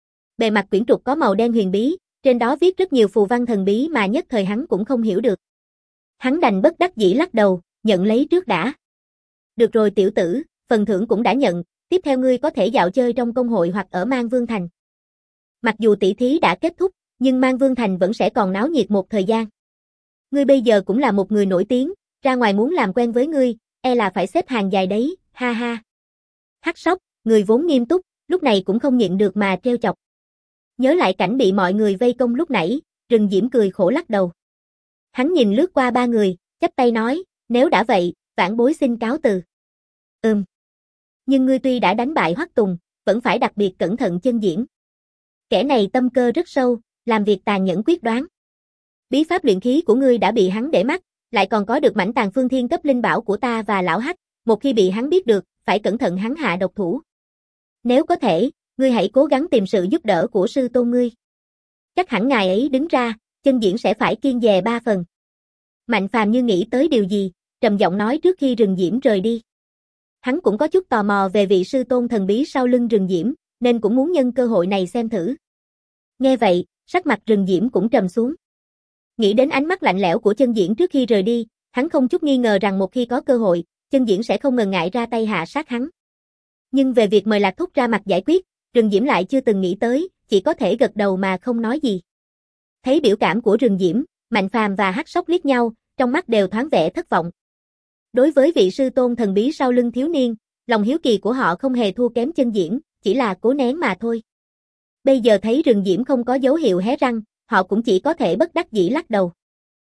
Bề mặt quyển trục có màu đen huyền bí, trên đó viết rất nhiều phù văn thần bí mà nhất thời hắn cũng không hiểu được. Hắn đành bất đắc dĩ lắc đầu, nhận lấy trước đã. Được rồi tiểu tử, phần thưởng cũng đã nhận, tiếp theo ngươi có thể dạo chơi trong công hội hoặc ở Mang Vương Thành. Mặc dù tỷ thí đã kết thúc, nhưng Mang Vương Thành vẫn sẽ còn náo nhiệt một thời gian. Ngươi bây giờ cũng là một người nổi tiếng, ra ngoài muốn làm quen với ngươi, e là phải xếp hàng dài đấy, ha ha. Hắc Sóc, người vốn nghiêm túc, lúc này cũng không nhịn được mà trêu chọc. Nhớ lại cảnh bị mọi người vây công lúc nãy, Rừng Diễm cười khổ lắc đầu. Hắn nhìn lướt qua ba người, chắp tay nói, nếu đã vậy, vãn bối xin cáo từ. Nhưng ngươi tuy đã đánh bại Hoắc Tùng, vẫn phải đặc biệt cẩn thận Chân Diễn. Kẻ này tâm cơ rất sâu, làm việc tàn nhẫn quyết đoán. Bí pháp luyện khí của ngươi đã bị hắn để mắt, lại còn có được mảnh tàng phương thiên cấp linh bảo của ta và lão Hắc, một khi bị hắn biết được, phải cẩn thận hắn hạ độc thủ. Nếu có thể, ngươi hãy cố gắng tìm sự giúp đỡ của sư tôn ngươi. Chắc hẳn ngài ấy đứng ra, Chân Diễn sẽ phải kiêng dè 3 phần. Mạnh Phàm như nghĩ tới điều gì, trầm giọng nói trước khi Rừng Diễm rời đi. Hắn cũng có chút tò mò về vị sư tôn thần bí sau lưng Rừng Diễm, nên cũng muốn nhân cơ hội này xem thử. Nghe vậy, sắc mặt Rừng Diễm cũng trầm xuống. Nghĩ đến ánh mắt lạnh lẽo của Chân Diễn trước khi rời đi, hắn không chút nghi ngờ rằng một khi có cơ hội, Chân Diễn sẽ không ngần ngại ra tay hạ sát hắn. Nhưng về việc mời Lạc Thúc ra mặt giải quyết, Rừng Diễm lại chưa từng nghĩ tới, chỉ có thể gật đầu mà không nói gì. Thấy biểu cảm của Rừng Diễm, Mạnh Phàm và Hắc Sóc liếc nhau, trong mắt đều thoáng vẻ thất vọng. Đối với vị sư tôn thần bí sau lưng thiếu niên, lòng hiếu kỳ của họ không hề thua kém Chân Diễn, chỉ là cố nén mà thôi. Bây giờ thấy Rừng Diễm không có dấu hiệu hé răng, họ cũng chỉ có thể bất đắc dĩ lắc đầu.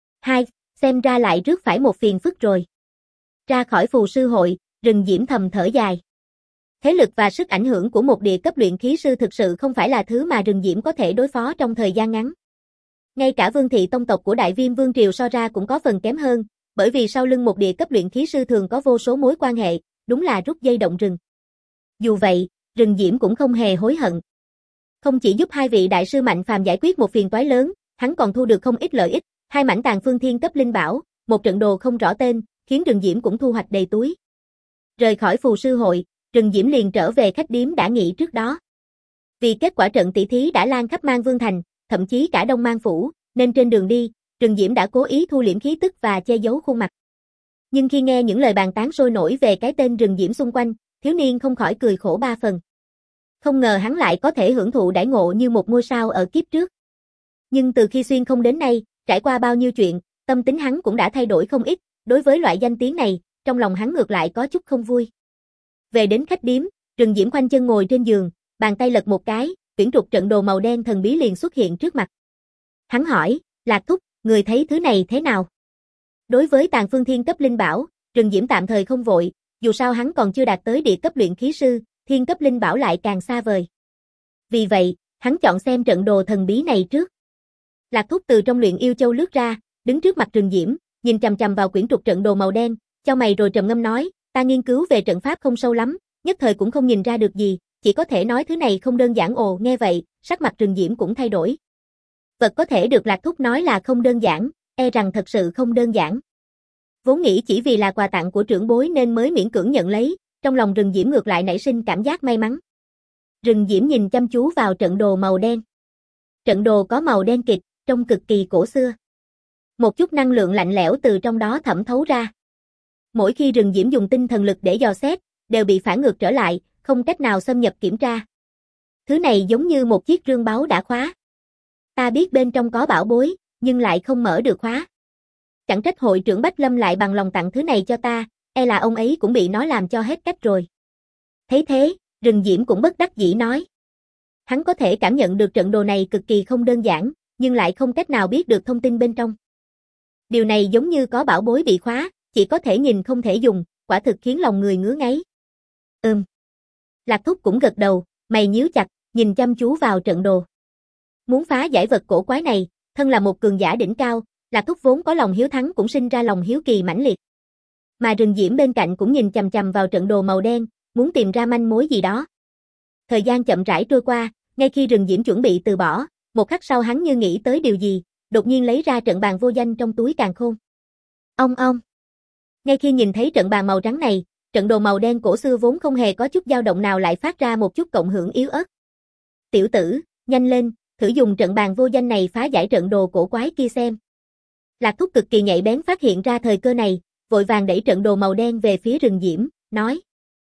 Xem ra lại rước phải một phiền phức rồi. Ra khỏi phù sư hội, Rừng Diễm thầm thở dài. Thế lực và sức ảnh hưởng của một địa cấp luyện khí sư thực sự không phải là thứ mà Rừng Diễm có thể đối phó trong thời gian ngắn. Ngay cả Vương thị tông tộc của Đại Viêm Vương triều so ra cũng có phần kém hơn, bởi vì sau lưng một địa cấp luyện khí sư thường có vô số mối quan hệ, đúng là rút dây động rừng. Dù vậy, Rừng Diễm cũng không hề hối hận. Không chỉ giúp hai vị đại sư Mạnh Phàm giải quyết một phiền toái lớn, hắn còn thu được không ít lợi ích, 2 mảnh tàng phương thiên cấp linh bảo, một trận đồ không rõ tên, khiến Rừng Diễm cũng thu hoạch đầy túi. Rời khỏi phù sư hội, Rừng Diễm liền trở về khách điếm đã nghỉ trước đó. Vì kết quả trận tỷ thí đã lan khắp Mang Vương Thành, thậm chí cả Đông Mang Phủ, nên trên đường đi, Rừng Diễm đã cố ý thu liễm khí tức và che giấu khuôn mặt. Nhưng khi nghe những lời bàn tán sôi nổi về cái tên Rừng Diễm xung quanh, thiếu niên không khỏi cười khổ 3 phần. Không ngờ hắn lại có thể hưởng thụ đãi ngộ như một ngôi sao ở kiếp trước. Nhưng từ khi xuyên không đến nay, trải qua bao nhiêu chuyện, tâm tính hắn cũng đã thay đổi không ít, đối với loại danh tiếng này, trong lòng hắn ngược lại có chút không vui. Về đến khách điếm, Rừng Diễm khoanh chân ngồi trên giường, bàn tay lật một cái, quyển trục trận đồ màu đen thần bí liền xuất hiện trước mặt. Hắn hỏi, Lạc Thúc, người thấy thứ này thế nào? Đối với tàng phương thiên cấp linh bảo, Rừng Diễm tạm thời không vội, dù sao hắn còn chưa đạt tới địa cấp luyện khí sư, thiên cấp linh bảo lại càng xa vời. Vì vậy, hắn chọn xem trận đồ thần bí này trước. Lạc Thúc từ trong luyện yêu châu lướt ra, đứng trước mặt Rừng Diễm, nhìn chằm chằm vào quyển trục trận đồ màu đen, chau mày rồi trầm ngâm nói, ta nghiên cứu về trận pháp không sâu lắm, nhất thời cũng không nhìn ra được gì, chỉ có thể nói thứ này không đơn giản. Ồ, nghe vậy, sắc mặt Rừng Diễm cũng thay đổi. Vật có thể được Lạc Thúc nói là không đơn giản, e rằng thật sự không đơn giản. Vốn nghĩ chỉ vì là quà tặng của trưởng bối nên mới miễn cưỡng nhận lấy, trong lòng Rừng Diễm ngược lại nảy sinh cảm giác may mắn. Rừng Diễm nhìn chăm chú vào trận đồ màu đen. Trận đồ có màu đen kịt, trông cực kỳ cổ xưa. Một chút năng lượng lạnh lẽo từ trong đó thẩm thấu ra. Mỗi khi Rừng Diễm dùng tinh thần lực để dò xét, đều bị phản ngược trở lại, không cách nào xâm nhập kiểm tra. Thứ này giống như một chiếc rương báu đã khóa. Ta biết bên trong có bảo bối, nhưng lại không mở được khóa. Chẳng trách hội trưởng Bách Lâm lại bằng lòng tặng thứ này cho ta, e là ông ấy cũng bị nó làm cho hết cách rồi. Thấy thế, Rừng Diễm cũng bất đắc dĩ nói. Hắn có thể cảm nhận được trận đồ này cực kỳ không đơn giản, nhưng lại không cách nào biết được thông tin bên trong. Điều này giống như có bảo bối bị khóa, chỉ có thể nhìn không thể dùng, quả thực khiến lòng người ngứa ngáy. Lạc Thúc cũng gật đầu, mày nhíu chặt, nhìn chăm chú vào trận đồ. Muốn phá giải vật cổ quái này, thân là một cường giả đỉnh cao, Lạc Thúc vốn có lòng hiếu thắng cũng sinh ra lòng hiếu kỳ mãnh liệt. Mà Rừng Diễm bên cạnh cũng nhìn chằm chằm vào trận đồ màu đen, muốn tìm ra manh mối gì đó. Thời gian chậm rãi trôi qua, ngay khi Rừng Diễm chuẩn bị từ bỏ, một khắc sau hắn như nghĩ tới điều gì, đột nhiên lấy ra trận bàn vô danh trong túi càn khôn. Ong ong. Ngay khi nhìn thấy trận bàn màu trắng này, trận đồ màu đen cổ xưa vốn không hề có chút dao động nào lại phát ra một chút cộng hưởng yếu ớt. Tiểu tử, nhanh lên, thử dùng trận bàn vô danh này phá giải trận đồ cổ quái kia xem. Lạc Thúc cực kỳ nhạy bén phát hiện ra thời cơ này, vội vàng đẩy trận đồ màu đen về phía Rừng Diễm, nói.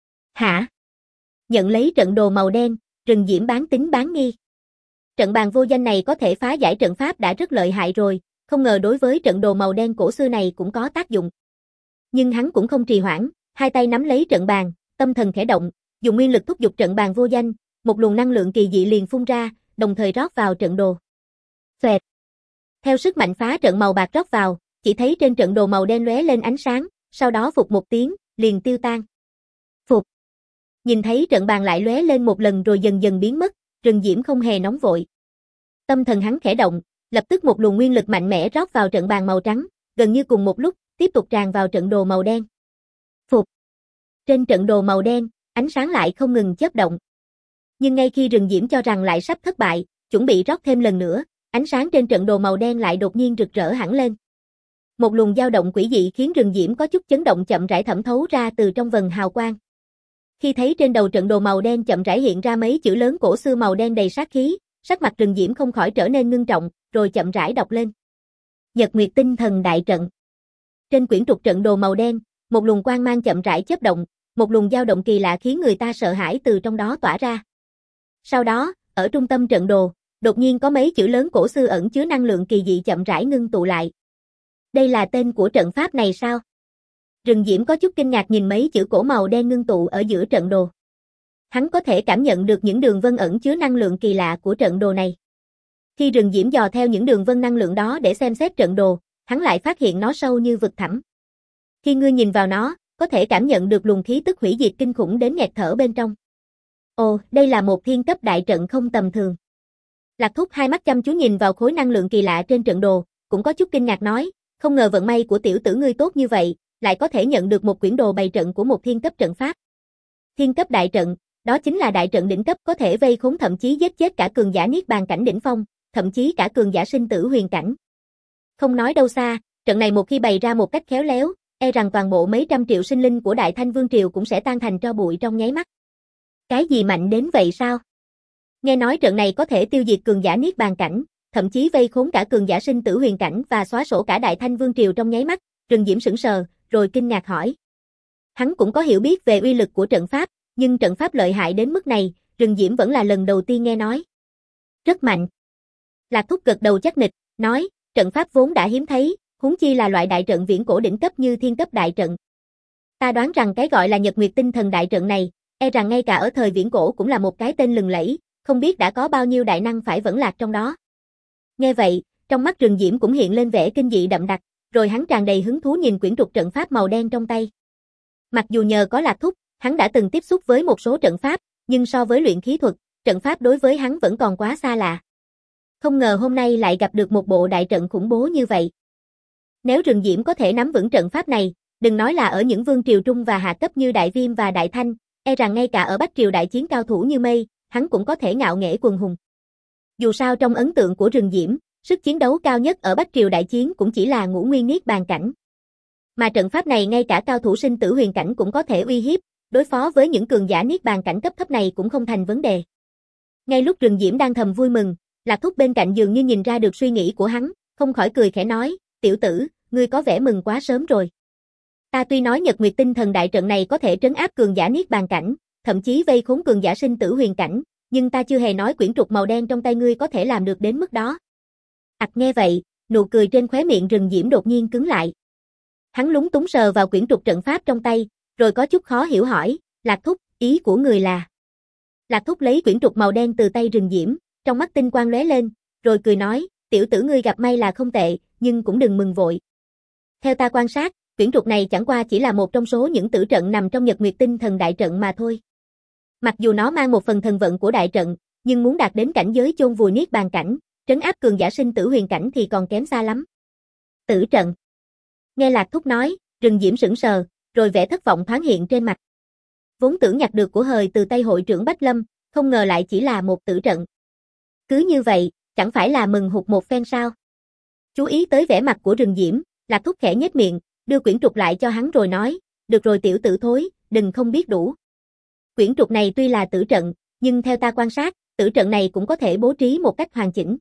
Hả? Nhận lấy trận đồ màu đen, Rừng Diễm bán tín bán nghi. Trận bàn vô danh này có thể phá giải trận pháp đã rất lợi hại rồi, không ngờ đối với trận đồ màu đen cổ xưa này cũng có tác dụng. Nhưng hắn cũng không trì hoãn, hai tay nắm lấy trận bàn, tâm thần khẽ động, dùng nguyên lực thúc giục trận bàn vô danh, một luồng năng lượng kỳ dị liền phun ra, đồng thời rót vào trận đồ. Xoẹt. Theo sức mạnh phá trận màu bạc rót vào, chỉ thấy trên trận đồ màu đen lóe lên ánh sáng, sau đó phụt một tiếng, liền tiêu tan. Phụt. Nhìn thấy trận bàn lại lóe lên một lần rồi dần dần biến mất, Rừng Diễm không hề nóng vội. Tâm thần hắn khẽ động, lập tức một luồng nguyên lực mạnh mẽ rót vào trận bàn màu trắng, gần như cùng một lúc, tiếp tục tràn vào trận đồ màu đen. Phụt. Trên trận đồ màu đen, ánh sáng lại không ngừng chớp động. Nhưng ngay khi Rừng Diễm cho rằng lại sắp thất bại, chuẩn bị rót thêm lần nữa, ánh sáng trên trận đồ màu đen lại đột nhiên rực rỡ hẳn lên. Một luồng dao động quỷ dị khiến Rừng Diễm có chút chấn động chậm rãi thẩm thấu ra từ trong vầng hào quang. Khi thấy trên đầu trận đồ màu đen chậm rãi hiện ra mấy chữ lớn cổ xưa màu đen đầy sát khí, sắc mặt Rừng Diễm không khỏi trở nên ngưng trọng, rồi chậm rãi đọc lên. Nhật Nguyệt Tinh Thần Đại Trận. Trên quyển trục trận đồ màu đen, một luồng quang mang chậm rãi chớp động, một luồng dao động kỳ lạ khiến người ta sợ hãi từ trong đó tỏa ra. Sau đó, ở trung tâm trận đồ, đột nhiên có mấy chữ lớn cổ xưa ẩn chứa năng lượng kỳ dị chậm rãi ngưng tụ lại. Đây là tên của trận pháp này sao? Rừng Diễm có chút kinh ngạc nhìn mấy chữ cổ màu đen ngưng tụ ở giữa trận đồ. Hắn có thể cảm nhận được những đường vân ẩn chứa năng lượng kỳ lạ của trận đồ này. Khi Rừng Diễm dò theo những đường vân năng lượng đó để xem xét trận đồ, hắn lại phát hiện nó sâu như vực thẳm. Khi ngươi nhìn vào nó, có thể cảm nhận được luồng khí tức hủy diệt kinh khủng đến nghẹt thở bên trong. Ồ, đây là một thiên cấp đại trận không tầm thường. Lạc Thúc hai mắt chăm chú nhìn vào khối năng lượng kỳ lạ trên trận đồ, cũng có chút kinh ngạc nói, không ngờ vận may của tiểu tử ngươi tốt như vậy, lại có thể nhận được một quyển đồ bày trận của một thiên cấp trận pháp. Thiên cấp đại trận, đó chính là đại trận đỉnh cấp có thể vây khốn thậm chí giết chết cả cường giả niết bàn cảnh đỉnh phong, thậm chí cả cường giả sinh tử huyền cảnh. Không nói đâu xa, trận này một khi bày ra một cách khéo léo, e rằng toàn bộ mấy trăm triệu sinh linh của Đại Thanh Vương Triều cũng sẽ tan thành tro bụi trong nháy mắt. Cái gì mạnh đến vậy sao? Nghe nói trận này có thể tiêu diệt cường giả niết bàn cảnh, thậm chí vây khốn cả cường giả sinh tử huyền cảnh và xóa sổ cả Đại Thanh Vương Triều trong nháy mắt. Rừng Diễm sững sờ, rồi kinh ngạc hỏi. Hắn cũng có hiểu biết về uy lực của trận pháp, nhưng trận pháp lợi hại đến mức này, Rừng Diễm vẫn là lần đầu tiên nghe nói. Rất mạnh. Lạc Thúc gật đầu chắc nịch, nói, trận pháp vốn đã hiếm thấy, huống chi là loại đại trận viễn cổ đỉnh cấp như thiên cấp đại trận. Ta đoán rằng cái gọi là Nhật Nguyệt Tinh Thần đại trận này, e rằng ngay cả ở thời viễn cổ cũng là một cái tên lừng lẫy, không biết đã có bao nhiêu đại năng phải vẫn lạc trong đó. Nghe vậy, trong mắt Rừng Diễm cũng hiện lên vẻ kinh dị đậm đặc, rồi hắn tràn đầy hứng thú nhìn quyển trục trận pháp màu đen trong tay. Mặc dù nhờ có Lạc Thúc, hắn đã từng tiếp xúc với một số trận pháp, nhưng so với luyện khí thuật, trận pháp đối với hắn vẫn còn quá xa lạ. Không ngờ hôm nay lại gặp được một bộ đại trận khủng bố như vậy. Nếu Rừng Diễm có thể nắm vững trận pháp này, đừng nói là ở những vương triều trung và hạ cấp như Đại Viêm và Đại Thanh, e rằng ngay cả ở Bách Triều đại chiến cao thủ như mây, hắn cũng có thể ngạo nghễ quần hùng. Dù sao trong ấn tượng của Rừng Diễm, sức chiến đấu cao nhất ở Bách Triều đại chiến cũng chỉ là Ngũ Nguyên Niết Bàn cảnh. Mà trận pháp này ngay cả cao thủ sinh tử huyền cảnh cũng có thể uy hiếp, đối phó với những cường giả niết bàn cảnh cấp thấp này cũng không thành vấn đề. Ngay lúc Rừng Diễm đang thầm vui mừng, Lạc Thúc bên cạnh dường như nhìn ra được suy nghĩ của hắn, không khỏi cười khẽ nói, tiểu tử, ngươi có vẻ mừng quá sớm rồi. Ta tuy nói Nhật Nguyệt Tinh Thần đại trận này có thể trấn áp cường giả niết bàn cảnh, thậm chí vây khốn cường giả sinh tử huyền cảnh, nhưng ta chưa hề nói quyển trục màu đen trong tay ngươi có thể làm được đến mức đó. Nghe vậy, nụ cười trên khóe miệng Rừng Diễm đột nhiên cứng lại. Hắn lúng túng sờ vào quyển trục trận pháp trong tay, rồi có chút khó hiểu hỏi, Lạc Thúc, ý của người là? Lạc Thúc lấy quyển trục màu đen từ tay Rừng Diễm, trong mắt tinh quang lóe lên, rồi cười nói, tiểu tử ngươi gặp may là không tệ, nhưng cũng đừng mừng vội. Theo ta quan sát, quyển trục này chẳng qua chỉ là một trong số những tử trận nằm trong Nhật Nguyệt Tinh Thần đại trận mà thôi. Mặc dù nó mang một phần thần vận của đại trận, nhưng muốn đạt đến cảnh giới chôn vùi niết bàn cảnh, trấn áp cường giả sinh tử huyền cảnh thì còn kém xa lắm. Tử trận. Nghe Lạc Thúc nói, Rừng Diễm sững sờ, rồi vẻ thất vọng thoáng hiện trên mặt. Vốn tưởng nhặt được của hời từ tay hội trưởng Bách Lâm, không ngờ lại chỉ là một tử trận. Cứ như vậy, chẳng phải là mừng hụt một phen sao? Chú ý tới vẻ mặt của Rừng Diễm, Lạc Thúc khẽ nhếch miệng, đưa quyển trục lại cho hắn rồi nói, được rồi tiểu tử thối, đừng không biết đủ. Quyển trục này tuy là tử trận, nhưng theo ta quan sát, tử trận này cũng có thể bố trí một cách hoàn chỉnh.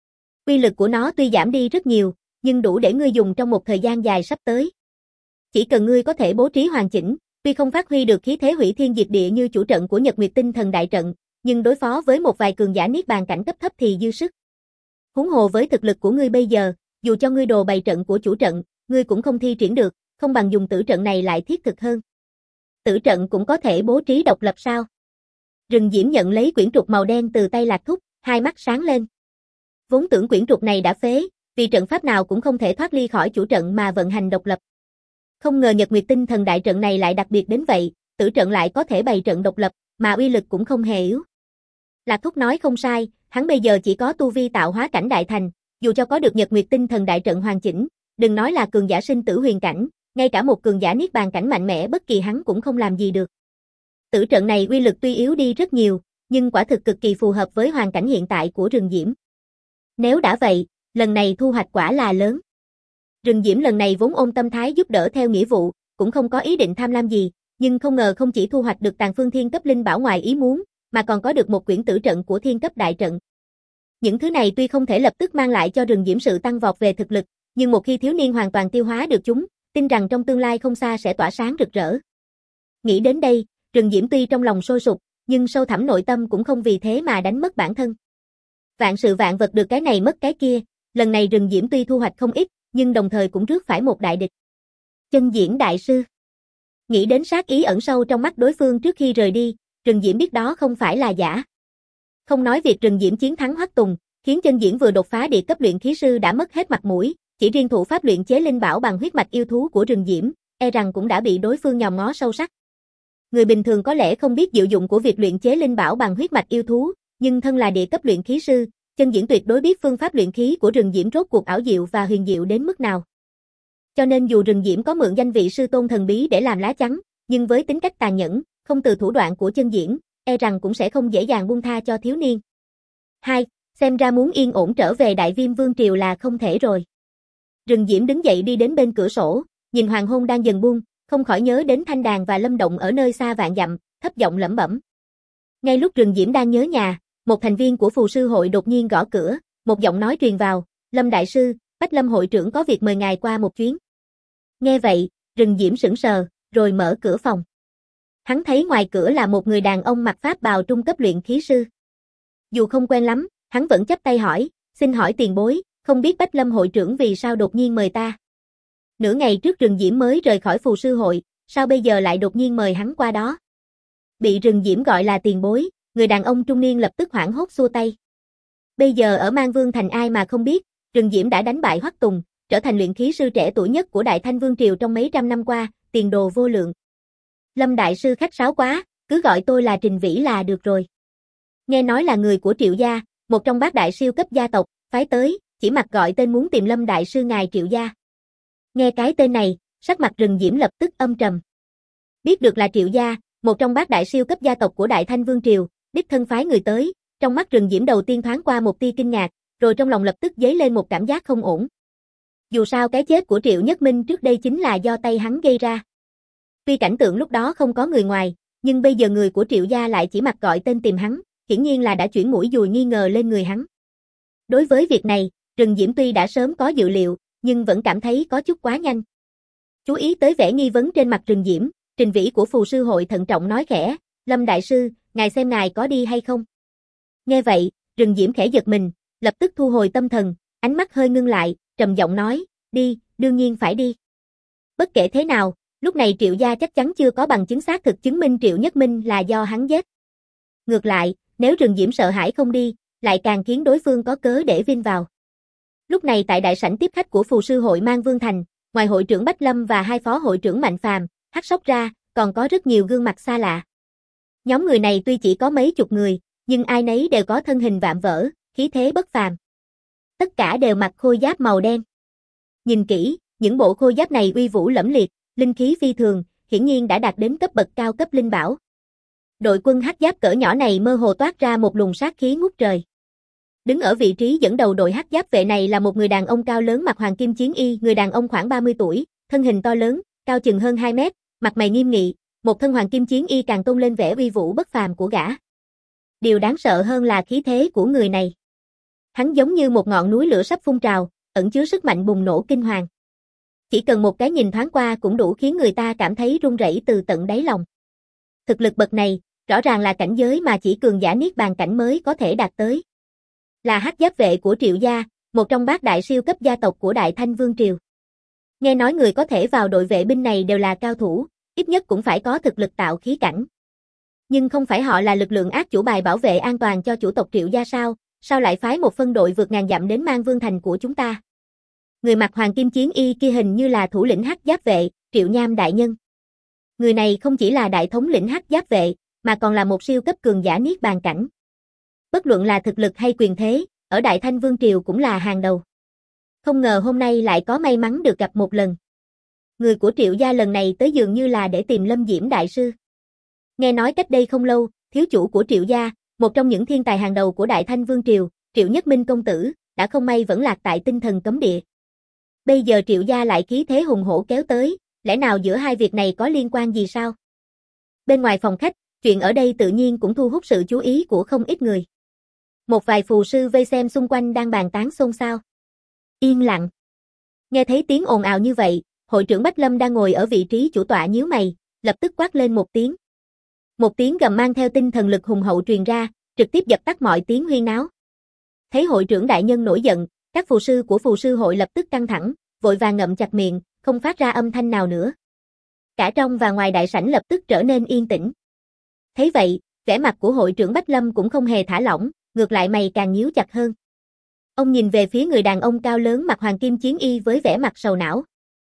Uy lực của nó tuy giảm đi rất nhiều, nhưng đủ để ngươi dùng trong một thời gian dài sắp tới. Chỉ cần ngươi có thể bố trí hoàn chỉnh, tuy không phát huy được khí thế hủy thiên diệt địa như chủ trận của Nhật Nguyệt Tinh Thần đại trận, nhưng đối phó với một vài cường giả niết bàn cảnh cấp thấp thì dư sức. Huống hồ với thực lực của ngươi bây giờ, dù cho ngươi đồ bày trận của chủ trận, ngươi cũng không thi triển được, không bằng dùng tử trận này lại thiết thực hơn. Tử trận cũng có thể bố trí độc lập sao? Rừng Diễm nhận lấy quyển trục màu đen từ tay Lạc Thúc, hai mắt sáng lên. Vốn tưởng quyển trục này đã phế, vì trận pháp nào cũng không thể thoát ly khỏi chủ trận mà vận hành độc lập. Không ngờ Nhật Nguyệt Tinh Thần đại trận này lại đặc biệt đến vậy, tử trận lại có thể bày trận độc lập, mà uy lực cũng không hề yếu. Lạc Thúc nói không sai, hắn bây giờ chỉ có tu vi tạo hóa cảnh đại thành, dù cho có được Nhật Nguyệt Tinh Thần đại trận hoàn chỉnh, đừng nói là cường giả sinh tử huyền cảnh, ngay cả một cường giả niết bàn cảnh mạnh mẽ bất kỳ hắn cũng không làm gì được. Tử trận này uy lực tuy yếu đi rất nhiều, nhưng quả thực cực kỳ phù hợp với hoàn cảnh hiện tại của Rừng Diễm. Nếu đã vậy, lần này thu hoạch quả là lớn. Rừng Diễm lần này vốn ôm tâm thái giúp đỡ theo nghĩa vụ, cũng không có ý định tham lam gì, nhưng không ngờ không chỉ thu hoạch được tàn phương thiên cấp linh bảo ngoài ý muốn, mà còn có được một quyển tử trận của thiên cấp đại trận. Những thứ này tuy không thể lập tức mang lại cho Rừng Diễm sự tăng vọt về thực lực, nhưng một khi thiếu niên hoàn toàn tiêu hóa được chúng, tin rằng trong tương lai không xa sẽ tỏa sáng rực rỡ. Nghĩ đến đây, Rừng Diễm tuy trong lòng sôi sục, nhưng sâu thẳm nội tâm cũng không vì thế mà đánh mất bản thân. Vạn sự vạn vật được cái này mất cái kia, lần này Rừng Diễm tuy thu hoạch không ít, nhưng đồng thời cũng rước phải một đại địch. Chân Diễn đại sư. Nghĩ đến sát ý ẩn sâu trong mắt đối phương trước khi rời đi, Rừng Diễm biết đó không phải là giả. Không nói việc Rừng Diễm chiến thắng Hoắc Tùng, khiến Chân Diễn vừa đột phá địa cấp luyện khí sư đã mất hết mặt mũi, chỉ riêng thủ pháp luyện chế linh bảo bằng huyết mạch yêu thú của Rừng Diễm, e rằng cũng đã bị đối phương nhòm ngó sâu sắc. Người bình thường có lẽ không biết diệu dụng của việc luyện chế linh bảo bằng huyết mạch yêu thú, nhưng thân là địa cấp luyện khí sư, Chân Diễn tuyệt đối biết phương pháp luyện khí của Rừng Diễm rốt cuộc ảo diệu và huyền diệu đến mức nào. Cho nên dù Rừng Diễm có mượn danh vị sư tôn thần bí để làm lá chắn, nhưng với tính cách tàn nhẫn, không từ thủ đoạn của Chân Diễn, e rằng cũng sẽ không dễ dàng buông tha cho thiếu niên. 2. Xem ra muốn yên ổn trở về Đại Viêm Vương triều là không thể rồi. Rừng Diễm đứng dậy đi đến bên cửa sổ, nhìn hoàng hôn đang dần buông, không khỏi nhớ đến Thanh Đàn và Lâm Động ở nơi xa vạn dặm, thấp giọng lẩm bẩm. Ngay lúc Rừng Diễm đang nhớ nhà, một thành viên của phù sư hội đột nhiên gõ cửa, một giọng nói truyền vào, Lâm đại sư, Bách Lâm hội trưởng có việc mời ngài qua một chuyến. Nghe vậy, Rừng Diễm sững sờ, rồi mở cửa phòng. Hắn thấy ngoài cửa là một người đàn ông mặc pháp bào trung cấp luyện khí sư. Dù không quen lắm, hắn vẫn chắp tay hỏi, xin hỏi tiền bối, không biết Bách Lâm hội trưởng vì sao đột nhiên mời ta. Nửa ngày trước Rừng Diễm mới rời khỏi phù sư hội, sao bây giờ lại đột nhiên mời hắn qua đó. Bị Rừng Diễm gọi là tiền bối, người đàn ông trung niên lập tức hoảng hốt xua tay. Bây giờ ở Mang Vương thành ai mà không biết, Rừng Diễm đã đánh bại Hoắc Tùng, trở thành luyện khí sư trẻ tuổi nhất của Đại Thanh Vương triều trong mấy trăm năm qua, tiền đồ vô lượng. Lâm đại sư khách sáo quá, cứ gọi tôi là Trình Vĩ là được rồi. Nghe nói là người của Triệu gia, một trong bát đại siêu cấp gia tộc, phái tới, chỉ mặc gọi tên muốn tìm Lâm đại sư ngài Triệu gia. Nghe cái tên này, sắc mặt Rừng Diễm lập tức âm trầm. Biết được là Triệu gia, một trong bát đại siêu cấp gia tộc của Đại Thanh Vương triều, đích thân phái người tới, trong mắt Rừng Diễm đầu tiên thoáng qua một tia kinh ngạc, rồi trong lòng lập tức dấy lên một cảm giác không ổn. Dù sao cái chết của Triệu Nhất Minh trước đây chính là do tay hắn gây ra. Tuy cảnh tượng lúc đó không có người ngoài, nhưng bây giờ người của Triệu gia lại chỉ mặt gọi tên tìm hắn, hiển nhiên là đã chuyển mũi dùi nghi ngờ lên người hắn. Đối với việc này, Rừng Diễm tuy đã sớm có dự liệu, nhưng vẫn cảm thấy có chút quá nhanh. Chú ý tới vẻ nghi vấn trên mặt Rừng Diễm, Trình Vĩ của Phù sư hội thận trọng nói khẽ, Lâm đại sư, ngài xem ngài có đi hay không? Nghe vậy, Rừng Diễm khẽ giật mình, lập tức thu hồi tâm thần, ánh mắt hơi ngưng lại, trầm giọng nói, đi, đương nhiên phải đi. Bất kể thế nào, lúc này Triệu gia chắc chắn chưa có bằng chứng xác thực chứng minh Triệu Nhất Minh là do hắn giết. Ngược lại, nếu Rừng Diễm sợ hãi không đi, lại càng khiến đối phương có cớ để vin vào. Lúc này tại đại sảnh tiếp khách của Phù sư hội Mang Vương Thành, ngoài hội trưởng Bách Lâm và hai phó hội trưởng Mạnh Phàm, Hắc Sóc ra, còn có rất nhiều gương mặt xa lạ. Nhóm người này tuy chỉ có mấy chục người, nhưng ai nấy đều có thân hình vạm vỡ, khí thế bất phàm. Tất cả đều mặc khôi giáp màu đen. Nhìn kỹ, những bộ khôi giáp này uy vũ lẫm liệt, linh khí phi thường, hiển nhiên đã đạt đến cấp bậc cao cấp linh bảo. Đội quân hắc giáp cỡ nhỏ này mơ hồ toát ra một luồng sát khí ngút trời. Đứng ở vị trí dẫn đầu đội hắc giáp vệ này là một người đàn ông cao lớn mặc hoàng kim chiến y, người đàn ông khoảng 30 tuổi, thân hình to lớn, cao chừng hơn 2 mét, mặt mày nghiêm nghị, một thân hoàng kim chiến y càng tôn lên vẻ uy vũ bất phàm của gã. Điều đáng sợ hơn là khí thế của người này. Hắn giống như một ngọn núi lửa sắp phun trào, ẩn chứa sức mạnh bùng nổ kinh hoàng. Chỉ cần một cái nhìn thoáng qua cũng đủ khiến người ta cảm thấy run rẩy từ tận đáy lòng. Thực lực bậc này, rõ ràng là cảnh giới mà chỉ cường giả niết bàn cảnh mới có thể đạt tới. Là hắc giáp vệ của Triệu gia, một trong bát đại siêu cấp gia tộc của Đại Thanh Vương Triều. Nghe nói người có thể vào đội vệ binh này đều là cao thủ, ít nhất cũng phải có thực lực tạo khí cảnh. Nhưng không phải họ là lực lượng ác chủ bài bảo vệ an toàn cho chủ tộc Triệu gia sao? Sao lại phái một phân đội vượt ngàn dặm đến Mang Vương Thành của chúng ta? Người mặc hoàng kim chiến y kia hình như là thủ lĩnh hắc giáp vệ, Triệu Nham đại nhân. Người này không chỉ là đại thống lĩnh hắc giáp vệ, mà còn là một siêu cấp cường giả niết bàn cảnh. Bất luận là thực lực hay quyền thế, ở Đại Thanh Vương Triều cũng là hàng đầu. Không ngờ hôm nay lại có may mắn được gặp một lần. Người của Triệu gia lần này tới dường như là để tìm Lâm Diễm đại sư. Nghe nói cách đây không lâu, thiếu chủ của Triệu gia, một trong những thiên tài hàng đầu của Đại Thanh Vương Triều, Triệu Nhất Minh công tử, đã không may vẫn lạc tại tinh thần cấm địa. Bây giờ Triệu gia lại khí thế hùng hổ kéo tới, lẽ nào giữa hai việc này có liên quan gì sao? Bên ngoài phòng khách, chuyện ở đây tự nhiên cũng thu hút sự chú ý của không ít người. Một vài phù sư vây xem xung quanh đang bàn tán xôn xao. Yên lặng. Nghe thấy tiếng ồn ào như vậy, hội trưởng Bách Lâm đang ngồi ở vị trí chủ tọa nhíu mày, lập tức quát lên một tiếng. Một tiếng gầm mang theo tinh thần lực hùng hậu truyền ra, trực tiếp dập tắt mọi tiếng huyên náo. Thấy hội trưởng đại nhân nổi giận, các phù sư của phù sư hội lập tức căng thẳng, vội vàng ngậm chặt miệng, không phát ra âm thanh nào nữa. Cả trong và ngoài đại sảnh lập tức trở nên yên tĩnh. Thấy vậy, vẻ mặt của hội trưởng Bách Lâm cũng không hề thả lỏng, ngược lại mày càng nhíu chặt hơn. Ông nhìn về phía người đàn ông cao lớn mặc hoàng kim chiến y với vẻ mặt sầu não.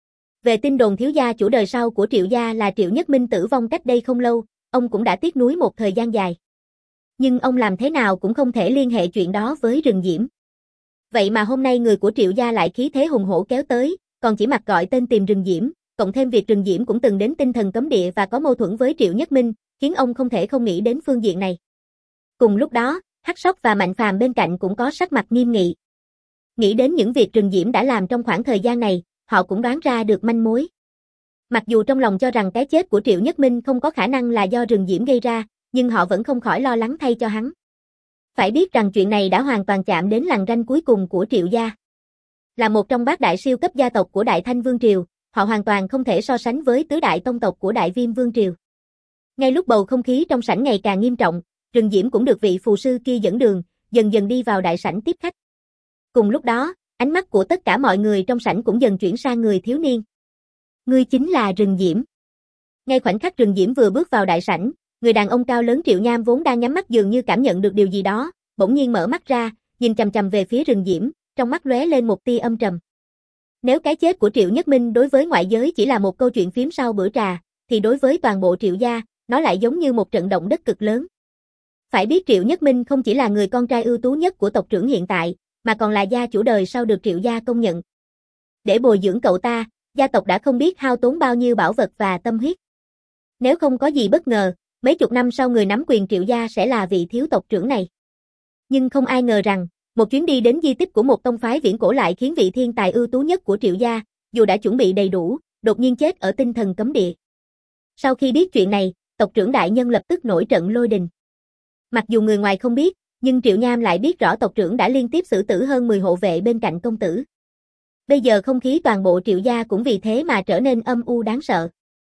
Về tin đồn thiếu gia chủ đời sau của Triệu gia là Triệu Nhất Minh tử vong cách đây không lâu, ông cũng đã tiếc nuối một thời gian dài. Nhưng ông làm thế nào cũng không thể liên hệ chuyện đó với Rừng Diễm. Vậy mà hôm nay người của Triệu gia lại khí thế hùng hổ kéo tới, còn chỉ mặt gọi tên tìm Rừng Diễm, cộng thêm việc Rừng Diễm cũng từng đến tinh thần cấm địa và có mâu thuẫn với Triệu Nhất Minh, khiến ông không thể không nghĩ đến phương diện này. Cùng lúc đó, Hắc Sóc và Mạnh Phàm bên cạnh cũng có sắc mặt nghiêm nghị. Nghĩ đến những việc Rừng Diễm đã làm trong khoảng thời gian này, họ cũng đoán ra được manh mối. Mặc dù trong lòng cho rằng cái chết của Triệu Nhất Minh không có khả năng là do Rừng Diễm gây ra, nhưng họ vẫn không khỏi lo lắng thay cho hắn. Phải biết rằng chuyện này đã hoàn toàn chạm đến lằn ranh cuối cùng của Triệu gia. Là một trong bát đại siêu cấp gia tộc của Đại Thanh Vương Triều, họ hoàn toàn không thể so sánh với tứ đại tông tộc của Đại Viêm Vương Triều. Ngay lúc bầu không khí trong sảnh ngày càng nghiêm trọng, Rừng Diễm cũng được vị phù sư kia dẫn đường, dần dần đi vào đại sảnh tiếp khách. Cùng lúc đó, ánh mắt của tất cả mọi người trong sảnh cũng dần chuyển sang người thiếu niên. Ngươi chính là Rừng Diễm. Ngay khoảnh khắc Rừng Diễm vừa bước vào đại sảnh, người đàn ông cao lớn Triệu Nham vốn đang nhắm mắt dường như cảm nhận được điều gì đó, bỗng nhiên mở mắt ra, nhìn chằm chằm về phía Rừng Diễm, trong mắt lóe lên một tia âm trầm. Nếu cái chết của Triệu Nhất Minh đối với ngoại giới chỉ là một câu chuyện phiếm sau bữa trà, thì đối với toàn bộ Triệu gia, nó lại giống như một trận động đất cực lớn. Phải biết Triệu Nhất Minh không chỉ là người con trai ưu tú nhất của tộc trưởng hiện tại, mà còn là gia chủ đời sau được Triệu gia công nhận. Để bồi dưỡng cậu ta, gia tộc đã không biết hao tốn bao nhiêu bảo vật và tâm huyết. Nếu không có gì bất ngờ, mấy chục năm sau người nắm quyền Triệu gia sẽ là vị thiếu tộc trưởng này. Nhưng không ai ngờ rằng, Một chuyến đi đến di tích của một tông phái viễn cổ lại khiến vị thiên tài ưu tú nhất của Triệu gia, dù đã chuẩn bị đầy đủ, đột nhiên chết ở tinh thần cấm địa. Sau khi biết chuyện này, tộc trưởng đại nhân lập tức nổi trận lôi đình. Mặc dù người ngoài không biết, nhưng Triệu Nham lại biết rõ tộc trưởng đã liên tiếp xử tử hơn 10 hộ vệ bên cạnh công tử. Bây giờ không khí toàn bộ Triệu gia cũng vì thế mà trở nên âm u đáng sợ.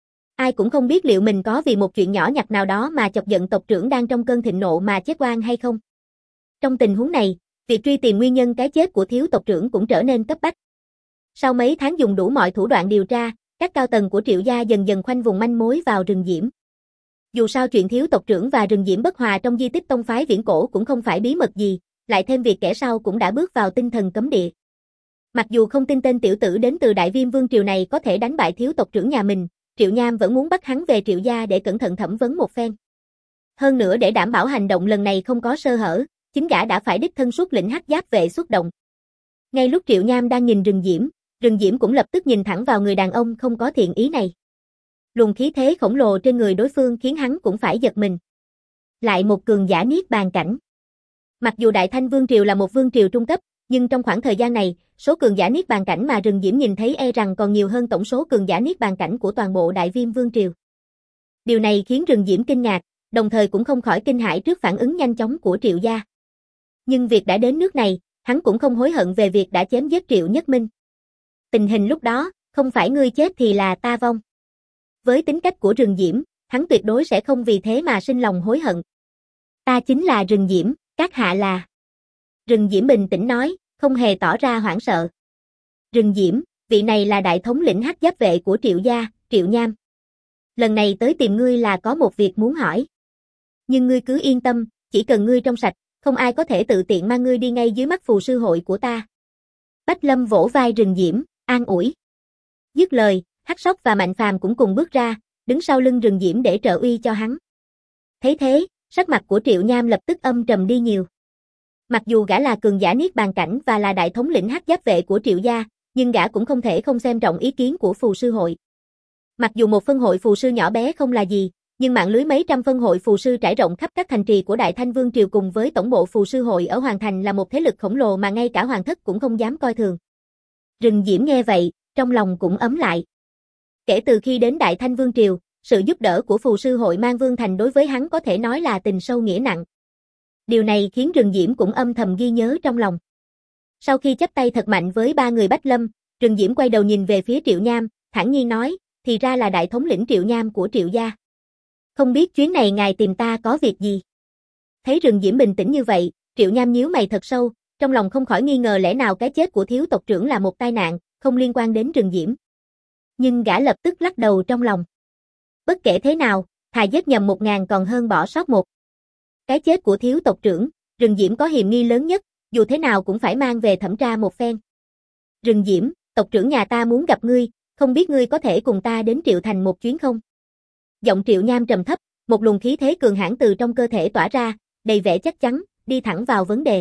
Ai cũng không biết liệu mình có vì một chuyện nhỏ nhặt nào đó mà chọc giận tộc trưởng đang trong cơn thịnh nộ mà chết oan hay không. Trong tình huống này, việc truy tìm nguyên nhân cái chết của thiếu tộc trưởng cũng trở nên cấp bách. Sau mấy tháng dùng đủ mọi thủ đoạn điều tra, các cao tầng của Triệu gia dần dần khoanh vùng manh mối vào Rừng Diễm. Dù sao chuyện thiếu tộc trưởng và Rừng Diễm bất hòa trong di tích tông phái viễn cổ cũng không phải bí mật gì, lại thêm việc kẻ sau cũng đã bước vào tinh thần cấm địa. Mặc dù không tin tên tiểu tử đến từ Đại Viêm Vương triều này có thể đánh bại thiếu tộc trưởng nhà mình, Triệu Nham vẫn muốn bắt hắn về Triệu gia để cẩn thận thẩm vấn một phen. Hơn nữa để đảm bảo hành động lần này không có sơ hở, chính gã đã phải đích thân xuất lĩnh Hắc Giáp vệ xuất động. Ngay lúc Triệu Nham đang nhìn Rừng Diễm cũng lập tức nhìn thẳng vào người đàn ông không có thiện ý này. Luồng khí thế khổng lồ trên người đối phương khiến hắn cũng phải giật mình. Lại một cường giả niết bàn cảnh. Mặc dù Đại Thanh Vương triều là một vương triều trung cấp, nhưng trong khoảng thời gian này, số cường giả niết bàn cảnh mà Rừng Diễm nhìn thấy e rằng còn nhiều hơn tổng số cường giả niết bàn cảnh của toàn bộ Đại Viêm Vương triều. Điều này khiến Rừng Diễm kinh ngạc, đồng thời cũng không khỏi kinh hãi trước phản ứng nhanh chóng của Triệu gia. Nhưng việc đã đến nước này, hắn cũng không hối hận về việc đã chém giết Triệu Nhất Minh. Tình hình lúc đó, không phải ngươi chết thì là ta vong. Với tính cách của Rừng Diễm, hắn tuyệt đối sẽ không vì thế mà sinh lòng hối hận. Ta chính là Rừng Diễm, các hạ là. Rừng Diễm bình tĩnh nói, không hề tỏ ra hoảng sợ. Rừng Diễm, vị này là đại thống lĩnh Hắc Giáp vệ của Triệu gia, Triệu Nham. Lần này tới tìm ngươi là có một việc muốn hỏi. Nhưng ngươi cứ yên tâm, chỉ cần ngươi trong sạch, không ai có thể tự tiện mang ngươi đi ngay dưới mắt phù sư hội của ta. Bách Lâm vỗ vai Rừng Diễm, an ủi. Dứt lời, Hắc Sóc và Mạnh Phàm cũng cùng bước ra, đứng sau lưng Rừng Diễm để trợ uy cho hắn. Thấy thế, sắc mặt của Triệu Nham lập tức âm trầm đi nhiều. Mặc dù gã là cường giả niết bàn cảnh và là đại thống lĩnh Hắc Giáp vệ của Triệu gia, nhưng gã cũng không thể không xem trọng ý kiến của phù sư hội. Mặc dù một phân hội phù sư nhỏ bé không là gì, nhưng mạng lưới mấy trăm phân hội phù sư trải rộng khắp các thành trì của Đại Thanh Vương triều cùng với tổng bộ phù sư hội ở Hoàng Thành là một thế lực khổng lồ mà ngay cả hoàng thất cũng không dám coi thường. Rừng Diễm nghe vậy, trong lòng cũng ấm lại. Kể từ khi đến Đại Thanh Vương triều, sự giúp đỡ của phù sư hội Mang Vương Thành đối với hắn có thể nói là tình sâu nghĩa nặng. Điều này khiến Rừng Diễm cũng âm thầm ghi nhớ trong lòng. Sau khi chắp tay thật mạnh với ba người Bách Lâm, Rừng Diễm quay đầu nhìn về phía Triệu Nham, thản nhiên nói, thì ra là đại thống lĩnh Triệu Nham của Triệu gia. Không biết chuyến này ngài tìm ta có việc gì? Thấy Rừng Diễm bình tĩnh như vậy, Triệu Nham nhíu mày thật sâu, trong lòng không khỏi nghi ngờ lẽ nào cái chết của thiếu tộc trưởng là một tai nạn, không liên quan đến Rừng Diễm. Nhưng gã lập tức lắc đầu trong lòng. Bất kể thế nào, thà giết nhầm 1000 còn hơn bỏ sót một. Cái chết của thiếu tộc trưởng, Rừng Diễm có hiểm nghi lớn nhất, dù thế nào cũng phải mang về thẩm tra một phen. Rừng Diễm, tộc trưởng nhà ta muốn gặp ngươi, không biết ngươi có thể cùng ta đến Triệu Thành một chuyến không? Giọng Triệu Nham trầm thấp, một luồng khí thế cường hãn từ trong cơ thể tỏa ra, đầy vẻ chắc chắn, đi thẳng vào vấn đề.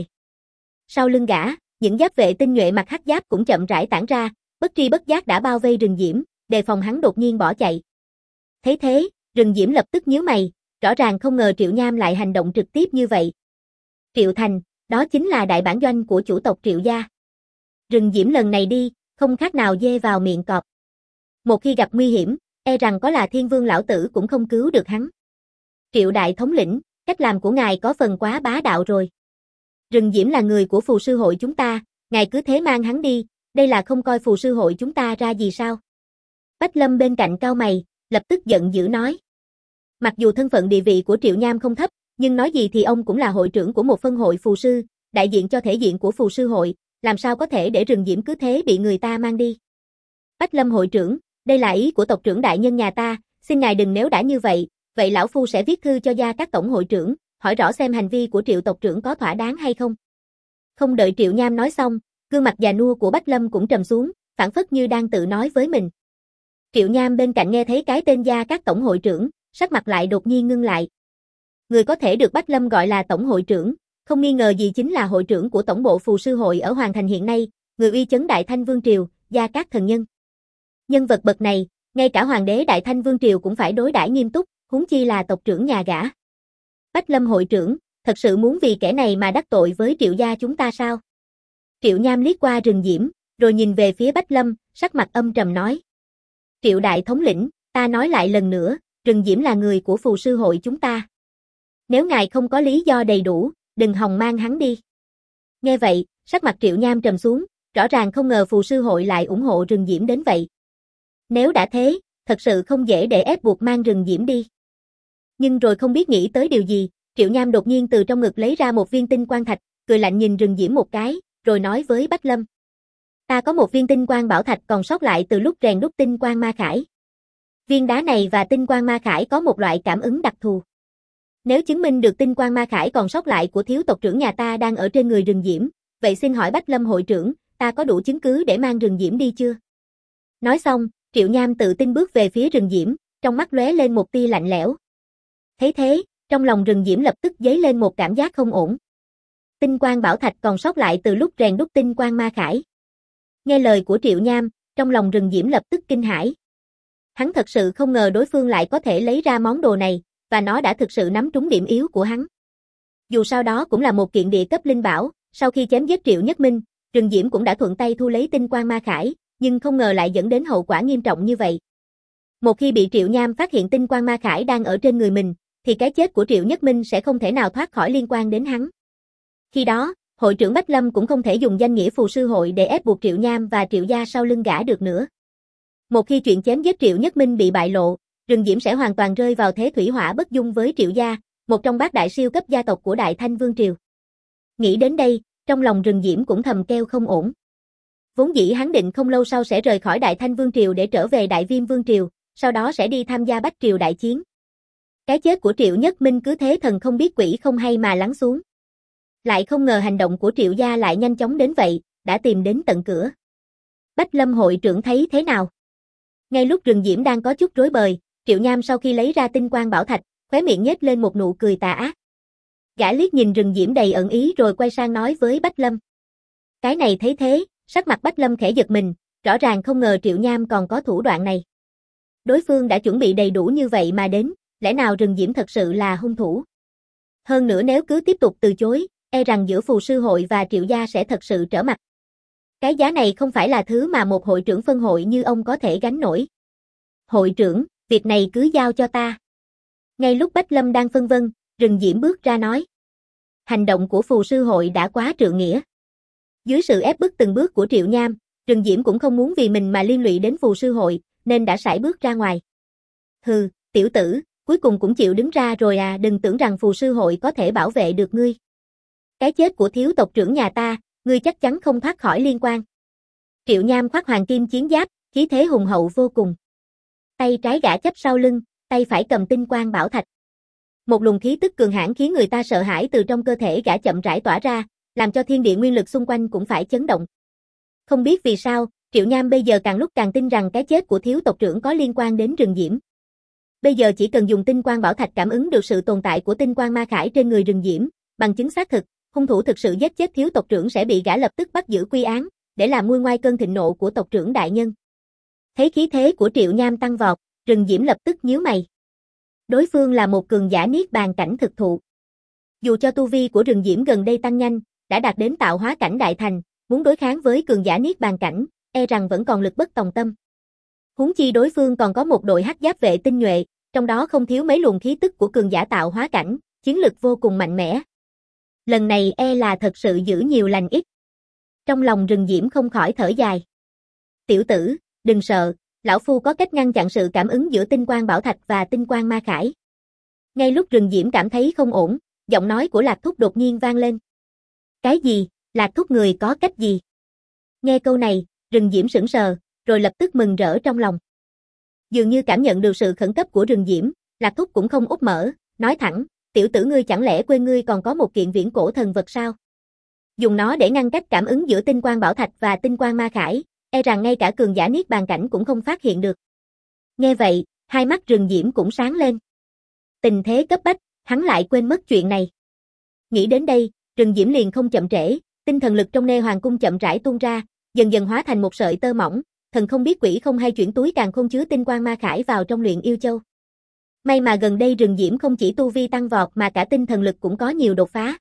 Sau lưng gã, những giáp vệ tinh nhuệ mặc hắc giáp cũng chậm rãi tản ra, bất tri bất giác đã bao vây Rừng Diễm, đề phòng hắn đột nhiên bỏ chạy. Thấy thế, Rừng Diễm lập tức nhíu mày, rõ ràng không ngờ Triệu Nham lại hành động trực tiếp như vậy. Triệu Thành, đó chính là đại bản doanh của chủ tộc Triệu gia. Rừng Diễm lần này đi, không khác nào dê vào miệng cọp. Một khi gặp nguy hiểm, e rằng có là Thiên Vương lão tử cũng không cứu được hắn. Triệu đại thống lĩnh, cách làm của ngài có phần quá bá đạo rồi. Rừng Diễm là người của phù sư hội chúng ta, ngài cứ thế mang hắn đi, đây là không coi phù sư hội chúng ta ra gì sao? Bách Lâm bên cạnh cau mày, lập tức giận dữ nói. Mặc dù thân phận địa vị của Triệu Nham không thấp, nhưng nói gì thì ông cũng là hội trưởng của một phân hội phù sư, đại diện cho thể diện của phù sư hội, làm sao có thể để Rừng Diễm cứ thế bị người ta mang đi. Bách Lâm hội trưởng, đây là ý của tộc trưởng đại nhân nhà ta, xin ngài đừng, nếu đã như vậy, vậy lão phu sẽ viết thư cho gia các tổng hội trưởng, hỏi rõ xem hành vi của Triệu tộc trưởng có thỏa đáng hay không. Không đợi Triệu Nham nói xong, gương mặt già nua của Bách Lâm cũng trầm xuống, phảng phất như đang tự nói với mình. Triệu Nham bên cạnh nghe thấy cái tên gia các tổng hội trưởng, sắc mặt lại đột nhiên ngưng lại. Người có thể được Bách Lâm gọi là tổng hội trưởng, không nghi ngờ gì chính là hội trưởng của tổng bộ phù sư hội ở Hoàng Thành hiện nay, người uy chấn Đại Thanh Vương triều, Gia Cát Thần Nhân. Nhân vật bậc này, ngay cả hoàng đế Đại Thanh Vương triều cũng phải đối đãi nghiêm túc, huống chi là tộc trưởng nhà gã. Bách Lâm hội trưởng, thật sự muốn vì kẻ này mà đắc tội với Triệu gia chúng ta sao? Triệu Nham liếc qua Rừng Diễm, rồi nhìn về phía Bách Lâm, sắc mặt âm trầm nói. Triệu đại thống lĩnh, ta nói lại lần nữa, Rừng Diễm là người của phù sư hội chúng ta. Nếu ngài không có lý do đầy đủ, đừng hòng mang hắn đi. Nghe vậy, sắc mặt Triệu Nham trầm xuống, rõ ràng không ngờ phù sư hội lại ủng hộ Rừng Diễm đến vậy. Nếu đã thế, thật sự không dễ để ép buộc mang Rừng Diễm đi. Nhưng rồi không biết nghĩ tới điều gì, Triệu Nham đột nhiên từ trong ngực lấy ra một viên tinh quang thạch, cười lạnh nhìn Rừng Diễm một cái, rồi nói với Bách Lâm. Ta có một viên tinh quang bảo thạch còn sót lại từ lúc rèn đúc tinh quang ma khải. Viên đá này và tinh quang ma khải có một loại cảm ứng đặc thù. Nếu chứng minh được tinh quang ma khải còn sót lại của thiếu tộc trưởng nhà ta đang ở trên người Rừng Diễm, vậy xin hỏi Bách Lâm hội trưởng, ta có đủ chứng cứ để mang Rừng Diễm đi chưa? Nói xong, Triệu Nham tự tin bước về phía Rừng Diễm, trong mắt lóe lên một tia lạnh lẽo. Thấy thế, trong lòng Rừng Diễm lập tức dấy lên một cảm giác không ổn. Tinh quang bảo thạch còn sót lại từ lúc rèn đúc tinh quang ma khải. Nghe lời của Triệu Nham, trong lòng Rừng Diễm lập tức kinh hãi. Hắn thật sự không ngờ đối phương lại có thể lấy ra món đồ này, và nó đã thực sự nắm trúng điểm yếu của hắn. Dù sao đó cũng là một kiện địa cấp linh bảo, sau khi chém giết Triệu Nhất Minh, Rừng Diễm cũng đã thuận tay thu lấy tinh quang ma khải, nhưng không ngờ lại dẫn đến hậu quả nghiêm trọng như vậy. Một khi bị Triệu Nham phát hiện tinh quang ma khải đang ở trên người mình, thì cái chết của Triệu Nhất Minh sẽ không thể nào thoát khỏi liên quan đến hắn. Khi đó, hội trưởng Bách Lâm cũng không thể dùng danh nghĩa phù sư hội để ép buộc Triệu Nham và Triệu gia sau lưng gã được nữa. Một khi chuyện chém giết Triệu Nhất Minh bị bại lộ, Rừng Diễm sẽ hoàn toàn rơi vào thế thủy hỏa bất dung với Triệu gia, một trong bát đại siêu cấp gia tộc của Đại Thanh Vương triều. Nghĩ đến đây, trong lòng Rừng Diễm cũng thầm kêu không ổn. Vốn dĩ hắn định không lâu sau sẽ rời khỏi Đại Thanh Vương triều để trở về Đại Viêm Vương triều, sau đó sẽ đi tham gia Bách triều đại chiến. Cái chết của Triệu Nhất Minh cứ thế thần không biết quỷ không hay mà lắng xuống. Lại không ngờ hành động của Triệu gia lại nhanh chóng đến vậy, đã tìm đến tận cửa. Bách Lâm hội trưởng thấy thế nào? Ngay lúc Rừng Diễm đang có chút rối bời, Triệu Nham sau khi lấy ra tinh quang bảo thạch, khóe miệng nhếch lên một nụ cười tà ác. Gã liếc nhìn Rừng Diễm đầy ẩn ý rồi quay sang nói với Bách Lâm. Cái này thấy thế, sắc mặt Bách Lâm khẽ giật mình, rõ ràng không ngờ Triệu Nham còn có thủ đoạn này. Đối phương đã chuẩn bị đầy đủ như vậy mà đến, lẽ nào Rừng Diễm thật sự là hung thủ? Hơn nữa nếu cứ tiếp tục từ chối, e rằng giữa phù sư hội và Triệu gia sẽ thật sự trở mặt. Cái giá này không phải là thứ mà một hội trưởng phân hội như ông có thể gánh nổi. Hội trưởng, việc này cứ giao cho ta. Ngay lúc Bách Lâm đang phân vân, Rừng Diễm bước ra nói. Hành động của phù sư hội đã quá trượng nghĩa. Dưới sự ép bức từng bước của Triệu Nham, Rừng Diễm cũng không muốn vì mình mà liên lụy đến phù sư hội, nên đã sải bước ra ngoài. Hừ, tiểu tử, cuối cùng cũng chịu đứng ra rồi à, đừng tưởng rằng phù sư hội có thể bảo vệ được ngươi. Cái chết của thiếu tộc trưởng nhà ta, ngươi chắc chắn không thoát khỏi liên quan. Triệu Nham khoác hoàng kim chiến giáp, khí thế hùng hậu vô cùng. Tay trái gã chắp sau lưng, tay phải cầm tinh quang bảo thạch. Một luồng khí tức cường hãn khiến người ta sợ hãi từ trong cơ thể gã chậm rãi tỏa ra, làm cho thiên địa nguyên lực xung quanh cũng phải chấn động. Không biết vì sao, Triệu Nham bây giờ càng lúc càng tin rằng cái chết của thiếu tộc trưởng có liên quan đến Rừng Diễm. Bây giờ chỉ cần dùng tinh quang bảo thạch cảm ứng được sự tồn tại của tinh quang ma khải trên người Rừng Diễm, bằng chứng xác thực, hung thủ thực sự giết chết thiếu tộc trưởng sẽ bị gã lập tức bắt giữ quy án, để làm nguôi ngoai cơn thịnh nộ của tộc trưởng đại nhân. Thấy khí thế của Triệu Nham tăng vọt, Rừng Diễm lập tức nhíu mày. Đối phương là một cường giả niết bàn cảnh thực thụ. Dù cho tu vi của Rừng Diễm gần đây tăng nhanh, đã đạt đến tạo hóa cảnh đại thành, muốn đối kháng với cường giả niết bàn cảnh, e rằng vẫn còn lực bất tòng tâm. Huống chi đối phương còn có một đội hắc giáp vệ tinh nhuệ, trong đó không thiếu mấy luồng khí tức của cường giả tạo hóa cảnh, chiến lực vô cùng mạnh mẽ. Lần này e là thật sự giữ nhiều lành ít. Trong lòng Rừng Diễm không khỏi thở dài. Tiểu tử, đừng sợ, lão phu có cách ngăn chặn sự cảm ứng giữa tinh quang bảo thạch và tinh quang ma khải. Ngay lúc Rừng Diễm cảm thấy không ổn, giọng nói của Lạc Thúc đột nhiên vang lên. Cái gì? Lạc Thúc người có cách gì? Nghe câu này, Rừng Diễm sững sờ, rồi lập tức mừng rỡ trong lòng. Dường như cảm nhận được sự khẩn cấp của Rừng Diễm, Lạc Thúc cũng không úp mở, nói thẳng, tiểu tử ngươi chẳng lẽ quên ngươi còn có một kiện viễn cổ thần vật sao? Dùng nó để ngăn cách cảm ứng giữa tinh quang bảo thạch và tinh quang ma khải, e rằng ngay cả cường giả niết bàn cảnh cũng không phát hiện được. Nghe vậy, hai mắt Rừng Diễm cũng sáng lên. Tình thế cấp bách, hắn lại quên mất chuyện này. Nghĩ đến đây, Rừng Diễm liền không chậm trễ, tinh thần lực trong Nê Hoàng cung chậm rãi tuôn ra, dần dần hóa thành một sợi tơ mỏng, thần không biết quỷ không hay chuyển túi càn khôn chứa tinh quang ma khải vào trong Luyện Yêu Châu. May mà gần đây Rừng Diễm không chỉ tu vi tăng vọt mà cả tinh thần lực cũng có nhiều đột phá.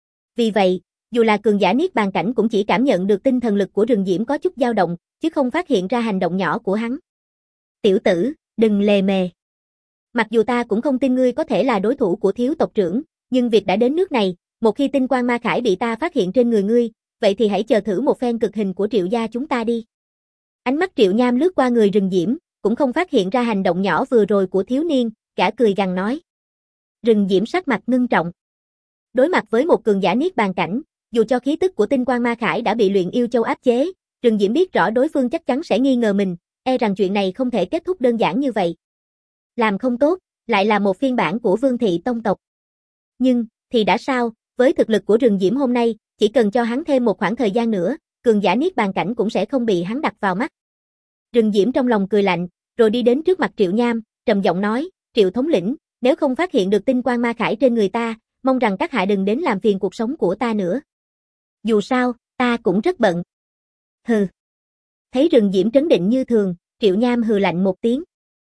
Vì vậy, dù là cường giả niết bàn cảnh cũng chỉ cảm nhận được tinh thần lực của Rừng Diễm có chút dao động, chứ không phát hiện ra hành động nhỏ của hắn. Tiểu tử, đừng lề mề. Mặc dù ta cũng không tin ngươi có thể là đối thủ của thiếu tộc trưởng, nhưng việc đã đến nước này, một khi tinh quang ma khải bị ta phát hiện trên người ngươi, vậy thì hãy chờ thử một phen cực hình của Triệu gia chúng ta đi. Ánh mắt Triệu Nham lướt qua người Rừng Diễm, cũng không phát hiện ra hành động nhỏ vừa rồi của thiếu niên, gã cười gằn nói. Rừng Diễm sắc mặt ngưng trọng. Đối mặt với một cường giả niết bàn cảnh, dù cho khí tức của tinh quang ma khải đã bị luyện yêu châu áp chế, Rừng Diễm biết rõ đối phương chắc chắn sẽ nghi ngờ mình, e rằng chuyện này không thể kết thúc đơn giản như vậy. Làm không tốt, lại là một phiên bản của Vương thị tông tộc. Nhưng, thì đã sao, với thực lực của Rừng Diễm hôm nay, chỉ cần cho hắn thêm một khoảng thời gian nữa, cường giả niết bàn cảnh cũng sẽ không bị hắn đặt vào mắt. Rừng Diễm trong lòng cười lạnh, rồi đi đến trước mặt Triệu Nham, trầm giọng nói, Triệu thống lĩnh, nếu không phát hiện được tinh quang ma khải trên người ta, mong rằng các hạ đừng đến làm phiền cuộc sống của ta nữa. Dù sao, ta cũng rất bận. Hừ. Thấy Rừng Diễm trấn định như thường, Triệu Nham hừ lạnh một tiếng.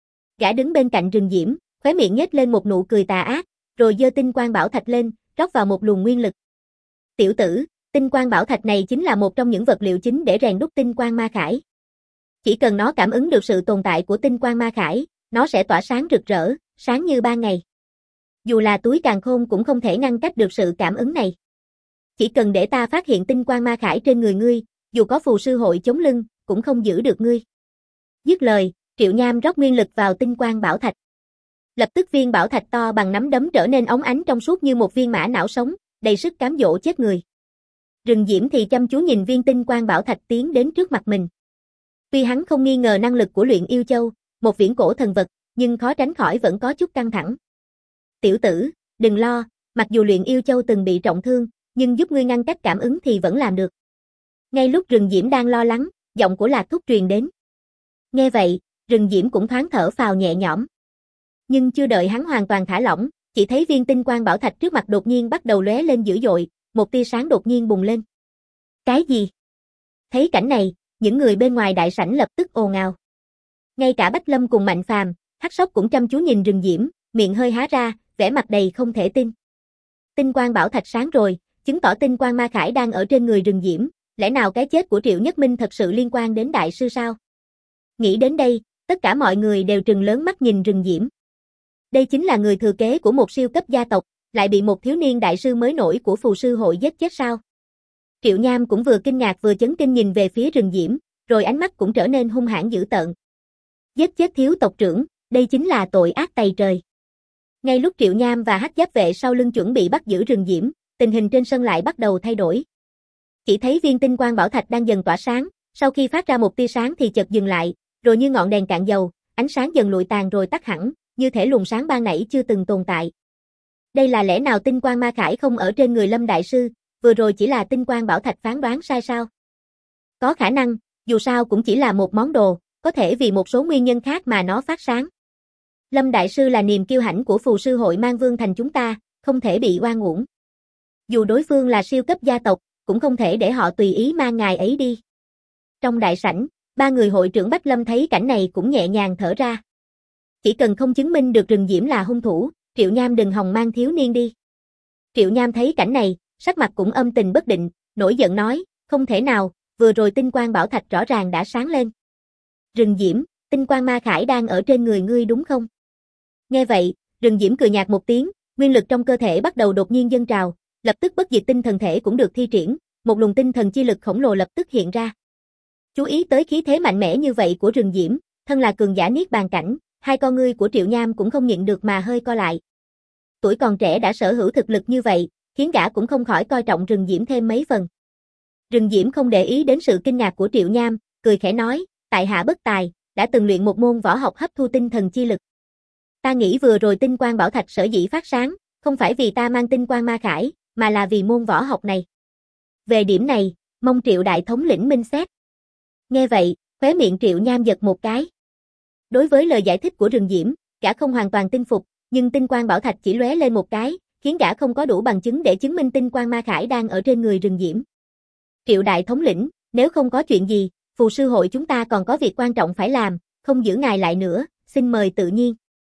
Gã đứng bên cạnh Rừng Diễm, khóe miệng nhếch lên một nụ cười tà ác, rồi giơ tinh quang bảo thạch lên, rót vào một luồng nguyên lực. Tiểu tử, tinh quang bảo thạch này chính là một trong những vật liệu chính để rèn đúc tinh quang ma khải. Chỉ cần nó cảm ứng được sự tồn tại của tinh quang ma khải, nó sẽ tỏa sáng rực rỡ, sáng như ban ngày. Dù là túi càn khôn cũng không thể ngăn cách được sự cảm ứng này. Chỉ cần để ta phát hiện tinh quang ma khải trên người ngươi, dù có phù sư hội chống lưng, cũng không giữ được ngươi. Dứt lời, Triệu Nham rót nguyên lực vào tinh quang bảo thạch. Lập tức viên bảo thạch to bằng nắm đấm trở nên óng ánh trong suốt như một viên mã não sống, đầy sức cám dỗ chết người. Rừng Diễm thì chăm chú nhìn viên tinh quang bảo thạch tiến đến trước mặt mình. Tuy hắn không nghi ngờ năng lực của luyện yêu châu, một viễn cổ thần vật, nhưng khó tránh khỏi vẫn có chút căng thẳng. Tiểu tử, đừng lo, mặc dù luyện yêu châu từng bị trọng thương, nhưng giúp ngươi ngăn cách cảm ứng thì vẫn làm được. Ngay lúc Rừng Diễm đang lo lắng, giọng của Lạc Thúc truyền đến. Nghe vậy, Rừng Diễm cũng thoáng thở phào nhẹ nhõm. Nhưng chưa đợi hắn hoàn toàn thả lỏng, chỉ thấy viên tinh quang bảo thạch trước mặt đột nhiên bắt đầu lóe lên dữ dội, một tia sáng đột nhiên bùng lên. Cái gì? Thấy cảnh này, những người bên ngoài đại sảnh lập tức ồn ào. Ngay cả Bách Lâm cùng Mạnh Phàm, Hắc Sóc cũng chăm chú nhìn Rừng Diễm, miệng hơi há ra, vẻ mặt đầy không thể tin. Tinh quang bảo thạch sáng rồi, chứng tỏ tinh quang ma khải đang ở trên người Rừng Diễm, lẽ nào cái chết của Triệu Nhất Minh thật sự liên quan đến đại sư sao? Nghĩ đến đây, tất cả mọi người đều trừng lớn mắt nhìn Rừng Diễm. Đây chính là người thừa kế của một siêu cấp gia tộc, lại bị một thiếu niên đại sư mới nổi của phù sư hội giết chết sao? Triệu Nham cũng vừa kinh ngạc vừa chấn kinh nhìn về phía Rừng Diễm, rồi ánh mắt cũng trở nên hung hãn dữ tợn. Giết chết thiếu tộc trưởng, đây chính là tội ác tày trời. Ngay lúc Triệu Nham và Hắc Giáp vệ sau lưng chuẩn bị bắt giữ Rừng Diễm, tình hình trên sân lại bắt đầu thay đổi. Chỉ thấy viên tinh quang bảo thạch đang dần tỏa sáng, sau khi phát ra một tia sáng thì chợt dừng lại, rồi như ngọn đèn cạn dầu, ánh sáng dần lụi tàn rồi tắt hẳn, như thể luồng sáng ban nãy chưa từng tồn tại. Đây là lẽ nào tinh quang ma khải không ở trên người Lâm đại sư, vừa rồi chỉ là tinh quang bảo thạch phán đoán sai sao? Có khả năng, dù sao cũng chỉ là một món đồ, có thể vì một số nguyên nhân khác mà nó phát sáng. Lâm đại sư là niềm kiêu hãnh của phù sư hội Mang Vương thành chúng ta, không thể bị oan uổng. Dù đối phương là siêu cấp gia tộc, cũng không thể để họ tùy ý mang ngài ấy đi. Trong đại sảnh, ba người hội trưởng Bách Lâm thấy cảnh này cũng nhẹ nhàng thở ra. Chỉ cần không chứng minh được Rừng Diễm là hung thủ, Triệu Nham đừng hòng mang thiếu niên đi. Triệu Nham thấy cảnh này, sắc mặt cũng âm tình bất định, nổi giận nói, không thể nào, vừa rồi tinh quang bảo thạch rõ ràng đã sáng lên. Rừng Diễm, tinh quang ma khải đang ở trên người ngươi đúng không? Nghe vậy, Rừng Diễm cười nhạt một tiếng, nguyên lực trong cơ thể bắt đầu đột nhiên dâng trào, lập tức bất diệt tinh thần thể cũng được thi triển, một luồng tinh thần chi lực khổng lồ lập tức hiện ra. Chú ý tới khí thế mạnh mẽ như vậy của Rừng Diễm, thân là cường giả niết bàn cảnh, hai con ngươi của Triệu Nham cũng không nhịn được mà hơi co lại. Tuổi còn trẻ đã sở hữu thực lực như vậy, khiến gã cũng không khỏi coi trọng Rừng Diễm thêm mấy phần. Rừng Diễm không để ý đến sự kinh ngạc của Triệu Nham, cười khẽ nói, tại hạ bất tài, đã từng luyện một môn võ học hấp thu tinh thần chi lực. Ta nghĩ vừa rồi tinh quang bảo thạch sở dĩ phát sáng, không phải vì ta mang tinh quang ma khải, mà là vì môn võ học này. Về điểm này, mong Triệu đại thống lĩnh minh xét. Nghe vậy, khóe miệng Triệu Nham giật một cái. Đối với lời giải thích của Rừng Diễm, gã không hoàn toàn tin phục, nhưng tinh quang bảo thạch chỉ lóe lên một cái, khiến gã không có đủ bằng chứng để chứng minh tinh quang ma khải đang ở trên người Rừng Diễm. Triệu đại thống lĩnh, nếu không có chuyện gì, phù sư hội chúng ta còn có việc quan trọng phải làm, không giữ ngài lại nữa, xin mời tự nhiên.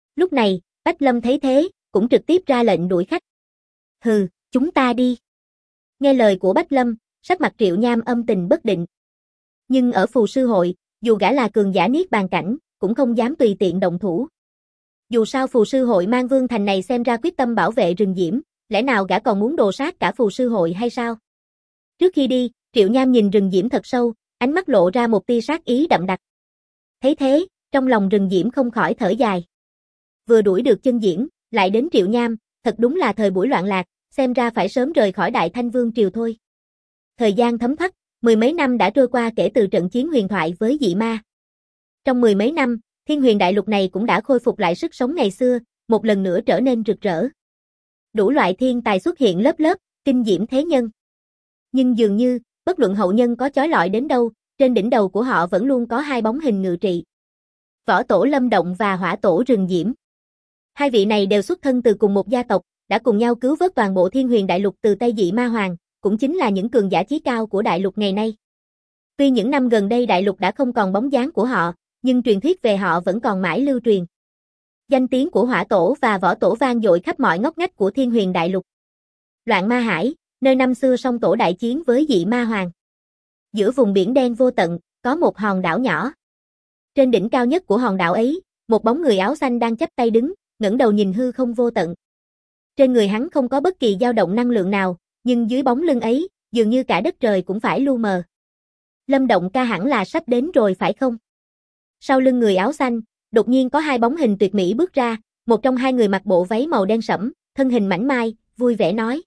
Lúc này, Bách Lâm thấy thế, cũng trực tiếp ra lệnh đuổi khách. Hừ, chúng ta đi. Nghe lời của Bách Lâm, sắc mặt Triệu Nham âm tình bất định. Nhưng ở phù sư hội, dù gã là cường giả niết bàn cảnh, cũng không dám tùy tiện động thủ. Dù sao phù sư hội mang vương thành này xem ra quyết tâm bảo vệ rừng diễm, lẽ nào gã còn muốn đồ sát cả phù sư hội hay sao? Trước khi đi, Triệu Nham nhìn rừng diễm thật sâu, ánh mắt lộ ra một tia sát ý đậm đặc. Thấy thế, trong lòng rừng diễm không khỏi thở dài. Vừa đuổi được chân diễn, lại đến Triệu Nham, thật đúng là thời buổi loạn lạc, xem ra phải sớm rời khỏi Đại Thanh Vương triều thôi. Thời gian thấm thoát, mười mấy năm đã trôi qua kể từ trận chiến huyền thoại với dị ma. Trong mười mấy năm, Thiên Huyền Đại Lục này cũng đã khôi phục lại sức sống ngày xưa, một lần nữa trở nên rực rỡ. Đủ loại thiên tài xuất hiện lớp lớp, kinh diễm thế nhân. Nhưng dường như, bất luận hậu nhân có chói lọi đến đâu, trên đỉnh đầu của họ vẫn luôn có hai bóng hình ngự trị. Võ Tổ Lâm Động và Hỏa Tổ Rừng Diễm. Hai vị này đều xuất thân từ cùng một gia tộc, đã cùng nhau cứu vớt toàn bộ Thiên Huyền Đại Lục từ tay dị ma hoàng, cũng chính là những cường giả chí cao của đại lục ngày nay. Tuy những năm gần đây đại lục đã không còn bóng dáng của họ, nhưng truyền thuyết về họ vẫn còn mãi lưu truyền. Danh tiếng của Hỏa Tổ và Võ Tổ vang dội khắp mọi ngóc ngách của Thiên Huyền Đại Lục. Loạn Ma Hải, nơi năm xưa song tổ đại chiến với dị ma hoàng. Giữa vùng biển đen vô tận, có một hòn đảo nhỏ. Trên đỉnh cao nhất của hòn đảo ấy, một bóng người áo xanh đang chắp tay đứng, ngẩng đầu nhìn hư không vô tận. Trên người hắn không có bất kỳ dao động năng lượng nào, nhưng dưới bóng lưng ấy, dường như cả đất trời cũng phải lu mờ. Lâm Động ca hẳn là sắp đến rồi phải không? Sau lưng người áo xanh, đột nhiên có hai bóng hình tuyệt mỹ bước ra, một trong hai người mặc bộ váy màu đen sẫm, thân hình mảnh mai, vui vẻ nói.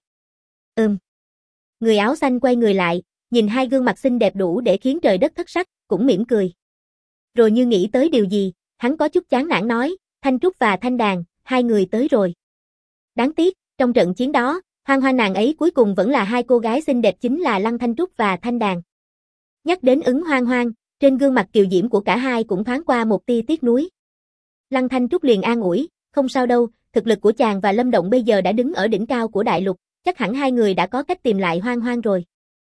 Người áo xanh quay người lại, nhìn hai gương mặt xinh đẹp đủ để khiến trời đất thất sắc, cũng mỉm cười. Rồi như nghĩ tới điều gì, hắn có chút chán nản nói, Thanh Trúc và Thanh Đàn, hai người tới rồi. Đáng tiếc, trong trận chiến đó, Hoang Hoang nàng ấy cuối cùng vẫn là hai cô gái xinh đẹp chính là Lăng Thanh Trúc và Thanh Đàn. Nhắc đến Ứng Hoang Hoang, trên gương mặt kiều diễm của cả hai cũng thoáng qua một tia tiếc nuối. Lăng Thanh Trúc liền an ủi, không sao đâu, thực lực của chàng và Lâm Động bây giờ đã đứng ở đỉnh cao của đại lục, chắc hẳn hai người đã có cách tìm lại Hoang Hoang rồi.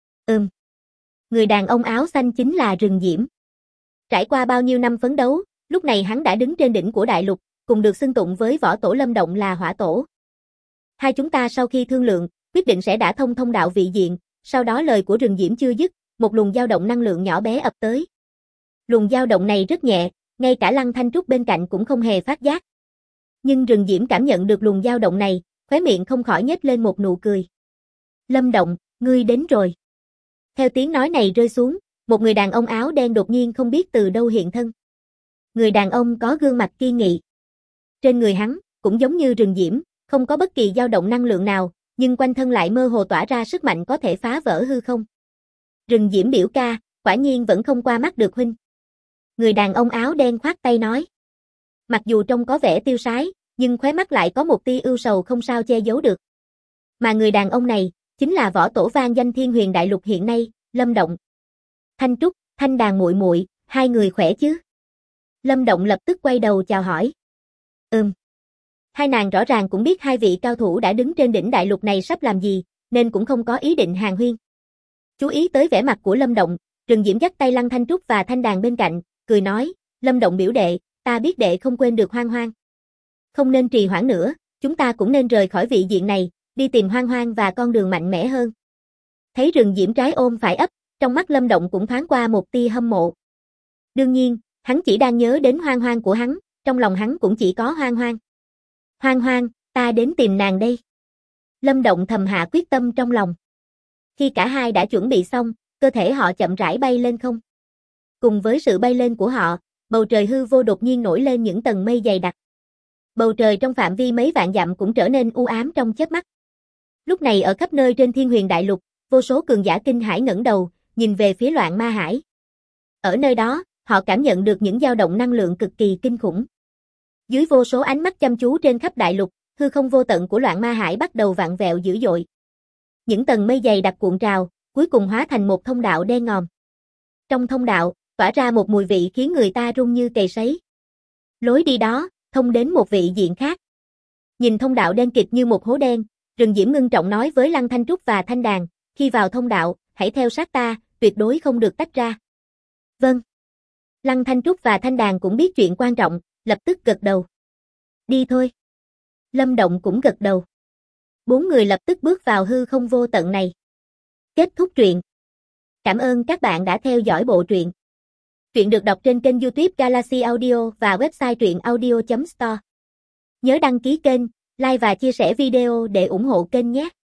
Người đàn ông áo xanh chính là Rừng Diễm. Trải qua bao nhiêu năm phấn đấu, lúc này hắn đã đứng trên đỉnh của đại lục, cùng được xưng tụng với Võ Tổ Lâm Động là Hỏa Tổ. Hai chúng ta sau khi thương lượng, quyết định sẽ đả thông thông đạo vị diện, sau đó lời của Rừng Diễm chưa dứt, một luồng dao động năng lượng nhỏ bé ập tới. Luồng dao động này rất nhẹ, ngay cả Lăng Thanh Trúc bên cạnh cũng không hề phát giác. Nhưng Rừng Diễm cảm nhận được luồng dao động này, khóe miệng không khỏi nhếch lên một nụ cười. Lâm Động, ngươi đến rồi. Theo tiếng nói này rơi xuống, một người đàn ông áo đen đột nhiên không biết từ đâu hiện thân. Người đàn ông có gương mặt kiên nghị. Trên người hắn, cũng giống như Rừng Diễm, không có bất kỳ dao động năng lượng nào, nhưng quanh thân lại mơ hồ tỏa ra sức mạnh có thể phá vỡ hư không. Rừng Diễm biểu ca, quả nhiên vẫn không qua mắt được huynh. Người đàn ông áo đen khoát tay nói. Mặc dù trông có vẻ tiêu sái, nhưng khóe mắt lại có một tia ưu sầu không sao che giấu được. Mà người đàn ông này, chính là Võ Tổ vang danh Thiên Huyền Đại Lục hiện nay, Lâm Động. Thanh Trúc, Thanh Đàn muội muội, hai người khỏe chứ? Lâm Động lập tức quay đầu chào hỏi. Hai nàng rõ ràng cũng biết hai vị cao thủ đã đứng trên đỉnh đại lục này sắp làm gì, nên cũng không có ý định hàn huyên. Chú ý tới vẻ mặt của Lâm Động, Rừng Diễm dắt tay Lăng Thanh Trúc và Thanh Đàn bên cạnh, cười nói, Lâm Động biểu đệ, ta biết đệ không quên được Hoang Hoang. Không nên trì hoãn nữa, chúng ta cũng nên rời khỏi vị diện này, đi tìm Hoang Hoang và con đường mạnh mẽ hơn. Thấy Rừng Diễm trái ôm phải ấp, trong mắt Lâm Động cũng thoáng qua một tia hâm mộ. Đương nhiên, hắn chỉ đang nhớ đến Hoang Hoang của hắn, trong lòng hắn cũng chỉ có Hoang Hoang. Hoang Hoang, ta đến tìm nàng đây. Lâm Động thầm hạ quyết tâm trong lòng. Khi cả hai đã chuẩn bị xong, cơ thể họ chậm rãi bay lên không. Cùng với sự bay lên của họ, bầu trời hư vô đột nhiên nổi lên những tầng mây dày đặc. Bầu trời trong phạm vi mấy vạn dặm cũng trở nên u ám trong chớp mắt. Lúc này ở khắp nơi trên Thiên Huyền Đại Lục, vô số cường giả kinh hãi ngẩng đầu, nhìn về phía Loạn Ma Hải. Ở nơi đó, họ cảm nhận được những dao động năng lượng cực kỳ kinh khủng. Dưới vô số ánh mắt chăm chú trên khắp đại lục, hư không vô tận của Loạn Ma Hải bắt đầu vặn vẹo dữ dội. Những tầng mây dày đặc cuộn trào, cuối cùng hóa thành một thông đạo đen ngòm. Trong thông đạo, tỏa ra một mùi vị khiến người ta run như cầy sấy. Lối đi đó, thông đến một vị diện khác. Nhìn thông đạo đen kịt như một hố đen, Rừng Diễm ngưng trọng nói với Lăng Thanh Trúc và Thanh Đàn, khi vào thông đạo, hãy theo sát ta, tuyệt đối không được tách ra. Vâng. Lăng Thanh Trúc và Thanh Đàn cũng biết chuyện quan trọng, lập tức gật đầu. Đi thôi. Lâm Động cũng gật đầu. 4 người lập tức bước vào hư không vô tận này. Kết thúc truyện. Cảm ơn các bạn đã theo dõi bộ truyện. Truyện được đọc trên kênh YouTube Galaxy Audio và website truyệnaudio.store. Nhớ đăng ký kênh, like và chia sẻ video để ủng hộ kênh nhé.